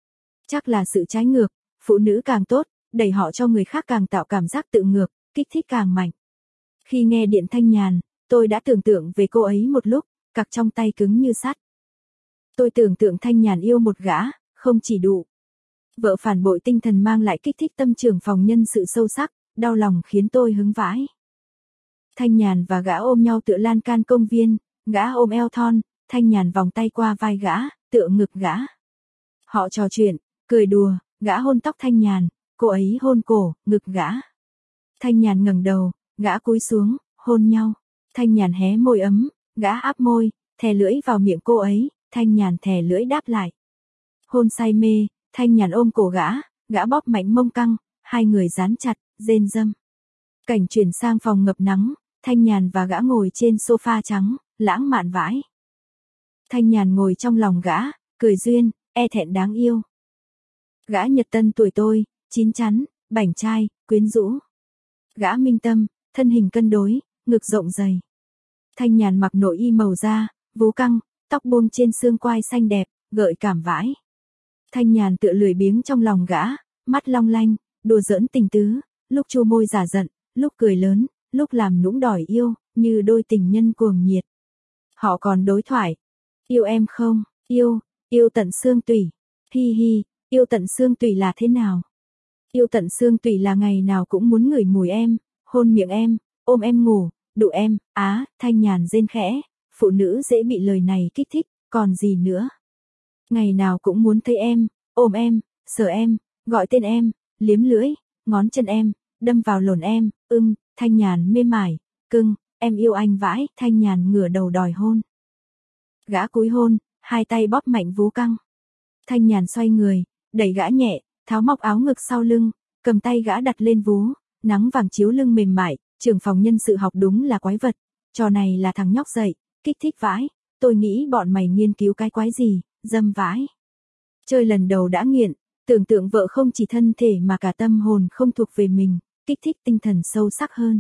Chắc là sự trái ngược, phụ nữ càng tốt, đẩy họ cho người khác càng tạo cảm giác tự ngược, kích thích càng mạnh. Khi nghe điện Thanh Nhàn, tôi đã tưởng tượng về cô ấy một lúc, cặc trong tay cứng như sắt. Tôi tưởng tượng Thanh Nhàn yêu một gã, không chỉ đủ. Vợ phản bội tinh thần mang lại kích thích tâm trưởng phòng nhân sự sâu sắc, đau lòng khiến tôi hứng vãi. Thanh Nhàn và gã ôm nhau tựa lan can công viên, gã ôm eo thon, Thanh Nhàn vòng tay qua vai gã, tựa ngực gã. Họ trò chuyện, cười đùa, gã hôn tóc Thanh Nhàn, cô ấy hôn cổ, ngực gã. Thanh Nhàn ngẩng đầu, gã cúi xuống, hôn nhau. Thanh Nhàn hé môi ấm, gã áp môi, thè lưỡi vào miệng cô ấy, Thanh Nhàn thè lưỡi đáp lại. Hôn say mê, Thanh Nhàn ôm cổ gã bóp mạnh mông căng, hai người dán chặt, rên râm. Cảnh chuyển sang phòng ngập nắng, Thanh Nhàn và gã ngồi trên sofa trắng, lãng mạn vãi. Thanh Nhàn ngồi trong lòng gã, cười duyên, e thẹn đáng yêu. Gã Nhật Tân tuổi tôi, chín chắn, bảnh trai, quyến rũ. Gã Minh Tâm, thân hình cân đối, ngực rộng dày. Thanh Nhàn mặc nội y màu da, vú căng, tóc buông trên xương quai xanh đẹp, gợi cảm vãi. Thanh Nhàn tựa lười biếng trong lòng gã, mắt long lanh, đùa giỡn tình tứ, lúc chu môi giả giận, lúc cười lớn, lúc làm nũng đòi yêu, như đôi tình nhân cuồng nhiệt. Họ còn đối thoại. Yêu em không? Yêu tận xương tủy. Hi hi, yêu tận xương tủy là thế nào? Yêu tận xương tủy là ngày nào cũng muốn ngửi mùi em, hôn miệng em, ôm em ngủ, đụ em. Thanh Nhàn rên khẽ, phụ nữ dễ bị lời này kích thích, còn gì nữa? Ngày nào cũng muốn thấy em, ôm em, sờ em, gọi tên em, liếm lưỡi, ngón chân em, đâm vào lồn em, Thanh Nhàn mê mải, cưng, em yêu anh vãi, Thanh Nhàn ngửa đầu đòi hôn. Gã cúi hôn, hai tay bóp mạnh vú căng. Thanh Nhàn xoay người, đẩy gã nhẹ, tháo móc áo ngực sau lưng, cầm tay gã đặt lên vú, nắng vàng chiếu lưng mềm mại, trưởng phòng nhân sự học đúng là quái vật, trò này là thằng nhóc dậy, kích thích vãi, tôi nghĩ bọn mày nghiên cứu cái quái gì, dâm vãi. Chơi lần đầu đã nghiện, tưởng tượng vợ không chỉ thân thể mà cả tâm hồn không thuộc về mình, kích thích tinh thần sâu sắc hơn.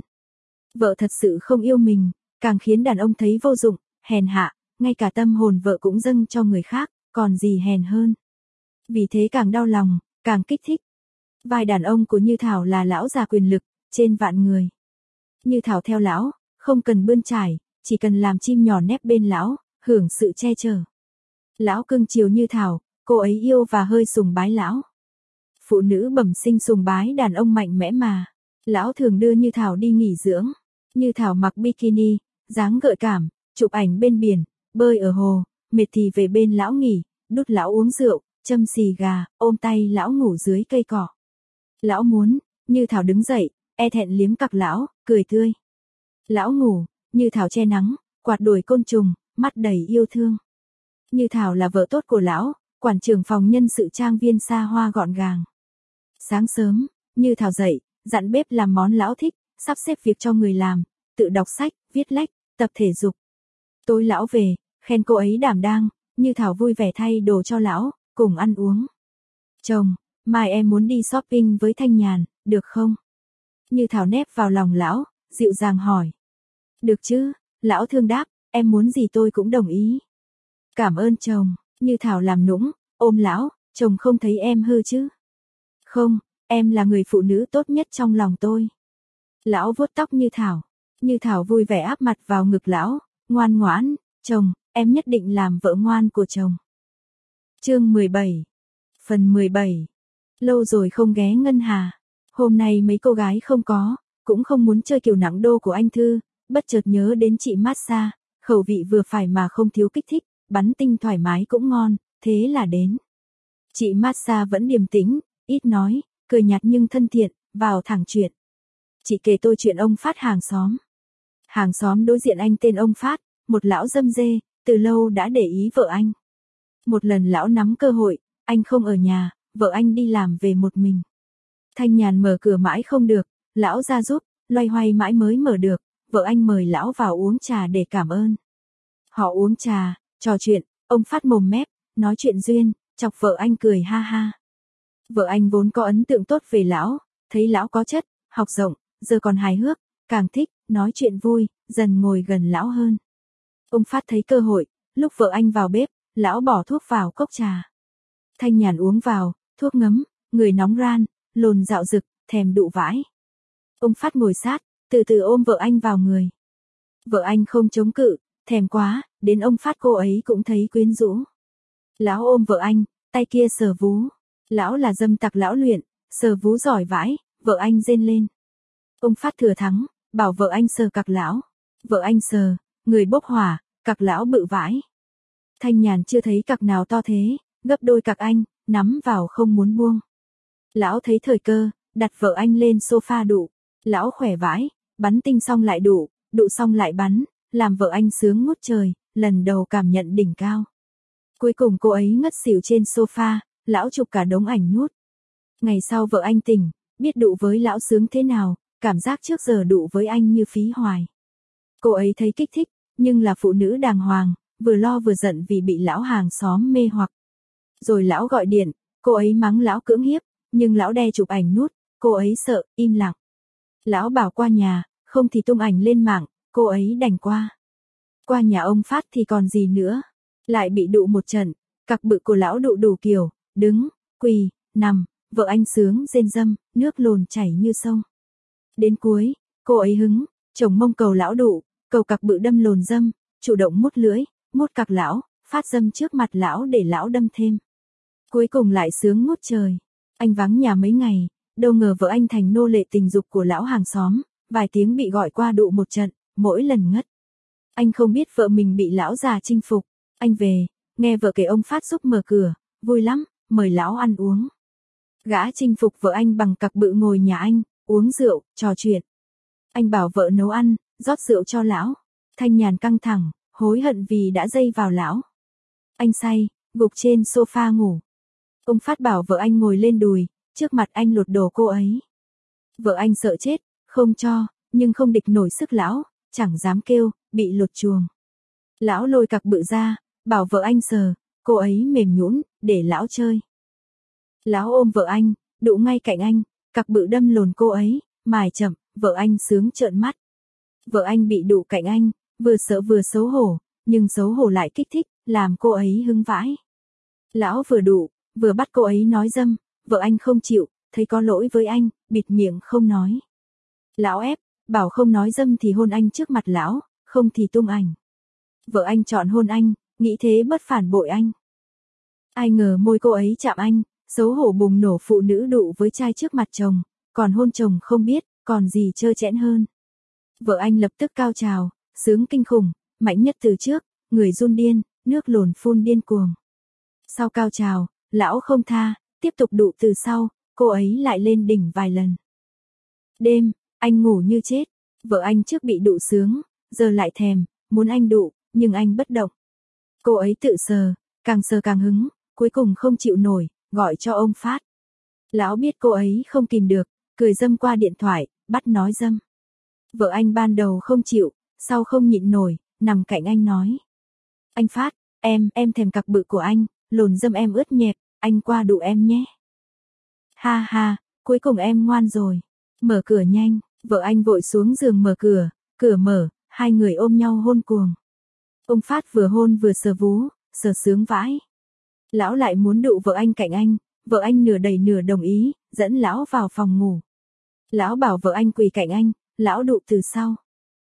Vợ thật sự không yêu mình, càng khiến đàn ông thấy vô dụng, hèn hạ, ngay cả tâm hồn vợ cũng dâng cho người khác, còn gì hèn hơn. Vì thế càng đau lòng, càng kích thích. Vai đàn ông của Như Thảo là lão già quyền lực, trên vạn người. Như Thảo theo lão, không cần bươn trải, chỉ cần làm chim nhỏ nép bên lão, hưởng sự che chở. Lão cưng chiều Như Thảo, cô ấy yêu và hơi sùng bái lão. Phụ nữ bẩm sinh sùng bái đàn ông mạnh mẽ mà. Lão thường đưa Như Thảo đi nghỉ dưỡng. Như Thảo mặc bikini, dáng gợi cảm, chụp ảnh bên biển, bơi ở hồ, mệt thì về bên lão nghỉ, đút lão uống rượu, châm xì gà, ôm tay lão ngủ dưới cây cỏ. Lão muốn, Như Thảo đứng dậy, e thẹn liếm cặc lão, cười tươi. Lão ngủ, Như Thảo che nắng, quạt đuổi côn trùng, mắt đầy yêu thương. Như Thảo là vợ tốt của lão, quản trưởng phòng nhân sự trang viên xa hoa gọn gàng. Sáng sớm, Như Thảo dậy, dặn bếp làm món lão thích, sắp xếp việc cho người làm, tự đọc sách, viết lách, tập thể dục. Tối lão về, khen cô ấy đảm đang, Như Thảo vui vẻ thay đồ cho lão, cùng ăn uống. Chồng, mai em muốn đi shopping với Thanh Nhàn, được không? Như Thảo nép vào lòng lão, dịu dàng hỏi. Được chứ, lão thương đáp, em muốn gì tôi cũng đồng ý. Cảm ơn chồng, Như Thảo làm nũng, ôm lão, chồng không thấy em hư chứ? Không, em là người phụ nữ tốt nhất trong lòng tôi. Lão vuốt tóc Như Thảo vui vẻ áp mặt vào ngực lão, ngoan ngoãn, chồng, em nhất định làm vợ ngoan của chồng. Chương 17. Phần 17. Lâu rồi không ghé ngân hà. Hôm nay mấy cô gái không có, cũng không muốn chơi kiểu nặng đô của anh Thư, bất chợt nhớ đến chị massage, khẩu vị vừa phải mà không thiếu kích thích, bắn tinh thoải mái cũng ngon, thế là đến. Chị massage vẫn điềm tĩnh, ít nói, cười nhạt nhưng thân thiện, vào thẳng chuyện. Chị kể tôi chuyện ông Phát hàng xóm. Hàng xóm đối diện anh tên ông Phát, một lão dâm dê, từ lâu đã để ý vợ anh. Một lần lão nắm cơ hội, anh không ở nhà, vợ anh đi làm về một mình. Thanh Nhàn mở cửa mãi không được, lão ra giúp, loay hoay mãi mới mở được, vợ anh mời lão vào uống trà để cảm ơn. Họ uống trà, trò chuyện, ông Phát mồm mép, nói chuyện duyên, chọc vợ anh cười ha ha. Vợ anh vốn có ấn tượng tốt về lão, thấy lão có chất, học rộng, giờ còn hài hước, càng thích, nói chuyện vui, dần ngồi gần lão hơn. Ông Phát thấy cơ hội, lúc vợ anh vào bếp, lão bỏ thuốc vào cốc trà. Thanh Nhàn uống vào, thuốc ngấm, người nóng ran, lồn dạo rực, thèm đụ vãi. Ông Phát ngồi sát, từ từ ôm vợ anh vào người. Vợ anh không chống cự, thèm quá, đến ông Phát cô ấy cũng thấy quyến rũ. Lão ôm vợ anh, tay kia sờ vú. Lão là dâm tặc lão luyện, sờ vú giỏi vãi, vợ anh rên lên. Ông Phát thừa thắng, bảo vợ anh sờ cặc lão. Vợ anh sờ, người bốc hỏa, cặc lão bự vãi. Thanh Nhàn chưa thấy cặc nào to thế, gấp đôi cặc anh, nắm vào không muốn buông. Lão thấy thời cơ, đặt vợ anh lên sofa đụ. Lão khỏe vãi, bắn tinh xong lại đụ, đụ xong lại bắn, làm vợ anh sướng ngút trời, lần đầu cảm nhận đỉnh cao. Cuối cùng cô ấy ngất xỉu trên sofa, lão chụp cả đống ảnh nút. Ngày sau vợ anh tỉnh, biết đụ với lão sướng thế nào, cảm giác trước giờ đụ với anh như phí hoài. Cô ấy thấy kích thích, nhưng là phụ nữ đàng hoàng, vừa lo vừa giận vì bị lão hàng xóm mê hoặc. Rồi lão gọi điện, cô ấy mắng lão cưỡng hiếp, nhưng lão đe chụp ảnh nút, cô ấy sợ, im lặng. Lão bảo qua nhà, không thì tung ảnh lên mạng, cô ấy đành qua. Qua nhà ông Phát thì còn gì nữa. Lại bị đụ một trận, cặc bự của lão đụ đủ kiểu, đứng, quỳ, nằm, vợ anh sướng rên râm, nước lồn chảy như sông. Đến cuối, cô ấy hứng, chồng mông cầu lão đụ, cầu cặc bự đâm lồn dâm, chủ động mút lưỡi, mút cặc lão, phát dâm trước mặt lão để lão đâm thêm. Cuối cùng lại sướng ngút trời. Anh vắng nhà mấy ngày, đâu ngờ vợ anh thành nô lệ tình dục của lão hàng xóm, vài tiếng bị gọi qua đụ một trận, mỗi lần ngất. Anh không biết vợ mình bị lão già chinh phục. Anh về, nghe vợ kể ông Phát giúp mở cửa, vui lắm, mời lão ăn uống. Gã chinh phục vợ anh bằng cặc bự ngồi nhà anh, uống rượu, trò chuyện. Anh bảo vợ nấu ăn, rót rượu cho lão. Thanh Nhàn căng thẳng, hối hận vì đã dây vào lão. Anh say, gục trên sofa ngủ. Ông Phát bảo vợ anh ngồi lên đùi, trước mặt anh lột đồ cô ấy. Vợ anh sợ chết, không cho, nhưng không địch nổi sức lão, chẳng dám kêu, bị lột chuồng. Lão lôi cặc bự ra, bảo vợ anh sờ, cô ấy mềm nhũn, để lão chơi. Lão ôm vợ anh, đụ ngay cạnh anh, cặc bự đâm lồn cô ấy, mài chậm, vợ anh sướng trợn mắt. Vợ anh bị đụ cạnh anh, vừa sợ vừa xấu hổ, nhưng xấu hổ lại kích thích, làm cô ấy hứng vãi. Lão vừa đụ, vừa bắt cô ấy nói dâm, vợ anh không chịu, thấy có lỗi với anh, bịt miệng không nói. Lão ép, bảo không nói dâm thì hôn anh trước mặt lão, không thì tung ảnh. Vợ anh chọn hôn anh, nghĩ thế bất phản bội anh. Ai ngờ môi cô ấy chạm anh, xấu hổ bùng nổ phụ nữ đụ với trai trước mặt chồng, còn hôn chồng không biết, còn gì trơ trẽn hơn. Vợ anh lập tức cao trào, sướng kinh khủng, mạnh nhất từ trước, người run điên, nước lồn phun điên cuồng. Sau cao trào, lão không tha, tiếp tục đụ từ sau, cô ấy lại lên đỉnh vài lần. Đêm, anh ngủ như chết, vợ anh trước bị đụ sướng, giờ lại thèm, muốn anh đụ, nhưng anh bất động. Cô ấy tự sờ càng hứng, cuối cùng không chịu nổi, gọi cho ông Phát. Lão biết cô ấy không kìm được, cười dâm qua điện thoại, bắt nói dâm. Vợ anh ban đầu không chịu, sau không nhịn nổi, nằm cạnh anh nói. Anh Phát, em thèm cặc bự của anh, lồn dâm em ướt nhẹp, anh qua đụ em nhé. Ha ha, cuối cùng em ngoan rồi. Mở cửa nhanh, vợ anh vội xuống giường mở cửa mở, hai người ôm nhau hôn cuồng. Ông Phát vừa hôn vừa sờ vú, sờ sướng vãi. Lão lại muốn đụ vợ anh cạnh anh, vợ anh nửa đầy nửa đồng ý, dẫn lão vào phòng ngủ. Lão bảo vợ anh quỳ cạnh anh, lão đụ từ sau.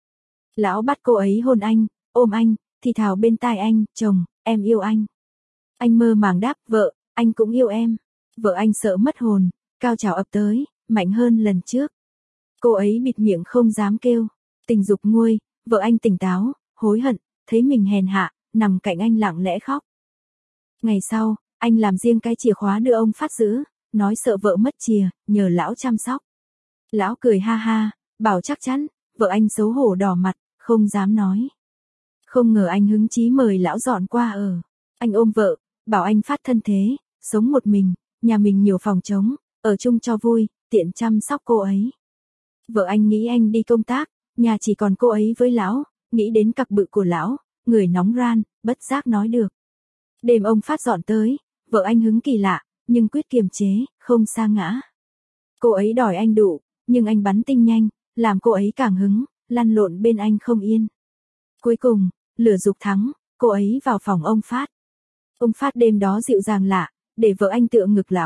Lão bắt cô ấy hôn anh, ôm anh, thì thào bên tai anh, chồng, em yêu anh. Anh mơ màng đáp, vợ, anh cũng yêu em. Vợ anh sợ mất hồn, cao trào ập tới, mạnh hơn lần trước. Cô ấy bịt miệng không dám kêu, tình dục nguôi, vợ anh tỉnh táo, hối hận, thấy mình hèn hạ, nằm cạnh anh lặng lẽ khóc. Ngày sau, anh làm riêng cái chìa khóa đưa ông Phát giữ, nói sợ vợ mất chìa, nhờ lão chăm sóc. Lão cười ha ha, bảo chắc chắn, vợ anh xấu hổ đỏ mặt, không dám nói. Không ngờ anh hứng chí mời lão dọn qua ở. Anh ôm vợ, bảo anh Phát thân thế, sống một mình, nhà mình nhiều phòng trống, ở chung cho vui, tiện chăm sóc cô ấy. Vợ anh nghĩ anh đi công tác, nhà chỉ còn cô ấy với lão, nghĩ đến cặc bự của lão, người nóng ran, bất giác nói được. Đêm ông Phát dọn tới, vợ anh hứng kỳ lạ, nhưng quyết kiềm chế, không sa ngã. Cô ấy đòi anh đụ, nhưng anh bắn tinh nhanh, làm cô ấy càng hứng, lăn lộn bên anh không yên. Cuối cùng, lửa dục thắng, cô ấy vào phòng ông Phát. Ông Phát đêm đó dịu dàng lạ, để vợ anh tựa ngực lão,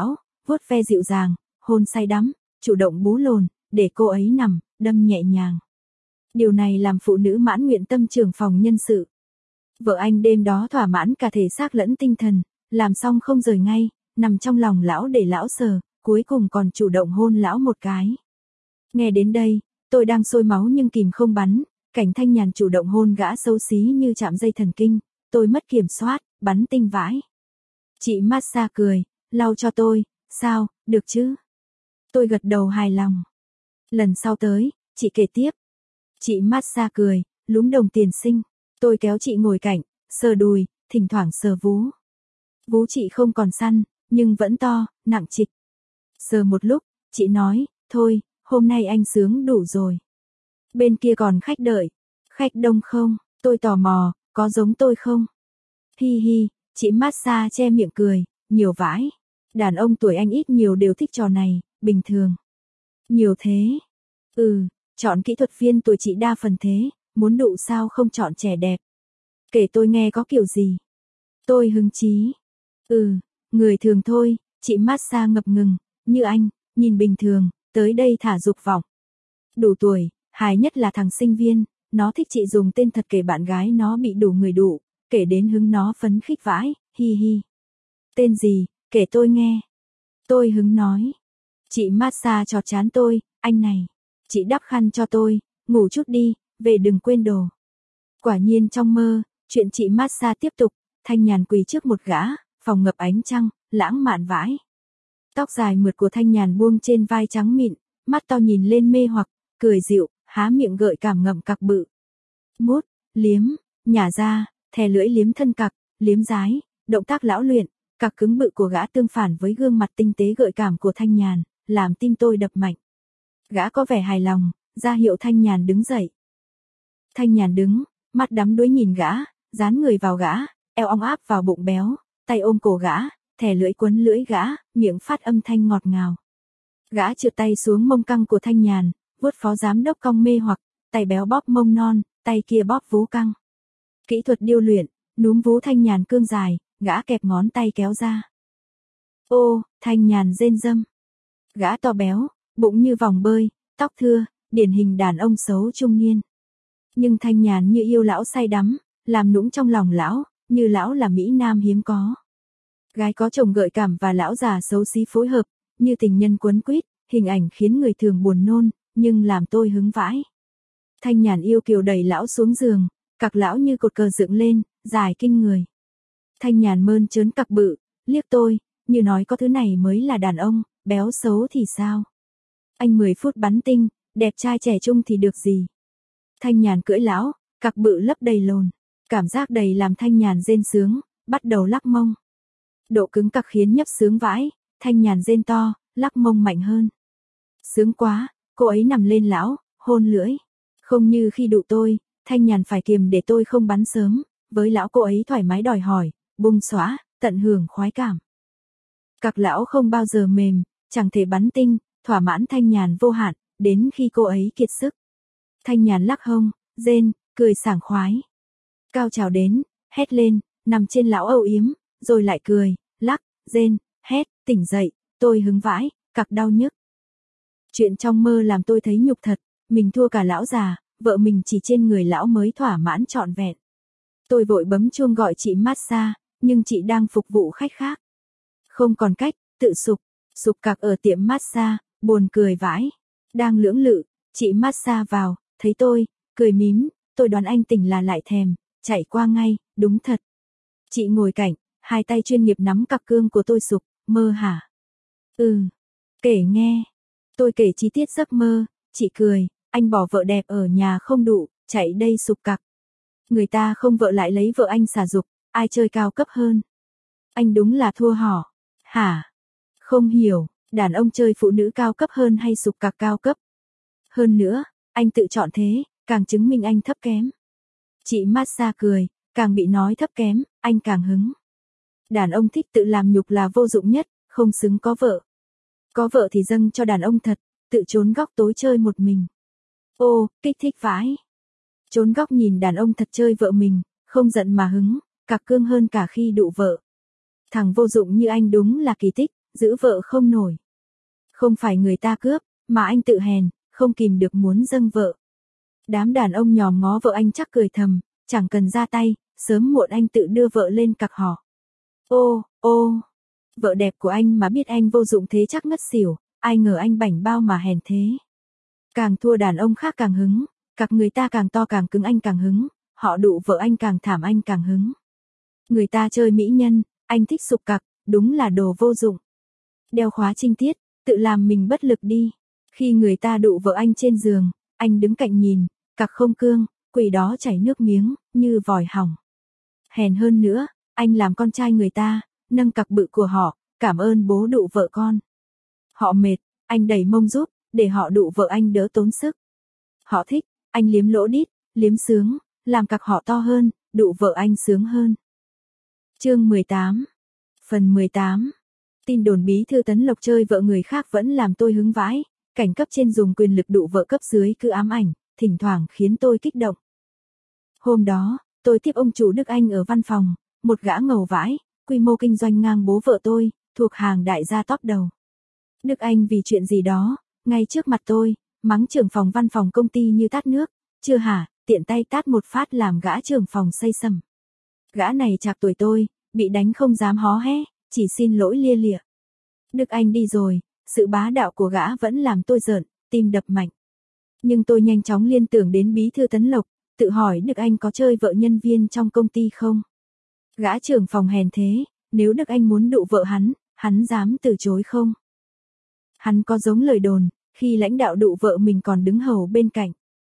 vuốt ve dịu dàng, hôn say đắm, chủ động bú lồn, để cô ấy nằm, đâm nhẹ nhàng. Điều này làm phụ nữ mãn nguyện tâm trưởng phòng nhân sự. Vợ anh đêm đó thỏa mãn cả thể xác lẫn tinh thần, làm xong không rời ngay, nằm trong lòng lão để lão sờ, cuối cùng còn chủ động hôn lão một cái. Nghe đến đây, tôi đang sôi máu nhưng kìm không bắn, cảnh Thanh Nhàn chủ động hôn gã xấu xí như chạm dây thần kinh, tôi mất kiểm soát, bắn tinh vãi. Chị massage cười, lau cho tôi, sao, được chứ? Tôi gật đầu hài lòng. Lần sau tới, chị kể tiếp. Chị massage cười, lúm đồng tiền xinh, tôi kéo chị ngồi cạnh, sờ đùi, thỉnh thoảng sờ vú. Vú chị không còn săn, nhưng vẫn to, nặng trịch. Sờ một lúc, chị nói, thôi, hôm nay anh sướng đủ rồi. Bên kia còn khách đợi. Khách đông không? Tôi tò mò, có giống tôi không? Hi hi, chị massage che miệng cười, nhiều vãi. Đàn ông tuổi anh ít nhiều đều thích trò này, bình thường. Nhiều thế. Chọn kỹ thuật viên tuổi chị đa phần thế, muốn đụ sao không chọn trẻ đẹp. Kể tôi nghe có kiểu gì. Tôi hứng chí. Người thường thôi, chị massage ngập ngừng, như anh, nhìn bình thường, tới đây thả dục vọng. Đủ tuổi, hài nhất là thằng sinh viên, nó thích chị dùng tên thật kể bạn gái nó bị đủ người đủ, kể đến hứng nó phấn khích vãi, hi hi. Tên gì, kể tôi nghe. Tôi hứng nói. Chị massage chọt chán tôi, anh này. Chị đắp khăn cho tôi, ngủ chút đi, về đừng quên đồ. Quả nhiên trong mơ, chuyện chị massage tiếp tục, Thanh Nhàn quỳ trước một gã, phòng ngập ánh trăng, lãng mạn vãi. Tóc dài mượt của Thanh Nhàn buông trên vai trắng mịn, mắt to nhìn lên mê hoặc, cười dịu, há miệng gợi cảm ngậm cặc bự. Mút, liếm, nhả ra, thè lưỡi liếm thân cặc, liếm dái, động tác lão luyện, cặc cứng bự của gã tương phản với gương mặt tinh tế gợi cảm của Thanh Nhàn, làm tim tôi đập mạnh. Gã có vẻ hài lòng, ra hiệu Thanh Nhàn đứng dậy. Thanh Nhàn đứng, mắt đắm đuối nhìn gã, dán người vào gã, eo ong áp vào bụng béo, tay ôm cổ gã, thè lưỡi quấn lưỡi gã, miệng phát âm thanh ngọt ngào. Gã trượt tay xuống mông căng của Thanh Nhàn, vuốt phó giám đốc cong mê hoặc, tay béo bóp mông non, tay kia bóp vú căng. Kỹ thuật điêu luyện, núm vú Thanh Nhàn cương dài, gã kẹp ngón tay kéo ra. Ô, Thanh Nhàn rên râm. Gã to béo, bụng như vòng bơi, tóc thưa, điển hình đàn ông xấu trung niên. Nhưng Thanh Nhàn như yêu lão say đắm, làm nũng trong lòng lão, như lão là mỹ nam hiếm có. Gái có chồng gợi cảm và lão già xấu xí phối hợp, như tình nhân quấn quýt, hình ảnh khiến người thường buồn nôn, nhưng làm tôi hứng vãi. Thanh Nhàn yêu kiều đẩy lão xuống giường, cặc lão như cột cờ dựng lên, dài kinh người. Thanh Nhàn mơn trớn cặc bự, liếc tôi, như nói có thứ này mới là đàn ông, béo xấu thì sao? Anh 10 phút bắn tinh, đẹp trai trẻ trung thì được gì? Thanh Nhàn cưỡi lão, cặc bự lấp đầy lồn, cảm giác đầy làm Thanh Nhàn rên sướng, bắt đầu lắc mông. Độ cứng cặc khiến nhấp sướng vãi, Thanh Nhàn rên to, lắc mông mạnh hơn. Sướng quá, cô ấy nằm lên lão, hôn lưỡi. Không như khi đụ tôi, Thanh Nhàn phải kiềm để tôi không bắn sớm, với lão cô ấy thoải mái đòi hỏi, bung xóa, tận hưởng khoái cảm. Cặc lão không bao giờ mềm, chẳng thể bắn tinh, thỏa mãn Thanh Nhàn vô hạn, đến khi cô ấy kiệt sức. Thanh Nhàn lắc hông, rên, cười sảng khoái. Cao trào đến, hét lên, nằm trên lão âu yếm, rồi lại cười, lắc, rên, hét, tỉnh dậy, tôi hứng vãi, cặc đau nhức. Chuyện trong mơ làm tôi thấy nhục thật, mình thua cả lão già, vợ mình chỉ trên người lão mới thỏa mãn trọn vẹn. Tôi vội bấm chuông gọi chị massage, nhưng chị đang phục vụ khách khác. Không còn cách, tự sục cặc ở tiệm massage, buồn cười vãi. Đang lưỡng lự, chị massage vào, thấy tôi, cười mím, tôi đoán anh tỉnh là lại thèm, chạy qua ngay, đúng thật. Chị ngồi cạnh, hai tay chuyên nghiệp nắm cặc cương của tôi sục, mơ hả? Kể nghe. Tôi kể chi tiết giấc mơ, chị cười, anh bỏ vợ đẹp ở nhà không đủ, chạy đây sục cặc. Người ta không vợ lại lấy vợ anh xả dục, ai chơi cao cấp hơn? Anh đúng là thua hỏ. Hả? Không hiểu, đàn ông chơi phụ nữ cao cấp hơn hay sục cặc cao cấp? Hơn nữa, anh tự chọn thế, càng chứng minh anh thấp kém. Chị massage cười, càng bị nói thấp kém, anh càng hứng. Đàn ông thích tự làm nhục là vô dụng nhất, không xứng có vợ. Có vợ thì dâng cho đàn ông thật, tự trốn góc tối chơi một mình. Ô, kích thích vãi. Trốn góc nhìn đàn ông thật chơi vợ mình, không giận mà hứng, cặc cương hơn cả khi đụ vợ. Thằng vô dụng như anh đúng là kỳ tích, giữ vợ không nổi. Không phải người ta cướp, mà anh tự hèn, không kìm được muốn dâng vợ. Đám đàn ông nhòm ngó vợ anh chắc cười thầm, chẳng cần ra tay, sớm muộn anh tự đưa vợ lên cặc họ. Ô, vợ đẹp của anh mà biết anh vô dụng thế chắc ngất xỉu, ai ngờ anh bảnh bao mà hèn thế. Càng thua đàn ông khác càng hứng, cặc người ta càng to càng cứng anh càng hứng, họ đụ vợ anh càng thảm anh càng hứng. Người ta chơi mỹ nhân, anh thích sục cặc, đúng là đồ vô dụng. Đeo khóa trinh tiết, tự làm mình bất lực đi. Khi người ta đụ vợ anh trên giường, anh đứng cạnh nhìn, cặc không cương, quỷ đó chảy nước miếng, như vòi hỏng. Hèn hơn nữa, anh làm con trai người ta, nâng cặc bự của họ, cảm ơn bố đụ vợ con. Họ mệt, anh đẩy mông giúp, để họ đụ vợ anh đỡ tốn sức. Họ thích, anh liếm lỗ đít, liếm sướng, làm cặc họ to hơn, đụ vợ anh sướng hơn. Chương 18. Phần 18. Tin đồn bí thư Tấn Lộc chơi vợ người khác vẫn làm tôi hứng vãi, cảnh cấp trên dùng quyền lực đụ vợ cấp dưới cứ ám ảnh, thỉnh thoảng khiến tôi kích động. Hôm đó, tôi tiếp ông chủ Đức Anh ở văn phòng, một gã ngầu vãi, quy mô kinh doanh ngang bố vợ tôi, thuộc hàng đại gia top đầu. Đức Anh vì chuyện gì đó, ngay trước mặt tôi, mắng trưởng phòng văn phòng công ty như tát nước, chưa hả, tiện tay tát một phát làm gã trưởng phòng xây sầm. Gã này chạc tuổi tôi, bị đánh không dám hó hé, chỉ xin lỗi lia lịa. Đức Anh đi rồi, sự bá đạo của gã vẫn làm tôi rợn, tim đập mạnh. Nhưng tôi nhanh chóng liên tưởng đến bí thư Tấn Lộc, tự hỏi Đức Anh có chơi vợ nhân viên trong công ty không? Gã trưởng phòng hèn thế, nếu Đức Anh muốn đụ vợ hắn dám từ chối không? Hắn có giống lời đồn, khi lãnh đạo đụ vợ mình còn đứng hầu bên cạnh.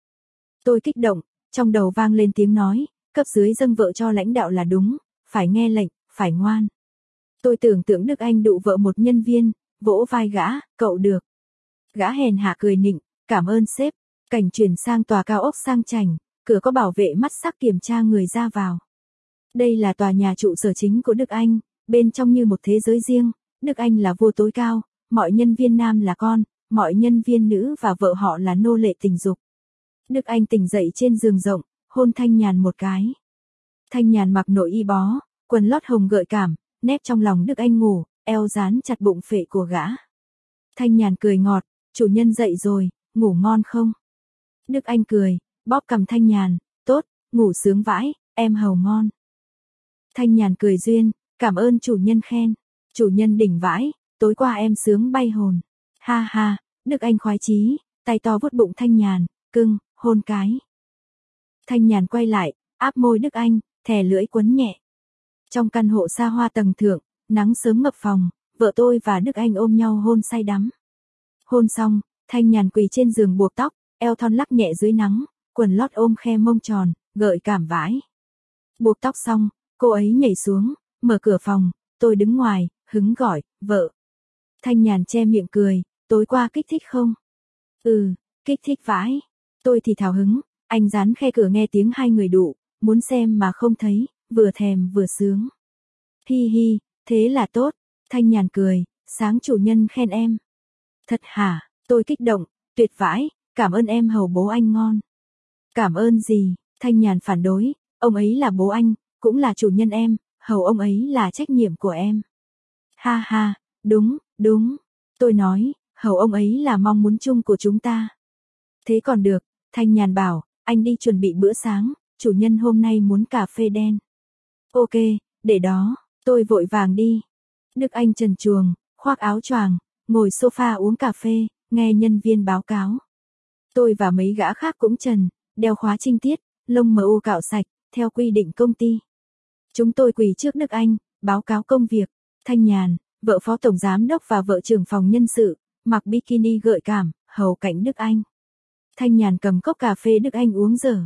Tôi kích động, trong đầu vang lên tiếng nói, cấp dưới dâng vợ cho lãnh đạo là đúng, phải nghe lệnh, phải ngoan. Tôi tưởng tượng Đức Anh đụ vợ một nhân viên, vỗ vai gã, cậu được. Gã hèn hạ cười nịnh, cảm ơn sếp. Cảnh chuyển sang tòa cao ốc sang chảnh, cửa có bảo vệ mắt sắc kiểm tra người ra vào. Đây là tòa nhà trụ sở chính của Đức Anh, bên trong như một thế giới riêng, Đức Anh là vua tối cao, mọi nhân viên nam là con, mọi nhân viên nữ và vợ họ là nô lệ tình dục. Đức Anh tỉnh dậy trên giường rộng, hôn Thanh Nhàn một cái. Thanh Nhàn mặc nội y bó, quần lót hồng gợi cảm, nép trong lòng Đức Anh ngủ, eo dán chặt bụng phệ của gã. Thanh Nhàn cười ngọt, chủ nhân dậy rồi, ngủ ngon không? Đức Anh cười, bóp cằm Thanh Nhàn, tốt, ngủ sướng vãi, em hầu ngon. Thanh Nhàn cười duyên, cảm ơn chủ nhân khen, chủ nhân đỉnh vãi, tối qua em sướng bay hồn. Ha ha, Đức Anh khoái chí, tay to vuốt bụng Thanh Nhàn, cưng, hôn cái. Thanh Nhàn quay lại, áp môi Đức Anh, thè lưỡi quấn nhẹ. Trong căn hộ xa hoa tầng thượng, nắng sớm ngập phòng, vợ tôi và Đức Anh ôm nhau hôn say đắm. Hôn xong, Thanh Nhàn quỳ trên giường buộc tóc, eo thon lắc nhẹ dưới nắng, quần lót ôm khe mông tròn, gợi cảm vãi. Buộc tóc xong, cô ấy nhảy xuống, mở cửa phòng, tôi đứng ngoài, hứng gọi, vợ. Thanh Nhàn che miệng cười, tối qua kích thích không? Ừ, kích thích vãi. Tôi thì thào hứng, anh dán khe cửa nghe tiếng hai người đụ, muốn xem mà không thấy, vừa thèm vừa sướng. Hi hi, thế là tốt. Thanh Nhàn cười, sáng chủ nhân khen em. Thật hả, tôi kích động, tuyệt vãi, cảm ơn em hầu bố anh ngon. Cảm ơn gì, Thanh Nhàn phản đối, ông ấy là bố anh, cũng là chủ nhân em, hầu ông ấy là trách nhiệm của em. Ha ha, đúng, tôi nói, hầu ông ấy là mong muốn chung của chúng ta. Thế còn được, Thanh Nhàn bảo, anh đi chuẩn bị bữa sáng, chủ nhân hôm nay muốn cà phê đen. Ok, để đó, tôi vội vàng đi. Đức Anh trần truồng, khoác áo choàng, ngồi sofa uống cà phê, nghe nhân viên báo cáo. Tôi và mấy gã khác cũng trần, đeo khóa trinh tiết, lông mờ u cạo sạch, theo quy định công ty. Chúng tôi quỳ trước Đức Anh, báo cáo công việc. Thanh Nhàn, vợ phó tổng giám đốc và vợ trưởng phòng nhân sự, mặc bikini gợi cảm, hầu cạnh Đức Anh. Thanh Nhàn cầm cốc cà phê Đức Anh uống dở.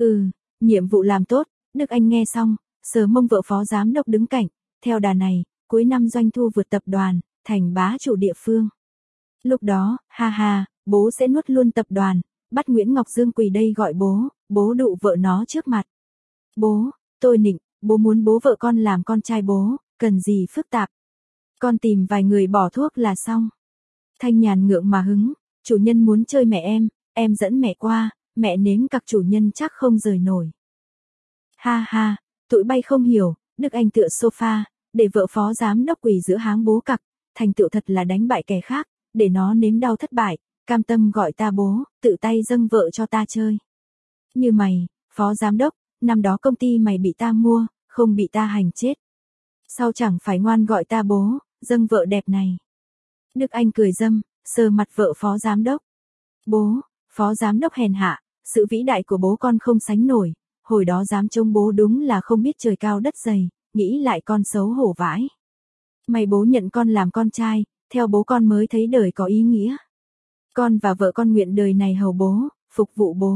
Nhiệm vụ làm tốt, Đức Anh nghe xong, sờ mông vợ phó giám đốc đứng cạnh, theo đà này, cuối năm doanh thu vượt tập đoàn, thành bá chủ địa phương. Lúc đó, ha ha, bố sẽ nuốt luôn tập đoàn, bắt Nguyễn Ngọc Dương quỳ đây gọi bố đụ vợ nó trước mặt. Bố, tôi nịnh, bố muốn bố vợ con làm con trai bố, cần gì phức tạp. Con tìm vài người bỏ thuốc là xong. Thanh Nhàn ngượng mà hứng, chủ nhân muốn chơi mẹ em dẫn mẹ qua, mẹ nếm cặc chủ nhân chắc không rời nổi. Ha ha, tụi bay không hiểu, Đức Anh tựa sofa, để vợ phó giám đốc quỳ giữa háng bố cặc, thành tựu thật là đánh bại kẻ khác, để nó nếm đau thất bại, cam tâm gọi ta bố, tự tay dâng vợ cho ta chơi. Như mày, phó giám đốc, năm đó công ty mày bị ta mua, không bị ta hành chết. Sao chẳng phải ngoan gọi ta bố, dâng vợ đẹp này. Đức Anh cười râm, sờ mặt vợ phó giám đốc. Bố, phó giám đốc hèn hạ, sự vĩ đại của bố con không sánh nổi, hồi đó dám trông bố đúng là không biết trời cao đất dày, nghĩ lại con xấu hổ vãi. May bố nhận con làm con trai, theo bố con mới thấy đời có ý nghĩa. Con và vợ con nguyện đời này hầu bố, phục vụ bố.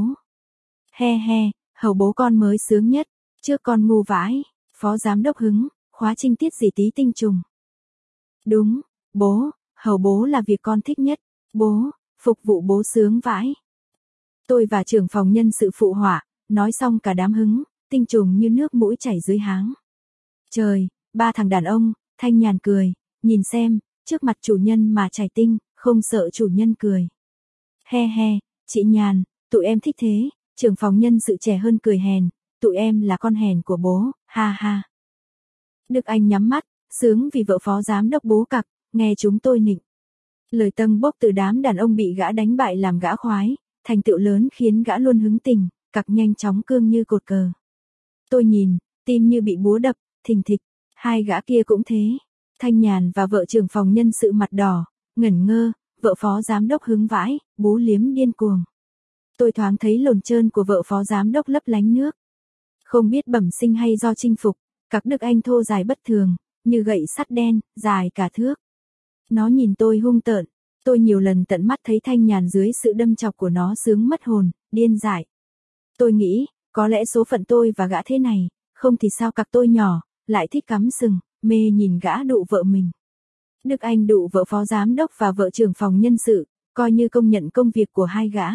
He he, hầu bố con mới sướng nhất, trước con ngu vãi, phó giám đốc hứng, khóa trinh tiết gì tí tinh trùng. Đúng, bố, hầu bố là việc con thích nhất, bố, phục vụ bố sướng vãi. Tôi và trưởng phòng nhân sự phụ họa, nói xong cả đám hứng, tinh trùng như nước mũi chảy dưới háng. Trời, ba thằng đàn ông, Thanh Nhàn cười, nhìn xem, trước mặt chủ nhân mà chảy tinh, không sợ chủ nhân cười. He he, chị Nhàn, tụi em thích thế, trưởng phòng nhân sự trẻ hơn cười hèn, tụi em là con hèn của bố, ha ha. Đức Anh nhắm mắt, sướng vì vợ phó giám đốc bố cặc, nghe chúng tôi nịnh. Lời tâng bốc từ đám đàn ông bị gã đánh bại làm gã khoái, thành tựu lớn khiến gã luôn hứng tình, cặc nhanh chóng cương như cột cờ. Tôi nhìn, tim như bị búa đập, thình thịch, hai gã kia cũng thế. Thanh Nhàn và vợ trưởng phòng nhân sự mặt đỏ, ngẩn ngơ, vợ phó giám đốc hứng vãi, bú liếm điên cuồng. Tôi thoáng thấy lồn trơn của vợ phó giám đốc lấp lánh nước. Không biết bẩm sinh hay do chinh phục, cặc Đức Anh thô dài bất thường, như gậy sắt đen, dài cả thước. Nó nhìn tôi hung tợn, tôi nhiều lần tận mắt thấy Thanh Nhàn dưới sự đâm chọc của nó sướng mất hồn, điên dại. Tôi nghĩ, có lẽ số phận tôi và gã thế này, không thì sao cặc tôi nhỏ, lại thích cắm sừng, mê nhìn gã đụ vợ mình. Đức Anh đụ vợ phó giám đốc và vợ trưởng phòng nhân sự, coi như công nhận công việc của hai gã.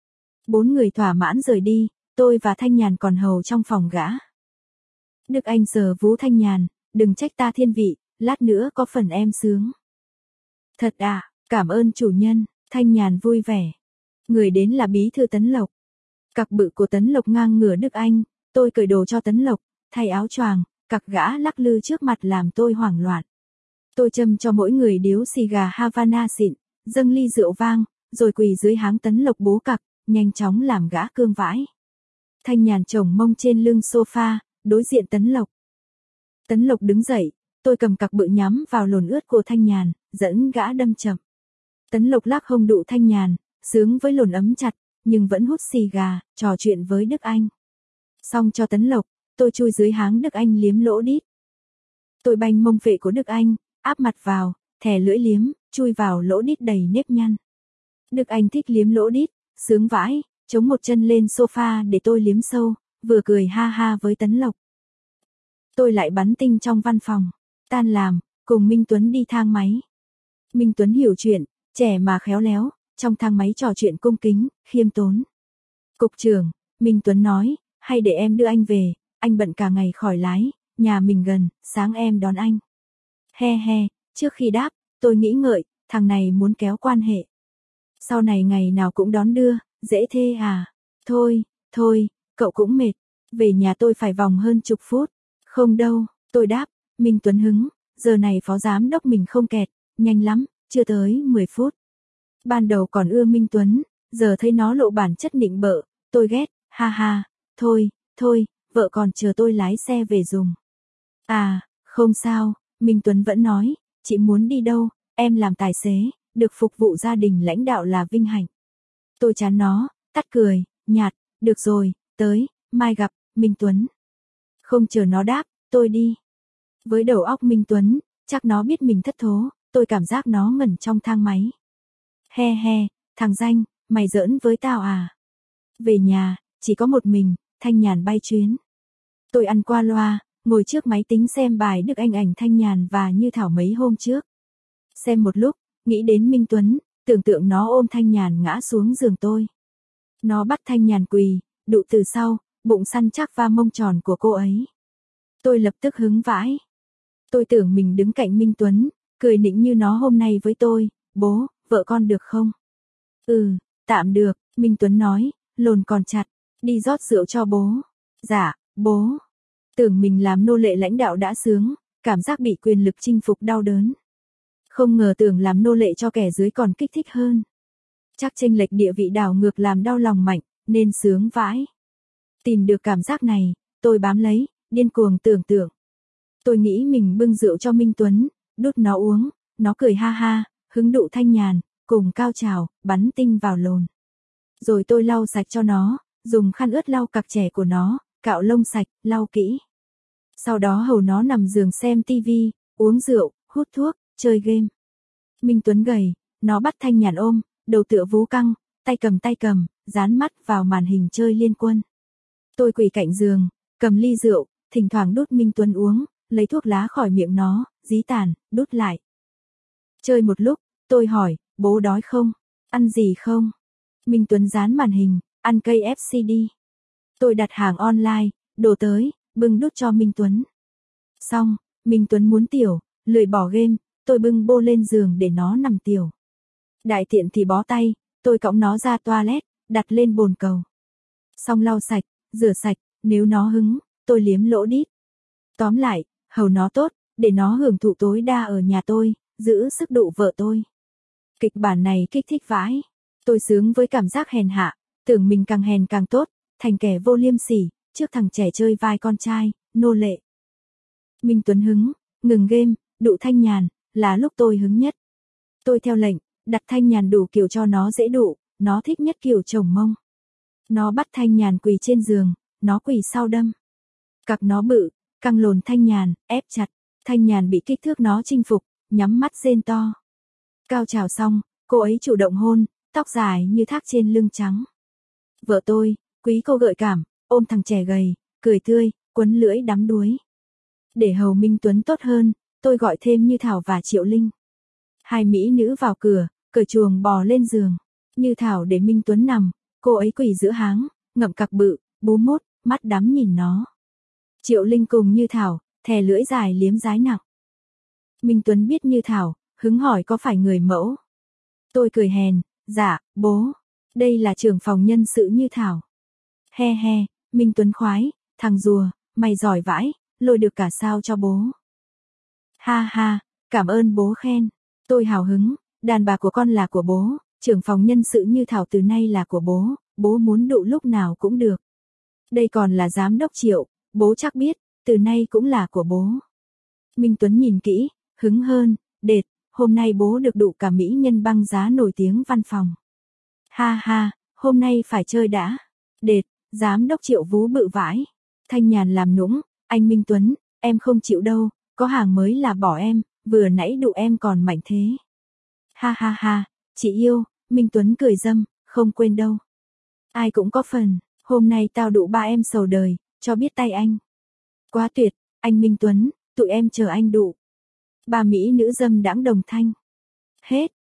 4 người thỏa mãn rời đi, tôi và Thanh Nhàn còn hầu trong phòng gã. Đức Anh sờ vú Thanh Nhàn, đừng trách ta thiên vị, lát nữa có phần em sướng. Thật à, cảm ơn chủ nhân, Thanh Nhàn vui vẻ. Người đến là bí thư Tấn Lộc. Cặc bự của Tấn Lộc ngang ngửa Đức Anh, tôi cởi đồ cho Tấn Lộc, thay áo choàng, cặc gã lắc lư trước mặt làm tôi hoảng loạn. Tôi châm cho mỗi người điếu xì gà Havana xịn, dâng ly rượu vang, rồi quỳ dưới háng Tấn Lộc bố cặc, nhanh chóng làm gã cương vãi. Thanh Nhàn chồng mông trên lưng sofa, đối diện Tấn Lộc. Tấn Lộc đứng dậy, tôi cầm cặc bự nhắm vào lồn ướt của Thanh Nhàn, dẫn gã đâm chậm. Tấn Lộc lắc hông đụ Thanh Nhàn, sướng với lồn ấm chặt, nhưng vẫn hút xì gà, trò chuyện với Đức Anh. Xong cho Tấn Lộc, tôi chui dưới háng Đức Anh liếm lỗ đít. Tôi banh mông phệ của Đức Anh, áp mặt vào, thè lưỡi liếm, chui vào lỗ đít đầy nếp nhăn. Đức Anh thích liếm lỗ đít, sướng vãi, chống một chân lên sofa để tôi liếm sâu, vừa cười ha ha với Tấn Lộc. Tôi lại bắn tinh trong văn phòng, tan làm, cùng Minh Tuấn đi thang máy. Minh Tuấn hiểu chuyện, trẻ mà khéo léo, trong thang máy trò chuyện cung kính, khiêm tốn. Cục trưởng, Minh Tuấn nói, hay để em đưa anh về, anh bận cả ngày khỏi lái, nhà mình gần, sáng em đón anh. He he, trước khi đáp, tôi nghĩ ngợi, thằng này muốn kéo quan hệ. Sau này ngày nào cũng đón đưa, dễ thê à. Thôi, cậu cũng mệt, về nhà tôi phải vòng hơn chục phút. Không đâu, tôi đáp, Minh Tuấn hứng, giờ này phó giám đốc mình không kẹt, nhanh lắm, chưa tới 10 phút. Ban đầu còn ưa Minh Tuấn, giờ thấy nó lộ bản chất nịnh bợ, tôi ghét, ha ha, thôi, vợ còn chờ tôi lái xe về dùng. À, không sao, Minh Tuấn vẫn nói, chị muốn đi đâu, em làm tài xế, được phục vụ gia đình lãnh đạo là vinh hạnh. Tôi chán nó, tắt cười, nhạt, được rồi, tới, mai gặp, Minh Tuấn. Không chờ nó đáp, tôi đi. Với đầu óc Minh Tuấn, chắc nó biết mình thất thố, tôi cảm giác nó ngẩn trong thang máy. He he, thằng danh, mày giỡn với tao à? Về nhà, chỉ có một mình, Thanh Nhàn bay chuyến. Tôi ăn qua loa, ngồi trước máy tính xem bài Đức Anh ảnh Thanh Nhàn và Như Thảo mấy hôm trước. Xem một lúc, nghĩ đến Minh Tuấn, tưởng tượng nó ôm Thanh Nhàn ngã xuống giường tôi. Nó bắt Thanh Nhàn quỳ, đụ từ sau, bụng săn chắc va mông tròn của cô ấy. Tôi lập tức hứng vãi. Tôi tưởng mình đứng cạnh Minh Tuấn, cười nịnh như nó hôm nay với tôi, bố, vợ con được không? Tạm được, Minh Tuấn nói, lồn còn chặt, đi rót rượu cho bố. Dạ, bố. Tưởng mình làm nô lệ lãnh đạo đã sướng, cảm giác bị quyền lực chinh phục đau đớn. Không ngờ tưởng làm nô lệ cho kẻ dưới còn kích thích hơn. Chắc chênh lệch địa vị đảo ngược làm đau lòng Mạnh, nên sướng vãi. Tìm được cảm giác này, tôi bám lấy, điên cuồng tưởng tượng. Tôi nghĩ mình bưng rượu cho Minh Tuấn, đút nó uống, nó cười ha ha, hứng đụ thanh nhàn, cùng cao trào, bắn tinh vào lồn. Rồi tôi lau sạch cho nó, dùng khăn ướt lau cặc trẻ của nó, cạo lông sạch, lau kỹ. Sau đó hầu nó nằm giường xem tivi, uống rượu, hút thuốc, chơi game. Minh Tuấn gầy, nó bắt Thanh Nhàn ôm, đầu tựa vú căng, tay cầm, dán mắt vào màn hình chơi Liên Quân. Tôi quỳ cạnh giường, cầm ly rượu, thỉnh thoảng đút Minh Tuấn uống, lấy thuốc lá khỏi miệng nó, dí tàn, đút lại. Chơi một lúc, tôi hỏi, bố đói không? Ăn gì không? Minh Tuấn dán màn hình, ăn KFC đi. Tôi đặt hàng online, đồ tới, bưng đút cho Minh Tuấn. Xong, Minh Tuấn muốn tiểu, lười bỏ game, tôi bưng bô lên giường để nó nằm tiểu. Đại tiện thì bó tay, tôi cõng nó ra toilet, đặt lên bồn cầu. Xong lau sạch, rửa sạch, nếu nó hứng, tôi liếm lỗ đít. Tóm lại, hầu nó tốt, để nó hưởng thụ tối đa ở nhà tôi, giữ sức đụ vợ tôi. Kịch bản này kích thích vãi. Tôi sướng với cảm giác hèn hạ, tưởng mình càng hèn càng tốt, thành kẻ vô liêm sỉ, trước thằng trẻ chơi vai con trai, nô lệ. Minh Tuấn hứng, ngừng game, đụ Thanh Nhàn, là lúc tôi hứng nhất. Tôi theo lệnh, đặt Thanh Nhàn đủ kiểu cho nó dễ đụ, nó thích nhất kiểu chồng mông. Nó bắt Thanh Nhàn quỳ trên giường, nó quỳ sau đâm. Cặc nó bự, căng lồn Thanh Nhàn, ép chặt, Thanh Nhàn bị kích thước nó chinh phục, nhắm mắt rên to. Cao trào xong, cô ấy chủ động hôn, tóc dài như thác trên lưng trắng. Vợ tôi, quý cô gợi cảm, ôm thằng trẻ gầy, cười tươi, quấn lưỡi đắm đuối. Để hầu Minh Tuấn tốt hơn, tôi gọi thêm Như Thảo và Triệu Linh. Hai mỹ nữ vào cửa, cởi chuồng bò lên giường. Như Thảo để Minh Tuấn nằm, cô ấy quỳ giữa háng, ngậm cặc bự, bú mốt, mắt đắm nhìn nó. Triệu Linh cùng Như Thảo, thè lưỡi dài liếm dái nặng. Minh Tuấn biết Như Thảo, hứng hỏi có phải người mẫu. Tôi cười hèn, dạ, bố. Đây là trưởng phòng nhân sự Như Thảo. He he, Minh Tuấn khoái, thằng rùa, mày giỏi vãi, lôi được cả sao cho bố. Ha ha, cảm ơn bố khen. Tôi hào hứng, đàn bà của con là của bố, trưởng phòng nhân sự Như Thảo từ nay là của bố muốn đụ lúc nào cũng được. Đây còn là giám đốc Triệu, bố chắc biết, từ nay cũng là của bố. Minh Tuấn nhìn kỹ, hứng hơn, đệt, hôm nay bố được đụ cả mỹ nhân băng giá nổi tiếng văn phòng. Ha ha, hôm nay phải chơi đã. Đệt, giám đốc Triệu vú bự vãi. Thanh Nhàn làm nũng, anh Minh Tuấn, em không chịu đâu, có hàng mới là bỏ em, vừa nãy đụ em còn mạnh thế. Ha ha ha, chị yêu, Minh Tuấn cười dâm, không quên đâu. Ai cũng có phần, hôm nay tao đụ ba em sầu đời, cho biết tay anh. Quá tuyệt, anh Minh Tuấn, tụi em chờ anh đụ. Ba mỹ nữ dâm đãng đồng thanh. Hết.